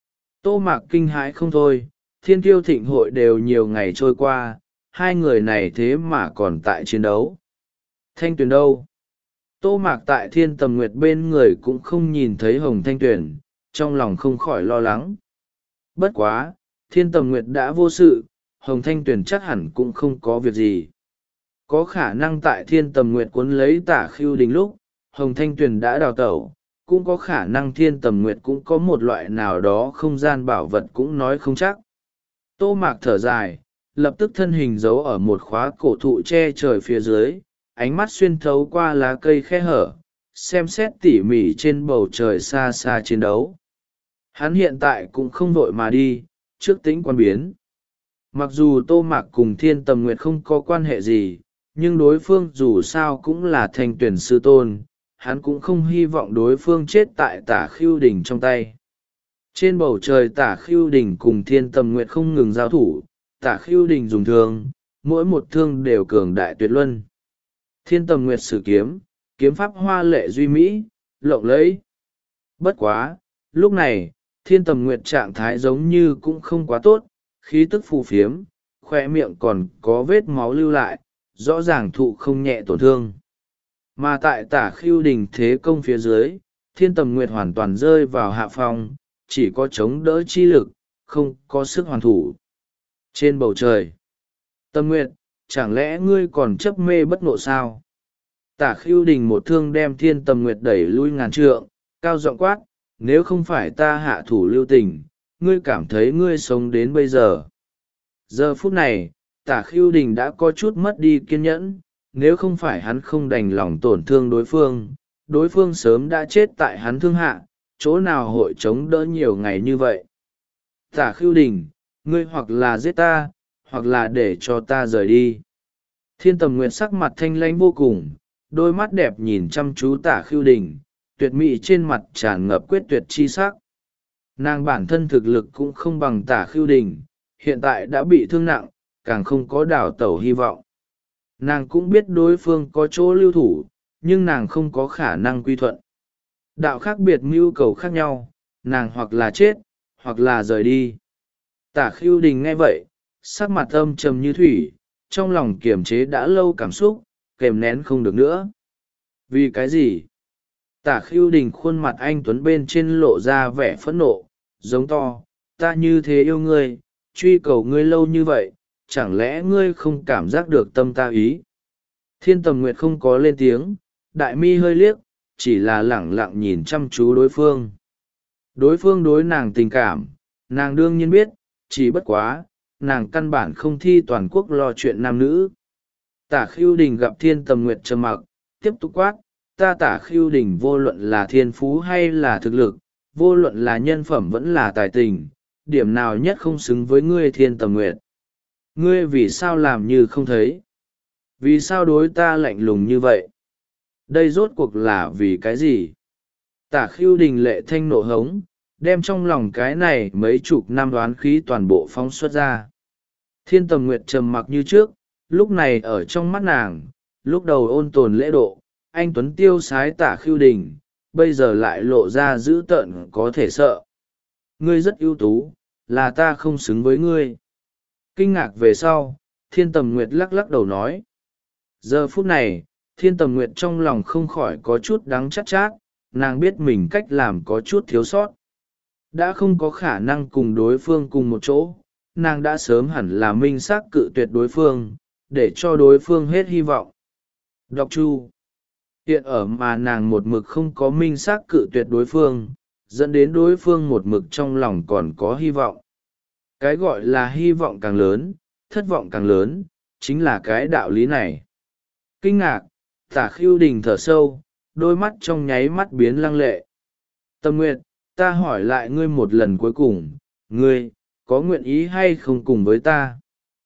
Tô Mạc kinh hãi không thôi, Thiên Kiêu Thịnh hội đều nhiều ngày trôi qua, hai người này thế mà còn tại chiến đấu. Thanh Tuyền đâu? Tô Mạc tại Thiên Tầm Nguyệt bên người cũng không nhìn thấy Hồng Thanh Tuyền, trong lòng không khỏi lo lắng. Bất quá, Thiên Tầm Nguyệt đã vô sự, Hồng Thanh Tuyền chắc hẳn cũng không có việc gì. Có khả năng tại Thiên Tầm Nguyệt cuốn lấy Tả Khưu Đình lúc, Hồng Thanh Tuyền đã đào tẩu, cũng có khả năng Thiên Tầm Nguyệt cũng có một loại nào đó không gian bảo vật cũng nói không chắc. Tô Mạc thở dài, lập tức thân hình giấu ở một khóa cổ thụ che trời phía dưới, ánh mắt xuyên thấu qua lá cây khe hở, xem xét tỉ mỉ trên bầu trời xa xa chiến đấu. Hắn hiện tại cũng không vội mà đi, trước tính quan biến. Mặc dù Tô Mạc cùng Thiên Tầm Nguyệt không có quan hệ gì, nhưng đối phương dù sao cũng là Thanh Tuyền sư tôn, hắn cũng không hy vọng đối phương chết tại Tả Khưu Đình trong tay. Trên bầu trời Tả Khưu Đình cùng Thiên Tầm Nguyệt không ngừng giao thủ, Tả Khưu Đình dùng thương, mỗi một thương đều cường đại tuyệt luân. Thiên Tầm Nguyệt sử kiếm, kiếm pháp hoa lệ duy mỹ, lộng lẫy. Bất quá, lúc này, Thiên Tầm Nguyệt trạng thái giống như cũng không quá tốt, khí tức phù phiếm, khoe miệng còn có vết máu lưu lại, rõ ràng thụ không nhẹ tổn thương. Mà tại Tả Khưu Đình thế công phía dưới, Thiên Tầm Nguyệt hoàn toàn rơi vào hạ phong, chỉ có chống đỡ chi lực, không có sức hoàn thủ. Trên bầu trời, Tâm Nguyệt, chẳng lẽ ngươi còn chấp mê bất ngộ sao? Tả Khưu Đình một thương đem Thiên Tầm Nguyệt đẩy lui ngàn trượng, cao giọng quát, nếu không phải ta hạ thủ lưu tình, ngươi cảm thấy ngươi sống đến bây giờ. Giờ phút này, Tả Khưu Đình đã có chút mất đi kiên nhẫn, nếu không phải hắn không đành lòng tổn thương đối phương, đối phương sớm đã chết tại hắn thương hạ, chỗ nào hội chống đỡ nhiều ngày như vậy. Tả Khưu Đình, ngươi hoặc là giết ta, hoặc là để cho ta rời đi. Thiên Tầm Nguyệt sắc mặt thanh lãnh vô cùng, đôi mắt đẹp nhìn chăm chú Tả Khưu Đình, tuyệt mỹ trên mặt tràn ngập quyết tuyệt chi sắc. Nàng bản thân thực lực cũng không bằng Tả Khưu Đình, hiện tại đã bị thương nặng, càng không có đào tẩu hy vọng. Nàng cũng biết đối phương có chỗ lưu thủ, nhưng nàng không có khả năng quy thuận. Đạo khác biệt mưu cầu khác nhau, nàng hoặc là chết, hoặc là rời đi. Tả Khưu Đình nghe vậy, sắc mặt âm trầm như thủy, trong lòng kiềm chế đã lâu cảm xúc, kềm nén không được nữa. Vì cái gì? Tả Khưu Đình khuôn mặt anh tuấn bên trên lộ ra vẻ phẫn nộ, giống to, ta như thế yêu ngươi, truy cầu ngươi lâu như vậy, chẳng lẽ ngươi không cảm giác được tâm ta ý? Thiên Tầm Nguyệt không có lên tiếng, đại mi hơi liếc, chỉ là lẳng lặng nhìn chăm chú đối phương. Đối phương đối nàng tình cảm, nàng đương nhiên biết, chỉ bất quá, nàng căn bản không thi toàn quốc lo chuyện nam nữ. Tả Khưu Đình gặp Thiên Tầm Nguyệt trầm mặc, tiếp tục quát, ta Tả Khưu Đình vô luận là thiên phú hay là thực lực, vô luận là nhân phẩm vẫn là tài tình, điểm nào nhất không xứng với ngươi Thiên Tầm Nguyệt. Ngươi vì sao làm như không thấy? Vì sao đối ta lạnh lùng như vậy? Đây rốt cuộc là vì cái gì? Tả Khưu Đình lệ thanh nộ hống, đem trong lòng cái này mấy chục năm đoán khí toàn bộ phóng xuất ra. Thiên Tầm Nguyệt trầm mặc như trước, lúc này ở trong mắt nàng, lúc đầu ôn tồn lễ độ, anh tuấn tiêu sái Tả Khưu Đình, bây giờ lại lộ ra dữ tợn có thể sợ. Ngươi rất ưu tú, là ta không xứng với ngươi. Kinh ngạc về sau, Thiên Tầm Nguyệt lắc lắc đầu nói. Giờ phút này, Thiên Tầm Nguyệt trong lòng không khỏi có chút đắng chát chát, nàng biết mình cách làm có chút thiếu sót. Đã không có khả năng cùng đối phương cùng một chỗ, nàng đã sớm hẳn là minh xác cự tuyệt đối phương, để cho đối phương hết hy vọng. Đọc Chu. Hiện ở mà nàng một mực không có minh xác cự tuyệt đối phương, dẫn đến đối phương một mực trong lòng còn có hy vọng. Cái gọi là hy vọng càng lớn, thất vọng càng lớn, chính là cái đạo lý này. Kinh ngạc, Tả Khưu Đình thở sâu, đôi mắt trong nháy mắt biến lăng lệ. Tâm Nguyệt, ta hỏi lại ngươi một lần cuối cùng, ngươi, có nguyện ý hay không cùng với ta?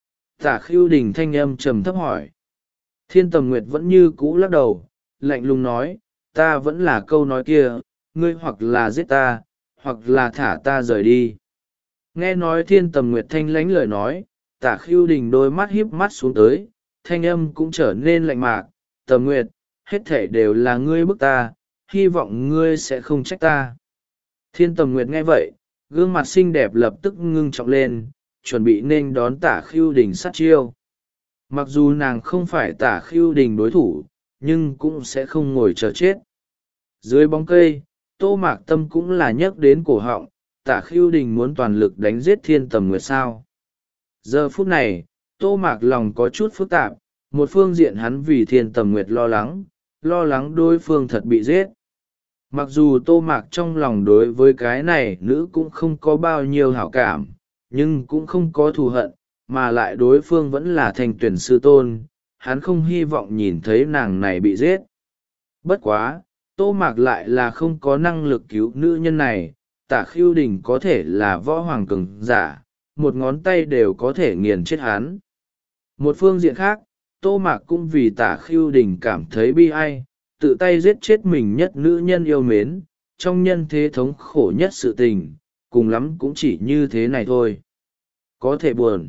Tả Khưu Đình thanh âm trầm thấp hỏi. Thiên Tầm Nguyệt vẫn như cũ lắc đầu, lạnh lùng nói, ta vẫn là câu nói kia, ngươi hoặc là giết ta, hoặc là thả ta rời đi. Nghe nói Thiên Tầm Nguyệt thanh lãnh lời nói, Tả Khưu Đình đôi mắt híp mắt xuống tới, thanh âm cũng trở nên lạnh mạc, Tầm Nguyệt, hết thể đều là ngươi bức ta, hy vọng ngươi sẽ không trách ta. Thiên Tầm Nguyệt nghe vậy, gương mặt xinh đẹp lập tức ngưng trọng lên, chuẩn bị nên đón Tả Khưu Đình sát chiêu. Mặc dù nàng không phải Tả Khưu Đình đối thủ, nhưng cũng sẽ không ngồi chờ chết. Dưới bóng cây, Tô Mạc Tâm cũng là nhắc đến cổ họng, Tả Khưu Đình muốn toàn lực đánh giết Thiên Tầm Nguyệt sao. Giờ phút này, Tô Mạc lòng có chút phức tạp, một phương diện hắn vì Thiên Tầm Nguyệt lo lắng, lo lắng đối phương thật bị giết. Mặc dù Tô Mạc trong lòng đối với cái này nữ cũng không có bao nhiêu hảo cảm, nhưng cũng không có thù hận, mà lại đối phương vẫn là thành tuyển sư tôn, hắn không hy vọng nhìn thấy nàng này bị giết. Bất quá, Tô Mạc lại là không có năng lực cứu nữ nhân này, Tả Khưu Đình có thể là võ hoàng cường giả, một ngón tay đều có thể nghiền chết hắn. Một phương diện khác, Tô Mạc cũng vì Tả Khưu Đình cảm thấy bi ai, tự tay giết chết mình nhất nữ nhân yêu mến, trong nhân thế thống khổ nhất sự tình, cùng lắm cũng chỉ như thế này thôi. Có thể buồn,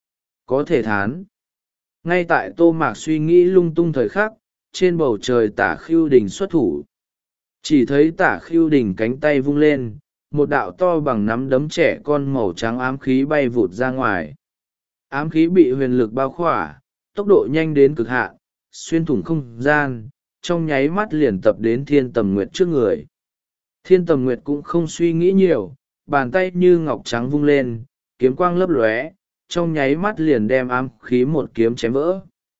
có thể thán. Ngay tại Tô Mạc suy nghĩ lung tung thời khắc, trên bầu trời Tả Khưu Đình xuất thủ. Chỉ thấy Tả Khưu Đình cánh tay vung lên, một đạo to bằng nắm đấm trẻ con màu trắng ám khí bay vụt ra ngoài. Ám khí bị huyền lực bao khỏa, tốc độ nhanh đến cực hạn, xuyên thủng không gian, trong nháy mắt liền tập đến Thiên Tầm Nguyệt trước người. Thiên Tầm Nguyệt cũng không suy nghĩ nhiều, bàn tay như ngọc trắng vung lên, kiếm quang lấp lóe, trong nháy mắt liền đem ám khí một kiếm chém vỡ.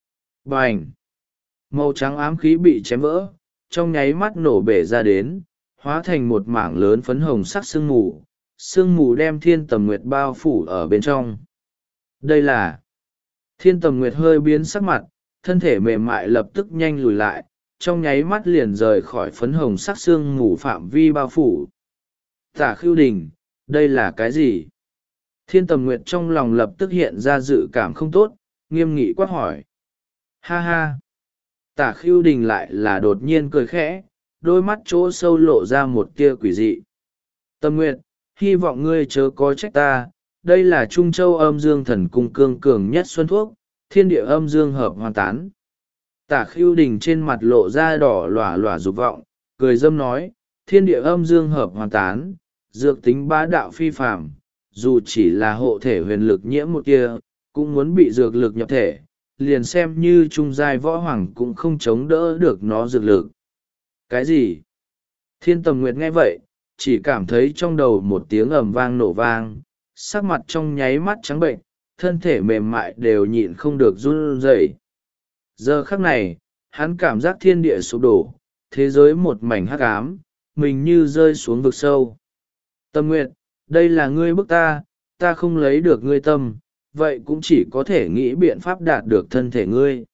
Bành! Màu trắng ám khí bị chém vỡ, trong nháy mắt nổ bể ra đến, hóa thành một mảng lớn phấn hồng sắc sương mù, sương mù đem Thiên Tầm Nguyệt bao phủ ở bên trong. Đây là... Thiên Tầm Nguyệt hơi biến sắc mặt, thân thể mềm mại lập tức nhanh lùi lại, trong nháy mắt liền rời khỏi phấn hồng sắc sương mù phạm vi bao phủ. Tả Khưu Đình, đây là cái gì? Thiên Tầm Nguyệt trong lòng lập tức hiện ra dự cảm không tốt, nghiêm nghị quát hỏi. Ha ha! Tả Khưu Đình lại là đột nhiên cười khẽ, đôi mắt chỗ sâu lộ ra một tia quỷ dị. Tâm Nguyệt, hy vọng ngươi chớ có trách ta, đây là Trung Châu Âm Dương Thần Cung cương cường nhất xuân thuốc, thiên địa âm dương hợp hoàn tán. Tả Khưu Đình trên mặt lộ ra đỏ lòa lòa dục vọng, cười dâm nói, thiên địa âm dương hợp hoàn tán, dược tính bá đạo phi phàm, dù chỉ là hộ thể huyền lực nhiễm một kia, cũng muốn bị dược lực nhập thể, liền xem như trung giai võ hoàng cũng không chống đỡ được nó dược lực. Cái gì? Thiên Tầm Nguyệt nghe vậy, chỉ cảm thấy trong đầu một tiếng ầm vang nổ vang, sắc mặt trong nháy mắt trắng bệnh, thân thể mềm mại đều nhịn không được run rẩy. Giờ khắc này, hắn cảm giác thiên địa sụp đổ, thế giới một mảnh hắc ám, mình như rơi xuống vực sâu. Tâm Nguyệt, đây là ngươi bức ta, ta không lấy được ngươi tâm, vậy cũng chỉ có thể nghĩ biện pháp đạt được thân thể ngươi.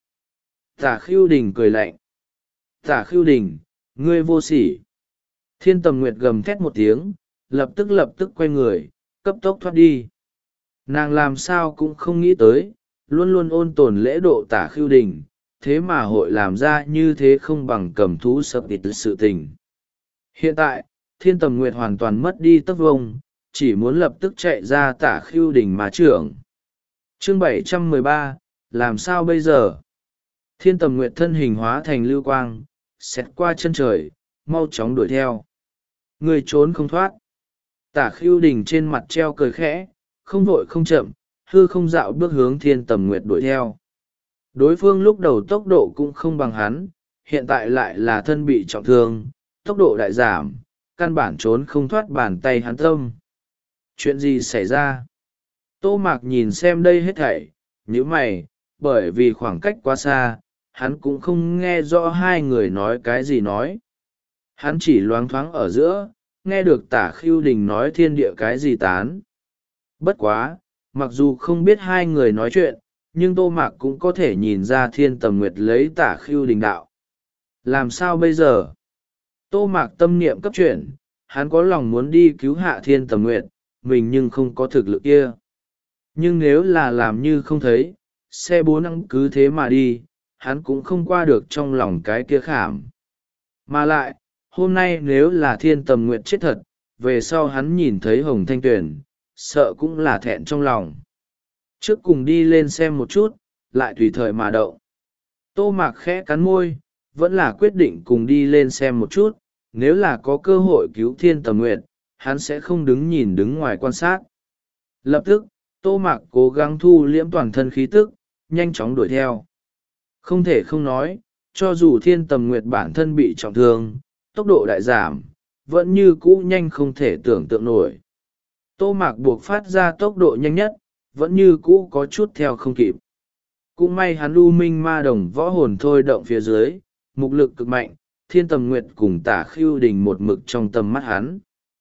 Tả Khưu Đình cười lạnh. Tả Khưu Đình, ngươi vô sỉ. Thiên Tầm Nguyệt gầm thét một tiếng, lập tức lập tức quay người, cấp tốc thoát đi. Nàng làm sao cũng không nghĩ tới, luôn luôn ôn tồn lễ độ Tả Khưu Đình, thế mà hội làm ra như thế không bằng cầm thú sậpịt sự tình. Hiện tại, Thiên Tầm Nguyệt hoàn toàn mất đi tấc vông, chỉ muốn lập tức chạy ra Tả Khưu Đình mà trưởng. Chương bảy trăm mười ba, làm sao bây giờ? Thiên Tầm Nguyệt thân hình hóa thành lưu quang, xẹt qua chân trời, mau chóng đuổi theo. Người trốn không thoát. Tả Khưu Đình trên mặt treo cười khẽ, không vội không chậm, hư không dạo bước hướng Thiên Tầm Nguyệt đuổi theo. Đối phương lúc đầu tốc độ cũng không bằng hắn, hiện tại lại là thân bị trọng thương, tốc độ đại giảm, căn bản trốn không thoát bàn tay hắn tâm. Chuyện gì xảy ra? Tô Mạc nhìn xem đây hết thảy, nhíu mày, bởi vì khoảng cách quá xa, hắn cũng không nghe rõ hai người nói cái gì nói. Hắn chỉ loáng thoáng ở giữa, nghe được Tả Khưu Đình nói thiên địa cái gì tán. Bất quá, mặc dù không biết hai người nói chuyện, nhưng Tô Mạc cũng có thể nhìn ra Thiên Tầm Nguyệt lấy Tả Khưu Đình đạo. Làm sao bây giờ? Tô Mạc tâm niệm cấp chuyển, hắn có lòng muốn đi cứu hạ Thiên Tầm Nguyệt, mình nhưng không có thực lực kia. Nhưng nếu là làm như không thấy, xe bốn năng cứ thế mà đi, hắn cũng không qua được trong lòng cái kia khảm. Mà lại, hôm nay nếu là Thiên Tầm Nguyệt chết thật, về sau hắn nhìn thấy Hồng Thanh Tuyền, sợ cũng là thẹn trong lòng. Trước cùng đi lên xem một chút, lại tùy thời mà động. Tô Mạc khẽ cắn môi, vẫn là quyết định cùng đi lên xem một chút, nếu là có cơ hội cứu Thiên Tầm Nguyệt, hắn sẽ không đứng nhìn đứng ngoài quan sát. Lập tức, Tô Mạc cố gắng thu liễm toàn thân khí tức, nhanh chóng đuổi theo. Không thể không nói, cho dù Thiên Tầm Nguyệt bản thân bị trọng thương, tốc độ đại giảm, vẫn như cũ nhanh không thể tưởng tượng nổi. Tô Mạc buộc phát ra tốc độ nhanh nhất, vẫn như cũ có chút theo không kịp. Cũng may hắn U Minh Ma Đồng võ hồn thôi động phía dưới, mục lực cực mạnh, Thiên Tầm Nguyệt cùng Tả Khưu Đình một mực trong tầm mắt hắn.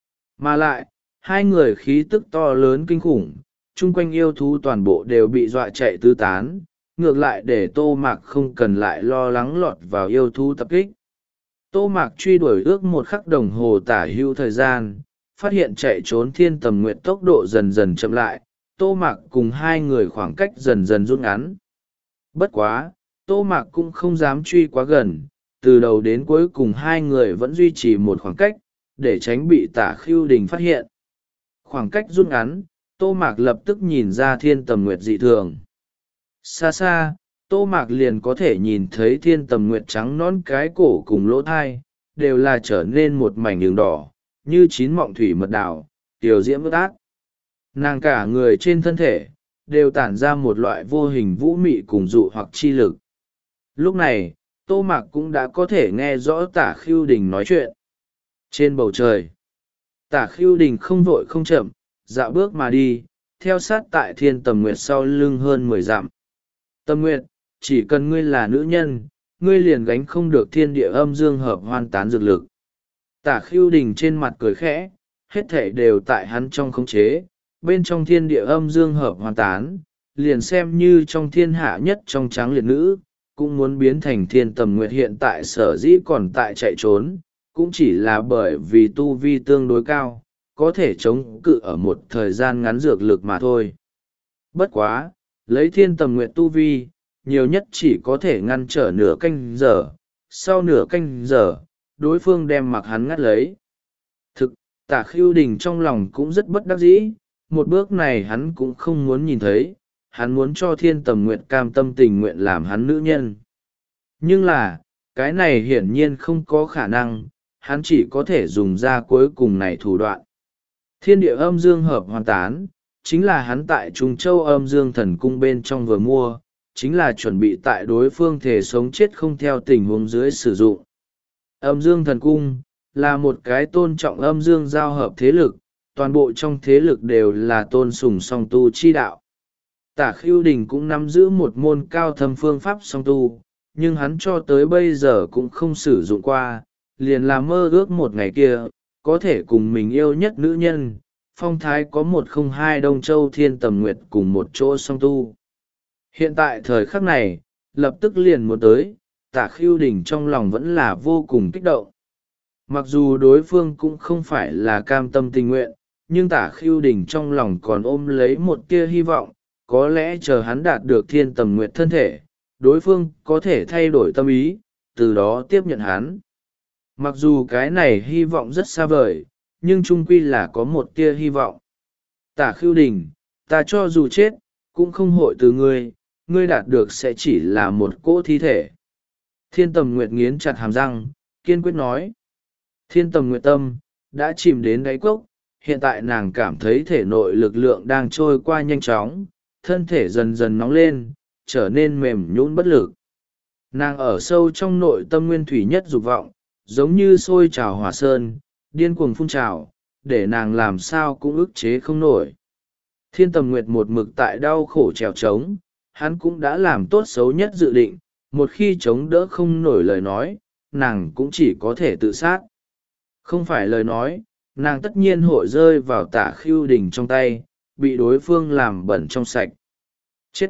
Mà lại, hai người khí tức to lớn kinh khủng, chung quanh yêu thú toàn bộ đều bị dọa chạy tứ tán, ngược lại để Tô Mạc không cần lại lo lắng lọt vào yêu thú tập kích. Tô Mạc truy đuổi ước một khắc đồng hồ tả hữu thời gian, phát hiện chạy trốn Thiên Tầm Nguyệt tốc độ dần dần chậm lại, Tô Mạc cùng hai người khoảng cách dần dần rút ngắn. Bất quá, Tô Mạc cũng không dám truy quá gần, từ đầu đến cuối cùng hai người vẫn duy trì một khoảng cách, để tránh bị Tả Khưu Đình phát hiện. Khoảng cách rút ngắn, Tô Mạc lập tức nhìn ra Thiên Tầm Nguyệt dị thường. Xa xa, Tô Mạc liền có thể nhìn thấy Thiên Tầm Nguyệt trắng nón cái cổ cùng lỗ thai, đều là trở nên một mảnh đường đỏ, như chín mọng thủy mật đảo, tiểu diễm ướt át. Nàng cả người trên thân thể đều tản ra một loại vô hình vũ mị cùng dụ hoặc chi lực. Lúc này Tô Mạc cũng đã có thể nghe rõ Tả Khưu Đình nói chuyện. Trên bầu trời, Tả Khưu Đình không vội không chậm, dạo bước mà đi, theo sát tại Thiên Tầm Nguyệt sau lưng hơn mười dặm. Tầm Nguyệt, chỉ cần ngươi là nữ nhân, ngươi liền gánh không được thiên địa âm dương hợp hoan tán dược lực. Tả Khưu Đình trên mặt cười khẽ, hết thể đều tại hắn trong khống chế, bên trong thiên địa âm dương hợp hoan tán, liền xem như trong thiên hạ nhất trong tráng liệt nữ, cũng muốn biến thành Thiên Tầm Nguyệt hiện tại sở dĩ còn tại chạy trốn, cũng chỉ là bởi vì tu vi tương đối cao, có thể chống cự ở một thời gian ngắn dược lực mà thôi. Bất quá, lấy Thiên Tầm Nguyệt tu vi, nhiều nhất chỉ có thể ngăn trở nửa canh giờ, sau nửa canh giờ, đối phương đem mặc hắn ngắt lấy. Thực, Tả Khưu Đình trong lòng cũng rất bất đắc dĩ, một bước này hắn cũng không muốn nhìn thấy, hắn muốn cho Thiên Tầm Nguyệt cam tâm tình nguyện làm hắn nữ nhân. Nhưng là, cái này hiển nhiên không có khả năng, hắn chỉ có thể dùng ra cuối cùng này thủ đoạn. Thiên địa âm dương hợp hoàn tán, chính là hắn tại Trung Châu âm dương thần cung bên trong vừa mua, chính là chuẩn bị tại đối phương thể sống chết không theo tình huống dưới sử dụng. Âm dương thần cung là một cái tôn trọng âm dương giao hợp thế lực, toàn bộ trong thế lực đều là tôn sùng song tu chi đạo. Tả Khưu Đình cũng nắm giữ một môn cao thâm phương pháp song tu, nhưng hắn cho tới bây giờ cũng không sử dụng qua, liền là mơ ước một ngày kia, có thể cùng mình yêu nhất nữ nhân, phong thái có một không hai Đông Châu Thiên Tầm Nguyệt cùng một chỗ song tu. Hiện tại thời khắc này, lập tức liền muốn tới, Tả Khưu Đình trong lòng vẫn là vô cùng kích động. Mặc dù đối phương cũng không phải là cam tâm tình nguyện, nhưng Tả Khưu Đình trong lòng còn ôm lấy một tia hy vọng, có lẽ chờ hắn đạt được Thiên Tầm Nguyệt thân thể, đối phương có thể thay đổi tâm ý, từ đó tiếp nhận hắn. Mặc dù cái này hy vọng rất xa vời, nhưng chung quy là có một tia hy vọng. Tả Khưu Đình, ta cho dù chết, cũng không hội từ ngươi, ngươi đạt được sẽ chỉ là một cỗ thi thể. Thiên Tầm Nguyệt nghiến chặt hàm răng, kiên quyết nói. Thiên Tầm Nguyệt tâm, đã chìm đến đáy cốc, hiện tại nàng cảm thấy thể nội lực lượng đang trôi qua nhanh chóng, thân thể dần dần nóng lên, trở nên mềm nhũn bất lực. Nàng ở sâu trong nội tâm nguyên thủy nhất dục vọng, giống như sôi trào hỏa sơn, điên cuồng phun trào, để nàng làm sao cũng ức chế không nổi. Thiên Tầm Nguyệt một mực tại đau khổ trèo trống, hắn cũng đã làm tốt xấu nhất dự định, một khi chống đỡ không nổi lời nói, nàng cũng chỉ có thể tự sát. Không phải lời nói, nàng tất nhiên hội rơi vào Tả Khưu Đình trong tay, bị đối phương làm bẩn trong sạch. Chết!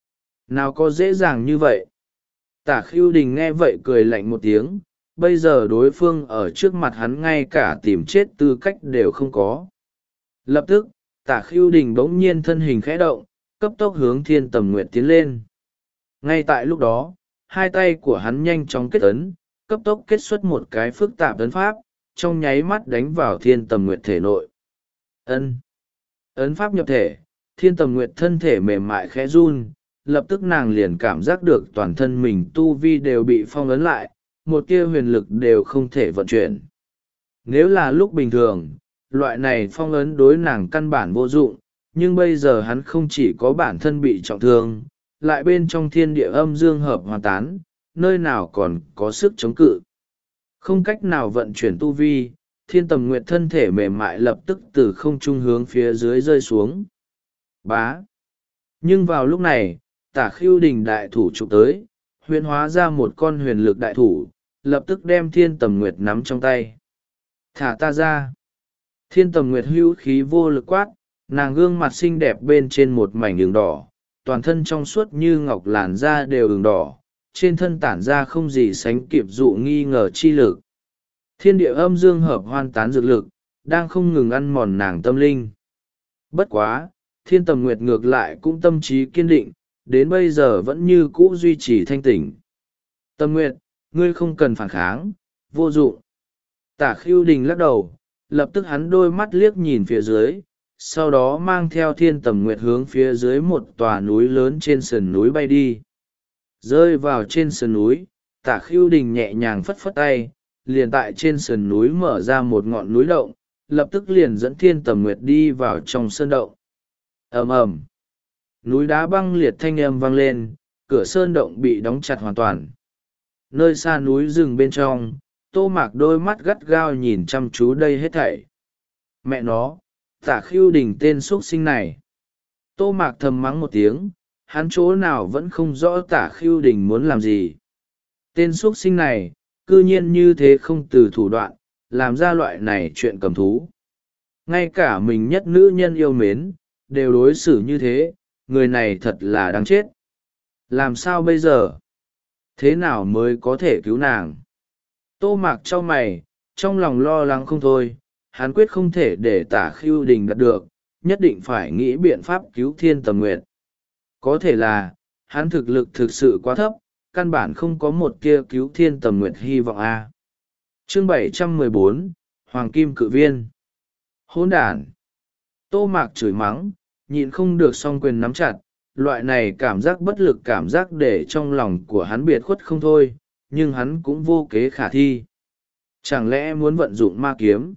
Nào có dễ dàng như vậy? Tả Khưu Đình nghe vậy cười lạnh một tiếng, bây giờ đối phương ở trước mặt hắn ngay cả tìm chết tư cách đều không có. Lập tức, Tả Khưu Đình bỗng nhiên thân hình khẽ động, cấp tốc hướng Thiên Tầm Nguyệt tiến lên. Ngay tại lúc đó, hai tay của hắn nhanh chóng kết ấn, cấp tốc kết xuất một cái phức tạp ấn pháp, trong nháy mắt đánh vào Thiên Tầm Nguyệt thể nội. Ân. Ấn pháp nhập thể, Thiên Tầm Nguyệt thân thể mềm mại khẽ run, lập tức nàng liền cảm giác được toàn thân mình tu vi đều bị phong ấn lại, một tia huyền lực đều không thể vận chuyển. Nếu là lúc bình thường, loại này phong ấn đối nàng căn bản vô dụng, nhưng bây giờ hắn không chỉ có bản thân bị trọng thương, lại bên trong thiên địa âm dương hợp hoàn tán, nơi nào còn có sức chống cự. Không cách nào vận chuyển tu vi, Thiên Tầm Nguyệt thân thể mềm mại lập tức từ không trung hướng phía dưới rơi xuống. Bá! Nhưng vào lúc này, Tả Khưu Đình đại thủ chụp tới, huyền hóa ra một con huyền lực đại thủ, lập tức đem Thiên Tầm Nguyệt nắm trong tay. Thả ta ra! Thiên Tầm Nguyệt hữu khí vô lực quát, nàng gương mặt xinh đẹp bên trên một mảnh đường đỏ, toàn thân trong suốt như ngọc, làn da đều ửng đỏ, trên thân tản ra không gì sánh kịp dụ nghi ngờ chi lực. Thiên địa âm dương hợp hoan tán dược lực, đang không ngừng ăn mòn nàng tâm linh. Bất quá, Thiên Tầm Nguyệt ngược lại cũng tâm trí kiên định, đến bây giờ vẫn như cũ duy trì thanh tỉnh. Tầm Nguyệt, ngươi không cần phản kháng, vô dụng. Tả Khưu Đình lắc đầu, lập tức hắn đôi mắt liếc nhìn phía dưới, sau đó mang theo Thiên Tầm Nguyệt hướng phía dưới một tòa núi lớn trên sườn núi bay đi. Rơi vào trên sườn núi, Tả Khưu Đình nhẹ nhàng phất phất tay, liền tại trên sườn núi mở ra một ngọn núi động, lập tức liền dẫn thiên tầm nguyệt đi vào trong sơn động. ầm ầm, núi đá băng liệt thanh âm vang lên, cửa sơn động bị đóng chặt hoàn toàn. Nơi xa núi rừng bên trong, Tô Mạc đôi mắt gắt gao nhìn chăm chú đây hết thảy. Mẹ nó, Tả Khưu Đình tên x u ấ t sinh này. Tô Mạc thầm mắng một tiếng, hắn chỗ nào vẫn không rõ Tả Khưu Đình muốn làm gì. Tên x u ấ t sinh này, cư nhiên như thế không từ thủ đoạn, làm ra loại này chuyện cầm thú. Ngay cả mình nhất nữ nhân yêu mến, đều đối xử như thế, người này thật là đáng chết. Làm sao bây giờ? Thế nào mới có thể cứu nàng? Tô Mạc chau mày, trong lòng lo lắng không thôi, hắn quyết không thể để Tả Khưu Đình đạt được, nhất định phải nghĩ biện pháp cứu Thiên Tầm Nguyệt. Có thể là, hắn thực lực thực sự quá thấp, căn bản không có một kia cứu Thiên Tầm Nguyệt hy vọng a. Chương bảy trăm mười bốn, Hoàng Kim Cự Viên. Hỗn đản! Tô Mạc chửi mắng, nhịn không được song quyền nắm chặt, loại này cảm giác bất lực, cảm giác để trong lòng của hắn biệt khuất không thôi, nhưng hắn cũng vô kế khả thi. Chẳng lẽ muốn vận dụng ma kiếm?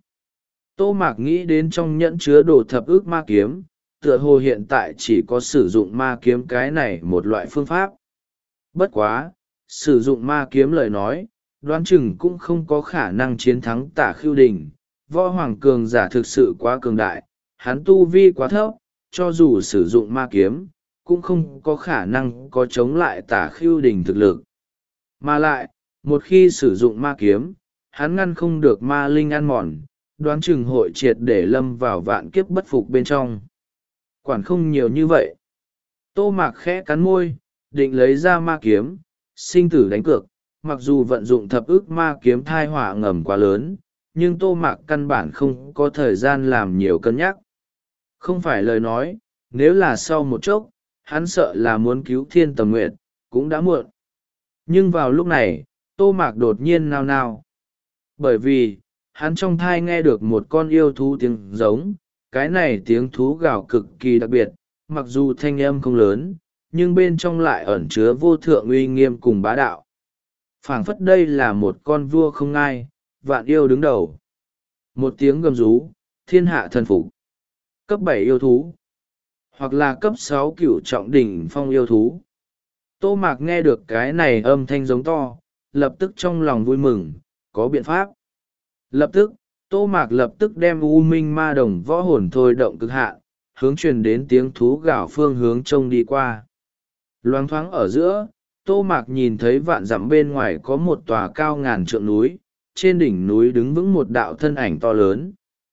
Tô Mạc nghĩ đến trong nhẫn chứa đồ thập ức ma kiếm, tựa hồ hiện tại chỉ có sử dụng ma kiếm cái này một loại phương pháp. Bất quá, sử dụng ma kiếm lời nói, đoán chừng cũng không có khả năng chiến thắng Tả Khưu Đình. Võ Hoàng cường giả thực sự quá cường đại, hắn tu vi quá thấp, cho dù sử dụng ma kiếm, cũng không có khả năng có chống lại Tả Khưu Đình thực lực. Mà lại, một khi sử dụng ma kiếm, hắn ngăn không được ma linh ăn mòn, đoán chừng hội triệt để lâm vào vạn kiếp bất phục bên trong. Quản không nhiều như vậy. Tô Mạc khẽ cắn môi, định lấy ra ma kiếm, sinh tử đánh cược, mặc dù vận dụng thập ức ma kiếm thai họa ngầm quá lớn, nhưng Tô Mạc căn bản không có thời gian làm nhiều cân nhắc. Không phải lời nói, nếu là sau một chốc, hắn sợ là muốn cứu Thiên Tầm Nguyệt, cũng đã muộn. Nhưng vào lúc này, Tô Mạc đột nhiên nao nao. Bởi vì, hắn trong thai nghe được một con yêu thú tiếng giống, cái này tiếng thú gào cực kỳ đặc biệt, mặc dù thanh âm không lớn, nhưng bên trong lại ẩn chứa vô thượng uy nghiêm cùng bá đạo. Phảng phất đây là một con vua không ngai, vạn yêu đứng đầu. Một tiếng gầm rú, thiên hạ thần phục. Cấp bảy yêu thú, hoặc là cấp sáu cửu trọng đỉnh phong yêu thú. Tô Mạc nghe được cái này âm thanh giống to, lập tức trong lòng vui mừng, có biện pháp. Lập tức, Tô Mạc lập tức đem U Minh Ma Đồng võ hồn thôi động cực hạn, hướng truyền đến tiếng thú gào phương hướng trông đi qua. Loáng thoáng ở giữa, Tô Mạc nhìn thấy vạn dặm bên ngoài có một tòa cao ngàn trượng núi, trên đỉnh núi đứng vững một đạo thân ảnh to lớn.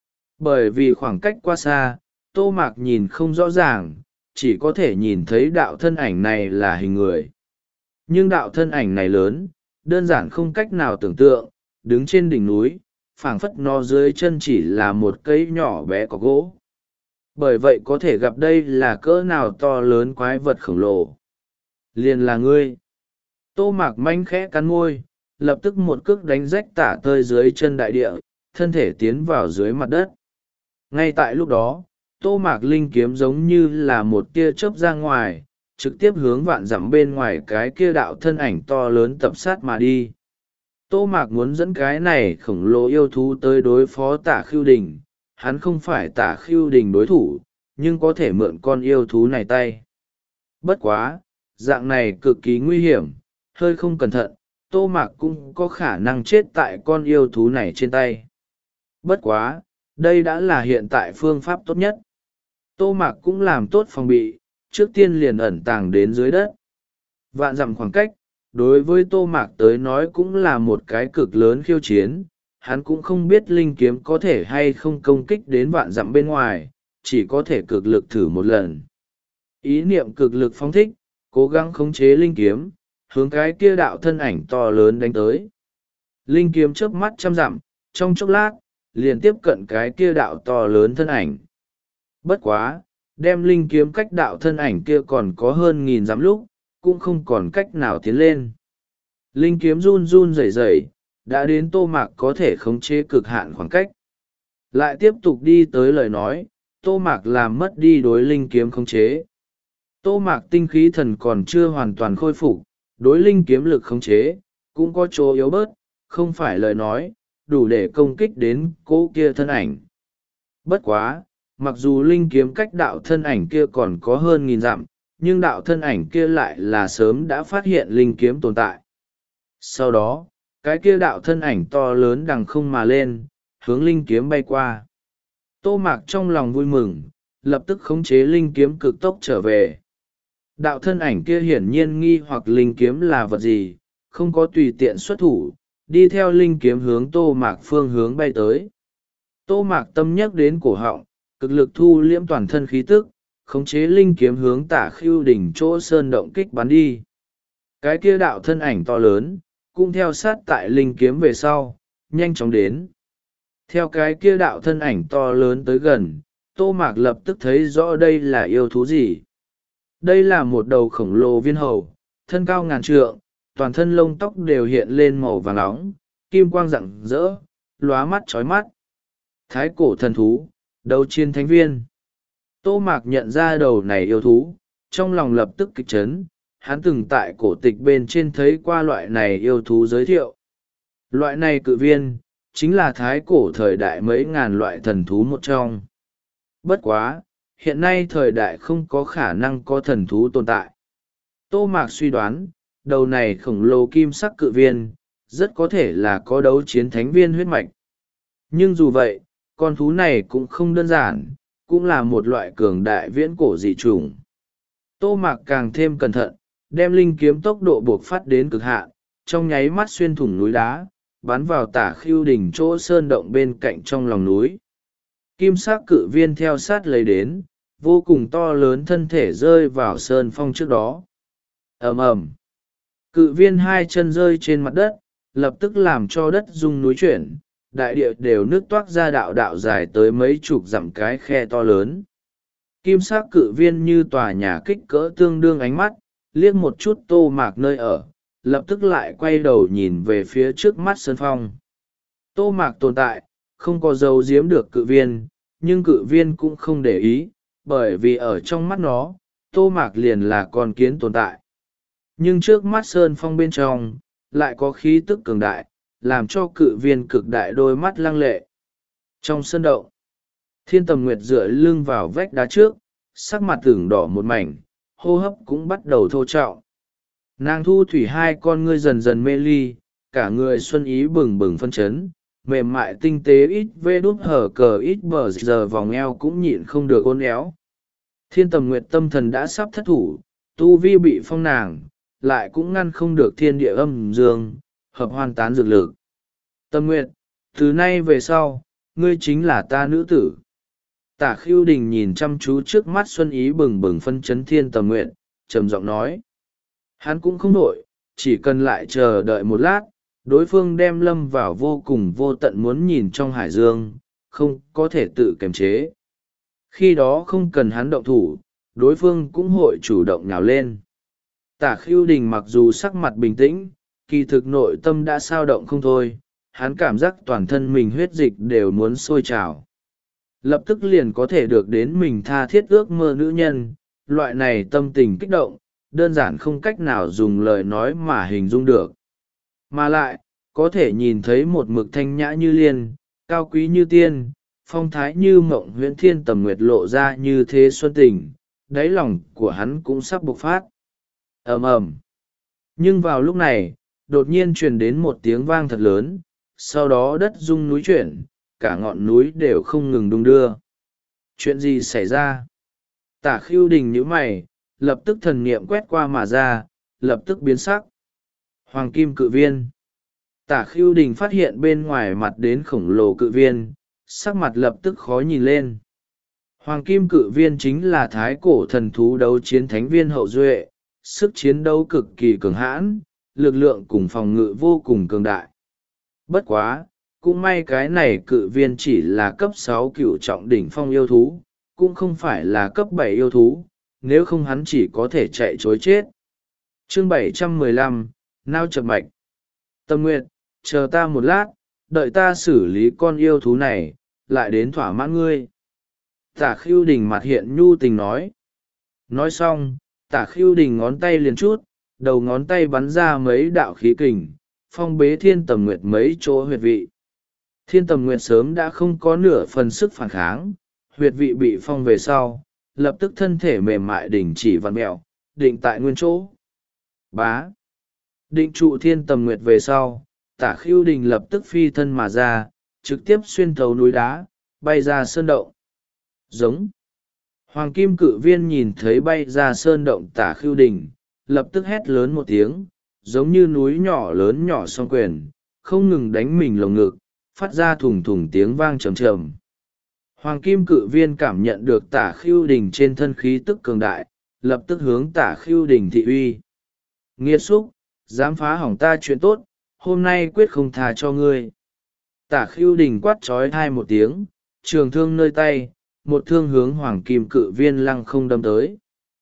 Bởi vì khoảng cách quá xa, Tô Mạc nhìn không rõ ràng, chỉ có thể nhìn thấy đạo thân ảnh này là hình người. Nhưng đạo thân ảnh này lớn, đơn giản không cách nào tưởng tượng, đứng trên đỉnh núi, phảng phất nó dưới chân chỉ là một cây nhỏ bé có gỗ. Bởi vậy có thể gặp đây là cỡ nào to lớn quái vật khổng lồ. Liền là ngươi. Tô Mạc manh khẽ cắn môi, lập tức một cước đánh rách tả tơi dưới chân đại địa, thân thể tiến vào dưới mặt đất. Ngay tại lúc đó, Tô Mạc linh kiếm giống như là một tia chớp ra ngoài, trực tiếp hướng vạn dặm bên ngoài cái kia đạo thân ảnh to lớn tập sát mà đi. Tô Mạc muốn dẫn cái này khổng lồ yêu thú tới đối phó Tả Khưu Đình, hắn không phải Tả Khưu Đình đối thủ, nhưng có thể mượn con yêu thú này tay. Bất quá, dạng này cực kỳ nguy hiểm, hơi không cẩn thận, Tô Mạc cũng có khả năng chết tại con yêu thú này trên tay. Bất quá, đây đã là hiện tại phương pháp tốt nhất. Tô Mạc cũng làm tốt phòng bị, trước tiên liền ẩn tàng đến dưới đất. Vạn dặm khoảng cách, đối với Tô Mạc tới nói cũng là một cái cực lớn khiêu chiến, hắn cũng không biết linh kiếm có thể hay không công kích đến vạn dặm bên ngoài, chỉ có thể cực lực thử một lần. Ý niệm cực lực phóng thích, cố gắng khống chế linh kiếm, hướng cái kia đạo thân ảnh to lớn đánh tới. Linh kiếm chớp mắt trăm dặm, trong chốc lát, liền tiếp cận cái kia đạo to lớn thân ảnh. Bất quá, đem linh kiếm cách đạo thân ảnh kia còn có hơn nghìn dặm lúc, cũng không còn cách nào tiến lên. Linh kiếm run run rẩy rẩy, đã đến Tô Mạc có thể khống chế cực hạn khoảng cách. Lại tiếp tục đi tới lời nói, Tô Mạc làm mất đi đối linh kiếm khống chế. Tô Mạc tinh khí thần còn chưa hoàn toàn khôi phục, đối linh kiếm lực khống chế, cũng có chỗ yếu bớt, không phải lời nói, đủ để công kích đến cố kia thân ảnh. Bất quá, mặc dù linh kiếm cách đạo thân ảnh kia còn có hơn nghìn dặm, nhưng đạo thân ảnh kia lại là sớm đã phát hiện linh kiếm tồn tại. Sau đó, cái kia đạo thân ảnh to lớn đằng không mà lên, hướng linh kiếm bay qua. Tô Mạc trong lòng vui mừng, lập tức khống chế linh kiếm cực tốc trở về. Đạo thân ảnh kia hiển nhiên nghi hoặc linh kiếm là vật gì, không có tùy tiện xuất thủ, đi theo linh kiếm hướng Tô Mạc phương hướng bay tới. Tô Mạc tâm nhắc đến cổ họng, cực lực thu liễm toàn thân khí tức, khống chế linh kiếm hướng Tả Khưu Đỉnh chỗ sơn động kích bắn đi. Cái kia đạo thân ảnh to lớn, cũng theo sát tại linh kiếm về sau, nhanh chóng đến. Theo cái kia đạo thân ảnh to lớn tới gần, Tô Mạc lập tức thấy rõ đây là yêu thú gì. Đây là một đầu khổng lồ viên hầu, thân cao ngàn trượng, toàn thân lông tóc đều hiện lên màu vàng nóng, kim quang rạng rỡ, lóa mắt chói mắt. Thái cổ thần thú, đấu chiến thánh viên. Tô Mạc nhận ra đầu này yêu thú, trong lòng lập tức kịch chấn, hắn từng tại cổ tịch bên trên thấy qua loại này yêu thú giới thiệu. Loại này cự viên, chính là thái cổ thời đại mấy ngàn loại thần thú một trong. Bất quá, hiện nay thời đại không có khả năng có thần thú tồn tại. Tô Mạc suy đoán, đầu này khổng lồ kim sắc cự viên, rất có thể là có đấu chiến thánh viên huyết mạch. Nhưng dù vậy, con thú này cũng không đơn giản, cũng là một loại cường đại viễn cổ dị chủng. Tô Mạc càng thêm cẩn thận, đem linh kiếm tốc độ buộc phát đến cực hạn, trong nháy mắt xuyên thủng núi đá, bắn vào Tả Khưu Đỉnh chỗ sơn động bên cạnh trong lòng núi. Kim sắc cự viên theo sát lấy đến, vô cùng to lớn thân thể rơi vào sơn phong trước đó. Ầm ầm, cự viên hai chân rơi trên mặt đất, lập tức làm cho đất rung núi chuyển, đại địa đều nước toát ra đạo đạo dài tới mấy chục dặm cái khe to lớn. Kim sắc cự viên như tòa nhà kích cỡ tương đương ánh mắt, liếc một chút Tô Mạc nơi ở, lập tức lại quay đầu nhìn về phía trước mắt sơn phong. Tô Mạc tồn tại, không có dấu giếm được cự viên, nhưng cự viên cũng không để ý, bởi vì ở trong mắt nó, Tô Mạc liền là con kiến tồn tại. Nhưng trước mắt sơn phong bên trong, lại có khí tức cường đại, làm cho cự viên cực đại đôi mắt lăng lệ. Trong sân động, Thiên Tầm Nguyệt dựa lưng vào vách đá trước, sắc mặt tưởng đỏ một mảnh, hô hấp cũng bắt đầu thô trọng. Nàng thu thủy hai con ngươi dần dần mê ly, cả người xuân ý bừng bừng phân chấn, mềm mại tinh tế ít vê đút hở cờ ít bờ giờ vòng eo cũng nhịn không được ôn éo. Thiên Tầm Nguyệt tâm thần đã sắp thất thủ, tu vi bị phong nàng, lại cũng ngăn không được thiên địa âm dương, hợp hoàn tán dược lực. Tâm Nguyệt, từ nay về sau, ngươi chính là ta nữ tử. Tả Khưu Đình nhìn chăm chú trước mắt xuân ý bừng bừng phân chấn Thiên Tầm Nguyệt, trầm giọng nói. Hắn cũng không nổi, chỉ cần lại chờ đợi một lát, đối phương đem lâm vào vô cùng vô tận muốn nhìn trong hải dương, không có thể tự kiềm chế. Khi đó không cần hắn động thủ, đối phương cũng hội chủ động nhào lên. Tả Khưu Đình mặc dù sắc mặt bình tĩnh, kỳ thực nội tâm đã sao động không thôi, hắn cảm giác toàn thân mình huyết dịch đều muốn sôi trào. Lập tức liền có thể được đến mình tha thiết ước mơ nữ nhân, loại này tâm tình kích động, đơn giản không cách nào dùng lời nói mà hình dung được. Mà lại, có thể nhìn thấy một mực thanh nhã như liên, cao quý như tiên, phong thái như mộng huyễn Thiên Tầm Nguyệt lộ ra như thế xuân tình, đáy lòng của hắn cũng sắp bộc phát. Ầm ầm. Nhưng vào lúc này, đột nhiên truyền đến một tiếng vang thật lớn, sau đó đất rung núi chuyển, cả ngọn núi đều không ngừng đung đưa. Chuyện gì xảy ra? Tả Khưu Đình nhíu mày, lập tức thần niệm quét qua mà ra, lập tức biến sắc. Hoàng kim cự viên. Tả Khưu Đình phát hiện bên ngoài mặt đến khổng lồ cự viên, sắc mặt lập tức khó nhìn lên. Hoàng kim cự viên chính là thái cổ thần thú đấu chiến thánh viên hậu duệ, sức chiến đấu cực kỳ cường hãn, lực lượng cùng phòng ngự vô cùng cường đại. Bất quá, cũng may cái này cự viên chỉ là cấp sáu cựu trọng đỉnh phong yêu thú, cũng không phải là cấp bảy yêu thú, nếu không hắn chỉ có thể chạy chối chết. Chương bảy trăm mười lăm, Nao chập mạch. Tâm Nguyệt, chờ ta một lát, đợi ta xử lý con yêu thú này, lại đến thỏa mãn ngươi. Tả Khưu Đình mặt hiện nhu tình nói. Nói xong, Tả Khưu Đình ngón tay liền chút, đầu ngón tay bắn ra mấy đạo khí kình, phong bế Thiên Tầm Nguyệt mấy chỗ huyệt vị. Thiên Tầm Nguyệt sớm đã không có nửa phần sức phản kháng, huyệt vị bị phong về sau, lập tức thân thể mềm mại đình chỉ vặn mẹo, định tại nguyên chỗ. Bá. Định trụ Thiên Tầm Nguyệt về sau, Tả Khưu Đình lập tức phi thân mà ra, trực tiếp xuyên thấu núi đá, bay ra sơn động. Giống. Hoàng Kim Cự Viên nhìn thấy bay ra sơn động Tả Khưu Đình, lập tức hét lớn một tiếng, giống như núi nhỏ lớn nhỏ song quyền, không ngừng đánh mình lồng ngực, phát ra thùng thùng tiếng vang trầm trầm. Hoàng Kim Cự Viên cảm nhận được Tả Khưu Đình trên thân khí tức cường đại, lập tức hướng Tả Khưu Đình thị uy. Nghiệt xúc, dám phá hỏng ta chuyện tốt, hôm nay quyết không tha cho ngươi. Tả Khưu Đình quát trói thai một tiếng, trường thương nơi tay, một thương hướng Hoàng Kim Cự Viên lăng không đâm tới.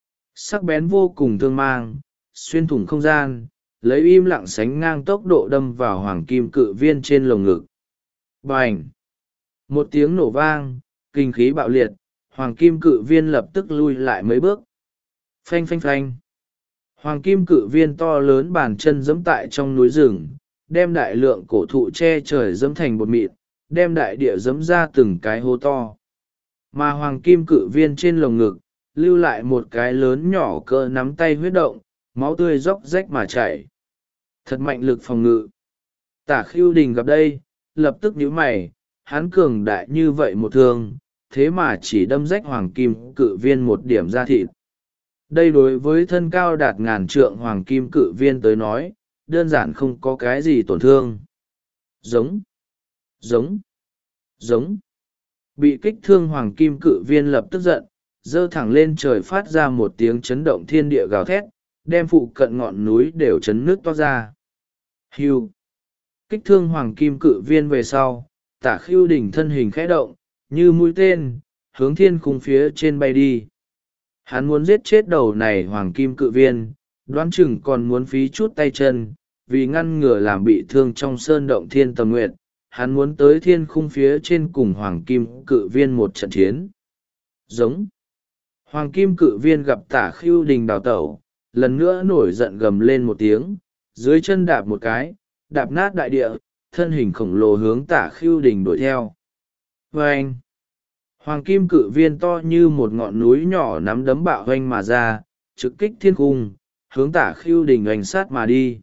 Sắc bén vô cùng thương mang, xuyên thủng không gian, lấy im lặng sánh ngang tốc độ đâm vào Hoàng Kim Cự Viên trên lồng ngực. Bành! Một tiếng nổ vang, kinh khí bạo liệt, Hoàng Kim Cự Viên lập tức lui lại mấy bước. Phanh phanh phanh! Hoàng Kim Cự Viên to lớn bàn chân giẫm tại trong núi rừng, đem đại lượng cổ thụ che trời giẫm thành bột mịn, đem đại địa giẫm ra từng cái hố to. Mà Hoàng Kim Cự Viên trên lồng ngực, lưu lại một cái lớn nhỏ cỡ nắm tay huyết động, máu tươi róc rách mà chảy. Thật mạnh lực phòng ngự. Tả Khưu Đình gặp đây, lập tức nhíu mày, hắn cường đại như vậy một thương, thế mà chỉ đâm rách Hoàng Kim Cự Viên một điểm da thịt. Đây đối với thân cao đạt ngàn trượng Hoàng Kim Cự Viên tới nói, đơn giản không có cái gì tổn thương. Giống, giống, giống. Bị kích thương Hoàng Kim Cự Viên lập tức giận, giơ thẳng lên trời phát ra một tiếng chấn động thiên địa gào thét, đem phụ cận ngọn núi đều chấn nước toát ra. Hưu. Kích thương Hoàng Kim Cự Viên về sau, Tả Khưu Đình thân hình khẽ động, như mũi tên, hướng thiên khung phía trên bay đi. Hắn muốn giết chết đầu này Hoàng Kim Cự Viên, đoán chừng còn muốn phí chút tay chân, vì ngăn ngừa làm bị thương trong sơn động Thiên Tầm Nguyệt, hắn muốn tới thiên khung phía trên cùng Hoàng Kim Cự Viên một trận chiến. Giống. Hoàng Kim Cự Viên gặp Tả Khưu Đình đào tẩu, lần nữa nổi giận gầm lên một tiếng, dưới chân đạp một cái, đạp nát đại địa, thân hình khổng lồ hướng Tả Khưu Đình đuổi theo. Vâng! Hoàng Kim Cự Viên to như một ngọn núi nhỏ nắm đấm bạo hoanh mà ra, trực kích thiên cung, hướng Tả Khưu Đình oanh sát mà đi.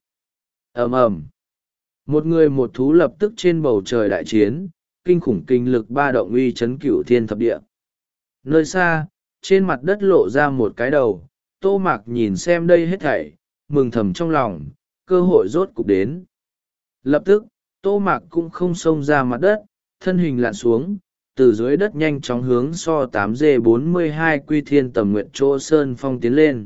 Ầm ầm! Một người một thú lập tức trên bầu trời đại chiến, kinh khủng kinh lực ba động uy chấn cửu thiên thập địa. Nơi xa, trên mặt đất lộ ra một cái đầu, Tô Mạc nhìn xem đây hết thảy, mừng thầm trong lòng, cơ hội rốt cục đến. Lập tức, Tô Mạc cũng không xông ra mặt đất, thân hình lặn xuống, từ dưới đất nhanh chóng hướng so tám D bốn mươi hai Quy Thiên Tầm Nguyệt chỗ Sơn Phong tiến lên.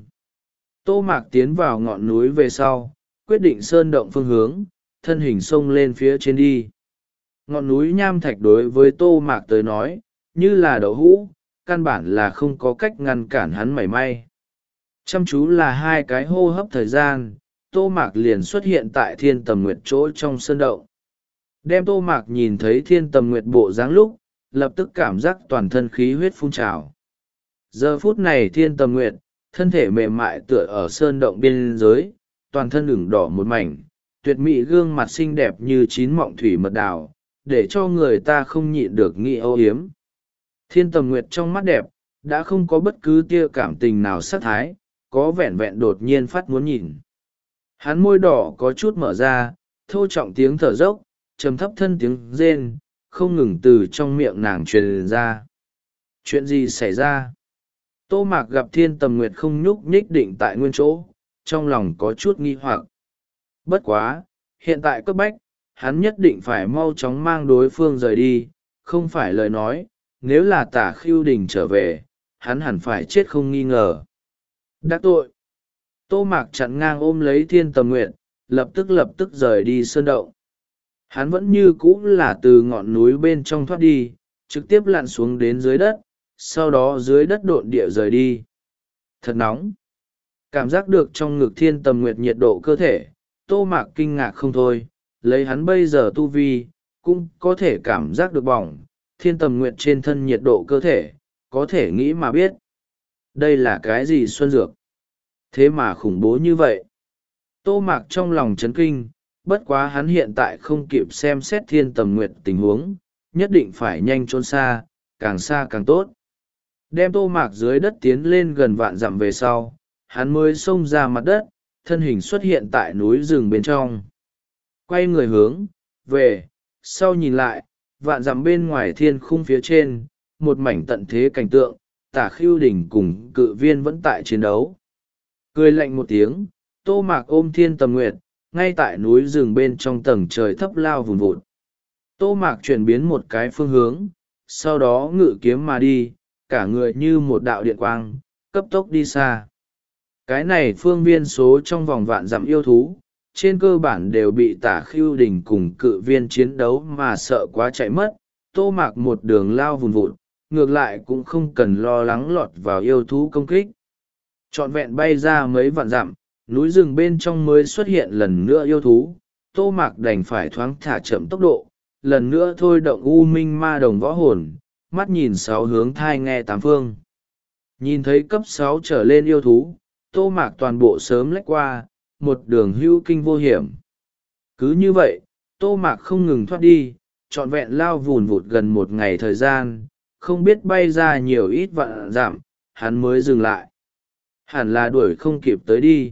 Tô Mạc tiến vào ngọn núi về sau, quyết định sơn động phương hướng, thân hình xông lên phía trên đi. Ngọn núi nham thạch đối với Tô Mạc tới nói, như là đậu hũ, căn bản là không có cách ngăn cản hắn mảy may. Chăm chú là hai cái hô hấp thời gian, Tô Mạc liền xuất hiện tại Thiên Tầm Nguyệt chỗ trong sơn động. Đem Tô Mạc nhìn thấy Thiên Tầm Nguyệt bộ dáng lúc, lập tức cảm giác toàn thân khí huyết phun trào. Giờ phút này Thiên Tầm Nguyệt, thân thể mềm mại tựa ở sơn động biên giới, toàn thân ửng đỏ một mảnh, tuyệt mỹ gương mặt xinh đẹp như chín mọng thủy mật đào, để cho người ta không nhịn được nghĩ âu yếm. Thiên Tầm Nguyệt trong mắt đẹp, đã không có bất cứ tia cảm tình nào sát thái, có vẹn vẹn đột nhiên phát muốn nhìn. Hắn môi đỏ có chút mở ra, thô trọng tiếng thở dốc, trầm thấp thân tiếng rên, không ngừng từ trong miệng nàng truyền ra. Chuyện gì xảy ra? Tô Mạc gặp Thiên Tầm Nguyệt không nhúc nhích định tại nguyên chỗ, trong lòng có chút nghi hoặc. Bất quá, hiện tại cấp bách, hắn nhất định phải mau chóng mang đối phương rời đi, không phải lời nói, nếu là Tả Khưu Đình trở về, hắn hẳn phải chết không nghi ngờ. Đắc tội. Tô Mạc chặn ngang ôm lấy Thiên Tầm Nguyệt, lập tức lập tức rời đi sơn động. Hắn vẫn như cũ là từ ngọn núi bên trong thoát đi, trực tiếp lặn xuống đến dưới đất, sau đó dưới đất độn địa rời đi. Thật nóng. Cảm giác được trong ngực Thiên Tầm Nguyệt nhiệt độ cơ thể, Tô Mạc kinh ngạc không thôi, lấy hắn bây giờ tu vi, cũng có thể cảm giác được bỏng, Thiên Tầm Nguyệt trên thân nhiệt độ cơ thể, có thể nghĩ mà biết. Đây là cái gì xuân dược? Thế mà khủng bố như vậy. Tô Mạc trong lòng chấn kinh, bất quá hắn hiện tại không kịp xem xét thiên tầm nguyệt tình huống, nhất định phải nhanh trốn xa, càng xa càng tốt. Đem Tô Mạc dưới đất tiến lên gần vạn dặm về sau, hắn mới xông ra mặt đất, thân hình xuất hiện tại núi rừng bên trong. Quay người hướng về sau nhìn lại, vạn dặm bên ngoài thiên khung phía trên, một mảnh tận thế cảnh tượng, Tả Khưu Đình cùng Cự Viên vẫn tại chiến đấu. Cười lạnh một tiếng, Tô Mạc ôm thiên tầm nguyệt, ngay tại núi rừng bên trong tầng trời thấp lao vùn vụt. Tô Mạc chuyển biến một cái phương hướng, sau đó ngự kiếm mà đi, cả người như một đạo điện quang, cấp tốc đi xa. Cái này phương viên số trong vòng vạn dặm yêu thú, trên cơ bản đều bị Tả Khưu Đình cùng Cự Viên chiến đấu mà sợ quá chạy mất. Tô Mạc một đường lao vùn vụt, ngược lại cũng không cần lo lắng lọt vào yêu thú công kích. Trọn vẹn bay ra mấy vạn dặm, núi rừng bên trong mới xuất hiện lần nữa yêu thú. Tô Mạc đành phải thoáng thả chậm tốc độ, lần nữa thôi động U Minh Ma Đồng võ hồn, mắt nhìn sáu hướng thai nghe tám phương. Nhìn thấy cấp sáu trở lên yêu thú, Tô Mạc toàn bộ sớm lách qua, một đường hữu kinh vô hiểm. Cứ như vậy, Tô Mạc không ngừng thoát đi, trọn vẹn lao vùn vụt gần một ngày thời gian, không biết bay ra nhiều ít vạn dặm, hắn mới dừng lại. Hẳn là đuổi không kịp tới đi.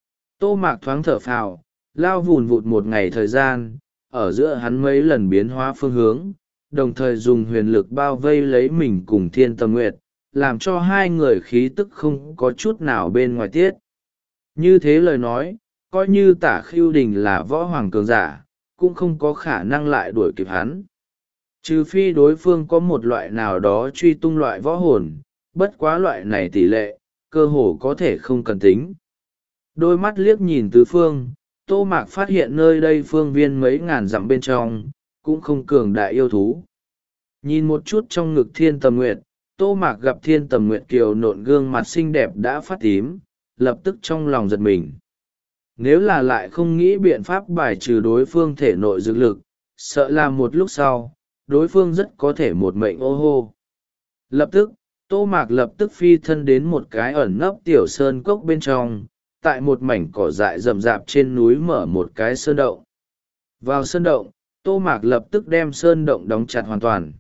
Tô Mạc thoáng thở phào, lao vùn vụt một ngày thời gian, ở giữa hắn mấy lần biến hóa phương hướng, đồng thời dùng huyền lực bao vây lấy mình cùng thiên tầm nguyệt, làm cho hai người khí tức không có chút nào bên ngoài tiết. Như thế lời nói, coi như Tả Khưu Đình là võ hoàng cường giả, cũng không có khả năng lại đuổi kịp hắn. Trừ phi đối phương có một loại nào đó truy tung loại võ hồn, bất quá loại này tỷ lệ, cơ hồ có thể không cần tính. Đôi mắt liếc nhìn tứ phương, Tô Mạc phát hiện nơi đây phương viên mấy ngàn dặm bên trong, cũng không cường đại yêu thú. Nhìn một chút trong ngực thiên tầm nguyệt, Tô Mạc gặp thiên tầm nguyệt kiều nộn gương mặt xinh đẹp đã phát tím, lập tức trong lòng giật mình. Nếu là lại không nghĩ biện pháp bài trừ đối phương thể nội dược lực, sợ là một lúc sau, đối phương rất có thể một mệnh ô hô. Lập tức, Tô Mạc lập tức phi thân đến một cái ẩn nấp tiểu sơn cốc bên trong, tại một mảnh cỏ dại rậm rạp trên núi mở một cái sơn động. Vào sơn động, Tô Mạc lập tức đem sơn động đóng chặt hoàn toàn.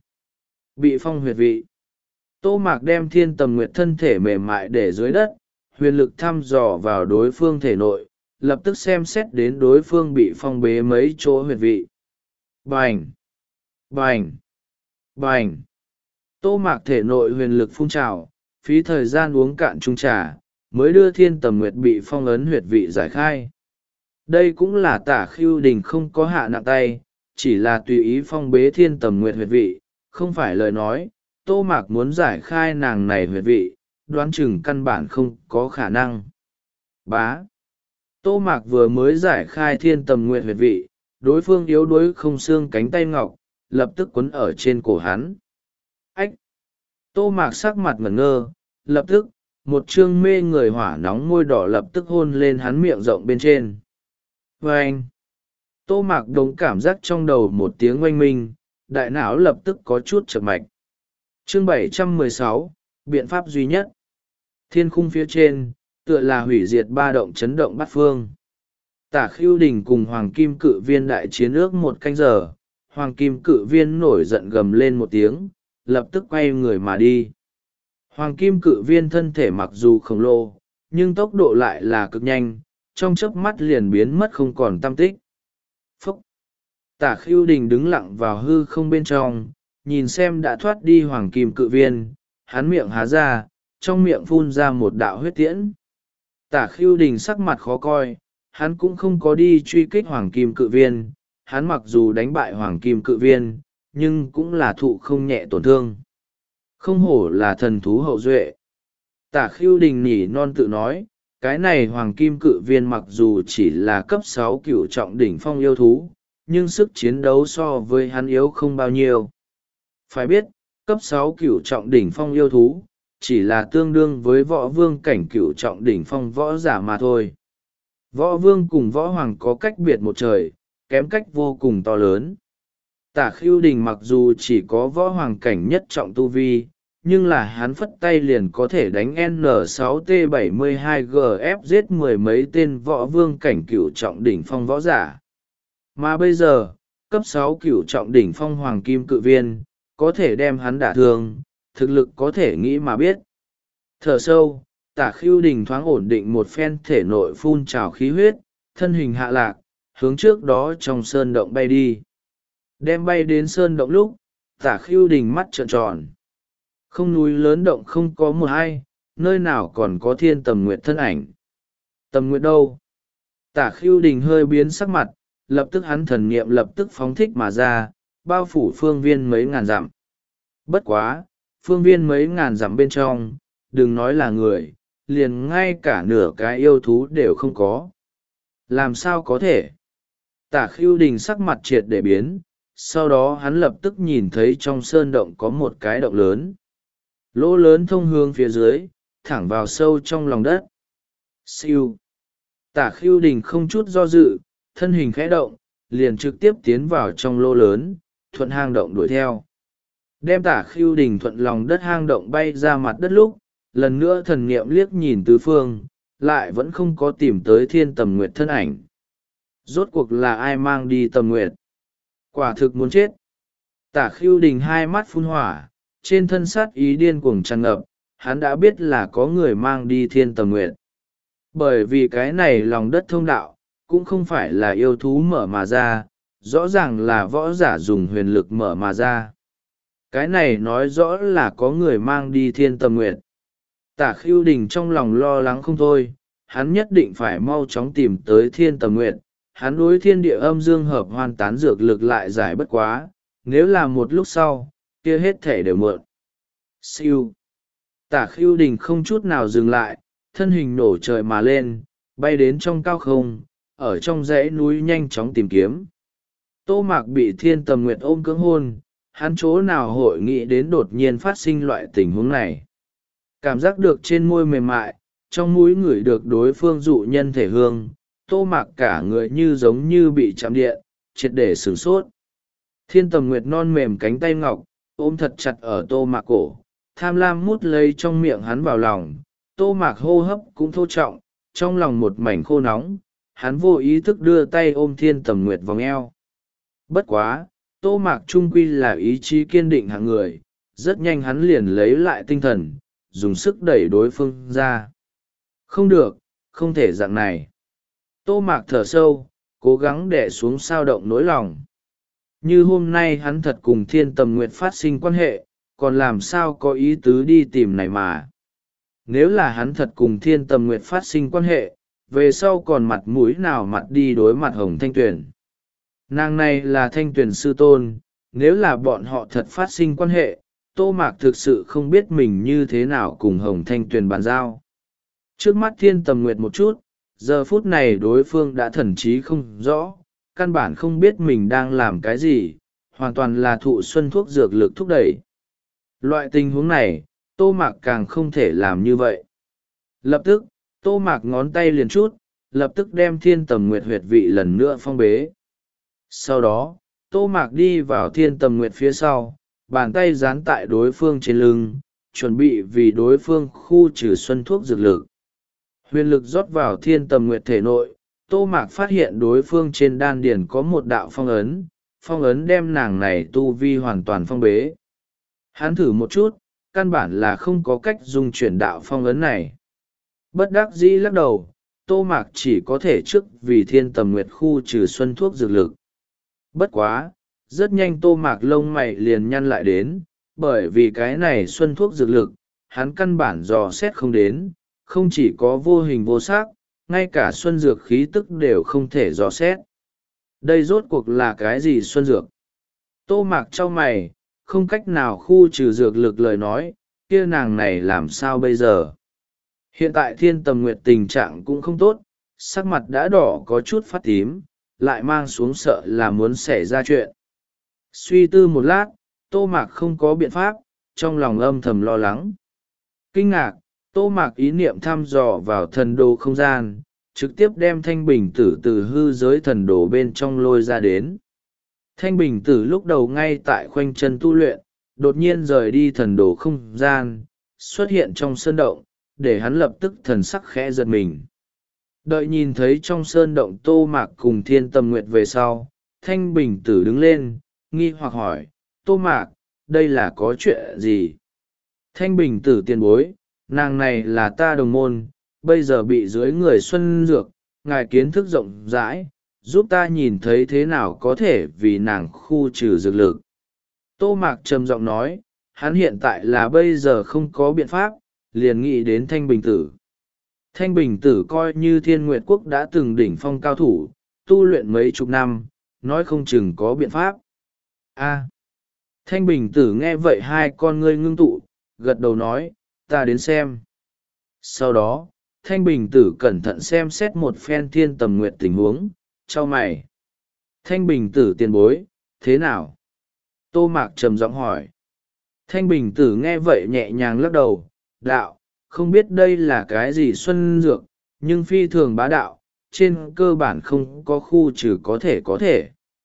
Bị phong huyệt vị. Tô Mạc đem thiên tầm nguyệt thân thể mềm mại để dưới đất, huyền lực thăm dò vào đối phương thể nội, lập tức xem xét đến đối phương bị phong bế mấy chỗ huyệt vị. Bành! Bành! Bành! Tô Mạc thể nội huyền lực phun trào, phí thời gian uống cạn chung trà, mới đưa thiên tầm nguyệt bị phong ấn huyệt vị giải khai. Đây cũng là Tả Khưu Đình không có hạ nặng tay, chỉ là tùy ý phong bế thiên tầm nguyệt huyệt vị, không phải lời nói, Tô Mạc muốn giải khai nàng này huyệt vị, đoán chừng căn bản không có khả năng. Bá! Tô Mạc vừa mới giải khai thiên tầm nguyệt huyệt vị, đối phương yếu đuối không xương cánh tay ngọc, lập tức quấn ở trên cổ hắn. Ách! Tô Mạc sắc mặt ngẩn ngơ, lập tức, một chương mê người hỏa nóng môi đỏ lập tức hôn lên hắn miệng rộng bên trên. Vâng! Tô Mạc đống cảm giác trong đầu một tiếng oanh minh, đại não lập tức có chút chập mạch. Chương bảy trăm mười sáu, biện pháp duy nhất. Thiên khung phía trên, tựa là hủy diệt ba động chấn động bát phương. Tả Khưu Đình cùng Hoàng Kim Cự Viên đại chiến ước một canh giờ, Hoàng Kim Cự Viên nổi giận gầm lên một tiếng, lập tức quay người mà đi. Hoàng Kim Cự Viên thân thể mặc dù khổng lồ, nhưng tốc độ lại là cực nhanh, trong chớp mắt liền biến mất không còn tăm tích. Phúc! Tả Khưu Đình đứng lặng vào hư không bên trong, nhìn xem đã thoát đi Hoàng Kim Cự Viên, hắn miệng há ra, trong miệng phun ra một đạo huyết tiễn. Tả Khưu Đình sắc mặt khó coi, hắn cũng không có đi truy kích Hoàng Kim Cự Viên, hắn mặc dù đánh bại Hoàng Kim Cự Viên, nhưng cũng là thụ không nhẹ tổn thương. Không hổ là thần thú hậu duệ. Tả Khưu Đình nhỉ non tự nói, cái này Hoàng Kim Cự Viên mặc dù chỉ là cấp sáu cửu trọng đỉnh phong yêu thú, nhưng sức chiến đấu so với hắn yếu không bao nhiêu. Phải biết, cấp sáu cửu trọng đỉnh phong yêu thú, chỉ là tương đương với võ vương cảnh cửu trọng đỉnh phong võ giả mà thôi. Võ vương cùng võ hoàng có cách biệt một trời, kém cách vô cùng to lớn. Tả Khưu Đình mặc dù chỉ có võ hoàng cảnh nhất trọng tu vi, nhưng là hắn phất tay liền có thể đánh N sáu T bảy mươi hai G F giết mười mấy tên võ vương cảnh cửu trọng đỉnh phong võ giả. Mà bây giờ, cấp sáu cửu trọng đỉnh phong hoàng kim cự viên, có thể đem hắn đả thương, thực lực có thể nghĩ mà biết. Thở sâu, Tả Khưu Đình thoáng ổn định một phen thể nội phun trào khí huyết, thân hình hạ lạc, hướng trước đó trong sơn động bay đi. Đem bay đến sơn động lúc, Tả Khưu Đình mắt trợn tròn. Không núi lớn động không có một ai, nơi nào còn có Thiên Tầm Nguyệt thân ảnh. Tầm Nguyệt đâu? Tả Khưu Đình hơi biến sắc mặt, lập tức hắn thần niệm lập tức phóng thích mà ra, bao phủ phương viên mấy ngàn dặm. Bất quá, phương viên mấy ngàn dặm bên trong, đừng nói là người, liền ngay cả nửa cái yêu thú đều không có. Làm sao có thể? Tả Khưu Đình sắc mặt triệt để biến, sau đó hắn lập tức nhìn thấy trong sơn động có một cái động lớn. Lỗ lớn thông hướng phía dưới, thẳng vào sâu trong lòng đất. Siêu. Tả Khưu Đình không chút do dự, thân hình khẽ động, liền trực tiếp tiến vào trong lỗ lớn, thuận hang động đuổi theo. Đem Tả Khưu Đình thuận lòng đất hang động bay ra mặt đất lúc, lần nữa thần niệm liếc nhìn tứ phương, lại vẫn không có tìm tới Thiên Tầm Nguyệt thân ảnh. Rốt cuộc là ai mang đi Tầm Nguyệt? Quả thực muốn chết. Tả Khưu Đình hai mắt phun hỏa, trên thân sát ý điên cuồng tràn ngập, hắn đã biết là có người mang đi Thiên Tầm Nguyệt. Bởi vì cái này lòng đất thông đạo, cũng không phải là yêu thú mở mà ra, rõ ràng là võ giả dùng huyền lực mở mà ra. Cái này nói rõ là có người mang đi Thiên Tầm Nguyệt. Tả Khưu Đình trong lòng lo lắng không thôi, hắn nhất định phải mau chóng tìm tới Thiên Tầm Nguyệt. Hắn đối thiên địa âm dương hợp hoàn tán dược lực lại giải bất quá, nếu là một lúc sau, kia hết thể đều mượn. Siêu. Tả Khưu Đình không chút nào dừng lại, thân hình nổ trời mà lên, bay đến trong cao không, ở trong dãy núi nhanh chóng tìm kiếm. Tô Mạc bị Thiên Tầm Nguyệt ôm cưỡng hôn, hắn chỗ nào hội nghị đến đột nhiên phát sinh loại tình huống này. Cảm giác được trên môi mềm mại, trong mũi ngửi được đối phương dụ nhân thể hương, Tô Mạc cả người như giống như bị chạm điện, triệt để sửng sốt. Thiên Tầm Nguyệt non mềm cánh tay ngọc, ôm thật chặt ở Tô Mạc cổ, tham lam mút lấy trong miệng hắn vào lòng. Tô Mạc hô hấp cũng thô trọng, trong lòng một mảnh khô nóng, hắn vô ý thức đưa tay ôm Thiên Tầm Nguyệt vòng eo. Bất quá, Tô Mạc trung quy là ý chí kiên định hạng người, rất nhanh hắn liền lấy lại tinh thần, dùng sức đẩy đối phương ra. Không được, không thể dạng này. Tô Mạc thở sâu, cố gắng đè xuống sao động nỗi lòng. Như hôm nay hắn thật cùng Thiên Tầm Nguyệt phát sinh quan hệ, còn làm sao có ý tứ đi tìm này mà. Nếu là hắn thật cùng Thiên Tầm Nguyệt phát sinh quan hệ, về sau còn mặt mũi nào mặt đi đối mặt Hồng Thanh Tuyền. Nàng này là Thanh Tuyền sư tôn, nếu là bọn họ thật phát sinh quan hệ, Tô Mạc thực sự không biết mình như thế nào cùng Hồng Thanh Tuyền bàn giao. Trước mắt Thiên Tầm Nguyệt một chút, giờ phút này đối phương đã thần trí không rõ, căn bản không biết mình đang làm cái gì, hoàn toàn là thụ xuân thuốc dược lực thúc đẩy. Loại tình huống này, Tô Mạc càng không thể làm như vậy. Lập tức, Tô Mạc ngón tay liền chút, lập tức đem Thiên Tầm Nguyệt huyệt vị lần nữa phong bế. Sau đó, Tô Mạc đi vào Thiên Tầm Nguyệt phía sau, bàn tay dán tại đối phương trên lưng, chuẩn bị vì đối phương khu trừ xuân thuốc dược lực. Huyền lực rót vào Thiên Tầm Nguyệt thể nội, Tô Mạc phát hiện đối phương trên đan điển có một đạo phong ấn, phong ấn đem nàng này tu vi hoàn toàn phong bế. Hắn thử một chút, căn bản là không có cách dung chuyển đạo phong ấn này. Bất đắc dĩ lắc đầu, Tô Mạc chỉ có thể trước vì Thiên Tầm Nguyệt khu trừ xuân thuốc dược lực. Bất quá, rất nhanh Tô Mạc lông mày liền nhăn lại đến, bởi vì cái này xuân thuốc dược lực, hắn căn bản dò xét không đến, không chỉ có vô hình vô sắc, ngay cả xuân dược khí tức đều không thể dò xét. Đây rốt cuộc là cái gì xuân dược? Tô Mạc trao mày, không cách nào khu trừ dược lực lời nói, kia nàng này làm sao bây giờ? Hiện tại Thiên Tầm Nguyệt tình trạng cũng không tốt, sắc mặt đã đỏ có chút phát tím, lại mang xuống sợ là muốn xảy ra chuyện. Suy tư một lát, Tô Mạc không có biện pháp, trong lòng âm thầm lo lắng. Kinh ngạc, Tô Mạc ý niệm thăm dò vào thần đồ không gian, trực tiếp đem thanh bình tử từ hư giới thần đồ bên trong lôi ra đến. Thanh bình tử lúc đầu ngay tại khoanh chân tu luyện, đột nhiên rời đi thần đồ không gian, xuất hiện trong sơn động, để hắn lập tức thần sắc khẽ giật mình. Đợi nhìn thấy trong sơn động Tô Mạc cùng Thiên Tầm Nguyệt về sau, Thanh Bình Tử đứng lên, nghi hoặc hỏi, Tô Mạc, đây là có chuyện gì? Thanh Bình Tử tiền bối, nàng này là ta đồng môn, bây giờ bị dưới người Xuân Dược, ngài kiến thức rộng rãi, giúp ta nhìn thấy thế nào có thể vì nàng khu trừ dược lực. Tô Mạc trầm giọng nói, hắn hiện tại là bây giờ không có biện pháp, liền nghĩ đến Thanh Bình Tử. Thanh Bình Tử coi như Thiên Nguyệt Quốc đã từng đỉnh phong cao thủ, tu luyện mấy chục năm, nói không chừng có biện pháp. A. Thanh Bình Tử nghe vậy hai con ngươi ngưng tụ, gật đầu nói, ta đến xem. Sau đó, Thanh Bình Tử cẩn thận xem xét một phen Thiên Tầm Nguyệt tình huống, chau mày. Thanh Bình Tử tiền bối, thế nào? Tô Mạc trầm giọng hỏi. Thanh Bình Tử nghe vậy nhẹ nhàng lắc đầu, đạo, không biết đây là cái gì xuân dược, nhưng phi thường bá đạo, trên cơ bản không có khu trừ có thể có thể.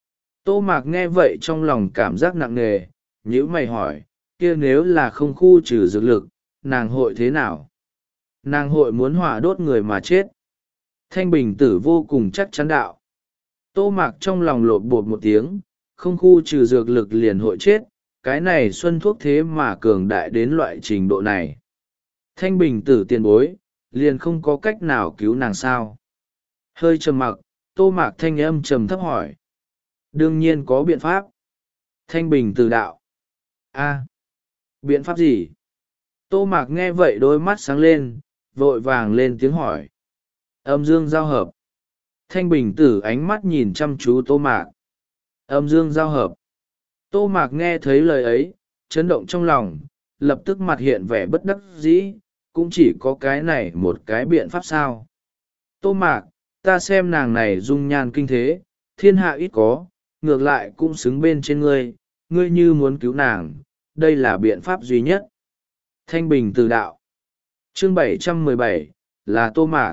Tô Mạc nghe vậy trong lòng cảm giác nặng nề, nhíu mày hỏi, kia nếu là không khu trừ dược lực, nàng hội thế nào? Nàng hội muốn hỏa đốt người mà chết. Thanh Bình Tử vô cùng chắc chắn đạo. Tô Mạc trong lòng lột bột một tiếng, không khu trừ dược lực liền hội chết, cái này xuân thuốc thế mà cường đại đến loại trình độ này. Thanh Bình Tử tiền bối, liền không có cách nào cứu nàng sao? Hơi trầm mặc, Tô Mạc thanh âm trầm thấp hỏi. Đương nhiên có biện pháp. Thanh Bình Tử đạo. A, biện pháp gì? Tô Mạc nghe vậy đôi mắt sáng lên, vội vàng lên tiếng hỏi. Âm dương giao hợp. Thanh Bình Tử ánh mắt nhìn chăm chú Tô Mạc. Âm dương giao hợp. Tô Mạc nghe thấy lời ấy, chấn động trong lòng, lập tức mặt hiện vẻ bất đắc dĩ, cũng chỉ có cái này một cái biện pháp sao. Tô Mạc, ta xem nàng này dung nhan kinh thế, thiên hạ ít có, ngược lại cũng xứng bên trên ngươi, ngươi như muốn cứu nàng, đây là biện pháp duy nhất. Thanh Bình Tử đạo. Chương bảy trăm mười bảy, là Tô Mạc.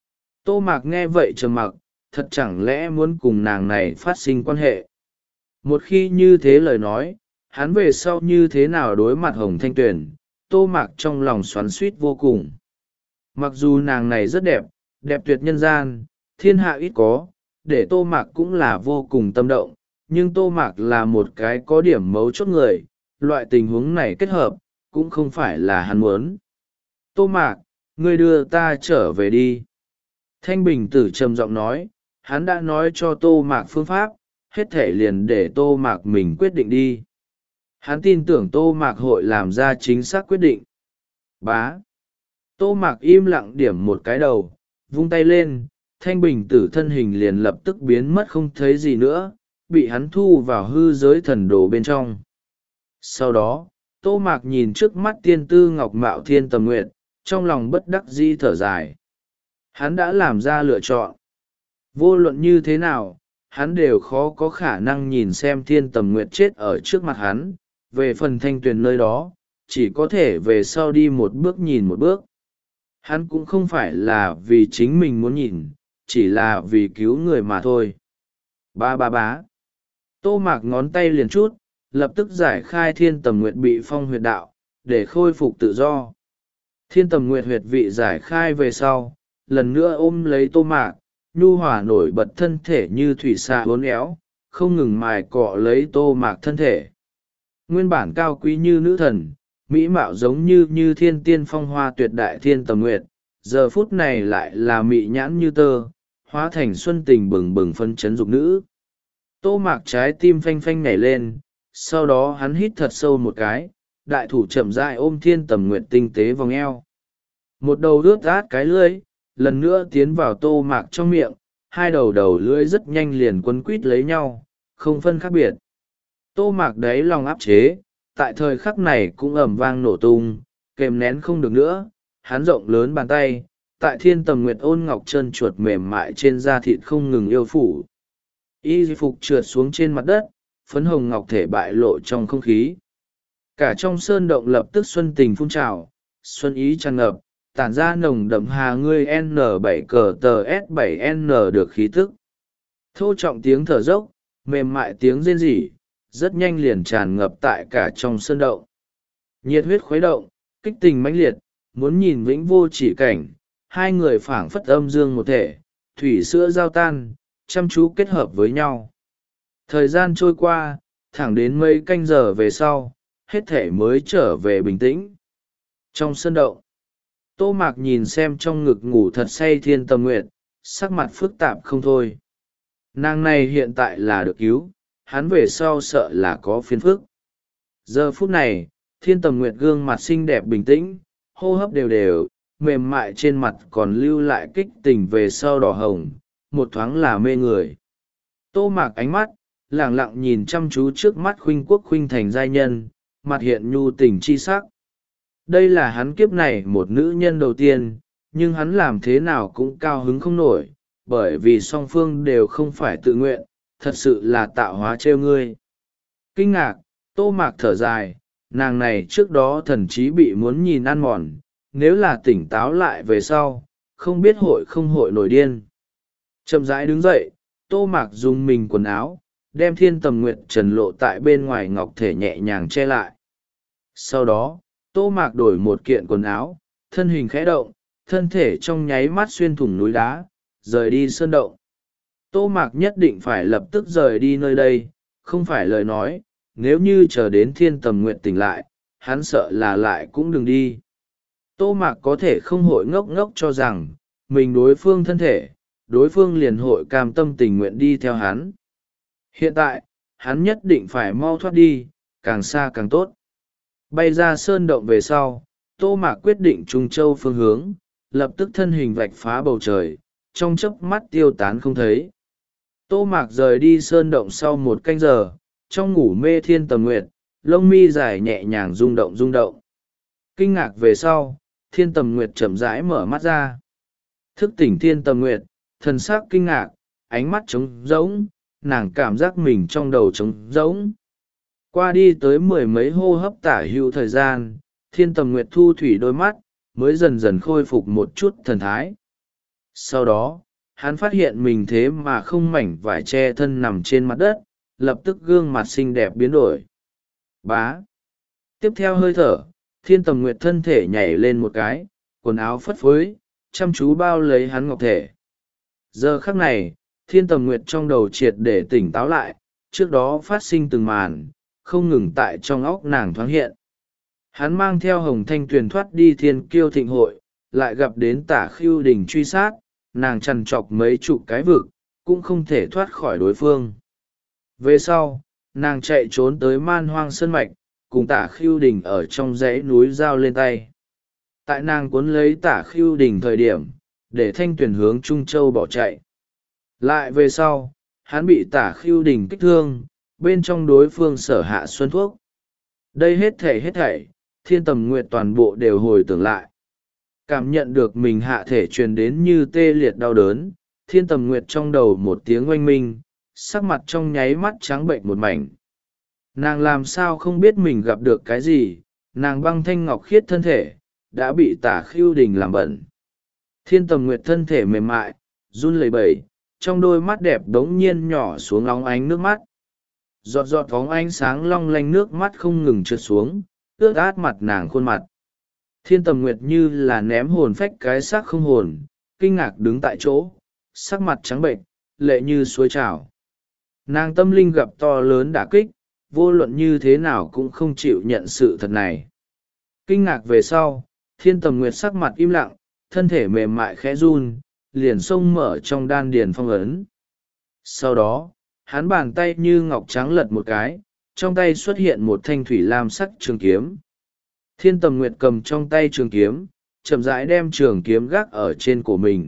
Tô Mạc nghe vậy trầm mặc, thật chẳng lẽ muốn cùng nàng này phát sinh quan hệ. Một khi như thế lời nói, hắn về sau như thế nào đối mặt Hồng Thanh Tuyền, Tô Mạc trong lòng xoắn suýt vô cùng. Mặc dù nàng này rất đẹp, đẹp tuyệt nhân gian, thiên hạ ít có, để Tô Mạc cũng là vô cùng tâm động, nhưng Tô Mạc là một cái có điểm mấu chốt người, loại tình huống này kết hợp, cũng không phải là hắn muốn. Tô Mạc, ngươi đưa ta trở về đi. Thanh Bình Tử trầm giọng nói, hắn đã nói cho Tô Mạc phương pháp, hết thể liền để Tô Mạc mình quyết định đi. Hắn tin tưởng Tô Mạc hội làm ra chính xác quyết định. Bá. Tô Mạc im lặng điểm một cái đầu, vung tay lên, Thanh Bình Tử thân hình liền lập tức biến mất không thấy gì nữa, bị hắn thu vào hư giới thần đồ bên trong. Sau đó, Tô Mạc nhìn trước mắt tiên tư ngọc mạo Thiên Tầm Nguyệt, trong lòng bất đắc dĩ thở dài. Hắn đã làm ra lựa chọn. Vô luận như thế nào, hắn đều khó có khả năng nhìn xem Thiên Tầm Nguyệt chết ở trước mặt hắn, về phần Thanh Tuyền nơi đó, chỉ có thể về sau đi một bước nhìn một bước. Hắn cũng không phải là vì chính mình muốn nhìn, chỉ là vì cứu người mà thôi. Ba ba bá. Tô Mạc ngón tay liền chút, lập tức giải khai Thiên Tầm Nguyệt bị phong huyệt đạo, để khôi phục tự do. Thiên Tầm Nguyệt huyệt vị giải khai về sau, lần nữa ôm lấy Tô Mạc, nhu hòa nổi bật thân thể như thủy xà uốn éo, không ngừng mài cọ lấy Tô Mạc thân thể. Nguyên bản cao quý như nữ thần, mỹ mạo giống như như thiên tiên phong hoa tuyệt đại Thiên Tầm Nguyệt, giờ phút này lại là mị nhãn như tơ, hóa thành xuân tình bừng bừng phân chấn dục nữ. Tô Mạc trái tim phanh phanh nhảy lên, sau đó hắn hít thật sâu một cái, đại thủ chậm rãi ôm Thiên Tầm Nguyệt tinh tế vòng eo. Một đầu ướt át cái lưỡi, lần nữa tiến vào Tô Mạc trong miệng, hai đầu đầu lưỡi rất nhanh liền quấn quít lấy nhau, không phân khác biệt. Tô Mạc đáy lòng áp chế, tại thời khắc này cũng ầm vang nổ tung, kềm nén không được nữa, hắn rộng lớn bàn tay, tại Thiên Tầm Nguyệt ôn ngọc chân chuột mềm mại trên da thịt không ngừng yêu phủ. Y phục trượt xuống trên mặt đất, phấn hồng ngọc thể bại lộ trong không khí. Cả trong sơn động lập tức xuân tình phun trào, xuân ý tràn ngập, tản ra nồng đậm hà ngươi N bảy cờ tờ S bảy N được khí tức. Thô trọng tiếng thở dốc, mềm mại tiếng rên rỉ, rất nhanh liền tràn ngập tại cả trong sơn động. Nhiệt huyết khuấy động, kích tình mãnh liệt, muốn nhìn vĩnh vô chỉ cảnh, hai người phảng phất âm dương một thể, thủy sữa giao tan, chăm chú kết hợp với nhau. Thời gian trôi qua, thẳng đến mấy canh giờ về sau, hết thể mới trở về bình tĩnh. Trong sân động, Tô Mạc nhìn xem trong ngực ngủ thật say Thiên Tầm Nguyệt, sắc mặt phức tạp không thôi. Nàng này hiện tại là được cứu, hắn về sau sợ là có phiền phức. Giờ phút này, Thiên Tầm Nguyệt gương mặt xinh đẹp bình tĩnh, hô hấp đều đều, mềm mại trên mặt còn lưu lại kích tình về sau đỏ hồng, một thoáng là mê người. Tô Mạc ánh mắt, lẳng lặng nhìn chăm chú trước mắt khuynh quốc khuynh thành giai nhân, mặt hiện nhu tình chi sắc. Đây là hắn kiếp này một nữ nhân đầu tiên, nhưng hắn làm thế nào cũng cao hứng không nổi, bởi vì song phương đều không phải tự nguyện, thật sự là tạo hóa trêu ngươi. Kinh ngạc, Tô Mạc thở dài, nàng này trước đó thần chí bị muốn nhìn ăn mòn, nếu là tỉnh táo lại về sau, không biết hội không hội nổi điên. Chậm rãi đứng dậy, Tô Mạc dùng mình quần áo, đem Thiên Tầm Nguyệt trần lộ tại bên ngoài ngọc thể nhẹ nhàng che lại. Sau đó, Tô Mạc đổi một kiện quần áo, thân hình khẽ động, thân thể trong nháy mắt xuyên thủng núi đá, rời đi sơn động. Tô Mạc nhất định phải lập tức rời đi nơi đây, không phải lời nói, nếu như chờ đến Thiên Tầm Nguyệt tỉnh lại, hắn sợ là lại cũng đừng đi. Tô Mạc có thể không hội ngốc ngốc cho rằng, mình đối phương thân thể, đối phương liền hội cam tâm tình nguyện đi theo hắn. Hiện tại, hắn nhất định phải mau thoát đi, càng xa càng tốt. Bay ra sơn động về sau, Tô Mạc quyết định Trung Châu phương hướng, lập tức thân hình vạch phá bầu trời, trong chớp mắt tiêu tán không thấy. Tô Mạc rời đi sơn động sau một canh giờ, trong ngủ mê Thiên Tầm Nguyệt, lông mi dài nhẹ nhàng rung động rung động. Kinh ngạc về sau, Thiên Tầm Nguyệt chậm rãi mở mắt ra. Thức tỉnh Thiên Tầm Nguyệt, thần sắc kinh ngạc, ánh mắt trống rỗng, nàng cảm giác mình trong đầu trống rỗng. Qua đi tới mười mấy hô hấp tả hữu thời gian, Thiên Tầm Nguyệt thu thủy đôi mắt, mới dần dần khôi phục một chút thần thái. Sau đó, hắn phát hiện mình thế mà không mảnh vải che thân nằm trên mặt đất, lập tức gương mặt xinh đẹp biến đổi. Bá. Tiếp theo hơi thở, Thiên Tầm Nguyệt thân thể nhảy lên một cái, quần áo phất phới, chăm chú bao lấy hắn ngọc thể. Giờ khắc này, Thiên Tầm Nguyệt trong đầu triệt để tỉnh táo lại, trước đó phát sinh từng màn, không ngừng tại trong óc nàng thoáng hiện. Hắn mang theo Hồng Thanh Tuyền thoát đi Thiên Kiêu Thịnh hội, lại gặp đến Tả Khưu Đình truy sát, nàng trằn trọc mấy chục cái vực, cũng không thể thoát khỏi đối phương. Về sau, nàng chạy trốn tới Man Hoang Sơn Mạch, cùng Tả Khưu Đình ở trong dãy núi giao lên tay. Tại nàng cuốn lấy Tả Khưu Đình thời điểm, để Thanh Tuyền hướng Trung Châu bỏ chạy. Lại về sau, hắn bị Tả Khưu Đình kích thương, bên trong đối phương sở hạ xuân thuốc. Đây hết thảy hết thảy, Thiên Tầm Nguyệt toàn bộ đều hồi tưởng lại. Cảm nhận được mình hạ thể truyền đến như tê liệt đau đớn, Thiên Tầm Nguyệt trong đầu một tiếng oanh minh, sắc mặt trong nháy mắt trắng bệnh một mảnh. Nàng làm sao không biết mình gặp được cái gì, nàng băng thanh ngọc khiết thân thể, đã bị Tả Khưu Đình làm bẩn. Thiên Tầm Nguyệt thân thể mềm mại, run lẩy bẩy, trong đôi mắt đẹp đống nhiên nhỏ xuống óng ánh nước mắt. Giọt giọt phóng ánh sáng long lanh nước mắt không ngừng trượt xuống, ướt át mặt nàng khuôn mặt. Thiên Tầm Nguyệt như là ném hồn phách cái xác không hồn, kinh ngạc đứng tại chỗ, sắc mặt trắng bệnh, lệ như suối trào. Nàng tâm linh gặp to lớn đả kích, vô luận như thế nào cũng không chịu nhận sự thật này. Kinh ngạc về sau, Thiên Tầm Nguyệt sắc mặt im lặng, thân thể mềm mại khẽ run, liền xông mở trong đan điền phong ấn. Sau đó, hắn bàn tay như ngọc trắng lật một cái, trong tay xuất hiện một thanh thủy lam sắc trường kiếm. Thiên Tầm Nguyệt cầm trong tay trường kiếm, chậm rãi đem trường kiếm gác ở trên cổ mình.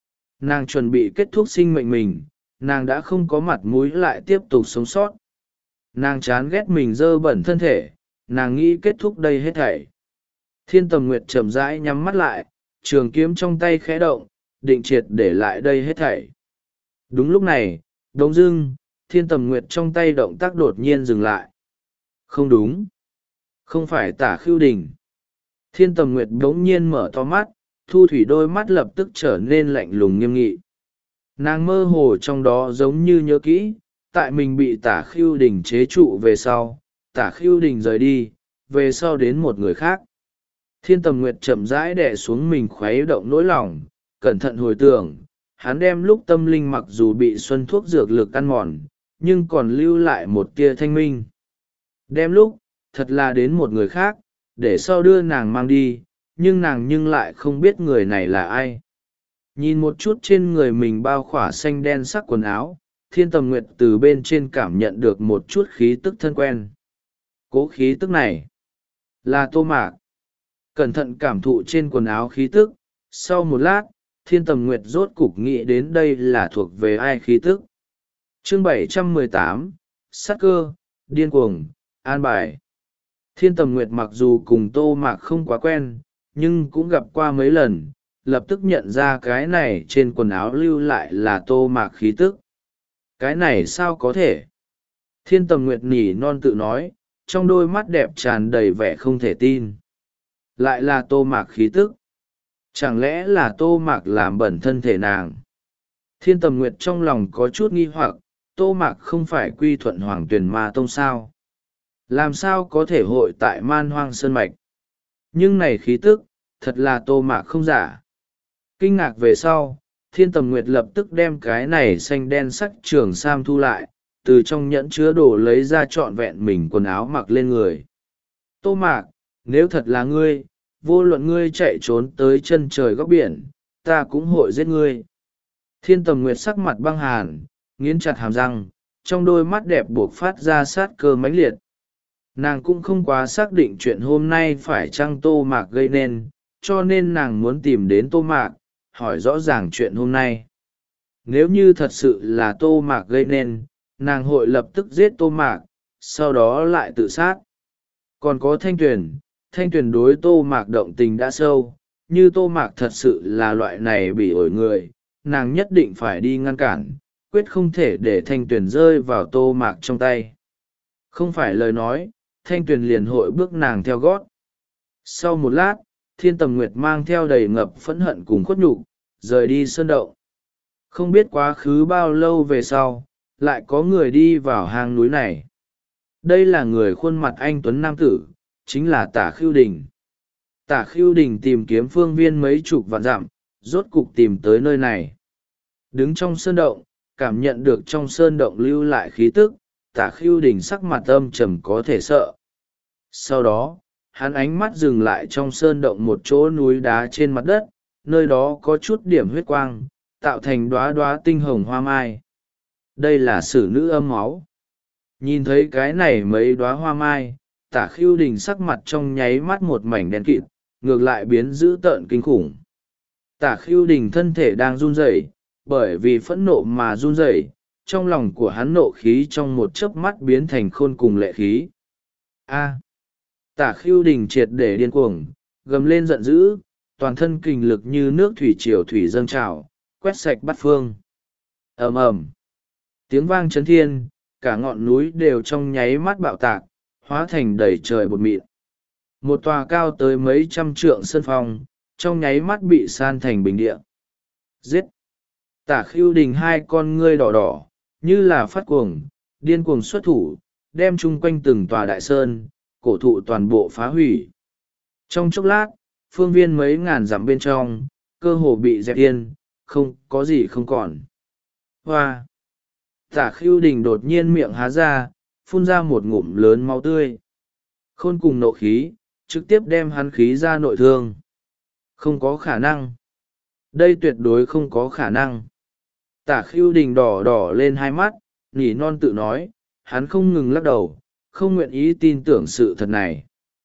Nàng chuẩn bị kết thúc sinh mệnh mình, nàng đã không có mặt mũi lại tiếp tục sống sót. Nàng chán ghét mình dơ bẩn thân thể, nàng nghĩ kết thúc đây hết thảy. Thiên Tầm Nguyệt chậm rãi nhắm mắt lại, trường kiếm trong tay khẽ động, định triệt để lại đây hết thảy. Đúng lúc này, đống dưng, Thiên Tầm Nguyệt trong tay động tác đột nhiên dừng lại. Không đúng. Không phải Tả Khưu Đình. Thiên Tầm Nguyệt đống nhiên mở to mắt, thu thủy đôi mắt lập tức trở nên lạnh lùng nghiêm nghị. Nàng mơ hồ trong đó giống như nhớ kỹ, tại mình bị Tả Khưu Đình chế trụ về sau, Tả Khưu Đình rời đi, về sau đến một người khác. Thiên Tầm Nguyệt chậm rãi đè xuống mình khuấy động nỗi lòng, cẩn thận hồi tưởng, hắn đem lúc tâm linh mặc dù bị xuân thuốc dược lực ăn mòn, nhưng còn lưu lại một tia thanh minh. Đem lúc thật là đến một người khác để sau đưa nàng mang đi, nhưng nàng nhưng lại không biết người này là ai. Nhìn một chút trên người mình bao khỏa xanh đen sắc quần áo, Thiên Tầm Nguyệt từ bên trên cảm nhận được một chút khí tức thân quen. Cố khí tức này là Tô Mạc. Cẩn thận cảm thụ trên quần áo khí tức, sau một lát Thiên Tầm Nguyệt rốt cục nghĩ đến đây là thuộc về ai khí tức. Chương bảy trăm mười tám, sát cơ, điên cuồng, an bài. Thiên Tầm Nguyệt mặc dù cùng Tô Mạc không quá quen, nhưng cũng gặp qua mấy lần, lập tức nhận ra cái này trên quần áo lưu lại là Tô Mạc khí tức. Cái này sao có thể? Thiên Tầm Nguyệt nỉ non tự nói, trong đôi mắt đẹp tràn đầy vẻ không thể tin. Lại là Tô Mạc khí tức. Chẳng lẽ là Tô Mạc làm bẩn thân thể nàng? Thiên Tầm Nguyệt trong lòng có chút nghi hoặc, Tô Mạc không phải quy thuận Hoàng Tuyền Ma Tông sao? Làm sao có thể hội tại Man Hoang Sơn Mạch? Nhưng này khí tức, thật là Tô Mạc không giả. Kinh ngạc về sau, Thiên Tầm Nguyệt lập tức đem cái này xanh đen sắc trường sam thu lại, từ trong nhẫn chứa đồ lấy ra trọn vẹn mình quần áo mặc lên người. Tô Mạc, nếu thật là ngươi, vô luận ngươi chạy trốn tới chân trời góc biển, ta cũng hội giết ngươi. Thiên Tầm Nguyệt sắc mặt băng hàn, nghiến chặt hàm răng, trong đôi mắt đẹp buộc phát ra sát cơ mãnh liệt. Nàng cũng không quá xác định chuyện hôm nay phải chăng Tô Mạc gây nên, cho nên nàng muốn tìm đến Tô Mạc, hỏi rõ ràng chuyện hôm nay. Nếu như thật sự là Tô Mạc gây nên, nàng hội lập tức giết Tô Mạc, sau đó lại tự sát. Còn có Thanh Tuyền, Thanh Tuyền đối Tô Mạc động tình đã sâu, như Tô Mạc thật sự là loại này bị ổi người, nàng nhất định phải đi ngăn cản, quyết không thể để Thanh Tuyền rơi vào Tô Mạc trong tay. Không phải lời nói, Thanh Tuyền liền hội bước nàng theo gót. Sau một lát, Thiên Tầm Nguyệt mang theo đầy ngập phẫn hận cùng khuất nhục, rời đi sơn động. Không biết quá khứ bao lâu về sau, lại có người đi vào hang núi này. Đây là người khuôn mặt anh tuấn nam tử, chính là Tả Khưu Đình. Tả Khưu Đình tìm kiếm phương viên mấy chục vạn dặm, rốt cục tìm tới nơi này. Đứng trong sơn động, cảm nhận được trong sơn động lưu lại khí tức, Tả Khưu Đình sắc mặt âm trầm có thể sợ. Sau đó, hắn ánh mắt dừng lại trong sơn động một chỗ núi đá trên mặt đất, nơi đó có chút điểm huyết quang, tạo thành đóa đóa tinh hồng hoa mai. Đây là sử nữ âm máu. Nhìn thấy cái này mấy đóa hoa mai, Tả Khưu Đình sắc mặt trong nháy mắt một mảnh đen kịt, ngược lại biến dữ tợn kinh khủng. Tả Khưu Đình thân thể đang run rẩy, bởi vì phẫn nộ mà run rẩy, trong lòng của hắn nộ khí trong một chớp mắt biến thành khôn cùng lệ khí. A! Tả Khưu Đình triệt để điên cuồng, gầm lên giận dữ, toàn thân kình lực như nước thủy triều thủy dâng trào, quét sạch bát phương. Ầm ầm! Tiếng vang chấn thiên, cả ngọn núi đều trong nháy mắt bạo tạc, hóa thành đầy trời bột mịn. Một tòa cao tới mấy trăm trượng sơn phong, trong nháy mắt bị san thành bình địa. Giết! Tả Khưu Đình hai con ngươi đỏ đỏ, như là phát cuồng, điên cuồng xuất thủ, đem chung quanh từng tòa đại sơn, cổ thụ toàn bộ phá hủy. Trong chốc lát, phương viên mấy ngàn dặm bên trong, cơ hồ bị dẹp yên, không có gì không còn. Hoa! Tả Khưu Đình đột nhiên miệng há ra, phun ra một ngụm lớn máu tươi. Khôn cùng nộ khí, trực tiếp đem hắn khí ra nội thương. Không có khả năng. Đây tuyệt đối không có khả năng. Tả Khưu Đình đỏ đỏ lên hai mắt, nỉ non tự nói, hắn không ngừng lắc đầu, không nguyện ý tin tưởng sự thật này.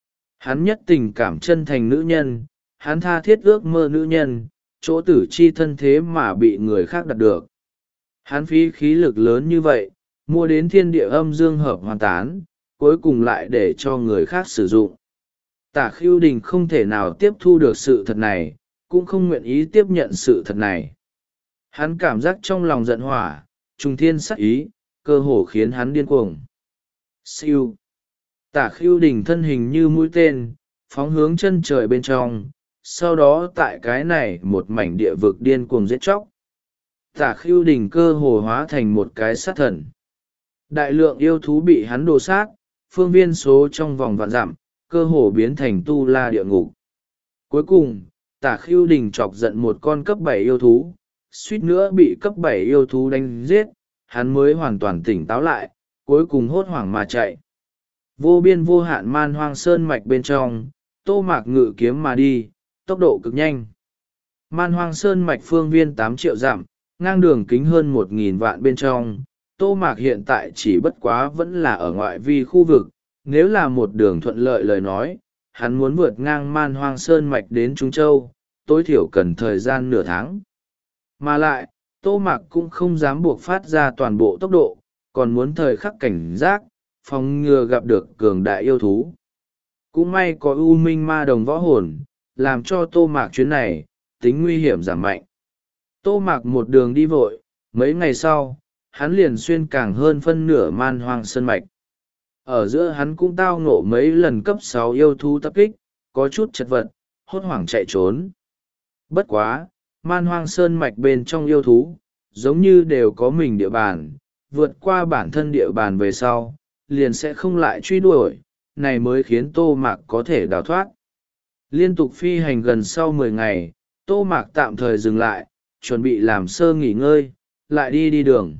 Hắn nhất tình cảm chân thành nữ nhân, hắn tha thiết ước mơ nữ nhân, chỗ tử chi thân thế mà bị người khác đặt được. Hắn phí khí lực lớn như vậy, mua đến thiên địa âm dương hợp hoàn tán, cuối cùng lại để cho người khác sử dụng. Tả Khưu Đình không thể nào tiếp thu được sự thật này, cũng không nguyện ý tiếp nhận sự thật này. Hắn cảm giác trong lòng giận hỏa, trùng thiên sắc ý, cơ hồ khiến hắn điên cuồng. Siêu! Tả Khưu Đình thân hình như mũi tên, phóng hướng chân trời bên trong, sau đó tại cái này một mảnh địa vực điên cuồng giết chóc. Tả Khưu Đình cơ hồ hóa thành một cái sát thần. Đại lượng yêu thú bị hắn đồ sát, phương viên số trong vòng vạn dặm, cơ hồ biến thành tu la địa ngục. Cuối cùng, Tả Khưu Đình chọc giận một con cấp bảy yêu thú, suýt nữa bị cấp bảy yêu thú đánh giết, hắn mới hoàn toàn tỉnh táo lại, cuối cùng hốt hoảng mà chạy. Vô biên vô hạn man hoang sơn mạch bên trong, Tô Mạc ngự kiếm mà đi, tốc độ cực nhanh. Man hoang sơn mạch phương viên tám triệu dặm, ngang đường kính hơn một nghìn vạn bên trong. Tô Mạc hiện tại chỉ bất quá vẫn là ở ngoại vi khu vực, nếu là một đường thuận lợi lời nói, hắn muốn vượt ngang man hoang sơn mạch đến Trung Châu, tối thiểu cần thời gian nửa tháng. Mà lại, Tô Mạc cũng không dám buộc phát ra toàn bộ tốc độ, còn muốn thời khắc cảnh giác, phòng ngừa gặp được cường đại yêu thú. Cũng may có U Minh Ma Đồng võ hồn, làm cho Tô Mạc chuyến này, tính nguy hiểm giảm mạnh. Tô Mạc một đường đi vội, mấy ngày sau, hắn liền xuyên càng hơn phân nửa man hoang sơn mạch. Ở giữa hắn cũng tao ngộ mấy lần cấp sáu yêu thú tập kích, có chút chật vật, hốt hoảng chạy trốn. Bất quá, man hoang sơn mạch bên trong yêu thú, giống như đều có mình địa bàn, vượt qua bản thân địa bàn về sau, liền sẽ không lại truy đuổi, này mới khiến Tô Mạc có thể đào thoát. Liên tục phi hành gần sau mười ngày, Tô Mạc tạm thời dừng lại, chuẩn bị làm sơ nghỉ ngơi, lại đi đi đường.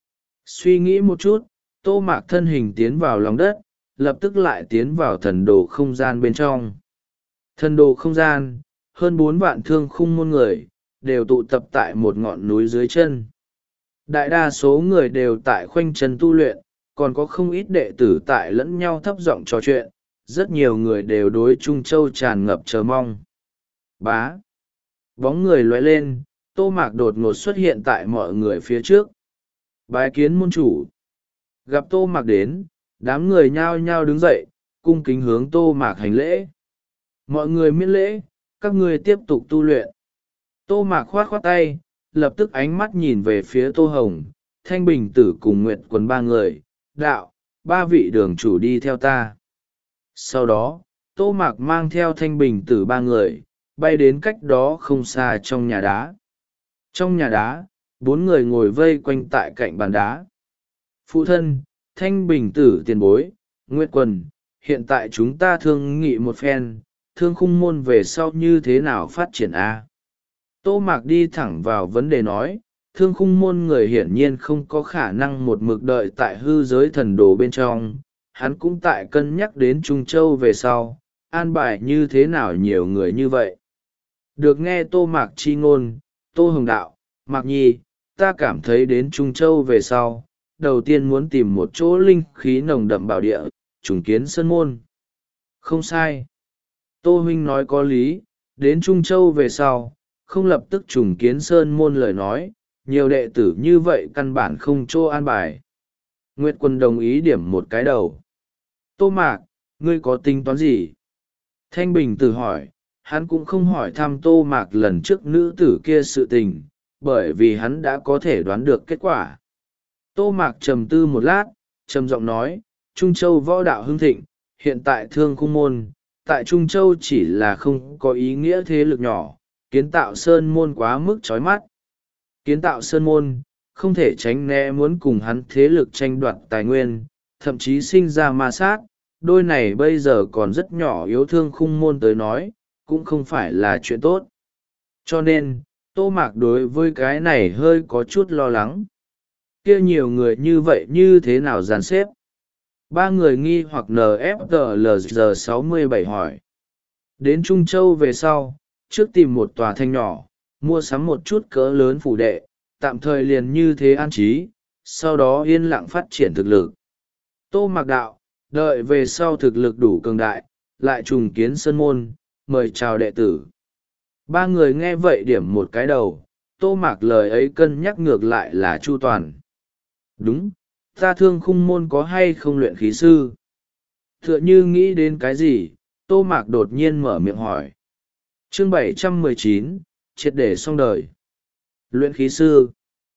Suy nghĩ một chút, Tô Mạc thân hình tiến vào lòng đất, lập tức lại tiến vào thần đồ không gian bên trong. Thần đồ không gian, hơn bốn vạn thương khung môn người, đều tụ tập tại một ngọn núi dưới chân. Đại đa số người đều tại khoanh chân tu luyện, còn có không ít đệ tử tại lẫn nhau thấp giọng trò chuyện, rất nhiều người đều đối Trung Châu tràn ngập chờ mong. Bá! Bóng người lóe lên, Tô Mạc đột ngột xuất hiện tại mọi người phía trước. Bái kiến môn chủ. Gặp Tô Mạc đến, đám người nhao nhao đứng dậy, cung kính hướng Tô Mạc hành lễ. Mọi người miễn lễ, các ngươi tiếp tục tu luyện. Tô Mạc khoát khoát tay, lập tức ánh mắt nhìn về phía Tô Hồng, Thanh Bình Tử cùng Nguyệt Quần ba người, đạo, ba vị đường chủ đi theo ta. Sau đó, Tô Mạc mang theo Thanh Bình Tử ba người, bay đến cách đó không xa trong nhà đá. Trong nhà đá, bốn người ngồi vây quanh tại cạnh bàn đá. Phụ thân, Thanh Bình Tử tiền bối, Nguyệt Quần, hiện tại chúng ta thương nghị một phen, thương khung môn về sau như thế nào phát triển a? Tô Mạc đi thẳng vào vấn đề nói, thương khung môn người hiển nhiên không có khả năng một mực đợi tại hư giới thần đồ bên trong, hắn cũng tại cân nhắc đến Trung Châu về sau, an bài như thế nào nhiều người như vậy. Được nghe Tô Mạc chi ngôn, Tô Hồng đạo, Mạc Nhi, ta cảm thấy đến Trung Châu về sau, đầu tiên muốn tìm một chỗ linh khí nồng đậm bảo địa, trùng kiến sơn môn. Không sai. Tô Huynh nói có lý, đến Trung Châu về sau, không lập tức trùng kiến sơn môn lời nói, nhiều đệ tử như vậy căn bản không chỗ an bài. Nguyệt Quân đồng ý điểm một cái đầu. Tô Mạc, ngươi có tính toán gì? Thanh Bình Tử hỏi, hắn cũng không hỏi thăm Tô Mạc lần trước nữ tử kia sự tình, bởi vì hắn đã có thể đoán được kết quả. Tô Mạc trầm tư một lát, trầm giọng nói, Trung Châu võ đạo hưng thịnh, hiện tại thương khung môn, tại Trung Châu chỉ là không có ý nghĩa thế lực nhỏ, kiến tạo sơn môn quá mức chói mắt. Kiến tạo sơn môn, không thể tránh né muốn cùng hắn thế lực tranh đoạt tài nguyên, thậm chí sinh ra ma sát, đôi này bây giờ còn rất nhỏ yếu thương khung môn tới nói, cũng không phải là chuyện tốt. Cho nên, Tô Mạc đối với cái này hơi có chút lo lắng. Kia nhiều người như vậy như thế nào dàn xếp? Ba người nghi hoặc en ép tê lờ giê sáu mươi bảy hỏi. Đến Trung Châu về sau, trước tìm một tòa thanh nhỏ, mua sắm một chút cỡ lớn phủ đệ, tạm thời liền như thế an trí, sau đó yên lặng phát triển thực lực. Tô Mạc đạo, đợi về sau thực lực đủ cường đại, lại trùng kiến sơn môn, mời chào đệ tử. Ba người nghe vậy điểm một cái đầu, Tô Mạc lời ấy cân nhắc ngược lại là chu toàn. Đúng, ta thương khung môn có hay không luyện khí sư? Tựa như nghĩ đến cái gì, Tô Mạc đột nhiên mở miệng hỏi. Chương bảy trăm mười chín, triệt để xong đời. Luyện khí sư.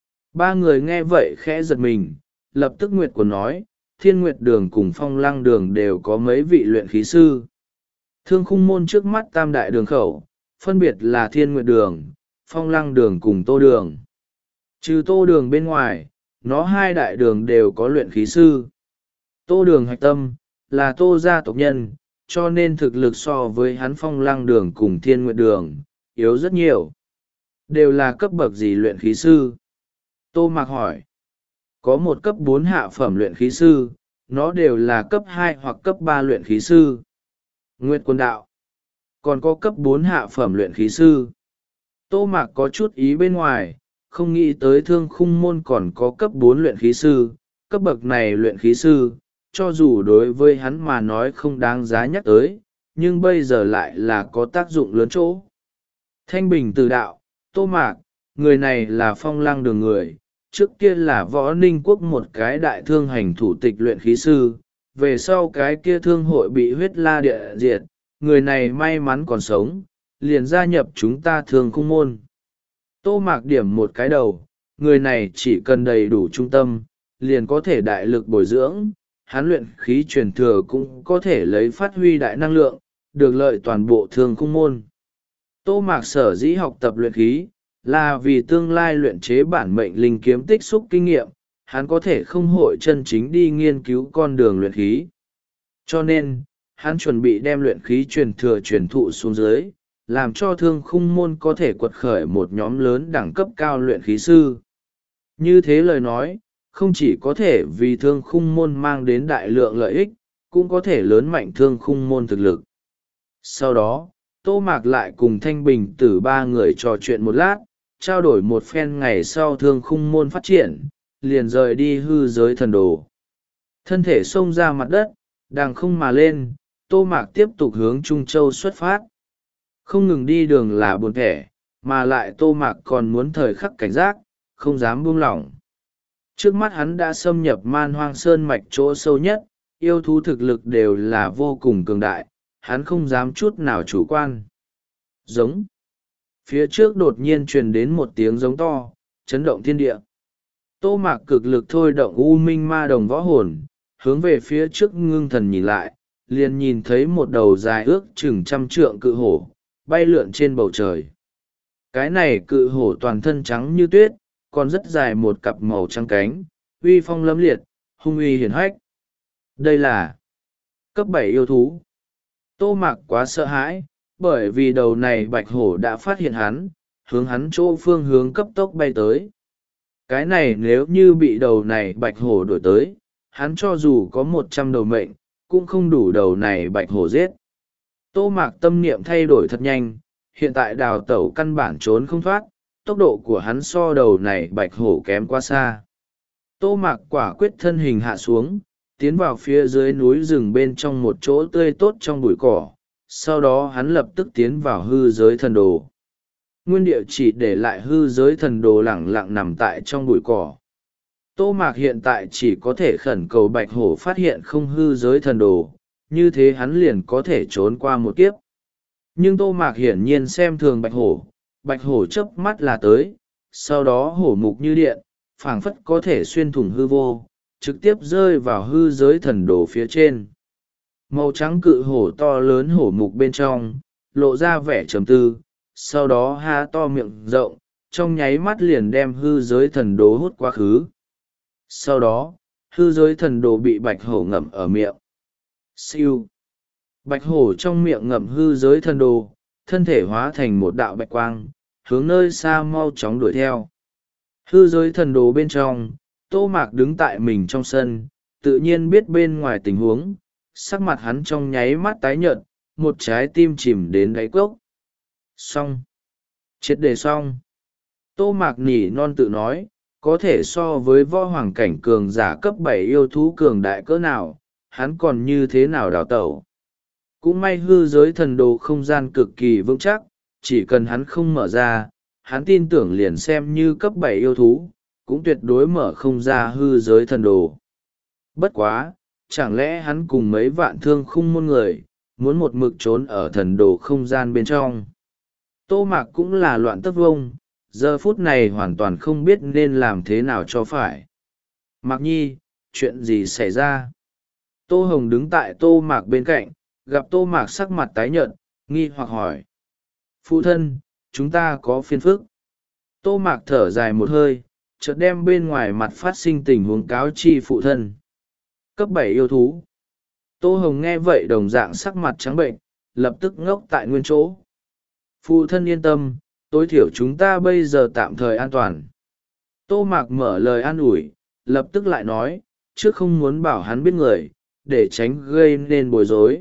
Ba người nghe vậy khẽ giật mình, lập tức Nguyệt Quần nói, Thiên Nguyệt Đường cùng Phong Lăng Đường đều có mấy vị luyện khí sư. Thương khung môn trước mắt tam đại đường khẩu, phân biệt là Thiên Nguyệt Đường, Phong Lăng Đường cùng Tô Đường. Trừ Tô Đường bên ngoài, nó hai đại đường đều có luyện khí sư. Tô Đường hạch tâm, là Tô gia tộc nhân, cho nên thực lực so với hắn Phong Lăng Đường cùng Thiên Nguyệt Đường, yếu rất nhiều. Đều là cấp bậc gì luyện khí sư? Tô Mạc hỏi. có một cấp bốn hạ phẩm luyện khí sư, nó đều là cấp hai hoặc cấp ba luyện khí sư. Nguyệt Quân Đạo còn có cấp bốn hạ phẩm luyện khí sư. Tô Mạc có chút ý bên ngoài, không nghĩ tới Thương Khung Môn còn có cấp bốn luyện khí sư. Cấp bậc này luyện khí sư, cho dù đối với hắn mà nói không đáng giá nhắc tới, nhưng bây giờ lại là có tác dụng lớn chỗ. Thanh Bình Từ Đạo, Tô Mạc, người này là Phong Lăng Đường người, trước kia là Võ Ninh Quốc một cái đại thương hành thủ tịch luyện khí sư, về sau cái kia thương hội bị huyết la địa diệt, người này may mắn còn sống, liền gia nhập chúng ta Thương Khung Môn. Tô Mạc điểm một cái đầu, người này chỉ cần đầy đủ trung tâm, liền có thể đại lực bồi dưỡng, hắn luyện khí truyền thừa cũng có thể lấy phát huy đại năng lượng, được lợi toàn bộ Thương Khung Môn. Tô Mạc sở dĩ học tập luyện khí, là vì tương lai luyện chế bản mệnh linh kiếm tích xúc kinh nghiệm, hắn có thể không hội chân chính đi nghiên cứu con đường luyện khí. Cho nên, hắn chuẩn bị đem luyện khí truyền thừa truyền thụ xuống dưới, làm cho Thương Khung Môn có thể quật khởi một nhóm lớn đẳng cấp cao luyện khí sư. Như thế lời nói, không chỉ có thể vì Thương Khung Môn mang đến đại lượng lợi ích, cũng có thể lớn mạnh Thương Khung Môn thực lực. Sau đó, Tô Mạc lại cùng Thanh Bình Tử ba người trò chuyện một lát, trao đổi một phen ngày sau Thương Khung Môn phát triển, liền rời đi hư giới thần đồ. Thân thể xông ra mặt đất, đằng không mà lên, Tô Mạc tiếp tục hướng Trung Châu xuất phát. Không ngừng đi đường là buồn thẻ, mà lại Tô Mạc còn muốn thời khắc cảnh giác, không dám buông lỏng. Trước mắt hắn đã xâm nhập Man Hoang Sơn mạch chỗ sâu nhất, yêu thú thực lực đều là vô cùng cường đại, hắn không dám chút nào chủ quan. Giống. Phía trước đột nhiên truyền đến một tiếng giống to, chấn động thiên địa. Tô Mạc cực lực thôi động U Minh Ma Đồng võ hồn, hướng về phía trước ngưng thần nhìn lại, liền nhìn thấy một đầu dài ước chừng trăm trượng cự hổ, bay lượn trên bầu trời. Cái này cự hổ toàn thân trắng như tuyết, còn rất dài một cặp màu trắng cánh, uy phong lẫm liệt, hung uy hiển hách. Đây là cấp bảy yêu thú. Tô Mạc quá sợ hãi, bởi vì đầu này bạch hổ đã phát hiện hắn, hướng hắn chỗ phương hướng cấp tốc bay tới. Cái này nếu như bị đầu này bạch hổ đuổi tới, hắn cho dù có một trăm đầu mệnh, cũng không đủ đầu này bạch hổ giết. Tô Mạc tâm niệm thay đổi thật nhanh, hiện tại đào tẩu căn bản trốn không thoát, tốc độ của hắn so đầu này bạch hổ kém quá xa. Tô Mạc quả quyết thân hình hạ xuống, tiến vào phía dưới núi rừng bên trong một chỗ tươi tốt trong bụi cỏ, sau đó hắn lập tức tiến vào hư giới thần đồ. Nguyên địa chỉ để lại hư giới thần đồ lẳng lặng nằm tại trong bụi cỏ. Tô Mạc hiện tại chỉ có thể khẩn cầu bạch hổ phát hiện không hư giới thần đồ, như thế hắn liền có thể trốn qua một kiếp. Nhưng Tô Mạc hiển nhiên xem thường bạch hổ, bạch hổ chớp mắt là tới, sau đó hổ mục như điện, phảng phất có thể xuyên thủng hư vô, trực tiếp rơi vào hư giới thần đồ phía trên. Màu trắng cự hổ to lớn hổ mục bên trong, lộ ra vẻ trầm tư, sau đó há to miệng rộng, trong nháy mắt liền đem hư giới thần đồ hút quá khứ. Sau đó, hư giới thần đồ bị bạch hổ ngậm ở miệng. Siêu. Bạch hổ trong miệng ngậm hư giới thần đồ, thân thể hóa thành một đạo bạch quang, hướng nơi xa mau chóng đuổi theo. Hư giới thần đồ bên trong, Tô Mạc đứng tại mình trong sân, tự nhiên biết bên ngoài tình huống, sắc mặt hắn trong nháy mắt tái nhợt, một trái tim chìm đến đáy cốc. Xong. Triệt để xong. Tô Mạc nỉ non tự nói, có thể so với võ hoàng cảnh cường giả cấp bảy yêu thú cường đại cỡ nào, hắn còn như thế nào đào tẩu. Cũng may hư giới thần đồ không gian cực kỳ vững chắc, chỉ cần hắn không mở ra, hắn tin tưởng liền xem như cấp bảy yêu thú, cũng tuyệt đối mở không ra hư giới thần đồ. Bất quá, chẳng lẽ hắn cùng mấy vạn Thương Khung Môn người, muốn một mực trốn ở thần đồ không gian bên trong. Tô Mạc cũng là loạn tất vông, giờ phút này hoàn toàn không biết nên làm thế nào cho phải. Mạc Nhi, chuyện gì xảy ra? Tô Hồng đứng tại Tô Mạc bên cạnh, gặp Tô Mạc sắc mặt tái nhợt, nghi hoặc hỏi. Phụ thân, chúng ta có phiền phức. Tô Mạc thở dài một hơi, chợt đem bên ngoài mặt phát sinh tình huống cáo chi phụ thân. Cấp bảy yêu thú. Tô Hồng nghe vậy đồng dạng sắc mặt trắng bệnh, lập tức ngốc tại nguyên chỗ. Phụ thân yên tâm, tối thiểu chúng ta bây giờ tạm thời an toàn. Tô Mạc mở lời an ủi, lập tức lại nói, trước không muốn bảo hắn biết người, để tránh gây nên bối rối.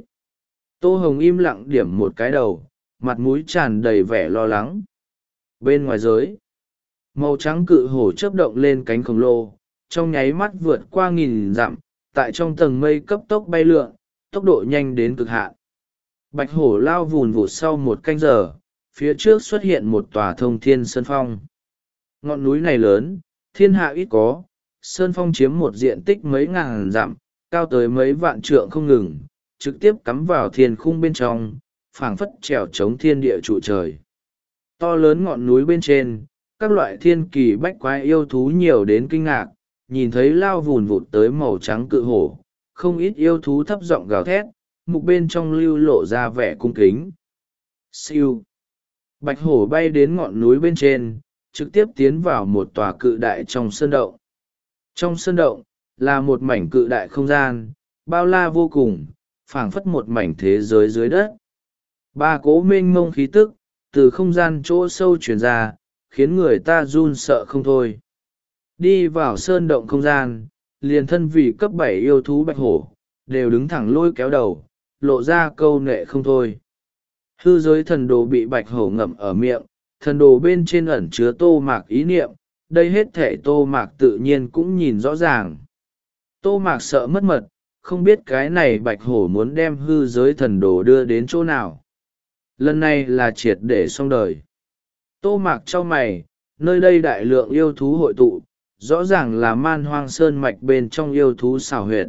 Tô Hồng im lặng điểm một cái đầu, mặt mũi tràn đầy vẻ lo lắng. Bên ngoài giới, màu trắng cự hổ chớp động lên cánh khổng lồ, trong nháy mắt vượt qua nghìn dặm, tại trong tầng mây cấp tốc bay lượn, tốc độ nhanh đến cực hạn. Bạch hổ lao vùn vụt sau một canh giờ, phía trước xuất hiện một tòa thông thiên sơn phong. Ngọn núi này lớn, thiên hạ ít có, sơn phong chiếm một diện tích mấy ngàn dặm, cao tới mấy vạn trượng không ngừng, trực tiếp cắm vào thiên khung bên trong, phảng phất trèo chống thiên địa trụ trời. To lớn ngọn núi bên trên, các loại thiên kỳ bách quái yêu thú nhiều đến kinh ngạc, nhìn thấy lao vùn vụt tới màu trắng cự hổ, không ít yêu thú thấp giọng gào thét, mục bên trong lưu lộ ra vẻ cung kính. Siêu. Bạch hổ bay đến ngọn núi bên trên, trực tiếp tiến vào một tòa cự đại trong sơn động. Trong sơn động, là một mảnh cự đại không gian, bao la vô cùng, phảng phất một mảnh thế giới dưới đất. Ba cỗ mênh mông khí tức, từ không gian chỗ sâu truyền ra, khiến người ta run sợ không thôi. Đi vào sơn động không gian, liền thân vị cấp bảy yêu thú bạch hổ, đều đứng thẳng lôi kéo đầu, lộ ra câu nệ không thôi. Hư giới thần đồ bị bạch hổ ngậm ở miệng, thần đồ bên trên ẩn chứa tô mạc ý niệm, đây hết thể tô mạc tự nhiên cũng nhìn rõ ràng. Tô mạc sợ mất mật, không biết cái này bạch hổ muốn đem hư giới thần đồ đưa đến chỗ nào. Lần này là triệt để xong đời. Tô mạc cho mày, nơi đây đại lượng yêu thú hội tụ, rõ ràng là man hoang sơn mạch bên trong yêu thú xảo huyệt.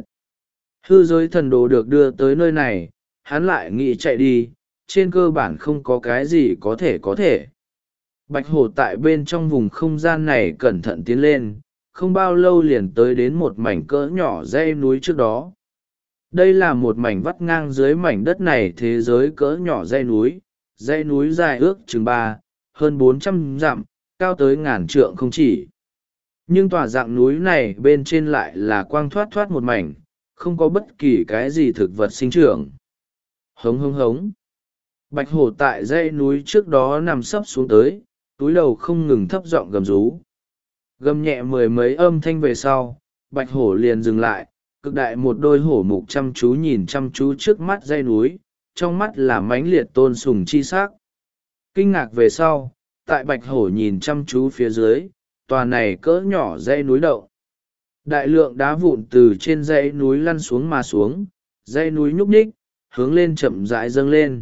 Hư giới thần đồ được đưa tới nơi này, hắn lại nghĩ chạy đi, trên cơ bản không có cái gì có thể có thể. Bạch hổ tại bên trong vùng không gian này cẩn thận tiến lên, không bao lâu liền tới đến một mảnh cỡ nhỏ dãy núi trước đó. Đây là một mảnh vắt ngang dưới mảnh đất này thế giới cỡ nhỏ dãy núi, dãy núi dài ước chừng ba, hơn bốn trăm dặm, cao tới ngàn trượng không chỉ. Nhưng tòa dạng núi này bên trên lại là quang thoát thoát một mảnh, không có bất kỳ cái gì thực vật sinh trưởng. Hống hống hống. Bạch hổ tại dãy núi trước đó nằm sấp xuống tới, túi đầu không ngừng thấp giọng gầm rú. Gầm nhẹ mười mấy âm thanh về sau, bạch hổ liền dừng lại, cực đại một đôi hổ mục chăm chú nhìn chăm chú trước mắt dãy núi, trong mắt là mãnh liệt tôn sùng chi sắc. Kinh ngạc về sau, tại bạch hổ nhìn chăm chú phía dưới, tòa này cỡ nhỏ dãy núi đậu. Đại lượng đá vụn từ trên dãy núi lăn xuống mà xuống, dãy núi nhúc nhích, hướng lên chậm rãi dâng lên.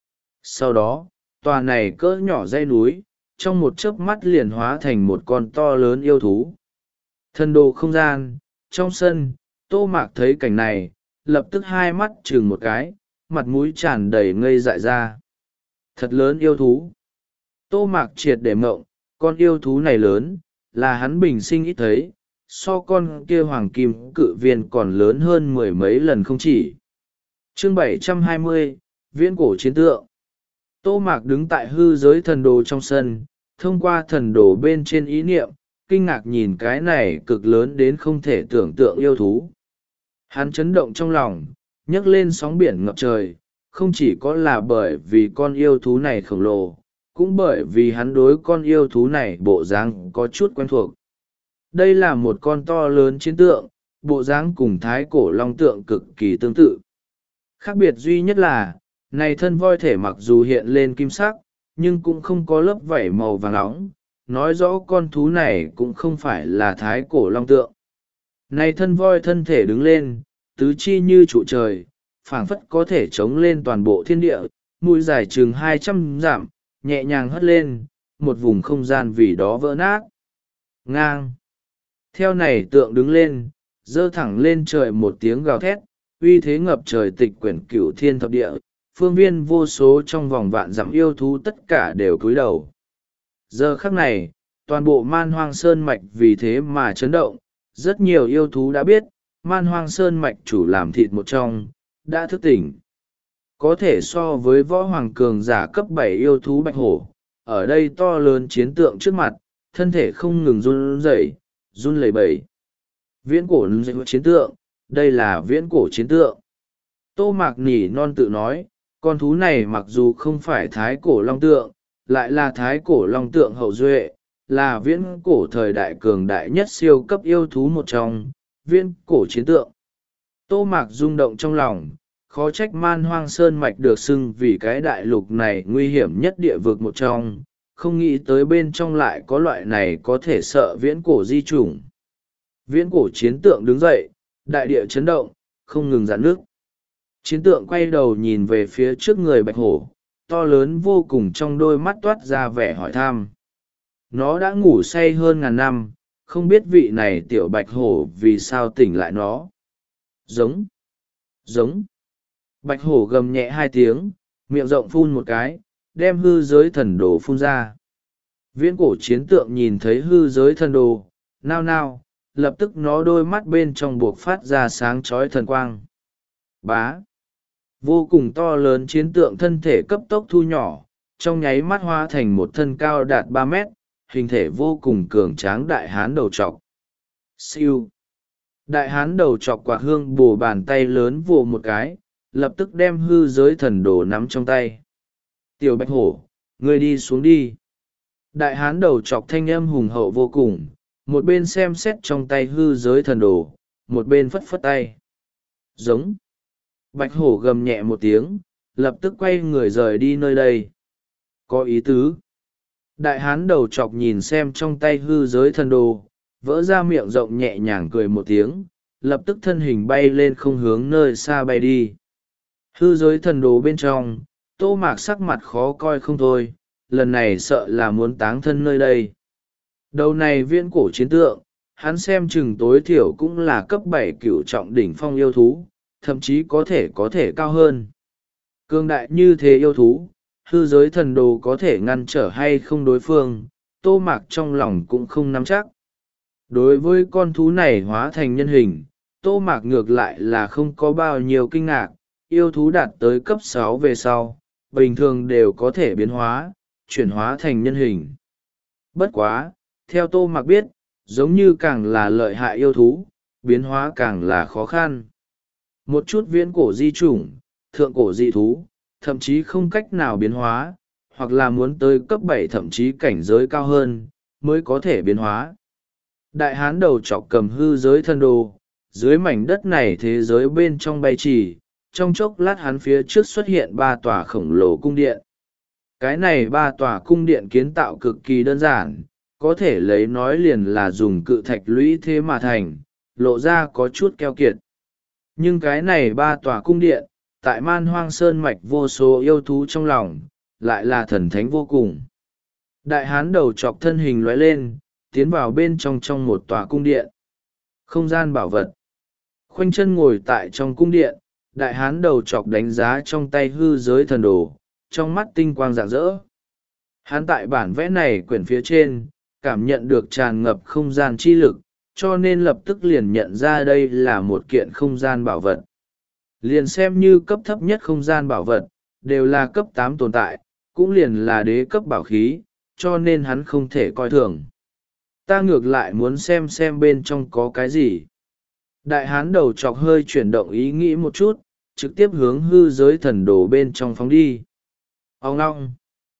Sau đó, tòa này cỡ nhỏ dãy núi, trong một chớp mắt liền hóa thành một con to lớn yêu thú. Thần đồ không gian, trong sân, Tô Mạc thấy cảnh này, lập tức hai mắt chừng một cái, mặt mũi tràn đầy ngây dại ra. Thật lớn yêu thú. Tô Mạc triệt để mộng, con yêu thú này lớn, là hắn bình sinh ít thấy, so con kia hoàng kim cự viên còn lớn hơn mười mấy lần không chỉ. Chương bảy trăm hai mươi, Viễn cổ chiến tượng. Tô Mạc đứng tại hư giới thần đồ trong sân, thông qua thần đồ bên trên ý niệm, kinh ngạc nhìn cái này cực lớn đến không thể tưởng tượng yêu thú. Hắn chấn động trong lòng, nhấc lên sóng biển ngập trời, không chỉ có là bởi vì con yêu thú này khổng lồ, cũng bởi vì hắn đối con yêu thú này bộ dáng có chút quen thuộc. Đây là một con to lớn chiến tượng, bộ dáng cùng thái cổ long tượng cực kỳ tương tự. Khác biệt duy nhất là, này thân voi thể mặc dù hiện lên kim sắc, nhưng cũng không có lớp vảy màu vàng nóng, nói rõ con thú này cũng không phải là thái cổ long tượng. Này thân voi thân thể đứng lên, tứ chi như trụ trời, phảng phất có thể chống lên toàn bộ thiên địa, mũi dài chừng hai trăm dặm, nhẹ nhàng hất lên, một vùng không gian vì đó vỡ nát. Ngang. Theo này tượng đứng lên, dơ thẳng lên trời một tiếng gào thét, uy thế ngập trời tịch quyển cửu thiên thập địa, phương viên vô số trong vòng vạn dặm yêu thú tất cả đều cúi đầu. Giờ khắc này, toàn bộ man hoang sơn mạch vì thế mà chấn động, rất nhiều yêu thú đã biết, man hoang sơn mạch chủ làm thịt một trong, đã thức tỉnh. Có thể so với võ hoàng cường giả cấp bảy yêu thú bạch hổ, ở đây to lớn chiến tượng trước mặt, thân thể không ngừng run rẩy, run lẩy bẩy. Viễn cổ chiến tượng, đây là viễn cổ chiến tượng. Tô Mạc nỉ non tự nói, con thú này mặc dù không phải thái cổ long tượng, lại là thái cổ long tượng hậu duệ, là viễn cổ thời đại cường đại nhất siêu cấp yêu thú một trong, viễn cổ chiến tượng. Tô Mạc rung động trong lòng, khó trách Man Hoang Sơn Mạch được xưng vì cái đại lục này nguy hiểm nhất địa vực một trong, không nghĩ tới bên trong lại có loại này có thể sợ viễn cổ di chủng. Viễn cổ chiến tượng đứng dậy, đại địa chấn động, không ngừng giãn nước. Chiến tượng quay đầu nhìn về phía trước người bạch hổ, to lớn vô cùng trong đôi mắt toát ra vẻ hỏi thăm. Nó đã ngủ say hơn ngàn năm, không biết vị này tiểu bạch hổ vì sao tỉnh lại nó. Giống, giống. Bạch hổ gầm nhẹ hai tiếng, miệng rộng phun một cái, đem hư giới thần đồ phun ra. Viễn cổ chiến tượng nhìn thấy hư giới thần đồ, nao nao, lập tức nó đôi mắt bên trong buộc phát ra sáng chói thần quang. Bá. Vô cùng to lớn chiến tượng thân thể cấp tốc thu nhỏ, trong nháy mắt hóa thành một thân cao đạt ba mét, hình thể vô cùng cường tráng đại hán đầu trọc. Siêu. Đại hán đầu trọc quạt hương bổ bàn tay lớn vồ một cái, lập tức đem hư giới thần đồ nắm trong tay. Tiểu bạch hổ, ngươi đi xuống đi. Đại hán đầu trọc thanh âm hùng hậu vô cùng, một bên xem xét trong tay hư giới thần đồ, một bên phất phất tay. Giống. Bạch hổ gầm nhẹ một tiếng, lập tức quay người rời đi nơi đây. Có ý tứ. Đại hán đầu chọc nhìn xem trong tay hư giới thần đồ, vỡ ra miệng rộng nhẹ nhàng cười một tiếng, lập tức thân hình bay lên không hướng nơi xa bay đi. Hư giới thần đồ bên trong, Tô Mạc sắc mặt khó coi không thôi, lần này sợ là muốn táng thân nơi đây. Đầu này viễn cổ chiến tượng, hắn xem chừng tối thiểu cũng là cấp bảy cửu trọng đỉnh phong yêu thú, thậm chí có thể có thể cao hơn. Cương đại như thế yêu thú, hư giới thần đồ có thể ngăn trở hay không đối phương, Tô Mạc trong lòng cũng không nắm chắc. Đối với con thú này hóa thành nhân hình, Tô Mạc ngược lại là không có bao nhiêu kinh ngạc, yêu thú đạt tới cấp sáu về sau, bình thường đều có thể biến hóa, chuyển hóa thành nhân hình. Bất quá, theo Tô Mạc biết, giống như càng là lợi hại yêu thú, biến hóa càng là khó khăn. Một chút viễn cổ di chủng, thượng cổ dị thú, thậm chí không cách nào biến hóa, hoặc là muốn tới cấp bảy thậm chí cảnh giới cao hơn, mới có thể biến hóa. Đại hán đầu chọc cầm hư giới thân đồ, dưới mảnh đất này thế giới bên trong bay chỉ, trong chốc lát hắn phía trước xuất hiện ba tòa khổng lồ cung điện. Cái này ba tòa cung điện kiến tạo cực kỳ đơn giản, có thể lấy nói liền là dùng cự thạch lũy thế mà thành, lộ ra có chút keo kiệt. Nhưng cái này ba tòa cung điện, tại Man Hoang Sơn Mạch vô số yêu thú trong lòng, lại là thần thánh vô cùng. Đại hán đầu chọc thân hình lóe lên, tiến vào bên trong trong một tòa cung điện. Không gian bảo vật. Khoanh chân ngồi tại trong cung điện, đại hán đầu chọc đánh giá trong tay hư giới thần đồ, trong mắt tinh quang rạng rỡ. Hắn tại bản vẽ này quyển phía trên, cảm nhận được tràn ngập không gian chi lực, cho nên lập tức liền nhận ra đây là một kiện không gian bảo vật. Liền xem như cấp thấp nhất không gian bảo vật, đều là cấp tám tồn tại, cũng liền là đế cấp bảo khí, cho nên hắn không thể coi thường. Ta ngược lại muốn xem xem bên trong có cái gì. Đại hán đầu chọc hơi chuyển động ý nghĩ một chút, trực tiếp hướng hư giới thần đồ bên trong phóng đi. Ông ngong.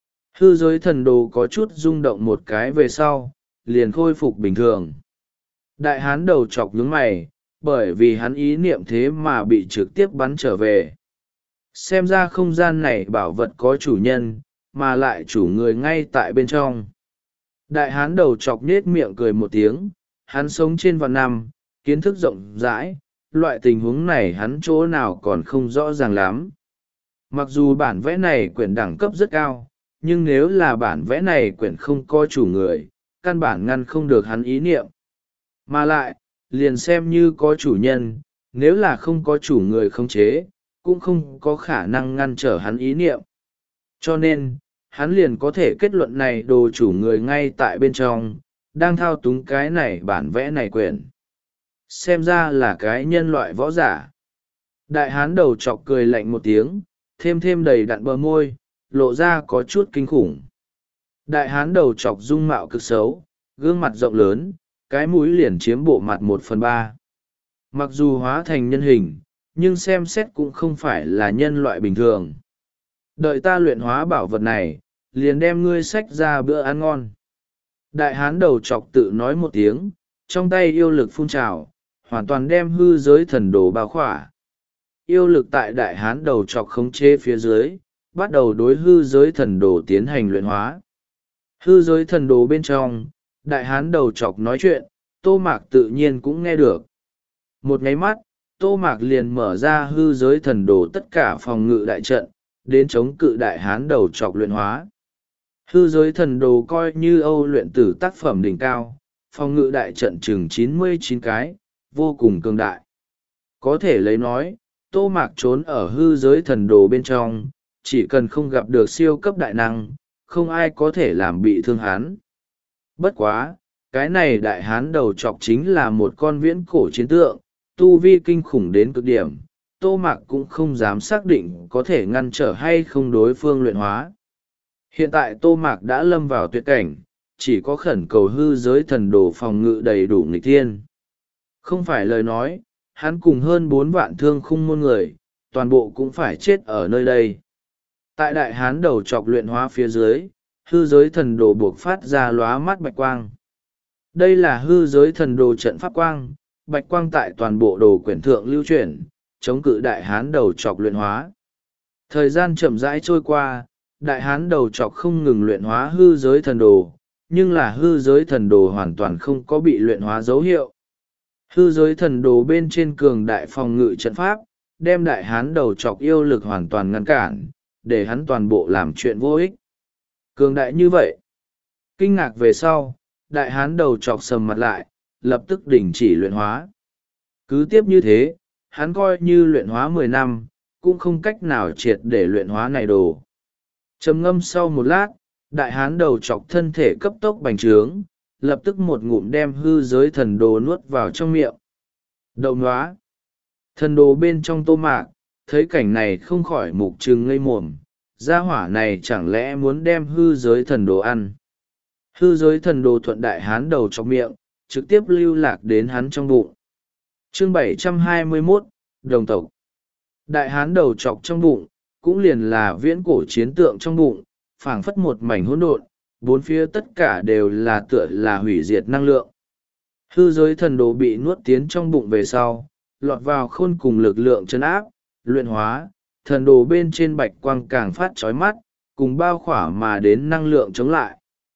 Hư giới thần đồ có chút rung động một cái về sau, liền khôi phục bình thường. Đại hán đầu chọc nhướng mày, bởi vì hắn ý niệm thế mà bị trực tiếp bắn trở về. Xem ra không gian này bảo vật có chủ nhân, mà lại chủ người ngay tại bên trong. Đại hán đầu chọc nết miệng cười một tiếng, hắn sống trên vạn năm, kiến thức rộng rãi, loại tình huống này hắn chỗ nào còn không rõ ràng lắm. Mặc dù bản vẽ này quyển đẳng cấp rất cao, nhưng nếu là bản vẽ này quyển không có chủ người, căn bản ngăn không được hắn ý niệm. Mà lại, liền xem như có chủ nhân, nếu là không có chủ người khống chế, cũng không có khả năng ngăn trở hắn ý niệm. Cho nên, hắn liền có thể kết luận này đồ chủ người ngay tại bên trong, đang thao túng cái này bản vẽ này quyển. Xem ra là cái nhân loại võ giả. Đại hán đầu chọc cười lạnh một tiếng, thêm thêm đầy đặn bờ môi, lộ ra có chút kinh khủng. Đại hán đầu chọc dung mạo cực xấu, gương mặt rộng lớn, cái mũi liền chiếm bộ mặt một phần ba. Mặc dù hóa thành nhân hình, nhưng xem xét cũng không phải là nhân loại bình thường. Đợi ta luyện hóa bảo vật này, liền đem ngươi xách ra bữa ăn ngon. Đại hán đầu chọc tự nói một tiếng, trong tay yêu lực phun trào, hoàn toàn đem hư giới thần đồ bao khỏa. Yêu lực tại đại hán đầu chọc khống chế phía dưới, bắt đầu đối hư giới thần đồ tiến hành luyện hóa. Hư giới thần đồ bên trong, đại hán đầu chọc nói chuyện, Tô Mạc tự nhiên cũng nghe được. Một nháy mắt, Tô Mạc liền mở ra hư giới thần đồ tất cả phòng ngự đại trận, đến chống cự đại hán đầu chọc luyện hóa. Hư giới thần đồ coi như Âu luyện tử tác phẩm đỉnh cao, phòng ngự đại trận chừng chín mươi chín cái, vô cùng cường đại. Có thể lấy nói, Tô Mạc trốn ở hư giới thần đồ bên trong, chỉ cần không gặp được siêu cấp đại năng, không ai có thể làm bị thương hắn. Bất quá, cái này đại hán đầu chọc chính là một con viễn cổ chiến tượng, tu vi kinh khủng đến cực điểm, Tô Mạc cũng không dám xác định có thể ngăn trở hay không đối phương luyện hóa. Hiện tại Tô Mạc đã lâm vào tuyệt cảnh, chỉ có khẩn cầu hư giới thần đồ phòng ngự đầy đủ nghịch thiên. Không phải lời nói, hắn cùng hơn bốn vạn thương khung môn người, toàn bộ cũng phải chết ở nơi đây. Tại đại hán đầu chọc luyện hóa phía dưới, hư giới thần đồ buộc phát ra lóa mắt bạch quang. Đây là hư giới thần đồ trận pháp quang, bạch quang tại toàn bộ đồ quyển thượng lưu chuyển, chống cự đại hán đầu chọc luyện hóa. Thời gian chậm rãi trôi qua, đại hán đầu chọc không ngừng luyện hóa hư giới thần đồ, nhưng là hư giới thần đồ hoàn toàn không có bị luyện hóa dấu hiệu. Hư giới thần đồ bên trên cường đại phòng ngự trận pháp, đem đại hán đầu chọc yêu lực hoàn toàn ngăn cản, để hắn toàn bộ làm chuyện vô ích. Cường đại như vậy. Kinh ngạc về sau, đại hán đầu chọc sầm mặt lại, lập tức đình chỉ luyện hóa. Cứ tiếp như thế, hắn coi như luyện hóa mười năm, cũng không cách nào triệt để luyện hóa này đồ. Trầm ngâm sau một lát, đại hán đầu chọc thân thể cấp tốc bành trướng, lập tức một ngụm đem hư giới thần đồ nuốt vào trong miệng. Đậu nóa. Thần đồ bên trong Tô Mạc, thấy cảnh này không khỏi mục trừng ngây mồm, gia hỏa này chẳng lẽ muốn đem hư giới thần đồ ăn. Hư giới thần đồ thuận đại hán đầu chọc miệng, trực tiếp lưu lạc đến hắn trong bụng. Chương bảy trăm hai mươi mốt, Đồng tộc. Đại hán đầu chọc trong bụng, cũng liền là viễn cổ chiến tượng trong bụng, phảng phất một mảnh hỗn độn, bốn phía tất cả đều là tựa là hủy diệt năng lượng. Hư giới thần đồ bị nuốt tiến trong bụng về sau, lọt vào khôn cùng lực lượng chấn áp, luyện hóa, thần đồ bên trên bạch quang càng phát chói mắt, cùng bao khỏa mà đến năng lượng chống lại.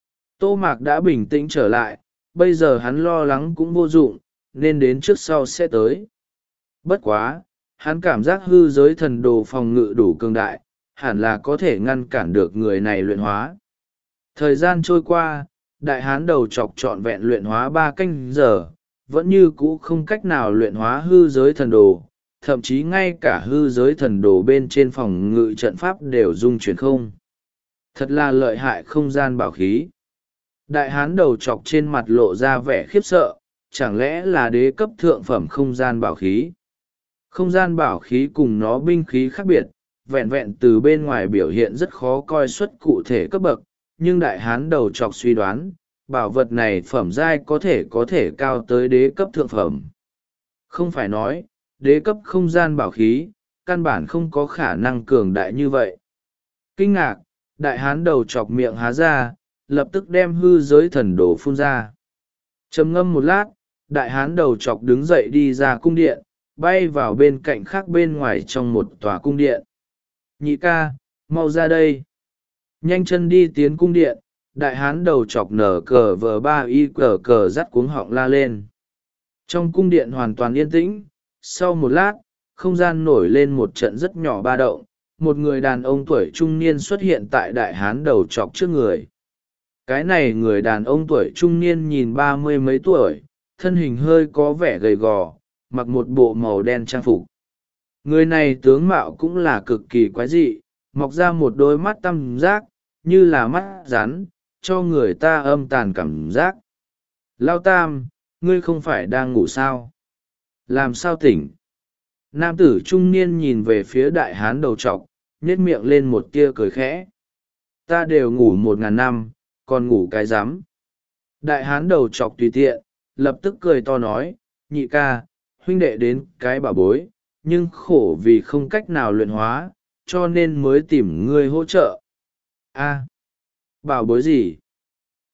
Tô Mạc đã bình tĩnh trở lại, bây giờ hắn lo lắng cũng vô dụng, nên đến trước sau sẽ tới. Bất quá, hắn cảm giác hư giới thần đồ phòng ngự đủ cường đại, hẳn là có thể ngăn cản được người này luyện hóa. Thời gian trôi qua, đại hán đầu chọc trọn vẹn luyện hóa ba canh giờ, vẫn như cũ không cách nào luyện hóa hư giới thần đồ, thậm chí ngay cả hư giới thần đồ bên trên phòng ngự trận pháp đều dung chuyển không. Thật là lợi hại không gian bảo khí. Đại hán đầu chọc trên mặt lộ ra vẻ khiếp sợ, chẳng lẽ là đế cấp thượng phẩm không gian bảo khí. Không gian bảo khí cùng nó binh khí khác biệt, vẹn vẹn từ bên ngoài biểu hiện rất khó coi xuất cụ thể cấp bậc, nhưng đại hán đầu chọc suy đoán, bảo vật này phẩm giai có thể có thể cao tới đế cấp thượng phẩm. Không phải nói, đế cấp không gian bảo khí, căn bản không có khả năng cường đại như vậy. Kinh ngạc, đại hán đầu chọc miệng há ra, lập tức đem hư giới thần đồ phun ra. Trầm ngâm một lát, đại hán đầu chọc đứng dậy đi ra cung điện, bay vào bên cạnh khác bên ngoài trong một tòa cung điện. Nhị ca, mau ra đây. Nhanh chân đi tiến cung điện, đại hán đầu chọc nở cờ vờ ba y cờ cờ dắt cuống họng la lên. Trong cung điện hoàn toàn yên tĩnh, sau một lát, không gian nổi lên một trận rất nhỏ ba động, một người đàn ông tuổi trung niên xuất hiện tại đại hán đầu chọc trước người. Cái này người đàn ông tuổi trung niên nhìn ba mươi mấy tuổi, thân hình hơi có vẻ gầy gò, mặc một bộ màu đen trang phục. Người này tướng mạo cũng là cực kỳ quái dị, mọc ra một đôi mắt tăm giác, như là mắt rắn, cho người ta âm tàn cảm giác. Lao Tam, ngươi không phải đang ngủ sao? Làm sao tỉnh? Nam tử trung niên nhìn về phía đại hán đầu trọc, nhếch miệng lên một tia cười khẽ. Ta đều ngủ một ngàn năm, còn ngủ cái rắm. Đại hán đầu trọc tùy tiện, lập tức cười to nói, nhị ca, huynh đệ đến cái bảo bối, nhưng khổ vì không cách nào luyện hóa, cho nên mới tìm ngươi hỗ trợ. A, bảo bối gì?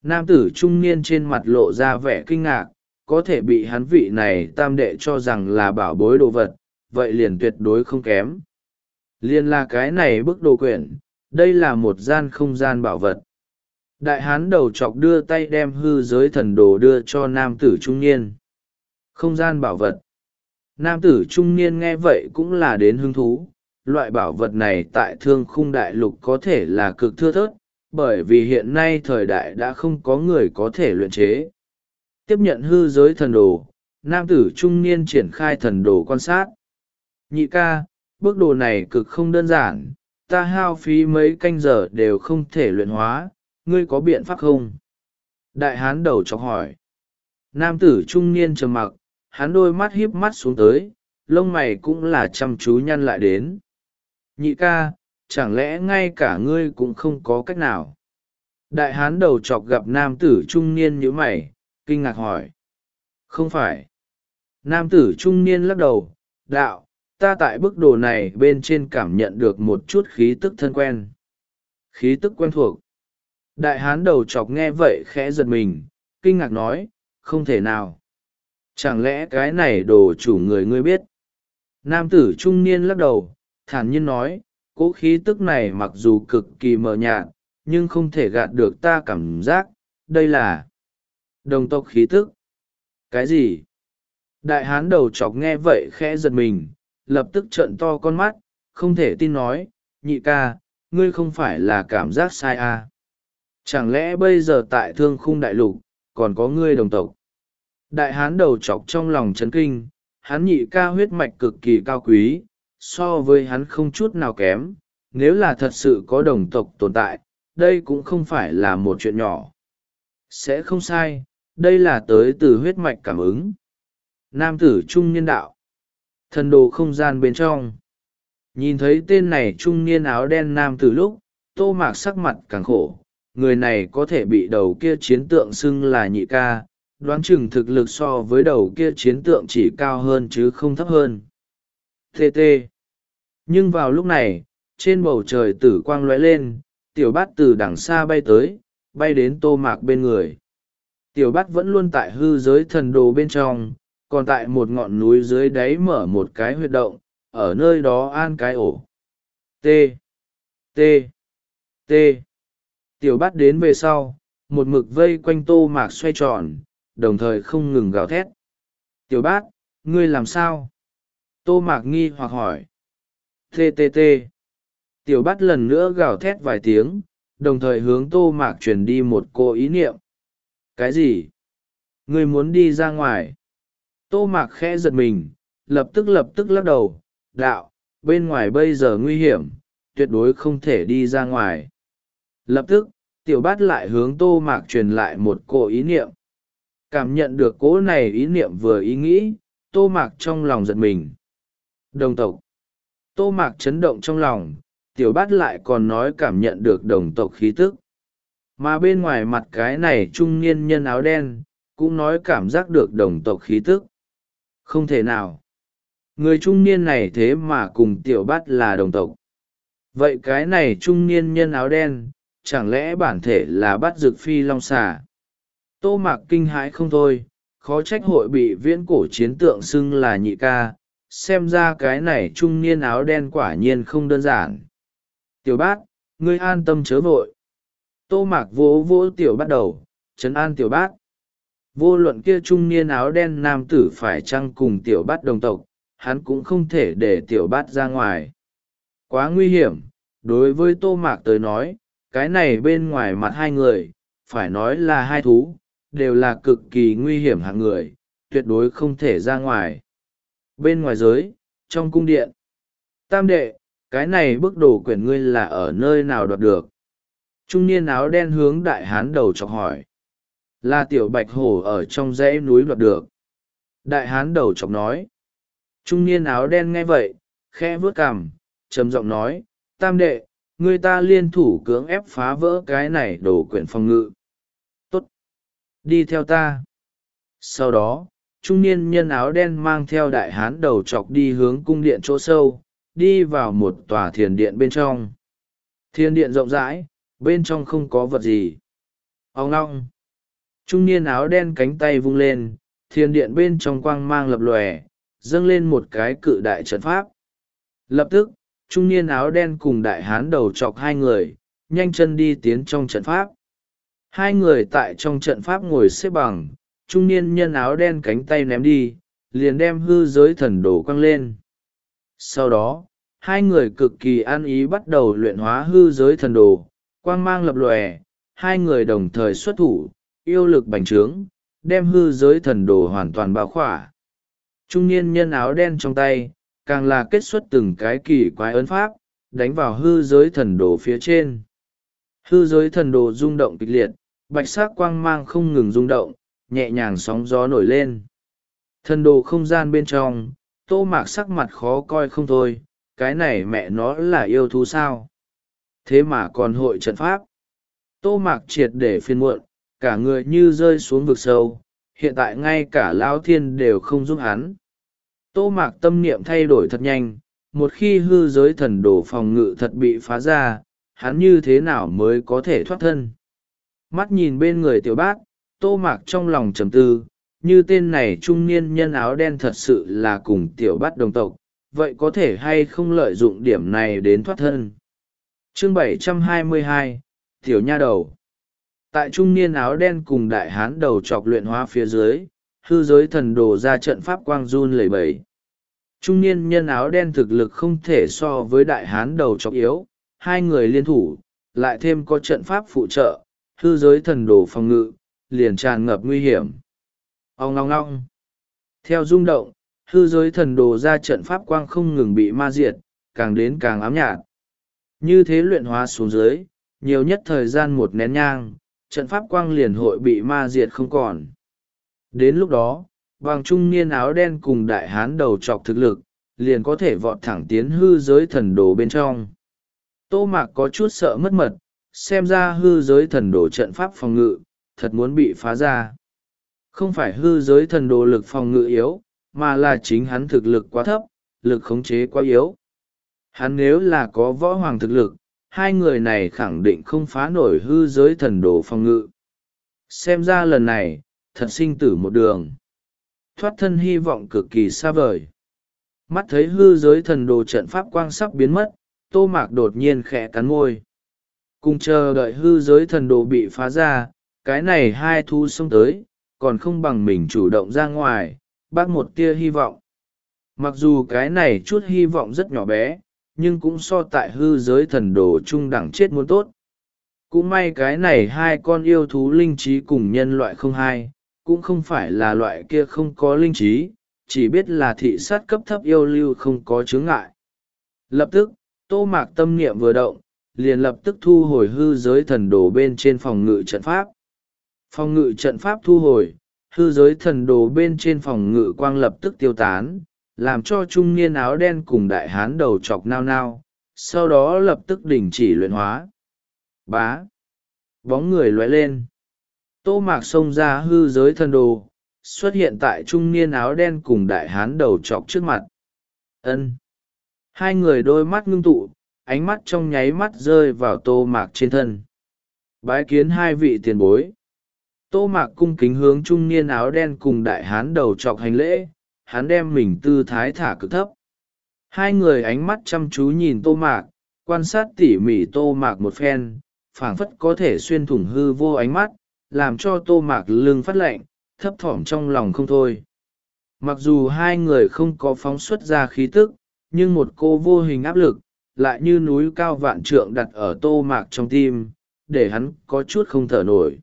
Nam tử trung niên trên mặt lộ ra vẻ kinh ngạc, có thể bị hắn vị này tam đệ cho rằng là bảo bối đồ vật, vậy liền tuyệt đối không kém. Liên là cái này bức đồ quyển, đây là một gian không gian bảo vật. Đại hán đầu chọc đưa tay đem hư giới thần đồ đưa cho nam tử trung niên. Không gian bảo vật. Nam tử trung niên nghe vậy cũng là đến hứng thú. Loại bảo vật này tại thương khung đại lục có thể là cực thưa thớt, bởi vì hiện nay thời đại đã không có người có thể luyện chế. Tiếp nhận hư giới thần đồ, nam tử trung niên triển khai thần đồ quan sát. Nhị ca, bước đồ này cực không đơn giản, ta hao phí mấy canh giờ đều không thể luyện hóa, ngươi có biện pháp không? Đại hán đầu chọc hỏi. Nam tử trung niên trầm mặc, hắn đôi mắt híp mắt xuống tới, lông mày cũng là chăm chú nhăn lại đến. Nhị ca, chẳng lẽ ngay cả ngươi cũng không có cách nào? Đại hán đầu chọc gặp nam tử trung niên nhíu mày, kinh ngạc hỏi. Không phải. Nam tử trung niên lắc đầu, đạo, ta tại bức đồ này bên trên cảm nhận được một chút khí tức thân quen. Khí tức quen thuộc. Đại hán đầu chọc nghe vậy khẽ giật mình, kinh ngạc nói, không thể nào. Chẳng lẽ cái này đồ chủ người ngươi biết? Nam tử trung niên lắc đầu, thản nhiên nói, cỗ khí tức này mặc dù cực kỳ mờ nhạt, nhưng không thể gạt được ta cảm giác, đây là đồng tộc khí tức. Cái gì? Đại hán đầu chọc nghe vậy khẽ giật mình, lập tức trợn to con mắt, không thể tin nói, nhị ca, ngươi không phải là cảm giác sai à? Chẳng lẽ bây giờ tại thương khung đại lục, còn có ngươi đồng tộc? Đại hán đầu chọc trong lòng chấn kinh, hắn nhị ca huyết mạch cực kỳ cao quý, so với hắn không chút nào kém, nếu là thật sự có đồng tộc tồn tại, đây cũng không phải là một chuyện nhỏ. Sẽ không sai, đây là tới từ huyết mạch cảm ứng. Nam tử trung niên đạo. Thần đồ không gian bên trong. Nhìn thấy tên này trung niên áo đen nam tử lúc, Tô Mạc sắc mặt càng khổ, người này có thể bị đầu kia chiến tượng xưng là nhị ca, đoán chừng thực lực so với đầu kia chiến tượng chỉ cao hơn chứ không thấp hơn. tê tê. Nhưng vào lúc này, trên bầu trời tử quang lóe lên, tiểu bát từ đằng xa bay tới, bay đến Tô Mạc bên người. Tiểu bát vẫn luôn tại hư giới thần đồ bên trong, còn tại một ngọn núi dưới đáy mở một cái huyệt động, ở nơi đó an cái ổ. T. T. T. Tiểu bát đến về sau, một mực vây quanh Tô Mạc xoay tròn, đồng thời không ngừng gào thét. Tiểu bát, ngươi làm sao? Tô Mạc nghi hoặc hỏi. T T T. Tiểu bát lần nữa gào thét vài tiếng, đồng thời hướng Tô Mạc truyền đi một cô ý niệm. Cái gì? Ngươi muốn đi ra ngoài? Tô Mạc khẽ giật mình, lập tức lập tức lắc đầu, đạo, bên ngoài bây giờ nguy hiểm, tuyệt đối không thể đi ra ngoài. Lập tức, tiểu bát lại hướng Tô Mạc truyền lại một cô ý niệm. Cảm nhận được cỗ này ý niệm vừa ý nghĩ, Tô Mạc trong lòng giật mình. Đồng tộc. Tô Mạc chấn động trong lòng, tiểu bát lại còn nói cảm nhận được đồng tộc khí tức. Mà bên ngoài mặt cái này trung niên nhân áo đen, cũng nói cảm giác được đồng tộc khí tức. Không thể nào. Người trung niên này thế mà cùng tiểu bát là đồng tộc. Vậy cái này trung niên nhân áo đen, chẳng lẽ bản thể là bát dực phi long xà? Tô Mạc kinh hãi không thôi, khó trách hội bị viễn cổ chiến tượng xưng là nhị ca, xem ra cái này trung niên áo đen quả nhiên không đơn giản. Tiểu bát, ngươi an tâm chớ vội. Tô Mạc vỗ vỗ tiểu bát đầu, trấn an tiểu bát. Vô luận kia trung niên áo đen nam tử phải chăng cùng tiểu bát đồng tộc, hắn cũng không thể để tiểu bát ra ngoài. Quá nguy hiểm, đối với Tô Mạc tới nói, cái này bên ngoài mặt hai người, phải nói là hai thú, đều là cực kỳ nguy hiểm hạng người, tuyệt đối không thể ra ngoài. Bên ngoài giới, trong cung điện, tam đệ, cái này bức đồ quyển ngươi là ở nơi nào đoạt được? Trung niên áo đen hướng đại hán đầu chọc hỏi. Là tiểu bạch hổ ở trong dãy núi đoạt được. Đại hán đầu chọc nói. Trung niên áo đen nghe vậy, khẽ vớt cằm, trầm giọng nói, tam đệ, người ta liên thủ cưỡng ép phá vỡ cái này đồ quyển phòng ngự. Tốt. Đi theo ta. Sau đó, trung niên nhân áo đen mang theo đại hán đầu chọc đi hướng cung điện chỗ sâu, đi vào một tòa thiền điện bên trong. Thiền điện rộng rãi, bên trong không có vật gì. Ông long, trung niên áo đen cánh tay vung lên, thiền điện bên trong quang mang lập lòe, dâng lên một cái cự đại trận pháp. Lập tức, trung niên áo đen cùng đại hán đầu chọc hai người, nhanh chân đi tiến trong trận pháp. Hai người tại trong trận pháp ngồi xếp bằng, trung niên nhân áo đen cánh tay ném đi, liền đem hư giới thần đồ quăng lên. Sau đó, hai người cực kỳ ăn ý bắt đầu luyện hóa hư giới thần đồ, quang mang lập lòe, hai người đồng thời xuất thủ, yêu lực bành trướng, đem hư giới thần đồ hoàn toàn bao khỏa. Trung niên nhân áo đen trong tay, càng là kết xuất từng cái kỳ quái ấn pháp, đánh vào hư giới thần đồ phía trên. Hư giới thần đồ rung động kịch liệt, bạch sắc quang mang không ngừng rung động, nhẹ nhàng sóng gió nổi lên. Thần đồ không gian bên trong, Tô Mạc sắc mặt khó coi không thôi, cái này mẹ nó là yêu thú sao? Thế mà còn hội trận pháp. Tô Mạc triệt để phiền muộn, cả người như rơi xuống vực sâu, hiện tại ngay cả Lão Thiên đều không giúp hắn. Tô Mạc tâm niệm thay đổi thật nhanh, một khi hư giới thần đồ phòng ngự thật bị phá ra, hắn như thế nào mới có thể thoát thân? Mắt nhìn bên người tiểu bát, Tô Mạc trong lòng trầm tư, như tên này trung niên nhân áo đen thật sự là cùng tiểu bát đồng tộc, vậy có thể hay không lợi dụng điểm này đến thoát thân? Chương bảy trăm hai mươi hai, Tiểu Nha Đầu. Tại trung niên áo đen cùng đại hán đầu chọc luyện hóa phía dưới, hư giới thần đồ ra trận pháp quang run lẩy bẩy. Trung niên nhân áo đen thực lực không thể so với đại hán đầu chọc yếu, hai người liên thủ, lại thêm có trận pháp phụ trợ, hư giới thần đồ phòng ngự, liền tràn ngập nguy hiểm. Ông ngong ngong. Theo rung động, hư giới thần đồ ra trận pháp quang không ngừng bị ma diệt, càng đến càng ám nhạt. Như thế luyện hóa xuống dưới, nhiều nhất thời gian một nén nhang, trận pháp quang liền hội bị ma diệt không còn. Đến lúc đó, bằng trung niên áo đen cùng đại hán đầu trọc thực lực, liền có thể vọt thẳng tiến hư giới thần đồ bên trong. Tô Mạc có chút sợ mất mật, xem ra hư giới thần đồ trận pháp phòng ngự, thật muốn bị phá ra. Không phải hư giới thần đồ lực phòng ngự yếu, mà là chính hắn thực lực quá thấp, lực khống chế quá yếu. Hắn nếu là có võ hoàng thực lực, hai người này khẳng định không phá nổi hư giới thần đồ phòng ngự. Xem ra lần này, thật sinh tử một đường. Thoát thân hy vọng cực kỳ xa vời. Mắt thấy hư giới thần đồ trận pháp quang sắp biến mất, Tô Mạc đột nhiên khẽ cắn môi. Cùng chờ đợi hư giới thần đồ bị phá ra, cái này hai thu xông tới, còn không bằng mình chủ động ra ngoài, bác một tia hy vọng. Mặc dù cái này chút hy vọng rất nhỏ bé, nhưng cũng so tại hư giới thần đồ trung đẳng chết muốn tốt. Cũng may cái này hai con yêu thú linh trí cùng nhân loại không hai, cũng không phải là loại kia không có linh trí, chỉ biết là thị sát cấp thấp yêu lưu không có chướng ngại. Lập tức, Tô Mạc tâm niệm vừa động, liền lập tức thu hồi hư giới thần đồ bên trên phòng ngự trận pháp. Phòng ngự trận pháp thu hồi, hư giới thần đồ bên trên phòng ngự quang lập tức tiêu tán, làm cho trung niên áo đen cùng đại hán đầu chọc nao nao, sau đó lập tức đình chỉ luyện hóa. Bá! Bóng người lóe lên. Tô Mạc xông ra hư giới thần đồ, xuất hiện tại trung niên áo đen cùng đại hán đầu chọc trước mặt. Ân. Hai người đôi mắt ngưng tụ, ánh mắt trong nháy mắt rơi vào Tô Mạc trên thân. Bái kiến hai vị tiền bối. Tô Mạc cung kính hướng trung niên áo đen cùng đại hán đầu chọc hành lễ, hắn đem mình tư thái thả cực thấp. Hai người ánh mắt chăm chú nhìn Tô Mạc, quan sát tỉ mỉ Tô Mạc một phen, phảng phất có thể xuyên thủng hư vô ánh mắt, làm cho Tô Mạc lưng phát lạnh, thấp thỏm trong lòng không thôi. Mặc dù hai người không có phóng xuất ra khí tức, nhưng một cô vô hình áp lực, lại như núi cao vạn trượng đặt ở Tô Mạc trong tim, để hắn có chút không thở nổi.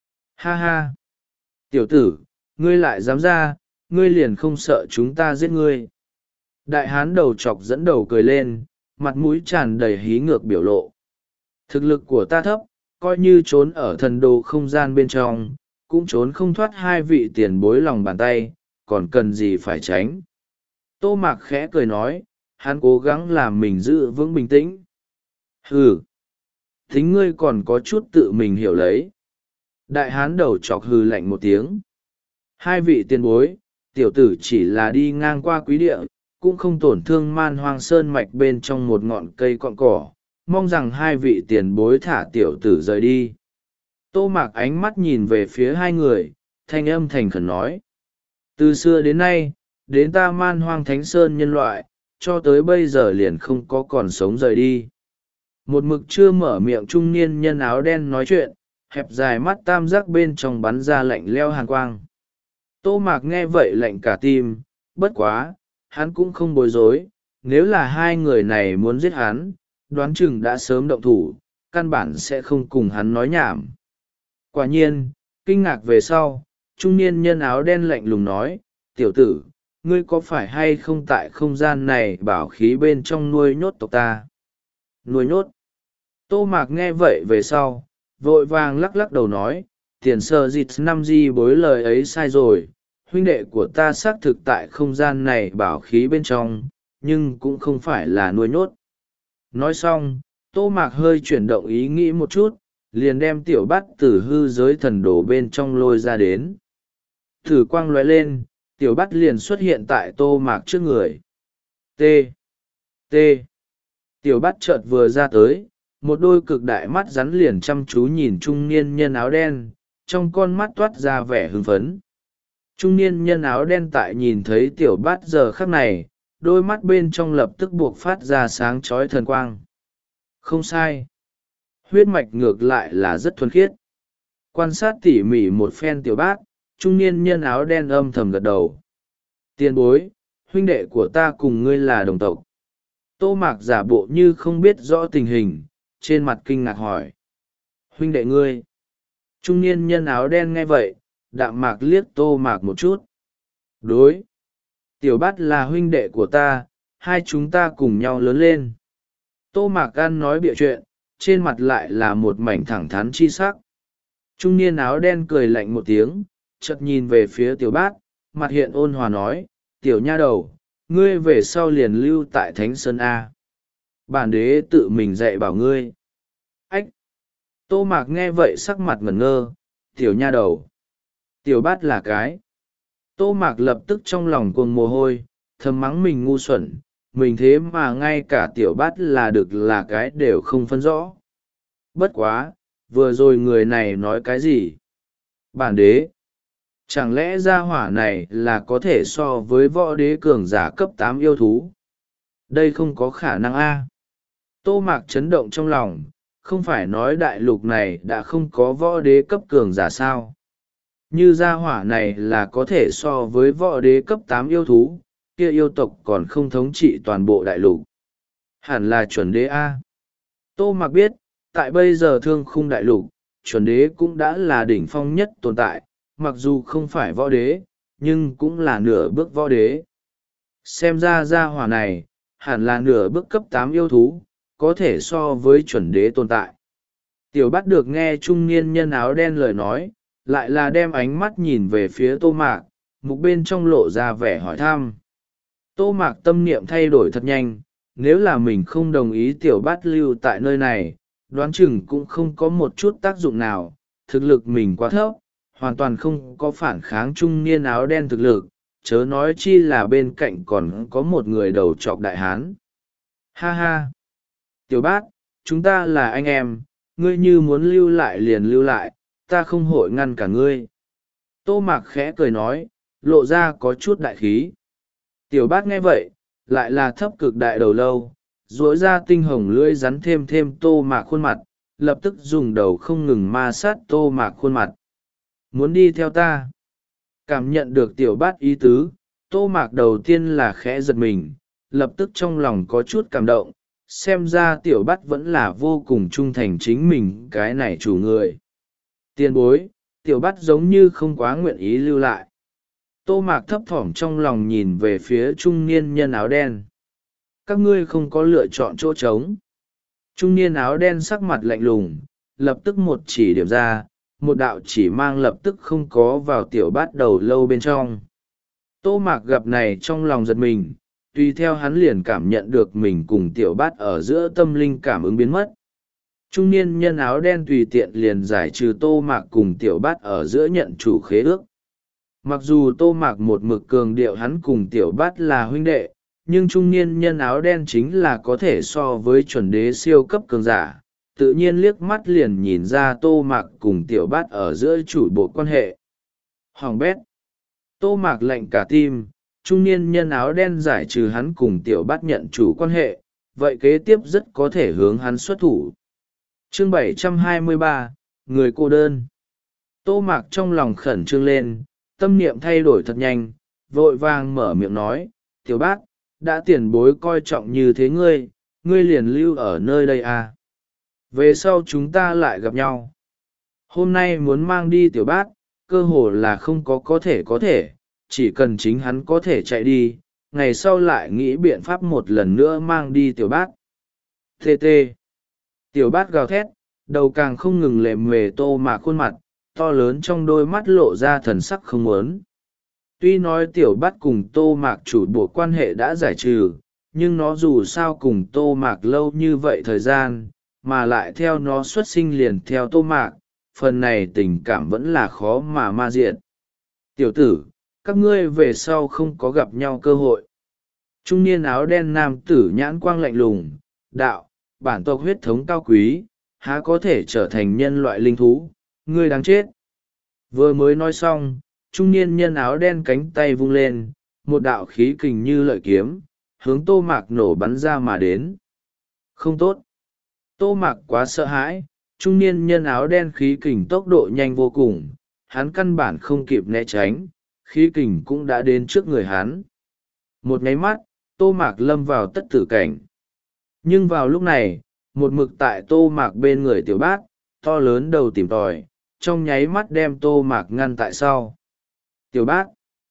Ha ha! Tiểu tử, ngươi lại dám ra, ngươi liền không sợ chúng ta giết ngươi. Đại hán đầu chọc dẫn đầu cười lên, mặt mũi tràn đầy hí ngược biểu lộ. Thực lực của ta thấp, coi như trốn ở thần đồ không gian bên trong, cũng trốn không thoát hai vị tiền bối lòng bàn tay, còn cần gì phải tránh. Tô Mạc khẽ cười nói, hắn cố gắng làm mình giữ vững bình tĩnh. Hừ! Thính ngươi còn có chút tự mình hiểu lấy. Đại hán đầu chọc hừ lạnh một tiếng. Hai vị tiền bối, tiểu tử chỉ là đi ngang qua quý địa, cũng không tổn thương man hoang sơn mạch bên trong một ngọn cây cọn cỏ, mong rằng hai vị tiền bối thả tiểu tử rời đi. Tô Mạc ánh mắt nhìn về phía hai người, thanh âm thành khẩn nói. Từ xưa đến nay, đến ta Man Hoang Thánh Sơn nhân loại, cho tới bây giờ liền không có còn sống rời đi. Một mực chưa mở miệng trung niên nhân áo đen nói chuyện, hẹp dài mắt tam giác bên trong bắn ra lạnh leo hàn quang. Tô Mạc nghe vậy lạnh cả tim, bất quá, hắn cũng không bối rối, nếu là hai người này muốn giết hắn, đoán chừng đã sớm động thủ, căn bản sẽ không cùng hắn nói nhảm. Quả nhiên, kinh ngạc về sau, trung niên nhân áo đen lạnh lùng nói, tiểu tử, ngươi có phải hay không tại không gian này bảo khí bên trong nuôi nhốt tộc ta? Nuôi nhốt. Tô Mạc nghe vậy về sau, vội vàng lắc lắc đầu nói, tiền sơ dịt năm di bối lời ấy sai rồi, huynh đệ của ta xác thực tại không gian này bảo khí bên trong, nhưng cũng không phải là nuôi nhốt. Nói xong, Tô Mạc hơi chuyển động ý nghĩ một chút, liền đem tiểu bát từ hư giới thần đồ bên trong lôi ra đến. Thử quang lóe lên, tiểu bát liền xuất hiện tại Tô Mạc trước người. T. T. Tiểu bát chợt vừa ra tới, một đôi cực đại mắt rắn liền chăm chú nhìn trung niên nhân áo đen, trong con mắt toát ra vẻ hưng phấn. Trung niên nhân áo đen tại nhìn thấy tiểu bát giờ khắc này, đôi mắt bên trong lập tức buộc phát ra sáng chói thần quang. Không sai. Huyết mạch ngược lại là rất thuần khiết. Quan sát tỉ mỉ một phen tiểu bát, trung niên nhân áo đen âm thầm gật đầu. Tiền bối, huynh đệ của ta cùng ngươi là đồng tộc. Tô Mạc giả bộ như không biết rõ tình hình, trên mặt kinh ngạc hỏi. Huynh đệ ngươi. Trung niên nhân áo đen nghe vậy, đạm mạc liếc Tô Mạc một chút. Đối. Tiểu bát là huynh đệ của ta, hai chúng ta cùng nhau lớn lên. Tô Mạc An nói bịa chuyện, trên mặt lại là một mảnh thẳng thắn chi sắc. Trung niên áo đen cười lạnh một tiếng, chợt nhìn về phía tiểu bát, mặt hiện ôn hòa nói, tiểu nha đầu, ngươi về sau liền lưu tại Thánh Sơn A. Bản đế tự mình dạy bảo ngươi. Ách! Tô Mạc nghe vậy sắc mặt ngẩn ngơ, tiểu nha đầu. Tiểu bát là cái. Tô Mạc lập tức trong lòng cuồng mồ hôi, thầm mắng mình ngu xuẩn, mình thế mà ngay cả tiểu bát là được là cái đều không phân rõ. Bất quá, vừa rồi người này nói cái gì? Bản đế. Chẳng lẽ gia hỏa này là có thể so với võ đế cường giả cấp tám yêu thú? Đây không có khả năng a. Tô Mạc chấn động trong lòng, không phải nói đại lục này đã không có võ đế cấp cường giả sao? Như gia hỏa này là có thể so với võ đế cấp tám yêu thú, kia yêu tộc còn không thống trị toàn bộ đại lục. Hẳn là chuẩn đế A. Tô Mạc biết, tại bây giờ thương khung đại lục, chuẩn đế cũng đã là đỉnh phong nhất tồn tại, mặc dù không phải võ đế, nhưng cũng là nửa bước võ đế. Xem ra gia hỏa này, hẳn là nửa bước cấp tám yêu thú, có thể so với chuẩn đế tồn tại. Tiểu Bát được nghe trung niên nhân áo đen lời nói, lại là đem ánh mắt nhìn về phía Tô Mạc, mục bên trong lộ ra vẻ hỏi thăm. Tô Mạc tâm niệm thay đổi thật nhanh, nếu là mình không đồng ý tiểu Bát lưu tại nơi này, đoán chừng cũng không có một chút tác dụng nào, thực lực mình quá thấp, hoàn toàn không có phản kháng trung niên áo đen thực lực, chớ nói chi là bên cạnh còn có một người đầu trọc đại hán. Ha ha! Tiểu Bát, chúng ta là anh em, ngươi như muốn lưu lại liền lưu lại, ta không hội ngăn cả ngươi. Tô Mạc khẽ cười nói, lộ ra có chút đại khí. Tiểu Bát nghe vậy, lại là thấp cực đại đầu lâu, duỗi ra tinh hồng lưỡi rắn thêm thêm Tô Mạc khuôn mặt, lập tức dùng đầu không ngừng ma sát Tô Mạc khuôn mặt. Muốn đi theo ta? Cảm nhận được Tiểu Bát ý tứ, Tô Mạc đầu tiên là khẽ giật mình, lập tức trong lòng có chút cảm động, xem ra Tiểu Bát vẫn là vô cùng trung thành chính mình cái này chủ người. Tiền bối, Tiểu Bát giống như không quá nguyện ý lưu lại. Tô Mạc thấp thỏm trong lòng nhìn về phía trung niên nhân áo đen. Các ngươi không có lựa chọn chỗ trống. Trung niên áo đen sắc mặt lạnh lùng, lập tức một chỉ điểm ra, một đạo chỉ mang lập tức không có vào Tiểu Bát đầu lâu bên trong. Tô Mạc gặp này trong lòng giật mình, tùy theo hắn liền cảm nhận được mình cùng Tiểu Bát ở giữa tâm linh cảm ứng biến mất. Trung niên nhân áo đen tùy tiện liền giải trừ Tô Mạc cùng Tiểu Bát ở giữa nhận chủ khế ước. Mặc dù Tô Mạc một mực cường điệu hắn cùng Tiểu Bát là huynh đệ, nhưng trung niên nhân áo đen chính là có thể so với chuẩn đế siêu cấp cường giả, tự nhiên liếc mắt liền nhìn ra tô mạc cùng tiểu bát ở giữa chủ bộ quan hệ. Hoàng bét. Tô mạc lạnh cả tim, trung niên nhân áo đen giải trừ hắn cùng tiểu bát nhận chủ quan hệ, vậy kế tiếp rất có thể hướng hắn xuất thủ. Chương bảy trăm hai mươi ba, người cô đơn. Tô mạc trong lòng khẩn trương lên, tâm niệm thay đổi thật nhanh, vội vàng mở miệng nói, tiểu bát, đã tiền bối coi trọng như thế ngươi, ngươi liền lưu ở nơi đây à. Về sau chúng ta lại gặp nhau. Hôm nay muốn mang đi tiểu bát, cơ hồ là không có có thể có thể, chỉ cần chính hắn có thể chạy đi, ngày sau lại nghĩ biện pháp một lần nữa mang đi tiểu bát. Tê tê. Tiểu bát gào thét, đầu càng không ngừng lệm về tô mạc khuôn mặt, to lớn trong đôi mắt lộ ra thần sắc không muốn. Tuy nói tiểu bát cùng tô mạc chủ bộ quan hệ đã giải trừ, nhưng nó dù sao cùng tô mạc lâu như vậy thời gian, mà lại theo nó xuất sinh liền theo tô mạc, phần này tình cảm vẫn là khó mà ma diện. Tiểu tử, các ngươi về sau không có gặp nhau cơ hội. Trung niên áo đen nam tử nhãn quang lạnh lùng, đạo, bản tộc huyết thống cao quý, há có thể trở thành nhân loại linh thú, ngươi đáng chết. Vừa mới nói xong, trung niên nhân áo đen cánh tay vung lên, một đạo khí kình như lợi kiếm, hướng tô mạc nổ bắn ra mà đến. Không tốt. Tô mạc quá sợ hãi, trung niên nhân áo đen khí kình tốc độ nhanh vô cùng, hắn căn bản không kịp né tránh, khí kình cũng đã đến trước người hắn. Một nháy mắt, tô mạc lâm vào tất tử cảnh. Nhưng vào lúc này, một mực tại tô mạc bên người tiểu bát, to lớn đầu tìm tòi, trong nháy mắt đem tô mạc ngăn tại sau. Tiểu bát.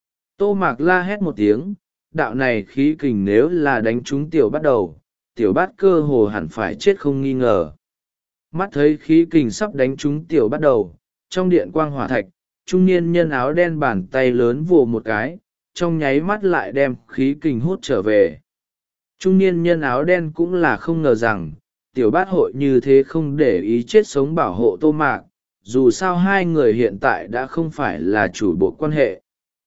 Tô mạc la hét một tiếng, đạo này khí kình nếu là đánh trúng tiểu bát đầu, tiểu bát cơ hồ hẳn phải chết không nghi ngờ. Mắt thấy khí kình sắp đánh trúng tiểu bát đầu, trong điện quang hỏa thạch, trung niên nhân áo đen bàn tay lớn vồ một cái, trong nháy mắt lại đem khí kình hút trở về. Trung niên nhân áo đen cũng là không ngờ rằng, tiểu bát hội như thế không để ý chết sống bảo hộ tô mạc, dù sao hai người hiện tại đã không phải là chủ bộ quan hệ.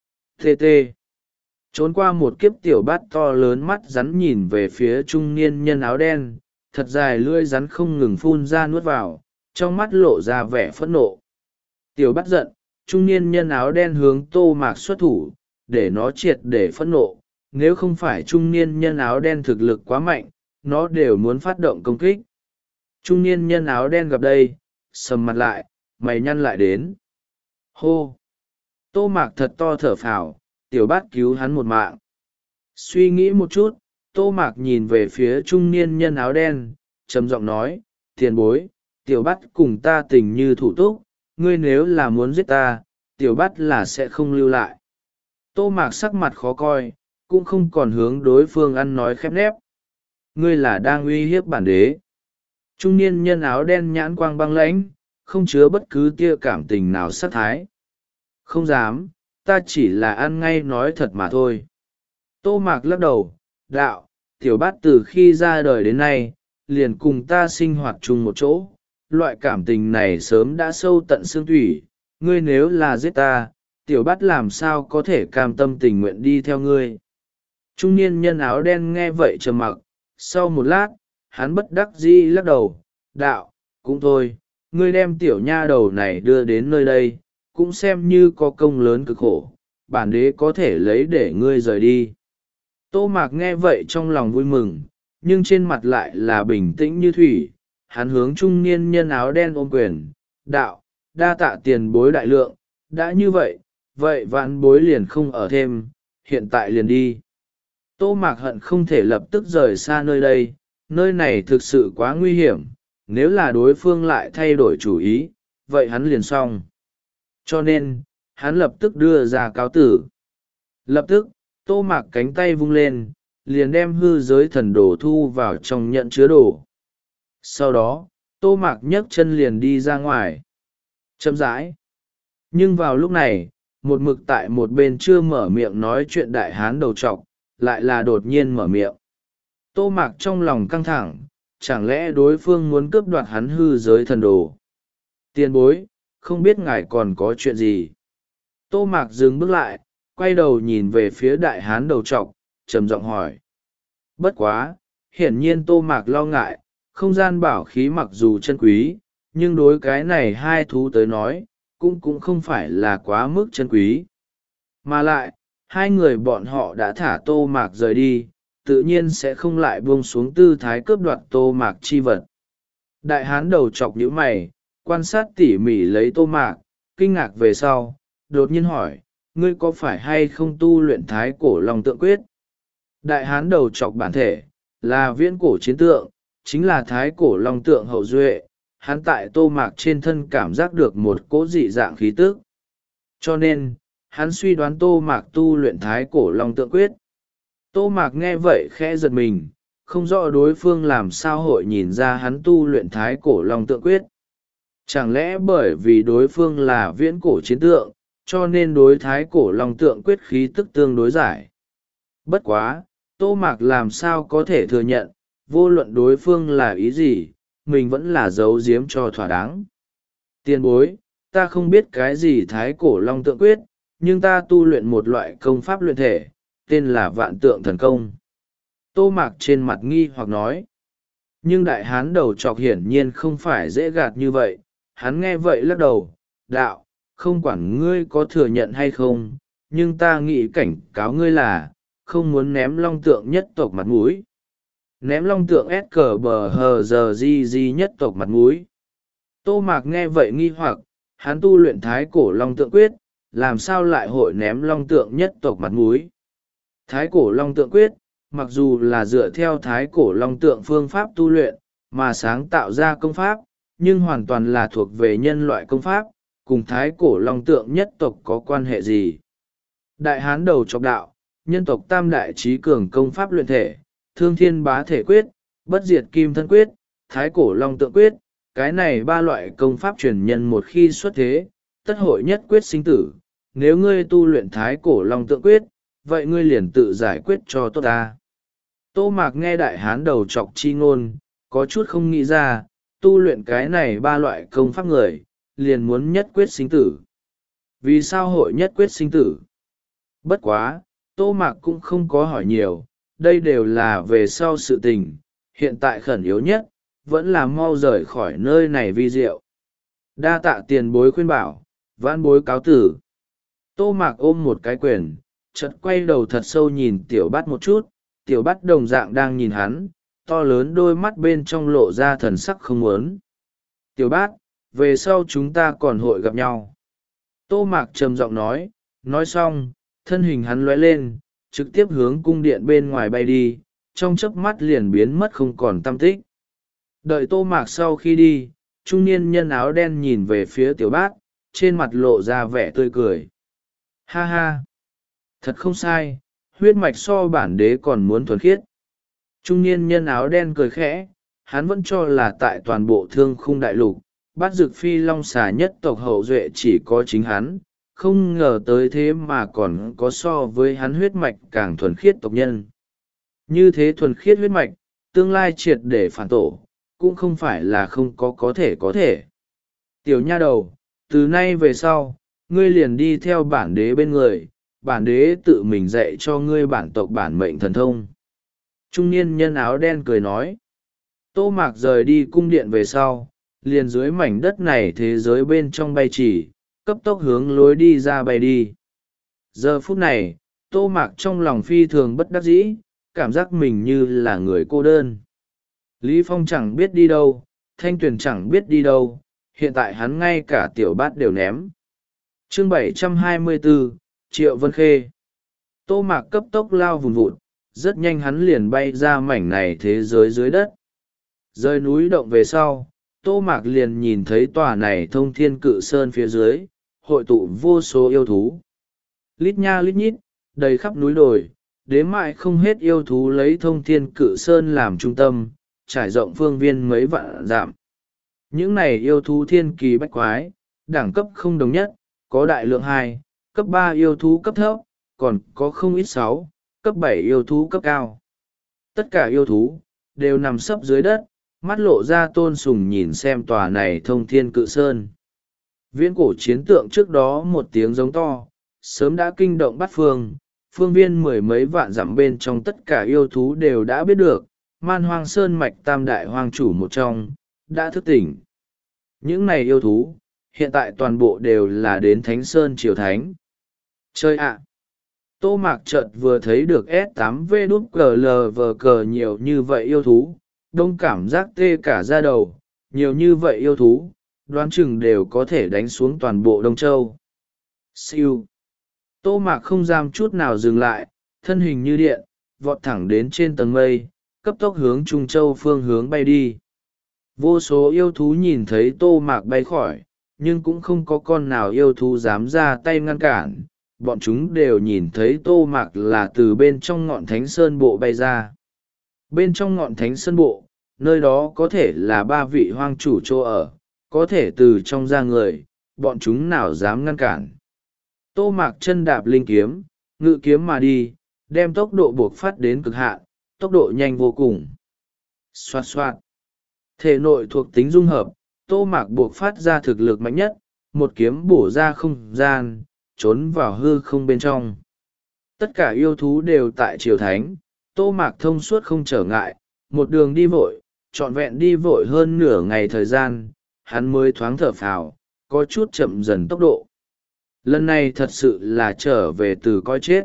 Tê tê. Trốn qua một kiếp tiểu bát to lớn mắt rắn nhìn về phía trung niên nhân áo đen, thật dài lưỡi rắn không ngừng phun ra nuốt vào, trong mắt lộ ra vẻ phẫn nộ. Tiểu bát giận, trung niên nhân áo đen hướng tô mạc xuất thủ, để nó triệt để phẫn nộ, nếu không phải trung niên nhân áo đen thực lực quá mạnh, nó đều muốn phát động công kích. Trung niên nhân áo đen gặp đây, sầm mặt lại, mày nhăn lại đến. Hô! Tô mạc thật to thở phào, tiểu bát cứu hắn một mạng. Suy nghĩ một chút, tô mạc nhìn về phía trung niên nhân áo đen, trầm giọng nói, tiền bối, tiểu bát cùng ta tình như thủ túc, ngươi nếu là muốn giết ta, tiểu bát là sẽ không lưu lại. Tô mạc sắc mặt khó coi, cũng không còn hướng đối phương ăn nói khép nép. Ngươi là đang uy hiếp bản đế. Trung niên nhân áo đen nhãn quang băng lãnh, không chứa bất cứ tia cảm tình nào sát thái. Không dám, ta chỉ là ăn ngay nói thật mà thôi. Tô mạc lắc đầu, đạo, tiểu bát từ khi ra đời đến nay, liền cùng ta sinh hoạt chung một chỗ. Loại cảm tình này sớm đã sâu tận xương thủy, ngươi nếu là giết ta, tiểu bát làm sao có thể cam tâm tình nguyện đi theo ngươi. Trung niên nhân áo đen nghe vậy trầm mặc, sau một lát, hắn bất đắc dĩ lắc đầu, đạo, cũng thôi, ngươi đem tiểu nha đầu này đưa đến nơi đây, cũng xem như có công lớn cực khổ, bản đế có thể lấy để ngươi rời đi. Tô mạc nghe vậy trong lòng vui mừng, nhưng trên mặt lại là bình tĩnh như thủy, hắn hướng trung niên nhân áo đen ôm quyền, đạo, đa tạ tiền bối đại lượng, đã như vậy, vậy vạn bối liền không ở thêm, hiện tại liền đi. Tô mạc hận không thể lập tức rời xa nơi đây, nơi này thực sự quá nguy hiểm, nếu là đối phương lại thay đổi chủ ý, vậy hắn liền xong. Cho nên, hắn lập tức đưa ra cáo tử. Lập tức, tô mạc cánh tay vung lên, liền đem hư giới thần đồ thu vào trong nhận chứa đồ. Sau đó, tô mạc nhấc chân liền đi ra ngoài. Chậm rãi. Nhưng vào lúc này, một mực tại một bên chưa mở miệng nói chuyện đại hán đầu trọc, lại là đột nhiên mở miệng. Tô mạc trong lòng căng thẳng, chẳng lẽ đối phương muốn cướp đoạt hắn hư giới thần đồ. Tiền bối, không biết ngài còn có chuyện gì. Tô mạc dừng bước lại, quay đầu nhìn về phía đại hán đầu trọc, trầm giọng hỏi. Bất quá, hiển nhiên tô mạc lo ngại, không gian bảo khí mặc dù chân quý, nhưng đối cái này hai thú tới nói, cũng cũng không phải là quá mức chân quý. Mà lại, hai người bọn họ đã thả Tô Mạc rời đi, tự nhiên sẽ không lại buông xuống tư thái cướp đoạt Tô Mạc chi vật. Đại hán đầu chọc nhíu mày, quan sát tỉ mỉ lấy Tô Mạc, kinh ngạc về sau, đột nhiên hỏi, ngươi có phải hay không tu luyện thái cổ long tượng quyết? Đại hán đầu chọc bản thể, là viễn cổ chiến tượng, chính là thái cổ long tượng hậu duệ, hắn tại Tô Mạc trên thân cảm giác được một cỗ dị dạng khí tức. Cho nên, hắn suy đoán Tô Mạc tu luyện thái cổ long tượng quyết. Tô Mạc nghe vậy khẽ giật mình, không rõ đối phương làm sao hội nhìn ra hắn tu luyện thái cổ long tượng quyết. Chẳng lẽ bởi vì đối phương là viễn cổ chiến tượng, cho nên đối thái cổ long tượng quyết khí tức tương đối giải. Bất quá, Tô Mạc làm sao có thể thừa nhận, vô luận đối phương là ý gì, mình vẫn là giấu giếm cho thỏa đáng. Tiền bối, ta không biết cái gì thái cổ long tượng quyết, nhưng ta tu luyện một loại công pháp luyện thể, tên là vạn tượng thần công. Tô Mạc trên mặt nghi hoặc nói. Nhưng đại hán đầu chọc hiển nhiên không phải dễ gạt như vậy, hắn nghe vậy lắc đầu, đạo, không quản ngươi có thừa nhận hay không, nhưng ta nghĩ cảnh cáo ngươi là, không muốn ném long tượng nhất tộc mặt mũi. Ném long tượng ép cờ bờ hờ giờ di di nhất tộc mặt mũi. Tô Mạc nghe vậy nghi hoặc, hắn tu luyện thái cổ long tượng quyết, làm sao lại hội ném long tượng nhất tộc mặt mũi. Thái cổ long tượng quyết, mặc dù là dựa theo thái cổ long tượng phương pháp tu luyện, mà sáng tạo ra công pháp, nhưng hoàn toàn là thuộc về nhân loại công pháp, cùng thái cổ long tượng nhất tộc có quan hệ gì. Đại hán đầu chọc đạo, nhân tộc tam đại trí cường công pháp luyện thể, thương thiên bá thể quyết, bất diệt kim thân quyết, thái cổ long tượng quyết, cái này ba loại công pháp truyền nhân một khi xuất thế, tất hội nhất quyết sinh tử. Nếu ngươi tu luyện thái cổ long tượng quyết, vậy ngươi liền tự giải quyết cho tốt ta. Tô Mạc nghe đại hán đầu chọc chi ngôn, có chút không nghĩ ra, tu luyện cái này ba loại công pháp người, liền muốn nhất quyết sinh tử. Vì sao hội nhất quyết sinh tử? Bất quá, Tô Mạc cũng không có hỏi nhiều, đây đều là về sau sự tình, hiện tại khẩn yếu nhất, vẫn là mau rời khỏi nơi này vi diệu. Đa tạ tiền bối khuyên bảo, vãn bối cáo tử. Tô Mạc ôm một cái quyền, chợt quay đầu thật sâu nhìn tiểu bát một chút, tiểu bát đồng dạng đang nhìn hắn, to lớn đôi mắt bên trong lộ ra thần sắc không muốn. Tiểu bát, về sau chúng ta còn hội gặp nhau. Tô Mạc trầm giọng nói, nói xong, thân hình hắn lóe lên, trực tiếp hướng cung điện bên ngoài bay đi, trong chớp mắt liền biến mất không còn tăm tích. Đợi Tô Mạc sau khi đi, trung niên nhân áo đen nhìn về phía tiểu bát, trên mặt lộ ra vẻ tươi cười. Ha ha! Thật không sai, huyết mạch so bản đế còn muốn thuần khiết. Trung niên nhân áo đen cười khẽ, hắn vẫn cho là tại toàn bộ thương khung đại lục, bát dực phi long xà nhất tộc hậu duệ chỉ có chính hắn, không ngờ tới thế mà còn có so với hắn huyết mạch càng thuần khiết tộc nhân. Như thế thuần khiết huyết mạch, tương lai triệt để phản tổ, cũng không phải là không có có thể có thể. Tiểu nha đầu, từ nay về sau, ngươi liền đi theo bản đế bên người, bản đế tự mình dạy cho ngươi bản tộc bản mệnh thần thông. Trung niên nhân áo đen cười nói. Tô Mạc rời đi cung điện về sau, liền dưới mảnh đất này thế giới bên trong bay chỉ, cấp tốc hướng lối đi ra bay đi. Giờ phút này, Tô Mạc trong lòng phi thường bất đắc dĩ, cảm giác mình như là người cô đơn. Lý Phong chẳng biết đi đâu, Thanh Tuyền chẳng biết đi đâu, hiện tại hắn ngay cả tiểu bát đều ném. Chương bảy trăm hai mươi bốn, Triệu Vân Khê. Tô Mạc cấp tốc lao vùn vụt, rất nhanh hắn liền bay ra mảnh này thế giới dưới đất. Rơi núi động về sau, Tô Mạc liền nhìn thấy tòa này thông thiên cự sơn phía dưới, hội tụ vô số yêu thú. Lít nha lít nhít, đầy khắp núi đồi, đếm mãi không hết yêu thú lấy thông thiên cự sơn làm trung tâm, trải rộng phương viên mấy vạn dặm. Những này yêu thú thiên kỳ bách quái, đẳng cấp không đồng nhất, có đại lượng hai, cấp ba yêu thú cấp thấp, còn có không ít sáu, cấp bảy yêu thú cấp cao. Tất cả yêu thú, đều nằm sấp dưới đất, mắt lộ ra tôn sùng nhìn xem tòa này thông thiên cự sơn. Viễn cổ chiến tượng trước đó một tiếng giống to, sớm đã kinh động bát phương, phương viên mười mấy vạn dặm bên trong tất cả yêu thú đều đã biết được, Man Hoang Sơn mạch tam đại hoang chủ một trong, đã thức tỉnh. Những này yêu thú, hiện tại toàn bộ đều là đến Thánh Sơn Triều Thánh. Chơi ạ! Tô Mạc chợt vừa thấy được S tám V đút cờ lờ vờ cờ nhiều như vậy yêu thú, đông cảm giác tê cả da đầu, nhiều như vậy yêu thú, đoán chừng đều có thể đánh xuống toàn bộ Đông Châu. Siêu! Tô Mạc không dám chút nào dừng lại, thân hình như điện, vọt thẳng đến trên tầng mây, cấp tốc hướng Trung Châu phương hướng bay đi. Vô số yêu thú nhìn thấy Tô Mạc bay khỏi, nhưng cũng không có con nào yêu thú dám ra tay ngăn cản. Bọn chúng đều nhìn thấy Tô Mạc là từ bên trong ngọn Thánh Sơn Bộ bay ra. Bên trong ngọn Thánh Sơn Bộ, nơi đó có thể là ba vị hoang chủ chỗ ở, có thể từ trong ra người, bọn chúng nào dám ngăn cản. Tô Mạc chân đạp linh kiếm, ngự kiếm mà đi, đem tốc độ buộc phát đến cực hạn, tốc độ nhanh vô cùng. Xoạt xoạt. Thể nội thuộc tính dung hợp, Tô Mạc buộc phát ra thực lực mạnh nhất, một kiếm bổ ra không gian, trốn vào hư không bên trong. Tất cả yêu thú đều tại Triều Thánh, Tô Mạc thông suốt không trở ngại, một đường đi vội, trọn vẹn đi vội hơn nửa ngày thời gian, hắn mới thoáng thở phào, có chút chậm dần tốc độ. Lần này thật sự là trở về từ coi chết.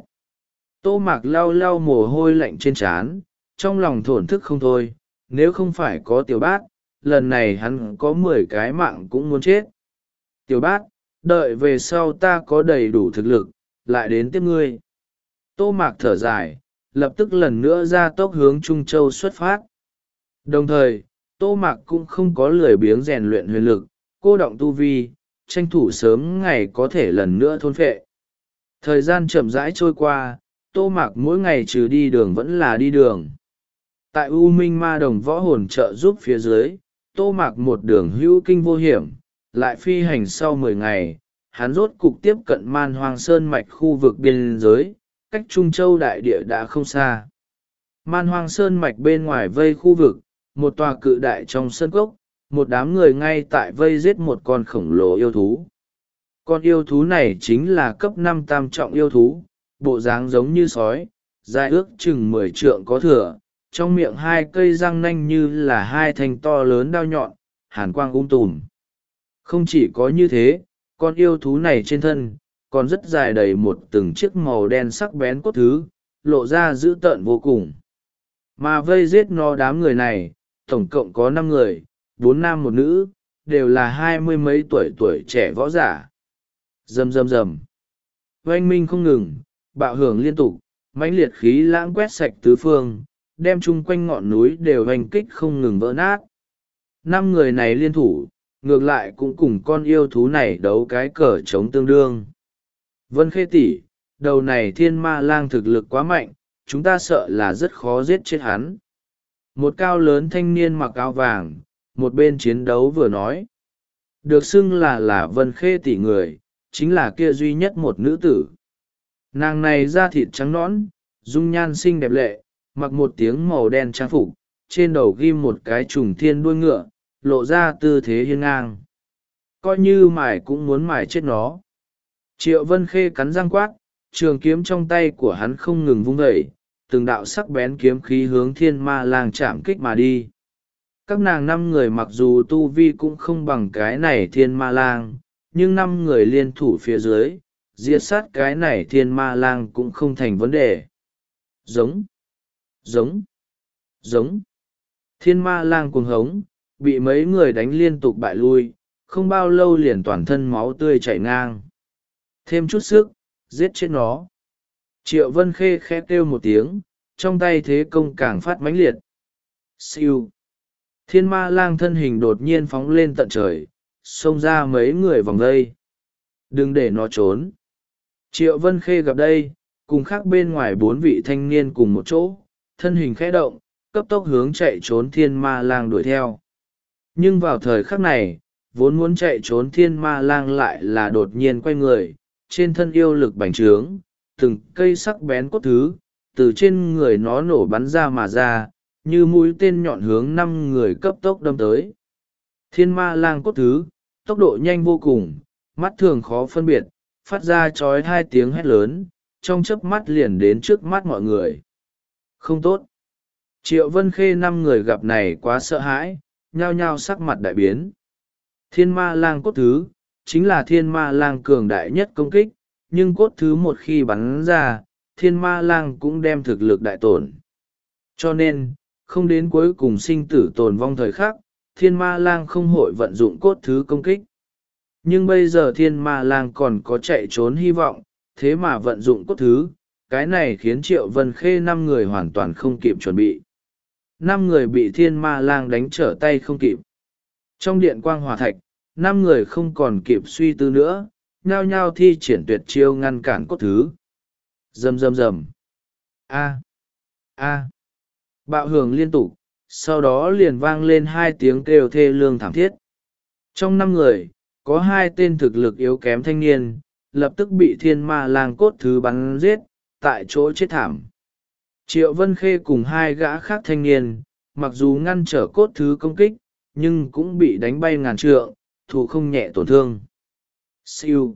Tô Mạc lau lau mồ hôi lạnh trên trán, trong lòng thổn thức không thôi, nếu không phải có Tiểu Bát, lần này hắn có mười cái mạng cũng muốn chết. Tiểu Bát, đợi về sau ta có đầy đủ thực lực, lại đến tiếp ngươi. Tô Mạc thở dài, lập tức lần nữa ra tốc hướng Trung Châu xuất phát. Đồng thời, Tô Mạc cũng không có lười biếng rèn luyện huyền lực, cô động tu vi, tranh thủ sớm ngày có thể lần nữa thôn phệ. Thời gian chậm rãi trôi qua, Tô Mạc mỗi ngày trừ đi đường vẫn là đi đường. Tại U Minh Ma Đồng võ hồn trợ giúp phía dưới, Tô Mạc một đường hữu kinh vô hiểm, lại phi hành sau mười ngày, hắn rốt cục tiếp cận Man Hoang Sơn mạch khu vực biên giới, cách Trung Châu đại địa đã không xa. Man Hoang Sơn mạch bên ngoài vây khu vực, một tòa cự đại trong sơn cốc, một đám người ngay tại vây giết một con khổng lồ yêu thú. Con yêu thú này chính là cấp năm tam trọng yêu thú, bộ dáng giống như sói, dài ước chừng mười trượng có thừa, trong miệng hai cây răng nanh như là hai thanh to lớn đao nhọn, hàn quang um tùm. Không chỉ có như thế, con yêu thú này trên thân, còn rất dài đầy một từng chiếc màu đen sắc bén cốt thứ, lộ ra dữ tợn vô cùng. Mà vây giết nó đám người này, tổng cộng có năm người, bốn nam một nữ, đều là hai mươi mấy tuổi tuổi trẻ võ giả. Rầm rầm rầm. Oanh minh không ngừng, bạo hưởng liên tục, mãnh liệt khí lãng quét sạch tứ phương, đem chung quanh ngọn núi đều hoành kích không ngừng vỡ nát. Năm người này liên thủ, ngược lại cũng cùng con yêu thú này đấu cái cờ chống tương đương. Vân Khê tỷ, đầu này thiên ma lang thực lực quá mạnh, chúng ta sợ là rất khó giết chết hắn. Một cao lớn thanh niên mặc áo vàng, một bên chiến đấu vừa nói. Được xưng là là Vân Khê tỷ người, chính là kia duy nhất một nữ tử. Nàng này da thịt trắng nõn, dung nhan xinh đẹp lệ, mặc một tiếng màu đen trang phục, trên đầu ghim một cái trùng thiên đuôi ngựa, lộ ra tư thế hiên ngang. Coi như mải cũng muốn mải chết nó. Triệu Vân Khê cắn răng quát, trường kiếm trong tay của hắn không ngừng vung vẩy, từng đạo sắc bén kiếm khí hướng thiên ma lang chạm kích mà đi. Các nàng năm người mặc dù tu vi cũng không bằng cái này thiên ma lang, nhưng năm người liên thủ phía dưới, diệt sát cái này thiên ma lang cũng không thành vấn đề. Giống, giống, giống. Thiên ma lang cuồng hống, bị mấy người đánh liên tục bại lui, không bao lâu liền toàn thân máu tươi chảy ngang. Thêm chút sức, giết chết nó. Triệu Vân Khê khẽ kêu một tiếng, trong tay thế công càng phát mãnh liệt. Siêu. Thiên ma lang thân hình đột nhiên phóng lên tận trời, xông ra mấy người vòng vây. Đừng để nó trốn. Triệu Vân Khê gặp đây, cùng khác bên ngoài bốn vị thanh niên cùng một chỗ, thân hình khẽ động, cấp tốc hướng chạy trốn thiên ma lang đuổi theo. Nhưng vào thời khắc này, vốn muốn chạy trốn thiên ma lang lại là đột nhiên quay người, trên thân yêu lực bành trướng, từng cây sắc bén cốt thứ, từ trên người nó nổ bắn ra mà ra, như mũi tên nhọn hướng năm người cấp tốc đâm tới. Thiên ma lang cốt thứ, tốc độ nhanh vô cùng, mắt thường khó phân biệt, phát ra trói hai tiếng hét lớn, trong chớp mắt liền đến trước mắt mọi người. Không tốt. Triệu Vân Khê năm người gặp này quá sợ hãi, nhao nhao sắc mặt đại biến. Thiên ma lang cốt thứ, chính là thiên ma lang cường đại nhất công kích, nhưng cốt thứ một khi bắn ra, thiên ma lang cũng đem thực lực đại tổn. Cho nên, không đến cuối cùng sinh tử tồn vong thời khắc, thiên ma lang không hội vận dụng cốt thứ công kích. Nhưng bây giờ thiên ma lang còn có chạy trốn hy vọng, thế mà vận dụng cốt thứ, cái này khiến Triệu Vân Khê năm người hoàn toàn không kịp chuẩn bị. Năm người bị thiên ma lang đánh trở tay không kịp. Trong điện quang hỏa thạch, năm người không còn kịp suy tư nữa, nhao nhao thi triển tuyệt chiêu ngăn cản cốt thứ. Rầm rầm rầm. A. A. Bạo hưởng liên tục, sau đó liền vang lên hai tiếng kêu thê lương thảm thiết. Trong năm người, có hai tên thực lực yếu kém thanh niên, lập tức bị thiên ma lang cốt thứ bắn giết, tại chỗ chết thảm. Triệu Vân Khê cùng hai gã khác thanh niên, mặc dù ngăn trở cốt thứ công kích, nhưng cũng bị đánh bay ngàn trượng, thụ không nhẹ tổn thương. Siêu.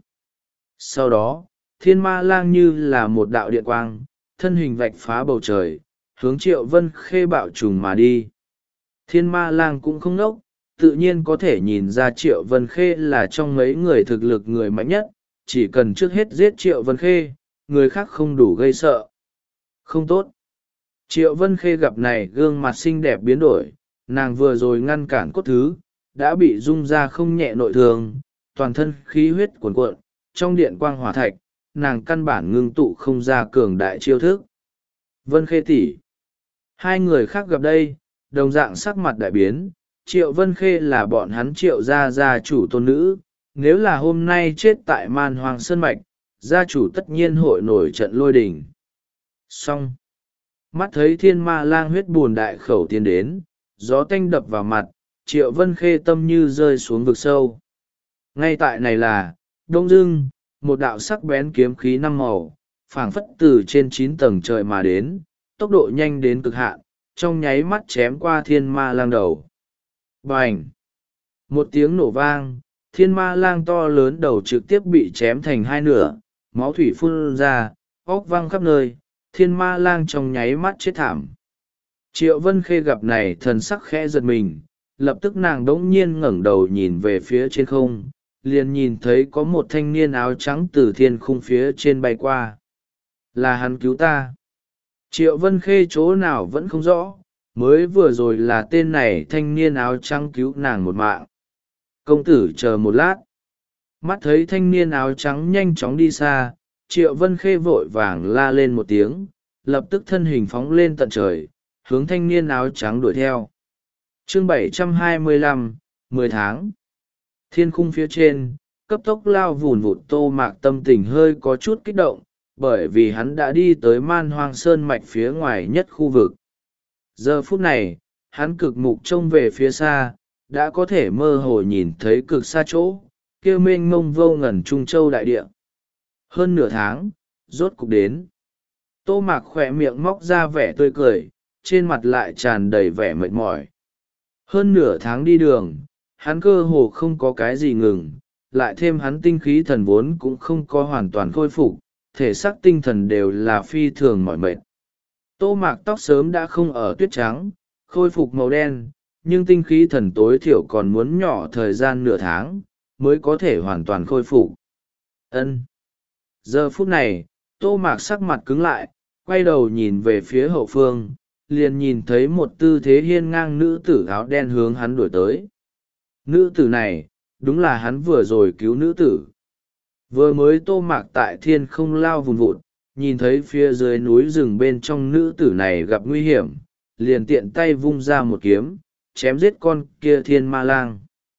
Sau đó, thiên ma lang như là một đạo điện quang, thân hình vạch phá bầu trời, hướng Triệu Vân Khê bạo trùng mà đi. Thiên ma lang cũng không nốc, tự nhiên có thể nhìn ra Triệu Vân Khê là trong mấy người thực lực người mạnh nhất, chỉ cần trước hết giết Triệu Vân Khê, người khác không đủ gây sợ. Không tốt. Triệu Vân Khê gặp này gương mặt xinh đẹp biến đổi, nàng vừa rồi ngăn cản cốt thứ, đã bị rung ra không nhẹ nội thương, toàn thân khí huyết cuồn cuộn, trong điện quang hỏa thạch, nàng căn bản ngưng tụ không ra cường đại chiêu thức. Vân Khê tỷ. Hai người khác gặp đây, đồng dạng sắc mặt đại biến, Triệu Vân Khê là bọn hắn Triệu gia gia chủ tôn nữ, nếu là hôm nay chết tại Man Hoang Sơn Mạch, gia chủ tất nhiên hội nổi trận lôi đình. Xong. Mắt thấy thiên ma lang huyết buồn đại khẩu tiến đến, gió tanh đập vào mặt, Triệu Vân Khê tâm như rơi xuống vực sâu. Ngay tại này là, đông dưng, một đạo sắc bén kiếm khí năm màu, phảng phất từ trên chín tầng trời mà đến, tốc độ nhanh đến cực hạn, trong nháy mắt chém qua thiên ma lang đầu. Bành! Một tiếng nổ vang, thiên ma lang to lớn đầu trực tiếp bị chém thành hai nửa, máu thủy phun ra, óc văng khắp nơi, thiên ma lang trong nháy mắt chết thảm. Triệu Vân Khê gặp này thần sắc khẽ giật mình, lập tức nàng đỗng nhiên ngẩng đầu nhìn về phía trên không, liền nhìn thấy có một thanh niên áo trắng từ thiên khung phía trên bay qua. Là hắn cứu ta. Triệu Vân Khê chỗ nào vẫn không rõ, mới vừa rồi là tên này thanh niên áo trắng cứu nàng một mạng. Công tử chờ một lát. Mắt thấy thanh niên áo trắng nhanh chóng đi xa, Triệu Vân Khê vội vàng la lên một tiếng, lập tức thân hình phóng lên tận trời, hướng thanh niên áo trắng đuổi theo. Chương bảy trăm hai mươi lăm, mười tháng. Thiên khung phía trên, cấp tốc lao vùn vụt Tô Mạc tâm tình hơi có chút kích động, bởi vì hắn đã đi tới Man Hoang Sơn Mạch phía ngoài nhất khu vực. Giờ phút này, hắn cực mục trông về phía xa, đã có thể mơ hồ nhìn thấy cực xa chỗ, kia mênh mông vô ngần Trung Châu đại địa. Hơn nửa tháng, rốt cục đến. Tô Mạc khỏe miệng móc ra vẻ tươi cười, trên mặt lại tràn đầy vẻ mệt mỏi. Hơn nửa tháng đi đường, hắn cơ hồ không có cái gì ngừng, lại thêm hắn tinh khí thần vốn cũng không có hoàn toàn khôi phục, thể xác tinh thần đều là phi thường mỏi mệt. Tô Mạc tóc sớm đã không ở tuyết trắng, khôi phục màu đen, nhưng tinh khí thần tối thiểu còn muốn nhỏ thời gian nửa tháng, mới có thể hoàn toàn khôi phục. Ân. Giờ phút này, Tô Mạc sắc mặt cứng lại, quay đầu nhìn về phía hậu phương, liền nhìn thấy một tư thế hiên ngang nữ tử áo đen hướng hắn đuổi tới. Nữ tử này, đúng là hắn vừa rồi cứu nữ tử. Vừa mới Tô Mạc tại thiên không lao vùn vụt, nhìn thấy phía dưới núi rừng bên trong nữ tử này gặp nguy hiểm, liền tiện tay vung ra một kiếm, chém giết con kia thiên ma lang.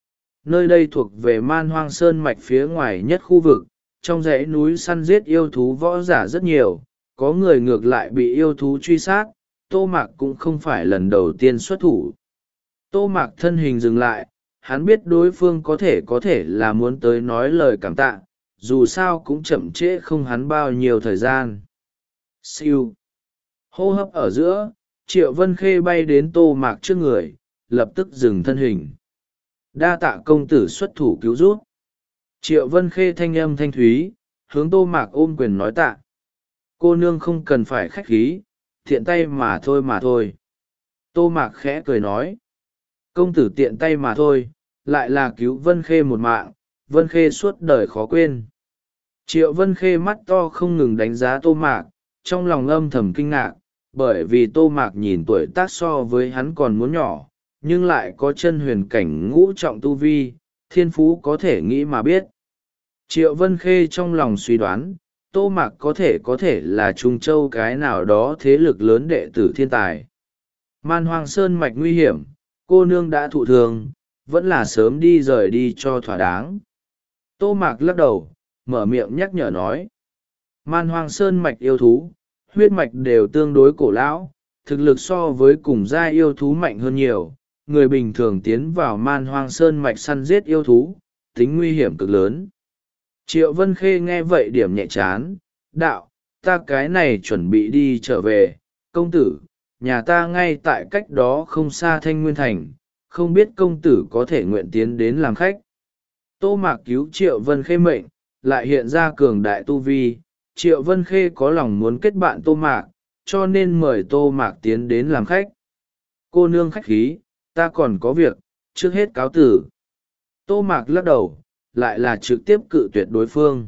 Nơi đây thuộc về Man Hoang Sơn Mạch phía ngoài nhất khu vực, trong dãy núi săn giết yêu thú võ giả rất nhiều, có người ngược lại bị yêu thú truy sát, Tô Mạc cũng không phải lần đầu tiên xuất thủ. Tô Mạc thân hình dừng lại, hắn biết đối phương có thể có thể là muốn tới nói lời cảm tạ, dù sao cũng chậm trễ không hắn bao nhiêu thời gian. Siêu. Hô hấp ở giữa, Triệu Vân Khê bay đến Tô Mạc trước người, lập tức dừng thân hình. Đa tạ công tử xuất thủ cứu giúp. Triệu Vân Khê thanh âm thanh thúy, hướng Tô Mạc ôm quyền nói tạ. Cô nương không cần phải khách khí, thiện tay mà thôi mà thôi. Tô Mạc khẽ cười nói, công tử tiện tay mà thôi, lại là cứu Vân Khê một mạng, Vân Khê suốt đời khó quên. Triệu Vân Khê mắt to không ngừng đánh giá Tô Mạc, trong lòng âm thầm kinh ngạc, bởi vì Tô Mạc nhìn tuổi tác so với hắn còn muốn nhỏ, nhưng lại có chân huyền cảnh ngũ trọng tu vi, thiên phú có thể nghĩ mà biết. Triệu Vân Khê trong lòng suy đoán, Tô Mạc có thể có thể là Trung Châu cái nào đó thế lực lớn đệ tử thiên tài. Man Hoang Sơn mạch nguy hiểm, cô nương đã thụ thường, vẫn là sớm đi rời đi cho thỏa đáng. Tô Mạc lắc đầu, mở miệng nhắc nhở nói. Man Hoang Sơn mạch yêu thú, huyết mạch đều tương đối cổ lão, thực lực so với cùng giai yêu thú mạnh hơn nhiều. Người bình thường tiến vào Man Hoang Sơn mạch săn giết yêu thú, tính nguy hiểm cực lớn. Triệu Vân Khê nghe vậy điểm nhẹ chán, đạo, ta cái này chuẩn bị đi trở về, công tử, nhà ta ngay tại cách đó không xa Thanh Nguyên Thành, không biết công tử có thể nguyện tiến đến làm khách. Tô Mạc cứu Triệu Vân Khê mệnh, lại hiện ra cường đại tu vi, Triệu Vân Khê có lòng muốn kết bạn Tô Mạc, cho nên mời Tô Mạc tiến đến làm khách. Cô nương khách khí, ta còn có việc, trước hết cáo tử. Tô Mạc lắc đầu, lại là trực tiếp cự tuyệt đối phương.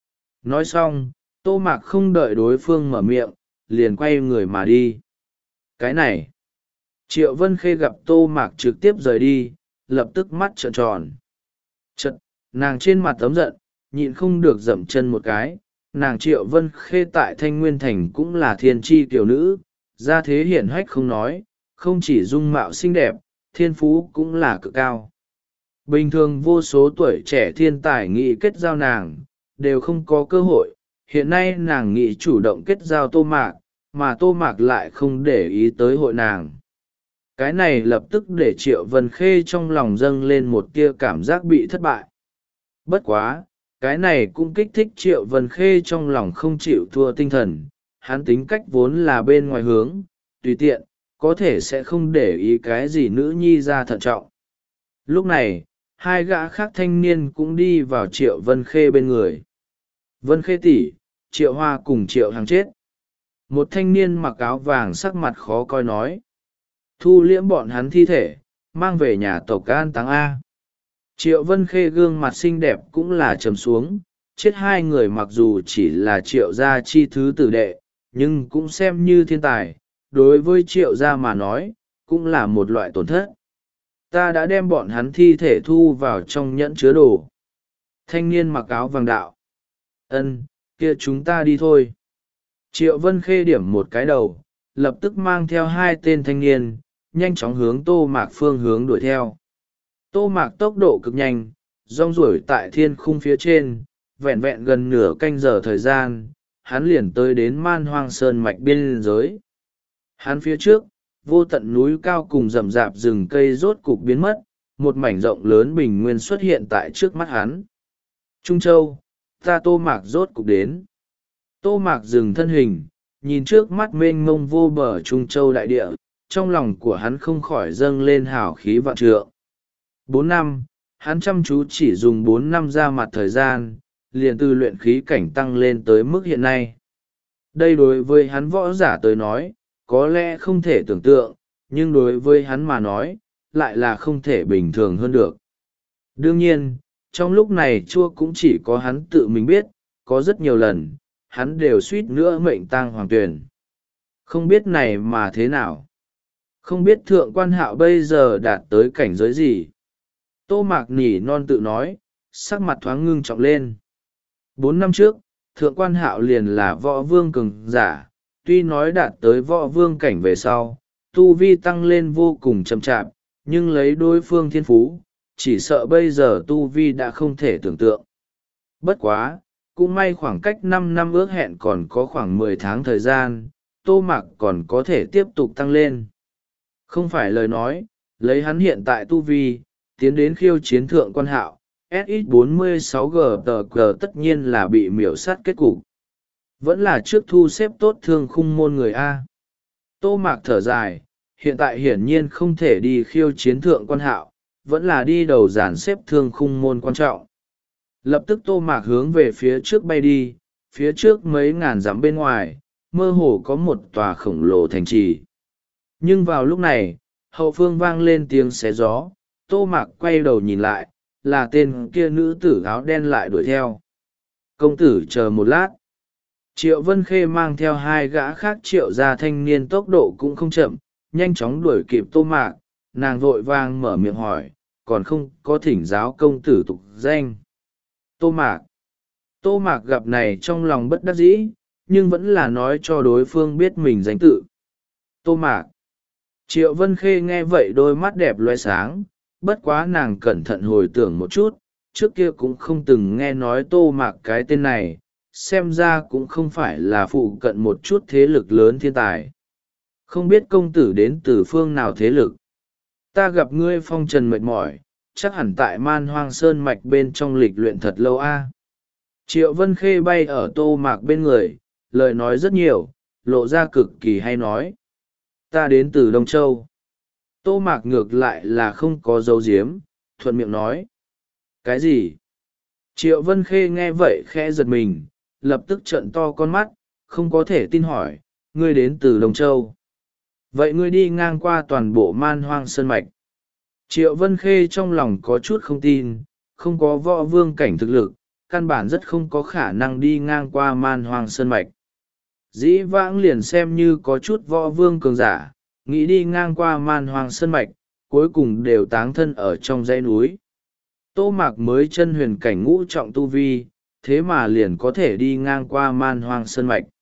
Nói xong, Tô Mạc không đợi đối phương mở miệng, liền quay người mà đi. Cái này, Triệu Vân Khê gặp Tô Mạc trực tiếp rời đi, lập tức mắt trợn tròn. Chật, nàng trên mặt tấm giận, nhịn không được dậm chân một cái. Nàng Triệu Vân Khê tại Thanh Nguyên Thành cũng là thiên tri tiểu nữ, gia thế hiển hách không nói, không chỉ dung mạo xinh đẹp, thiên phú cũng là cực cao. Bình thường vô số tuổi trẻ thiên tài nghĩ kết giao nàng, đều không có cơ hội. Hiện nay nàng nghĩ chủ động kết giao Tô Mạc, mà Tô Mạc lại không để ý tới hội nàng. Cái này lập tức để Triệu Vân Khê trong lòng dâng lên một tia cảm giác bị thất bại. Bất quá, cái này cũng kích thích Triệu Vân Khê trong lòng không chịu thua tinh thần. Hắn tính cách vốn là bên ngoài hướng, tùy tiện, có thể sẽ không để ý cái gì nữ nhi ra thận trọng. Lúc này, hai gã khác thanh niên cũng đi vào Triệu Vân Khê bên người. Vân Khê tỷ, Triệu Hoa cùng Triệu Hàng chết. Một thanh niên mặc áo vàng sắc mặt khó coi nói. Thu liễm bọn hắn thi thể, mang về nhà tộc an táng A. Triệu Vân Khê gương mặt xinh đẹp cũng là trầm xuống, chết hai người mặc dù chỉ là Triệu gia chi thứ tử đệ, nhưng cũng xem như thiên tài, đối với Triệu gia mà nói, cũng là một loại tổn thất. Ta đã đem bọn hắn thi thể thu vào trong nhẫn chứa đồ. Thanh niên mặc áo vàng đạo. Ân, kia chúng ta đi thôi. Triệu Vân Khê điểm một cái đầu, lập tức mang theo hai tên thanh niên, nhanh chóng hướng Tô Mạc phương hướng đuổi theo. Tô Mạc tốc độ cực nhanh, rong ruổi tại thiên khung phía trên, vẹn vẹn gần nửa canh giờ thời gian, hắn liền tới đến Man Hoang Sơn mạch biên giới. Hắn phía trước, vô tận núi cao cùng rậm rạp rừng cây rốt cục biến mất, một mảnh rộng lớn bình nguyên xuất hiện tại trước mắt hắn. Trung Châu, ta Tô Mạc rốt cục đến. Tô Mạc dừng thân hình, nhìn trước mắt mênh mông vô bờ Trung Châu đại địa, trong lòng của hắn không khỏi dâng lên hào khí vạn trượng. Bốn năm, hắn chăm chú chỉ dùng bốn năm ra mặt thời gian, liền từ luyện khí cảnh tăng lên tới mức hiện nay. Đây đối với hắn võ giả tới nói, có lẽ không thể tưởng tượng, nhưng đối với hắn mà nói, lại là không thể bình thường hơn được. Đương nhiên, trong lúc này chua cũng chỉ có hắn tự mình biết, có rất nhiều lần, hắn đều suýt nữa mệnh tang hoàng tuyển. Không biết này mà thế nào? Không biết thượng quan hạo bây giờ đạt tới cảnh giới gì? Tô Mạc nỉ non tự nói, sắc mặt thoáng ngưng trọng lên. Bốn năm trước, thượng quan hạo liền là võ vương cường giả, tuy nói đạt tới võ vương cảnh về sau, tu vi tăng lên vô cùng chậm chạp, nhưng lấy đối phương thiên phú, chỉ sợ bây giờ tu vi đã không thể tưởng tượng. Bất quá, cũng may khoảng cách năm năm ước hẹn còn có khoảng mười tháng thời gian, Tô Mạc còn có thể tiếp tục tăng lên. Không phải lời nói, lấy hắn hiện tại tu vi, tiến đến khiêu chiến thượng quan hạo, ét ích bốn mươi sáu G tờ G tất nhiên là bị miểu sát kết cục. Vẫn là trước thu xếp tốt thương khung môn người A. Tô Mạc thở dài, hiện tại hiển nhiên không thể đi khiêu chiến thượng quan hạo, vẫn là đi đầu dàn xếp thương khung môn quan trọng. Lập tức Tô Mạc hướng về phía trước bay đi, phía trước mấy ngàn dặm bên ngoài, mơ hồ có một tòa khổng lồ thành trì. Nhưng vào lúc này hậu phương vang lên tiếng xé gió. Tô Mạc quay đầu nhìn lại, là tên kia nữ tử áo đen lại đuổi theo. Công tử chờ một lát. Triệu Vân Khê mang theo hai gã khác triệu ra thanh niên tốc độ cũng không chậm, nhanh chóng đuổi kịp Tô Mạc. Nàng vội vàng mở miệng hỏi, còn không có thỉnh giáo công tử tục danh. Tô Mạc. Tô Mạc gặp này trong lòng bất đắc dĩ, nhưng vẫn là nói cho đối phương biết mình danh tự. Tô Mạc. Triệu Vân Khê nghe vậy đôi mắt đẹp loe sáng, bất quá nàng cẩn thận hồi tưởng một chút, trước kia cũng không từng nghe nói Tô Mạc cái tên này, xem ra cũng không phải là phụ cận một chút thế lực lớn thiên tài. Không biết công tử đến từ phương nào thế lực. Ta gặp ngươi phong trần mệt mỏi, chắc hẳn tại Man Hoang Sơn mạch bên trong lịch luyện thật lâu a. Triệu Vân Khê bay ở Tô Mạc bên người, lời nói rất nhiều, lộ ra cực kỳ hay nói. Ta đến từ Đông Châu. Tô Mạc ngược lại là không có dấu diếm, thuận miệng nói. Cái gì? Triệu Vân Khê nghe vậy khẽ giật mình, lập tức trợn to con mắt, không có thể tin hỏi, ngươi đến từ Đông Châu. Vậy ngươi đi ngang qua toàn bộ Man Hoang Sơn mạch. Triệu Vân Khê trong lòng có chút không tin, không có võ vương cảnh thực lực, căn bản rất không có khả năng đi ngang qua Man Hoang Sơn mạch. Dĩ vãng liền xem như có chút võ vương cường giả, nghĩ đi ngang qua Man Hoang Sơn mạch, cuối cùng đều táng thân ở trong dãy núi. Tô Mạc mới chân huyền cảnh ngũ trọng tu vi, thế mà liền có thể đi ngang qua Man Hoang Sơn mạch.